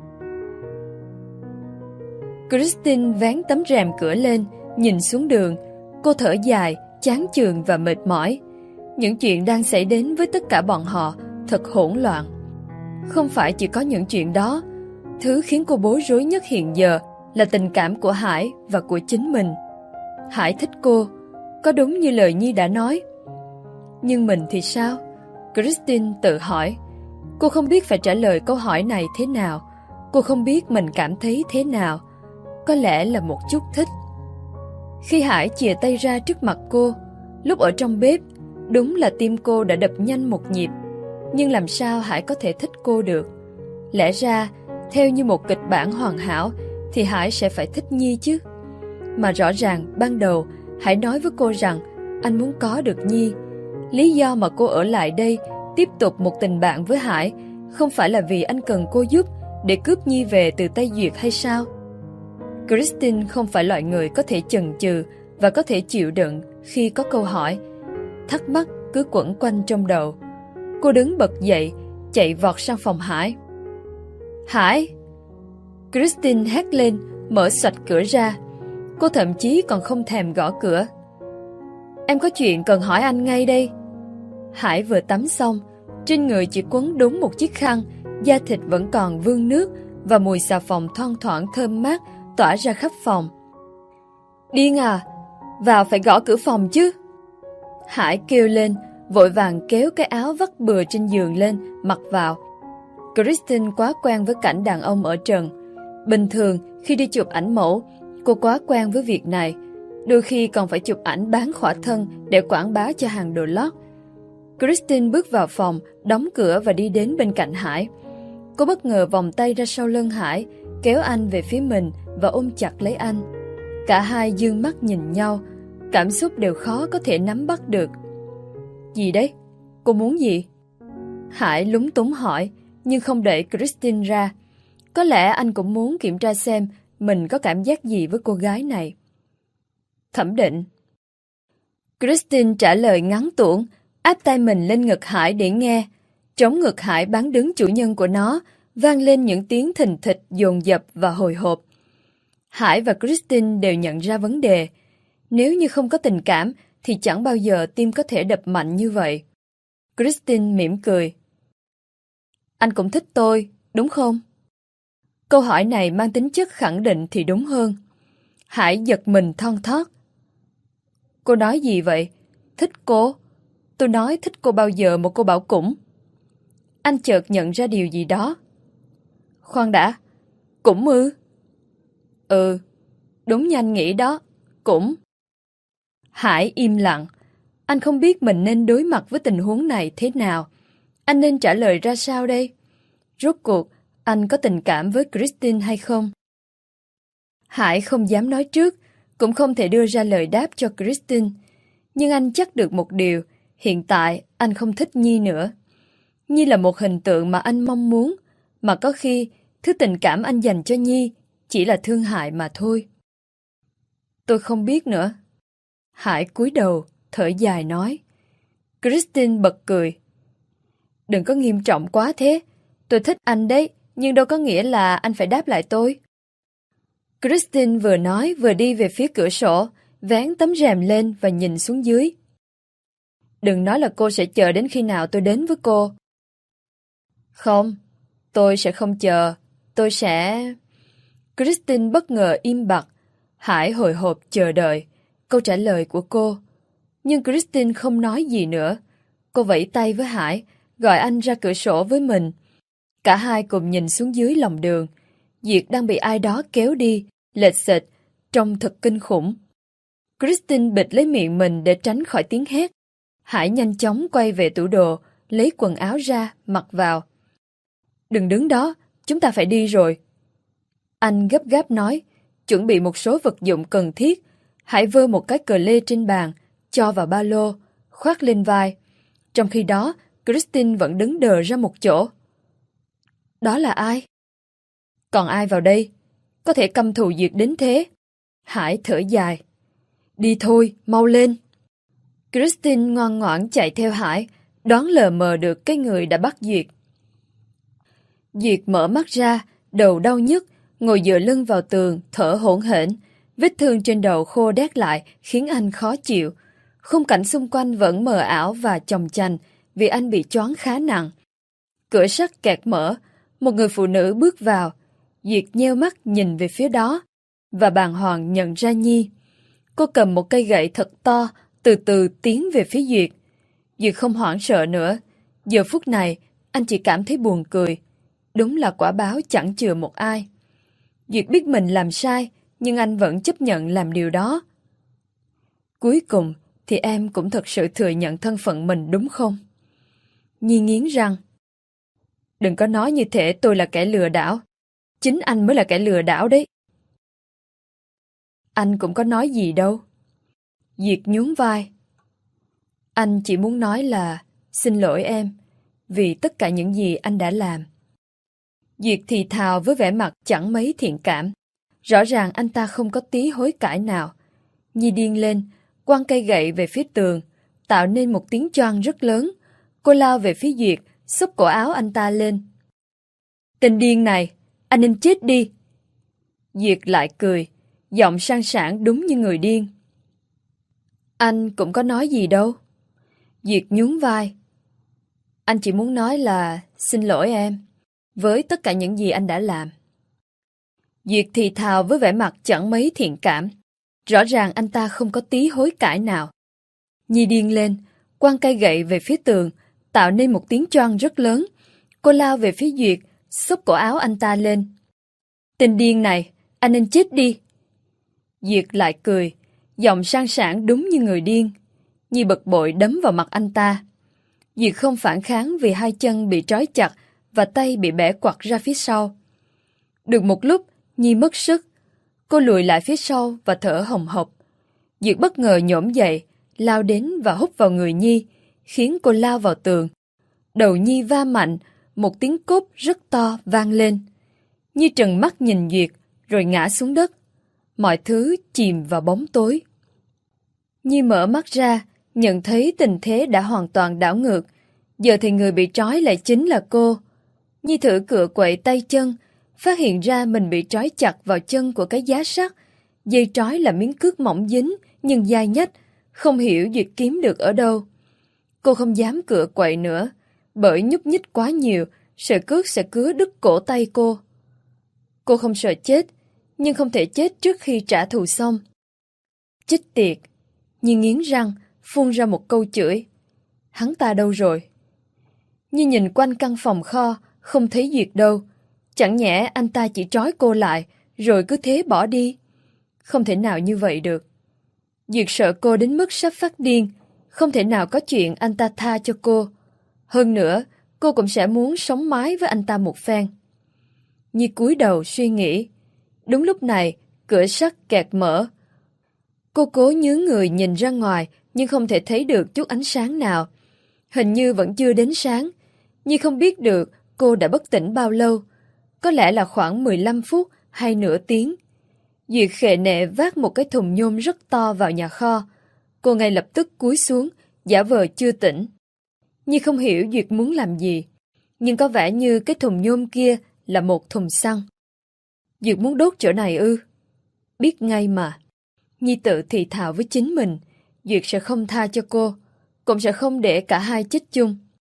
Christine vén tấm rèm cửa lên, nhìn xuống đường. Cô thở dài, chán chường và mệt mỏi. Những chuyện đang xảy đến với tất cả bọn họ thật hỗn loạn. Không phải chỉ có những chuyện đó. Thứ khiến cô bối rối nhất hiện giờ là tình cảm của Hải và của chính mình. Hải thích cô, có đúng như lời Nhi đã nói. Nhưng mình thì sao? Christine tự hỏi. Cô không biết phải trả lời câu hỏi này thế nào. Cô không biết mình cảm thấy thế nào. Có lẽ là một chút thích. Khi Hải chìa tay ra trước mặt cô, lúc ở trong bếp, đúng là tim cô đã đập nhanh một nhịp. Nhưng làm sao Hải có thể thích cô được? Lẽ ra, theo như một kịch bản hoàn hảo, thì Hải sẽ phải thích Nhi chứ. Mà rõ ràng, ban đầu, Hải nói với cô rằng anh muốn có được Nhi. Lý do mà cô ở lại đây, tiếp tục một tình bạn với Hải, không phải là vì anh cần cô giúp để cướp Nhi về từ tay Duyệt hay sao? Christine không phải loại người có thể chần chừ và có thể chịu đựng khi có câu hỏi. Thắc mắc cứ quẩn quanh trong đầu. Cô đứng bật dậy, chạy vọt sang phòng Hải. Hải! Christine hét lên, mở xoạch cửa ra. Cô thậm chí còn không thèm gõ cửa. Em có chuyện cần hỏi anh ngay đây. Hải vừa tắm xong, trên người chỉ quấn đúng một chiếc khăn, da thịt vẫn còn vương nước và mùi xà phòng thoang thoảng thơm mát tỏa ra khắp phòng. Điên à, vào phải gõ cửa phòng chứ. Hải kêu lên, vội vàng kéo cái áo vắt bừa trên giường lên, mặc vào. Christine quá quen với cảnh đàn ông ở trần. Bình thường, khi đi chụp ảnh mẫu, cô quá quen với việc này. Đôi khi còn phải chụp ảnh bán khỏa thân để quảng bá cho hàng đồ lót. Christine bước vào phòng, đóng cửa và đi đến bên cạnh Hải. Cô bất ngờ vòng tay ra sau lưng Hải, kéo anh về phía mình và ôm chặt lấy anh. Cả hai dương mắt nhìn nhau, cảm xúc đều khó có thể nắm bắt được. Gì đấy? Cô muốn gì? Hải lúng túng hỏi, nhưng không đẩy Christine ra. Có lẽ anh cũng muốn kiểm tra xem mình có cảm giác gì với cô gái này. Thẩm định. Christine trả lời ngắn tuỗng, áp tay mình lên ngực Hải để nghe. Trống ngực Hải bán đứng chủ nhân của nó, vang lên những tiếng thình thịch dồn dập và hồi hộp. Hải và Christine đều nhận ra vấn đề. Nếu như không có tình cảm thì chẳng bao giờ tim có thể đập mạnh như vậy. Christine mỉm cười. Anh cũng thích tôi, đúng không? Câu hỏi này mang tính chất khẳng định thì đúng hơn. Hải giật mình thon thót. Cô nói gì vậy? Thích cô? Tôi nói thích cô bao giờ mà cô bảo cũng. Anh chợt nhận ra điều gì đó. Khoan đã, cũng ư? Ừ, đúng như anh nghĩ đó, cũng. Hải im lặng. Anh không biết mình nên đối mặt với tình huống này thế nào. Anh nên trả lời ra sao đây? Rốt cuộc, anh có tình cảm với Christine hay không? Hải không dám nói trước, cũng không thể đưa ra lời đáp cho Christine. Nhưng anh chắc được một điều, hiện tại anh không thích Nhi nữa. Nhi là một hình tượng mà anh mong muốn, mà có khi thứ tình cảm anh dành cho Nhi chỉ là thương hại mà thôi. Tôi không biết nữa. Hải cúi đầu, thở dài nói. Christine bật cười. Đừng có nghiêm trọng quá thế. Tôi thích anh đấy, nhưng đâu có nghĩa là anh phải đáp lại tôi. Christine vừa nói vừa đi về phía cửa sổ, vén tấm rèm lên và nhìn xuống dưới. Đừng nói là cô sẽ chờ đến khi nào tôi đến với cô. Không, tôi sẽ không chờ. Tôi sẽ... Christine bất ngờ im bặt. Hải hồi hộp chờ đợi câu trả lời của cô. Nhưng Christine không nói gì nữa. Cô vẫy tay với Hải, gọi anh ra cửa sổ với mình. Cả hai cùng nhìn xuống dưới lòng đường. Diệt đang bị ai đó kéo đi, lệch xệch, trông thật kinh khủng. Christine bịt lấy miệng mình để tránh khỏi tiếng hét. Hải nhanh chóng quay về tủ đồ, lấy quần áo ra, mặc vào. Đừng đứng đó, chúng ta phải đi rồi. Anh gấp gáp nói, chuẩn bị một số vật dụng cần thiết. Hải vơ một cái cờ lê trên bàn, cho vào ba lô, khoác lên vai. Trong khi đó, Christine vẫn đứng đờ ra một chỗ. Đó là ai? Còn ai vào đây? Có thể căm thù Diệt đến thế? Hải thở dài. Đi thôi, mau lên. Christine ngoan ngoãn chạy theo Hải, đoán lờ mờ được cái người đã bắt Diệt. Diệt mở mắt ra, đầu đau nhức, ngồi dựa lưng vào tường, thở hổn hển. Vết thương trên đầu khô đét lại khiến anh khó chịu. Khung cảnh xung quanh vẫn mờ ảo và chồng chành vì anh bị choáng khá nặng. Cửa sắt kẹt mở, một người phụ nữ bước vào. Diệt nheo mắt nhìn về phía đó và bàng hoàng nhận ra Nhi. Cô cầm một cây gậy thật to, từ từ tiến về phía Duyệt. Duyệt không hoảng sợ nữa. Giờ phút này, anh chỉ cảm thấy buồn cười. Đúng là quả báo chẳng chừa một ai. Duyệt biết mình làm sai, nhưng anh vẫn chấp nhận làm điều đó. Cuối cùng thì em cũng thật sự thừa nhận thân phận mình đúng không? Nhi nghiến răng. Đừng có nói như thể tôi là kẻ lừa đảo. Chính anh mới là kẻ lừa đảo đấy. Anh cũng có nói gì đâu. Diệt nhún vai. Anh chỉ muốn nói là xin lỗi em vì tất cả những gì anh đã làm. Diệt thì thào với vẻ mặt chẳng mấy thiện cảm. Rõ ràng anh ta không có tí hối cải nào. Nhi điên lên, quăng cây gậy về phía tường, tạo nên một tiếng choang rất lớn. Cô lao về phía Duyệt, xốc cổ áo anh ta lên. Tên điên này, anh nên chết đi. Duyệt lại cười, giọng sang sảng đúng như người điên. Anh cũng có nói gì đâu. Duyệt nhún vai. Anh chỉ muốn nói là xin lỗi em với tất cả những gì anh đã làm. Duyệt thì thào với vẻ mặt chẳng mấy thiện cảm. Rõ ràng anh ta không có tí hối cải nào. Nhi điên lên, quăng cây gậy về phía tường, tạo nên một tiếng choang rất lớn. Cô lao về phía Duyệt, xốc cổ áo anh ta lên. Tên điên này, anh nên chết đi. Duyệt lại cười, giọng sang sảng đúng như người điên. Nhi bực bội đấm vào mặt anh ta. Duyệt không phản kháng vì hai chân bị trói chặt và tay bị bẻ quặt ra phía sau. Được một lúc, Nhi mất sức. Cô lùi lại phía sau và thở hồng hộc. Duyệt bất ngờ nhổm dậy, lao đến và hút vào người Nhi, khiến cô lao vào tường. Đầu Nhi va mạnh, một tiếng cốp rất to vang lên. Nhi trừng mắt nhìn Duyệt, rồi ngã xuống đất. Mọi thứ chìm vào bóng tối. Nhi mở mắt ra, nhận thấy tình thế đã hoàn toàn đảo ngược. Giờ thì người bị trói lại chính là cô. Nhi thử cựa quậy tay chân, phát hiện ra mình bị trói chặt vào chân của cái giá sắt. Dây trói là miếng cước mỏng dính, nhưng dai nhách, không hiểu Duyệt kiếm được ở đâu. Cô không dám cựa quậy nữa, bởi nhúc nhích quá nhiều, sợi cước sẽ cứa đứt cổ tay cô. Cô không sợ chết, nhưng không thể chết trước khi trả thù xong. Chết tiệt! Nhi nghiến răng, phun ra một câu chửi. Hắn ta đâu rồi? Nhi nhìn quanh căn phòng kho, không thấy Duyệt đâu. Chẳng nhẽ anh ta chỉ trói cô lại, rồi cứ thế bỏ đi. Không thể nào như vậy được. Duyệt sợ cô đến mức sắp phát điên, không thể nào có chuyện anh ta tha cho cô. Hơn nữa, cô cũng sẽ muốn sống mái với anh ta một phen. Nhi cúi đầu suy nghĩ. Đúng lúc này, cửa sắt kẹt mở. Cô cố nhướng người nhìn ra ngoài, nhưng không thể thấy được chút ánh sáng nào. Hình như vẫn chưa đến sáng. Nhi không biết được cô đã bất tỉnh bao lâu. Có lẽ là khoảng mười lăm phút hay nửa tiếng. Duyệt khệ nệ vác một cái thùng nhôm rất to vào nhà kho. Cô ngay lập tức cúi xuống, giả vờ chưa tỉnh. Nhi không hiểu Duyệt muốn làm gì, nhưng có vẻ như cái thùng nhôm kia là một thùng xăng. Duyệt muốn đốt chỗ này ư? Biết ngay mà. Nhi tự thì thào với chính mình, Duyệt sẽ không tha cho cô, cũng sẽ không để cả hai chết chung.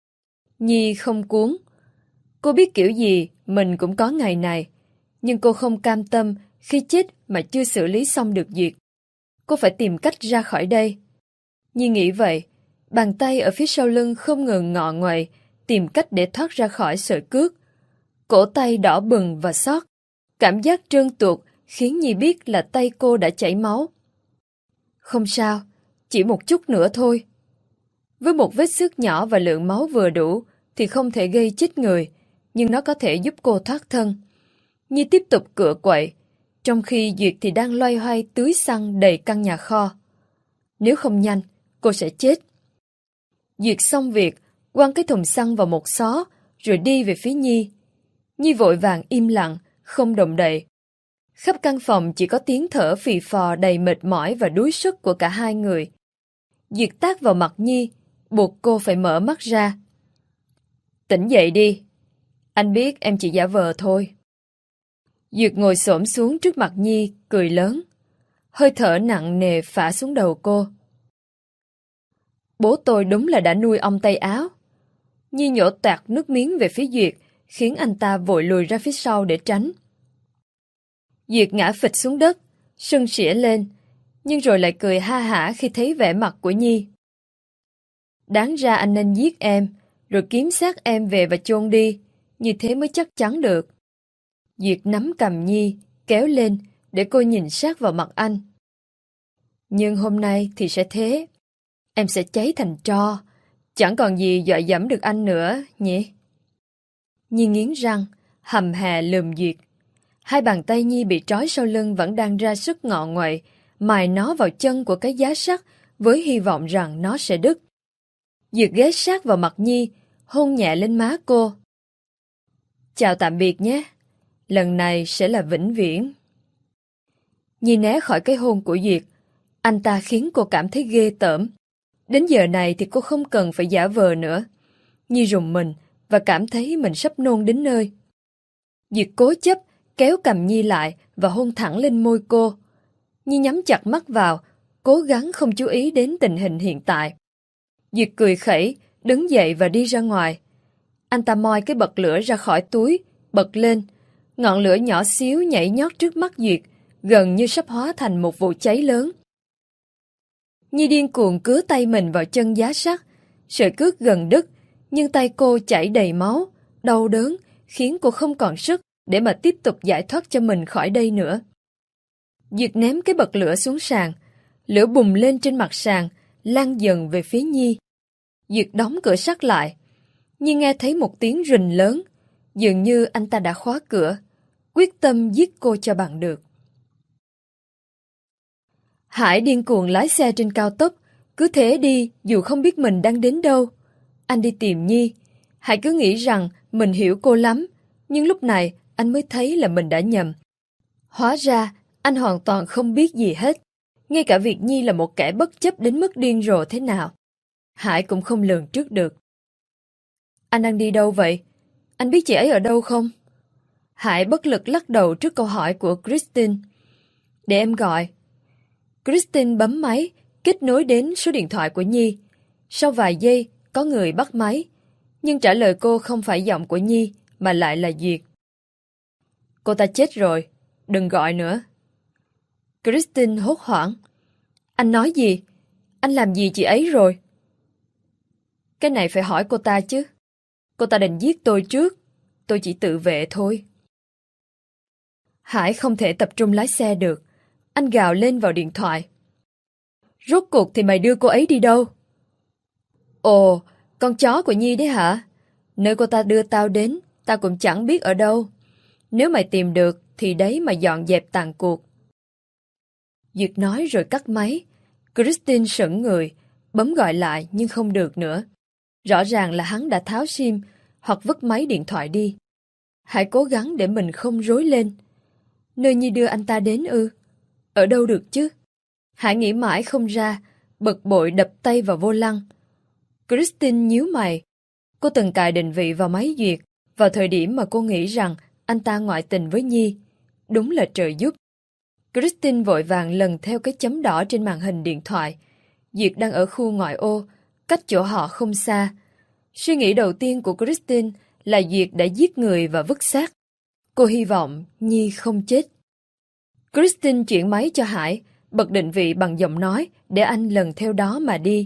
Nhi không cuốn. Cô biết kiểu gì mình cũng có ngày này, nhưng cô không cam tâm khi chết mà chưa xử lý xong được Duyệt. Cô phải tìm cách ra khỏi đây. Nhi nghĩ vậy, bàn tay ở phía sau lưng không ngừng ngọ nguậy, tìm cách để thoát ra khỏi sợi cước. Cổ tay đỏ bừng và xót. Cảm giác trơn tuột khiến Nhi biết là tay cô đã chảy máu. Không sao, chỉ một chút nữa thôi. Với một vết xước nhỏ và lượng máu vừa đủ thì không thể gây chết người, nhưng nó có thể giúp cô thoát thân. Nhi tiếp tục cựa quậy, trong khi Duyệt thì đang loay hoay tưới xăng đầy căn nhà kho. Nếu không nhanh, cô sẽ chết. Duyệt xong việc, quăng cái thùng xăng vào một xó, rồi đi về phía Nhi. Nhi vội vàng im lặng, không động đậy. Khắp căn phòng chỉ có tiếng thở phì phò đầy mệt mỏi và đuối sức của cả hai người. Duyệt tát vào mặt Nhi, buộc cô phải mở mắt ra. Tỉnh dậy đi. Anh biết em chỉ giả vờ thôi. Duyệt ngồi xổm xuống trước mặt Nhi, cười lớn. Hơi thở nặng nề phả xuống đầu cô. Bố tôi đúng là đã nuôi ông tay áo. Nhi nhổ toạc nước miếng về phía Duyệt, khiến anh ta vội lùi ra phía sau để tránh. Duyệt ngã phịch xuống đất, sưng sỉa lên, nhưng rồi lại cười ha hả khi thấy vẻ mặt của Nhi. Đáng ra anh nên giết em, rồi kiếm xác em về và chôn đi, như thế mới chắc chắn được. Duyệt nắm cầm Nhi, kéo lên, để cô nhìn sát vào mặt anh. Nhưng hôm nay thì sẽ thế. Em sẽ cháy thành tro, chẳng còn gì dọa dẫm được anh nữa, nhỉ? Nhi nghiến răng, hầm hà lườm Duyệt. Hai bàn tay Nhi bị trói sau lưng vẫn đang ra sức ngọ nguậy, mài nó vào chân của cái giá sắt với hy vọng rằng nó sẽ đứt. Duyệt ghé sát vào mặt Nhi, hôn nhẹ lên má cô. Chào tạm biệt nhé, lần này sẽ là vĩnh viễn. Nhi né khỏi cái hôn của Duyệt, anh ta khiến cô cảm thấy ghê tởm. Đến giờ này thì cô không cần phải giả vờ nữa. Nhi rùng mình và cảm thấy mình sắp nôn đến nơi. Duyệt cố chấp kéo cầm Nhi lại và hôn thẳng lên môi cô. Nhi nhắm chặt mắt vào, cố gắng không chú ý đến tình hình hiện tại. Duyệt cười khẩy, đứng dậy và đi ra ngoài. Anh ta moi cái bật lửa ra khỏi túi, bật lên. Ngọn lửa nhỏ xíu nhảy nhót trước mắt Duyệt, gần như sắp hóa thành một vụ cháy lớn. Nhi điên cuồng cứa tay mình vào chân giá sắt. Sợi cước gần đứt, nhưng tay cô chảy đầy máu, đau đớn, khiến cô không còn sức để mà tiếp tục giải thoát cho mình khỏi đây nữa. Duyệt ném cái bật lửa xuống sàn, lửa bùng lên trên mặt sàn, lan dần về phía Nhi. Duyệt đóng cửa sắt lại. Nhi nghe thấy một tiếng rình lớn, Dường như anh ta đã khóa cửa, quyết tâm giết cô cho bằng được. Hải điên cuồng lái xe trên cao tốc, cứ thế đi dù không biết mình đang đến đâu. Anh đi tìm Nhi. Hải cứ nghĩ rằng mình hiểu cô lắm, nhưng lúc này anh mới thấy là mình đã nhầm. Hóa ra anh hoàn toàn không biết gì hết, ngay cả việc Nhi là một kẻ bất chấp đến mức điên rồ thế nào. Hải cũng không lường trước được. Anh đang đi đâu vậy? Anh biết chị ấy ở đâu không? Hải bất lực lắc đầu trước câu hỏi của Christine. Để em gọi. Christine bấm máy, kết nối đến số điện thoại của Nhi. Sau vài giây, có người bắt máy, nhưng trả lời cô không phải giọng của Nhi, mà lại là Duyệt. Cô ta chết rồi, đừng gọi nữa. Christine hốt hoảng. Anh nói gì? Anh làm gì chị ấy rồi? Cái này phải hỏi cô ta chứ. Cô ta định giết tôi trước, tôi chỉ tự vệ thôi. Hải không thể tập trung lái xe được. Anh gào lên vào điện thoại. Rốt cuộc thì mày đưa cô ấy đi đâu? Ồ, con chó của Nhi đấy hả? Nơi cô ta đưa tao đến, tao cũng chẳng biết ở đâu. Nếu mày tìm được, thì đấy mà dọn dẹp tàn cuộc. Duyệt nói rồi cắt máy. Christine sững người, bấm gọi lại nhưng không được nữa. Rõ ràng là hắn đã tháo sim hoặc vứt máy điện thoại đi. Hãy cố gắng để mình không rối lên. Nơi Nhi đưa anh ta đến ư? Ở đâu được chứ? Hải nghĩ mãi không ra, bực bội đập tay vào vô lăng. Christine nhíu mày. Cô từng cài định vị vào máy Duyệt vào thời điểm mà cô nghĩ rằng anh ta ngoại tình với Nhi. Đúng là trời giúp. Christine vội vàng lần theo cái chấm đỏ trên màn hình điện thoại. Duyệt đang ở khu ngoại ô, cách chỗ họ không xa. Suy nghĩ đầu tiên của Christine là Duyệt đã giết người và vứt xác. Cô hy vọng Nhi không chết. Christine chuyển máy cho Hải, bật định vị bằng giọng nói để anh lần theo đó mà đi.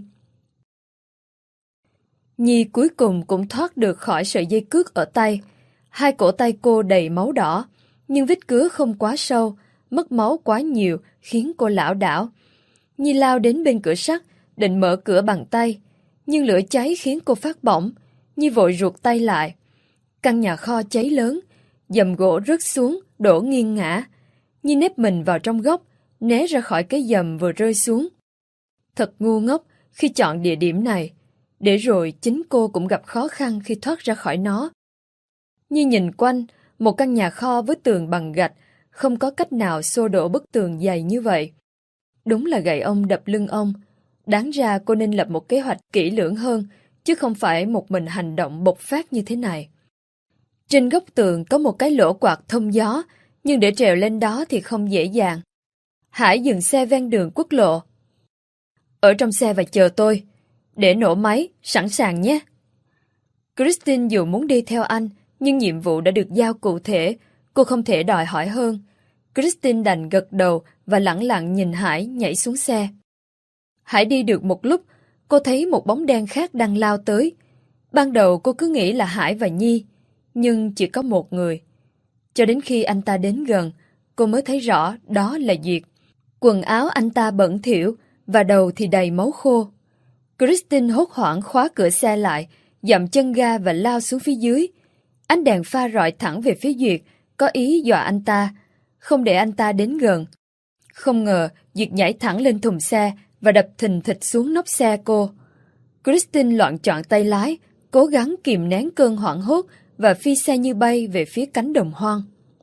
Nhi cuối cùng cũng thoát được khỏi sợi dây cước ở tay. Hai cổ tay cô đầy máu đỏ, nhưng vết cứa không quá sâu, mất máu quá nhiều khiến cô lảo đảo. Nhi lao đến bên cửa sắt, định mở cửa bằng tay, nhưng lửa cháy khiến cô phát bỏng. Nhi vội ruột tay lại. Căn nhà kho cháy lớn, giầm gỗ rớt xuống, đổ nghiêng ngã. Nhi nép mình vào trong góc, né ra khỏi cái giầm vừa rơi xuống. Thật ngu ngốc khi chọn địa điểm này, để rồi chính cô cũng gặp khó khăn khi thoát ra khỏi nó. Nhi nhìn quanh, một căn nhà kho với tường bằng gạch, không có cách nào xô đổ bức tường dày như vậy. Đúng là gậy ông đập lưng ông. Đáng ra cô nên lập một kế hoạch kỹ lưỡng hơn, chứ không phải một mình hành động bộc phát như thế này. Trên góc tường có một cái lỗ quạt thông gió, nhưng để trèo lên đó thì không dễ dàng. Hải dừng xe ven đường quốc lộ. Ở trong xe và chờ tôi. Để nổ máy, sẵn sàng nhé. Christine dù muốn đi theo anh, nhưng nhiệm vụ đã được giao cụ thể, cô không thể đòi hỏi hơn. Christine đành gật đầu và lẳng lặng nhìn Hải nhảy xuống xe. Hải đi được một lúc, cô thấy một bóng đen khác đang lao tới. Ban đầu cô cứ nghĩ là Hải và Nhi, nhưng chỉ có một người. Cho đến khi anh ta đến gần, cô mới thấy rõ đó là Duyệt. Quần áo anh ta bẩn thỉu và đầu thì đầy máu khô. Christine hốt hoảng khóa cửa xe lại, dậm chân ga và lao xuống phía dưới. Ánh đèn pha rọi thẳng về phía Duyệt, có ý dọa anh ta, không để anh ta đến gần. Không ngờ Duyệt nhảy thẳng lên thùng xe và đập thình thịch xuống nóc xe cô. Christine loạng choạng tay lái, cố gắng kìm nén cơn hoảng hốt và phi xe như bay về phía cánh đồng hoang.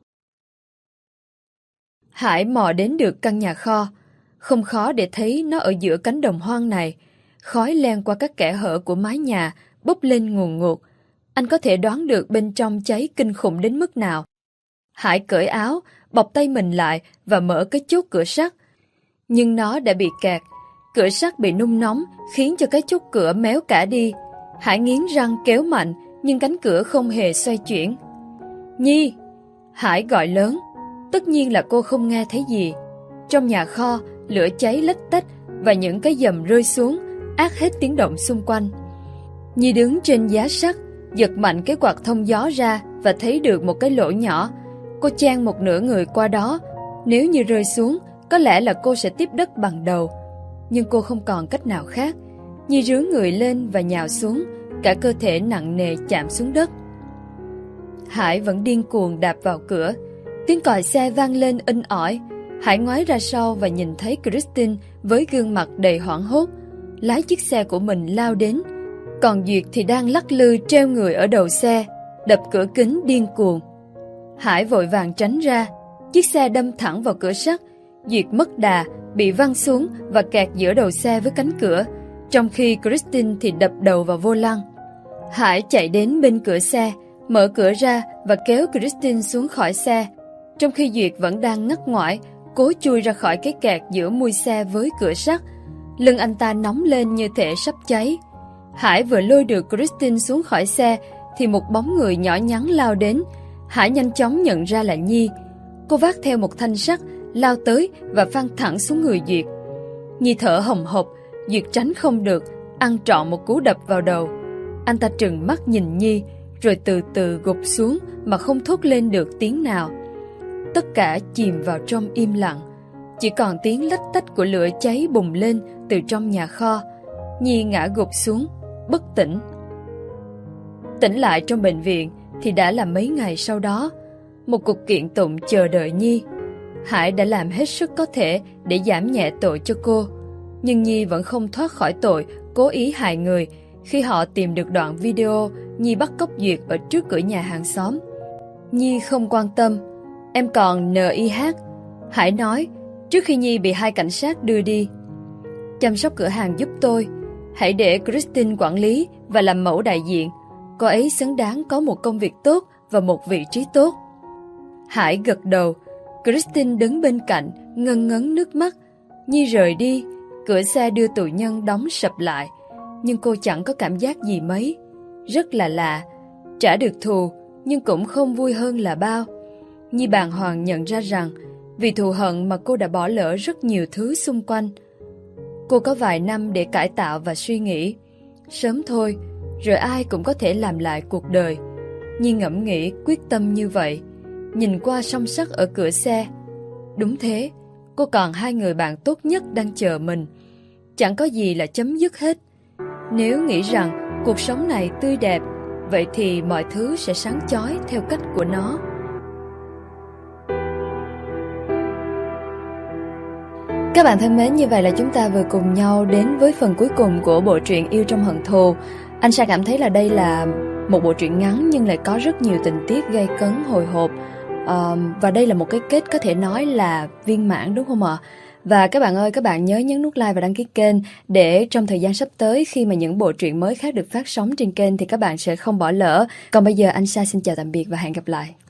Hải mò đến được căn nhà kho. Không khó để thấy nó ở giữa cánh đồng hoang này. Khói len qua các kẽ hở của mái nhà, bốc lên ngùn ngụt. Anh có thể đoán được bên trong cháy kinh khủng đến mức nào. Hải cởi áo, bọc tay mình lại và mở cái chốt cửa sắt. Nhưng nó đã bị kẹt. Cửa sắt bị nung nóng khiến cho cái chốt cửa méo cả đi. Hải nghiến răng kéo mạnh, nhưng cánh cửa không hề xoay chuyển. Nhi! Hải gọi lớn. Tất nhiên là cô không nghe thấy gì. Trong nhà kho, lửa cháy lách tách và những cái giầm rơi xuống, át hết tiếng động xung quanh. Nhi đứng trên giá sắt, giật mạnh cái quạt thông gió ra và thấy được một cái lỗ nhỏ. Cô chan một nửa người qua đó. Nếu như rơi xuống, có lẽ là cô sẽ tiếp đất bằng đầu. Nhưng cô không còn cách nào khác. Nhi rướn người lên và nhào xuống, cả cơ thể nặng nề chạm xuống đất. Hải vẫn điên cuồng đạp vào cửa. Tiếng còi xe vang lên inh ỏi. Hải ngoái ra sau và nhìn thấy Christine với gương mặt đầy hoảng hốt, lái chiếc xe của mình lao đến. Còn Duyệt thì đang lắc lư treo người ở đầu xe, đập cửa kính điên cuồng. Hải vội vàng tránh ra. Chiếc xe đâm thẳng vào cửa sắt. Duyệt mất đà, bị văng xuống và kẹt giữa đầu xe với cánh cửa, trong khi Christine thì đập đầu vào vô lăng. Hải chạy đến bên cửa xe, mở cửa ra và kéo Christine xuống khỏi xe, trong khi Duyệt vẫn đang ngắt ngoải, cố chui ra khỏi cái kẹt giữa mui xe với cửa sắt. Lưng anh ta nóng lên như thể sắp cháy. Hải vừa lôi được Christine xuống khỏi xe thì một bóng người nhỏ nhắn lao đến. Hải nhanh chóng nhận ra là Nhi. Cô vác theo một thanh sắt, lao tới và phăng thẳng xuống người Duyệt. Nhi thở hồng hộc, Duyệt tránh không được, ăn trọn một cú đập vào đầu. Anh ta trừng mắt nhìn Nhi, rồi từ từ gục xuống mà không thốt lên được tiếng nào. Tất cả chìm vào trong im lặng, chỉ còn tiếng lách tách của lửa cháy bùng lên từ trong nhà kho. Nhi ngã gục xuống, bất tỉnh. Tỉnh lại trong bệnh viện thì đã là mấy ngày sau đó. Một cuộc kiện tụng chờ đợi Nhi. Hải đã làm hết sức có thể để giảm nhẹ tội cho cô, nhưng Nhi vẫn không thoát khỏi tội cố ý hại người khi họ tìm được đoạn video Nhi bắt cóc Duyệt ở trước cửa nhà hàng xóm. Nhi không quan tâm. Em còn en i hát, Hải nói trước khi Nhi bị hai cảnh sát đưa đi. Chăm sóc cửa hàng giúp tôi. Hãy để Christine quản lý và làm mẫu đại diện. Cô ấy xứng đáng có một công việc tốt và một vị trí tốt. Hải gật đầu. Christine đứng bên cạnh, ngân ngấn nước mắt. Nhi rời đi, cửa xe đưa tù nhân đóng sập lại. Nhưng cô chẳng có cảm giác gì mấy. Rất là lạ. Trả được thù, nhưng cũng không vui hơn là bao. Nhi bàng hoàng nhận ra rằng vì thù hận mà cô đã bỏ lỡ rất nhiều thứ xung quanh. Cô có vài năm để cải tạo và suy nghĩ. Sớm thôi, rồi ai cũng có thể làm lại cuộc đời. Nhi ngẫm nghĩ quyết tâm như vậy. Nhìn qua song sắt ở cửa xe. Đúng thế, cô còn hai người bạn tốt nhất đang chờ mình. Chẳng có gì là chấm dứt hết. Nếu nghĩ rằng cuộc sống này tươi đẹp, vậy thì mọi thứ sẽ sáng chói theo cách của nó. Các bạn thân mến, như vậy là chúng ta vừa cùng nhau đến với phần cuối cùng của bộ truyện Yêu Trong Hận Thù. Anh Sa cảm thấy là đây là một bộ truyện ngắn nhưng lại có rất nhiều tình tiết gay cấn hồi hộp. Uh, và đây là một cái kết có thể nói là viên mãn, đúng không ạ? Và các bạn ơi, các bạn nhớ nhấn nút like và đăng ký kênh để trong thời gian sắp tới khi mà những bộ truyện mới khác được phát sóng trên kênh thì các bạn sẽ không bỏ lỡ. Còn bây giờ anh Sa xin chào tạm biệt và hẹn gặp lại.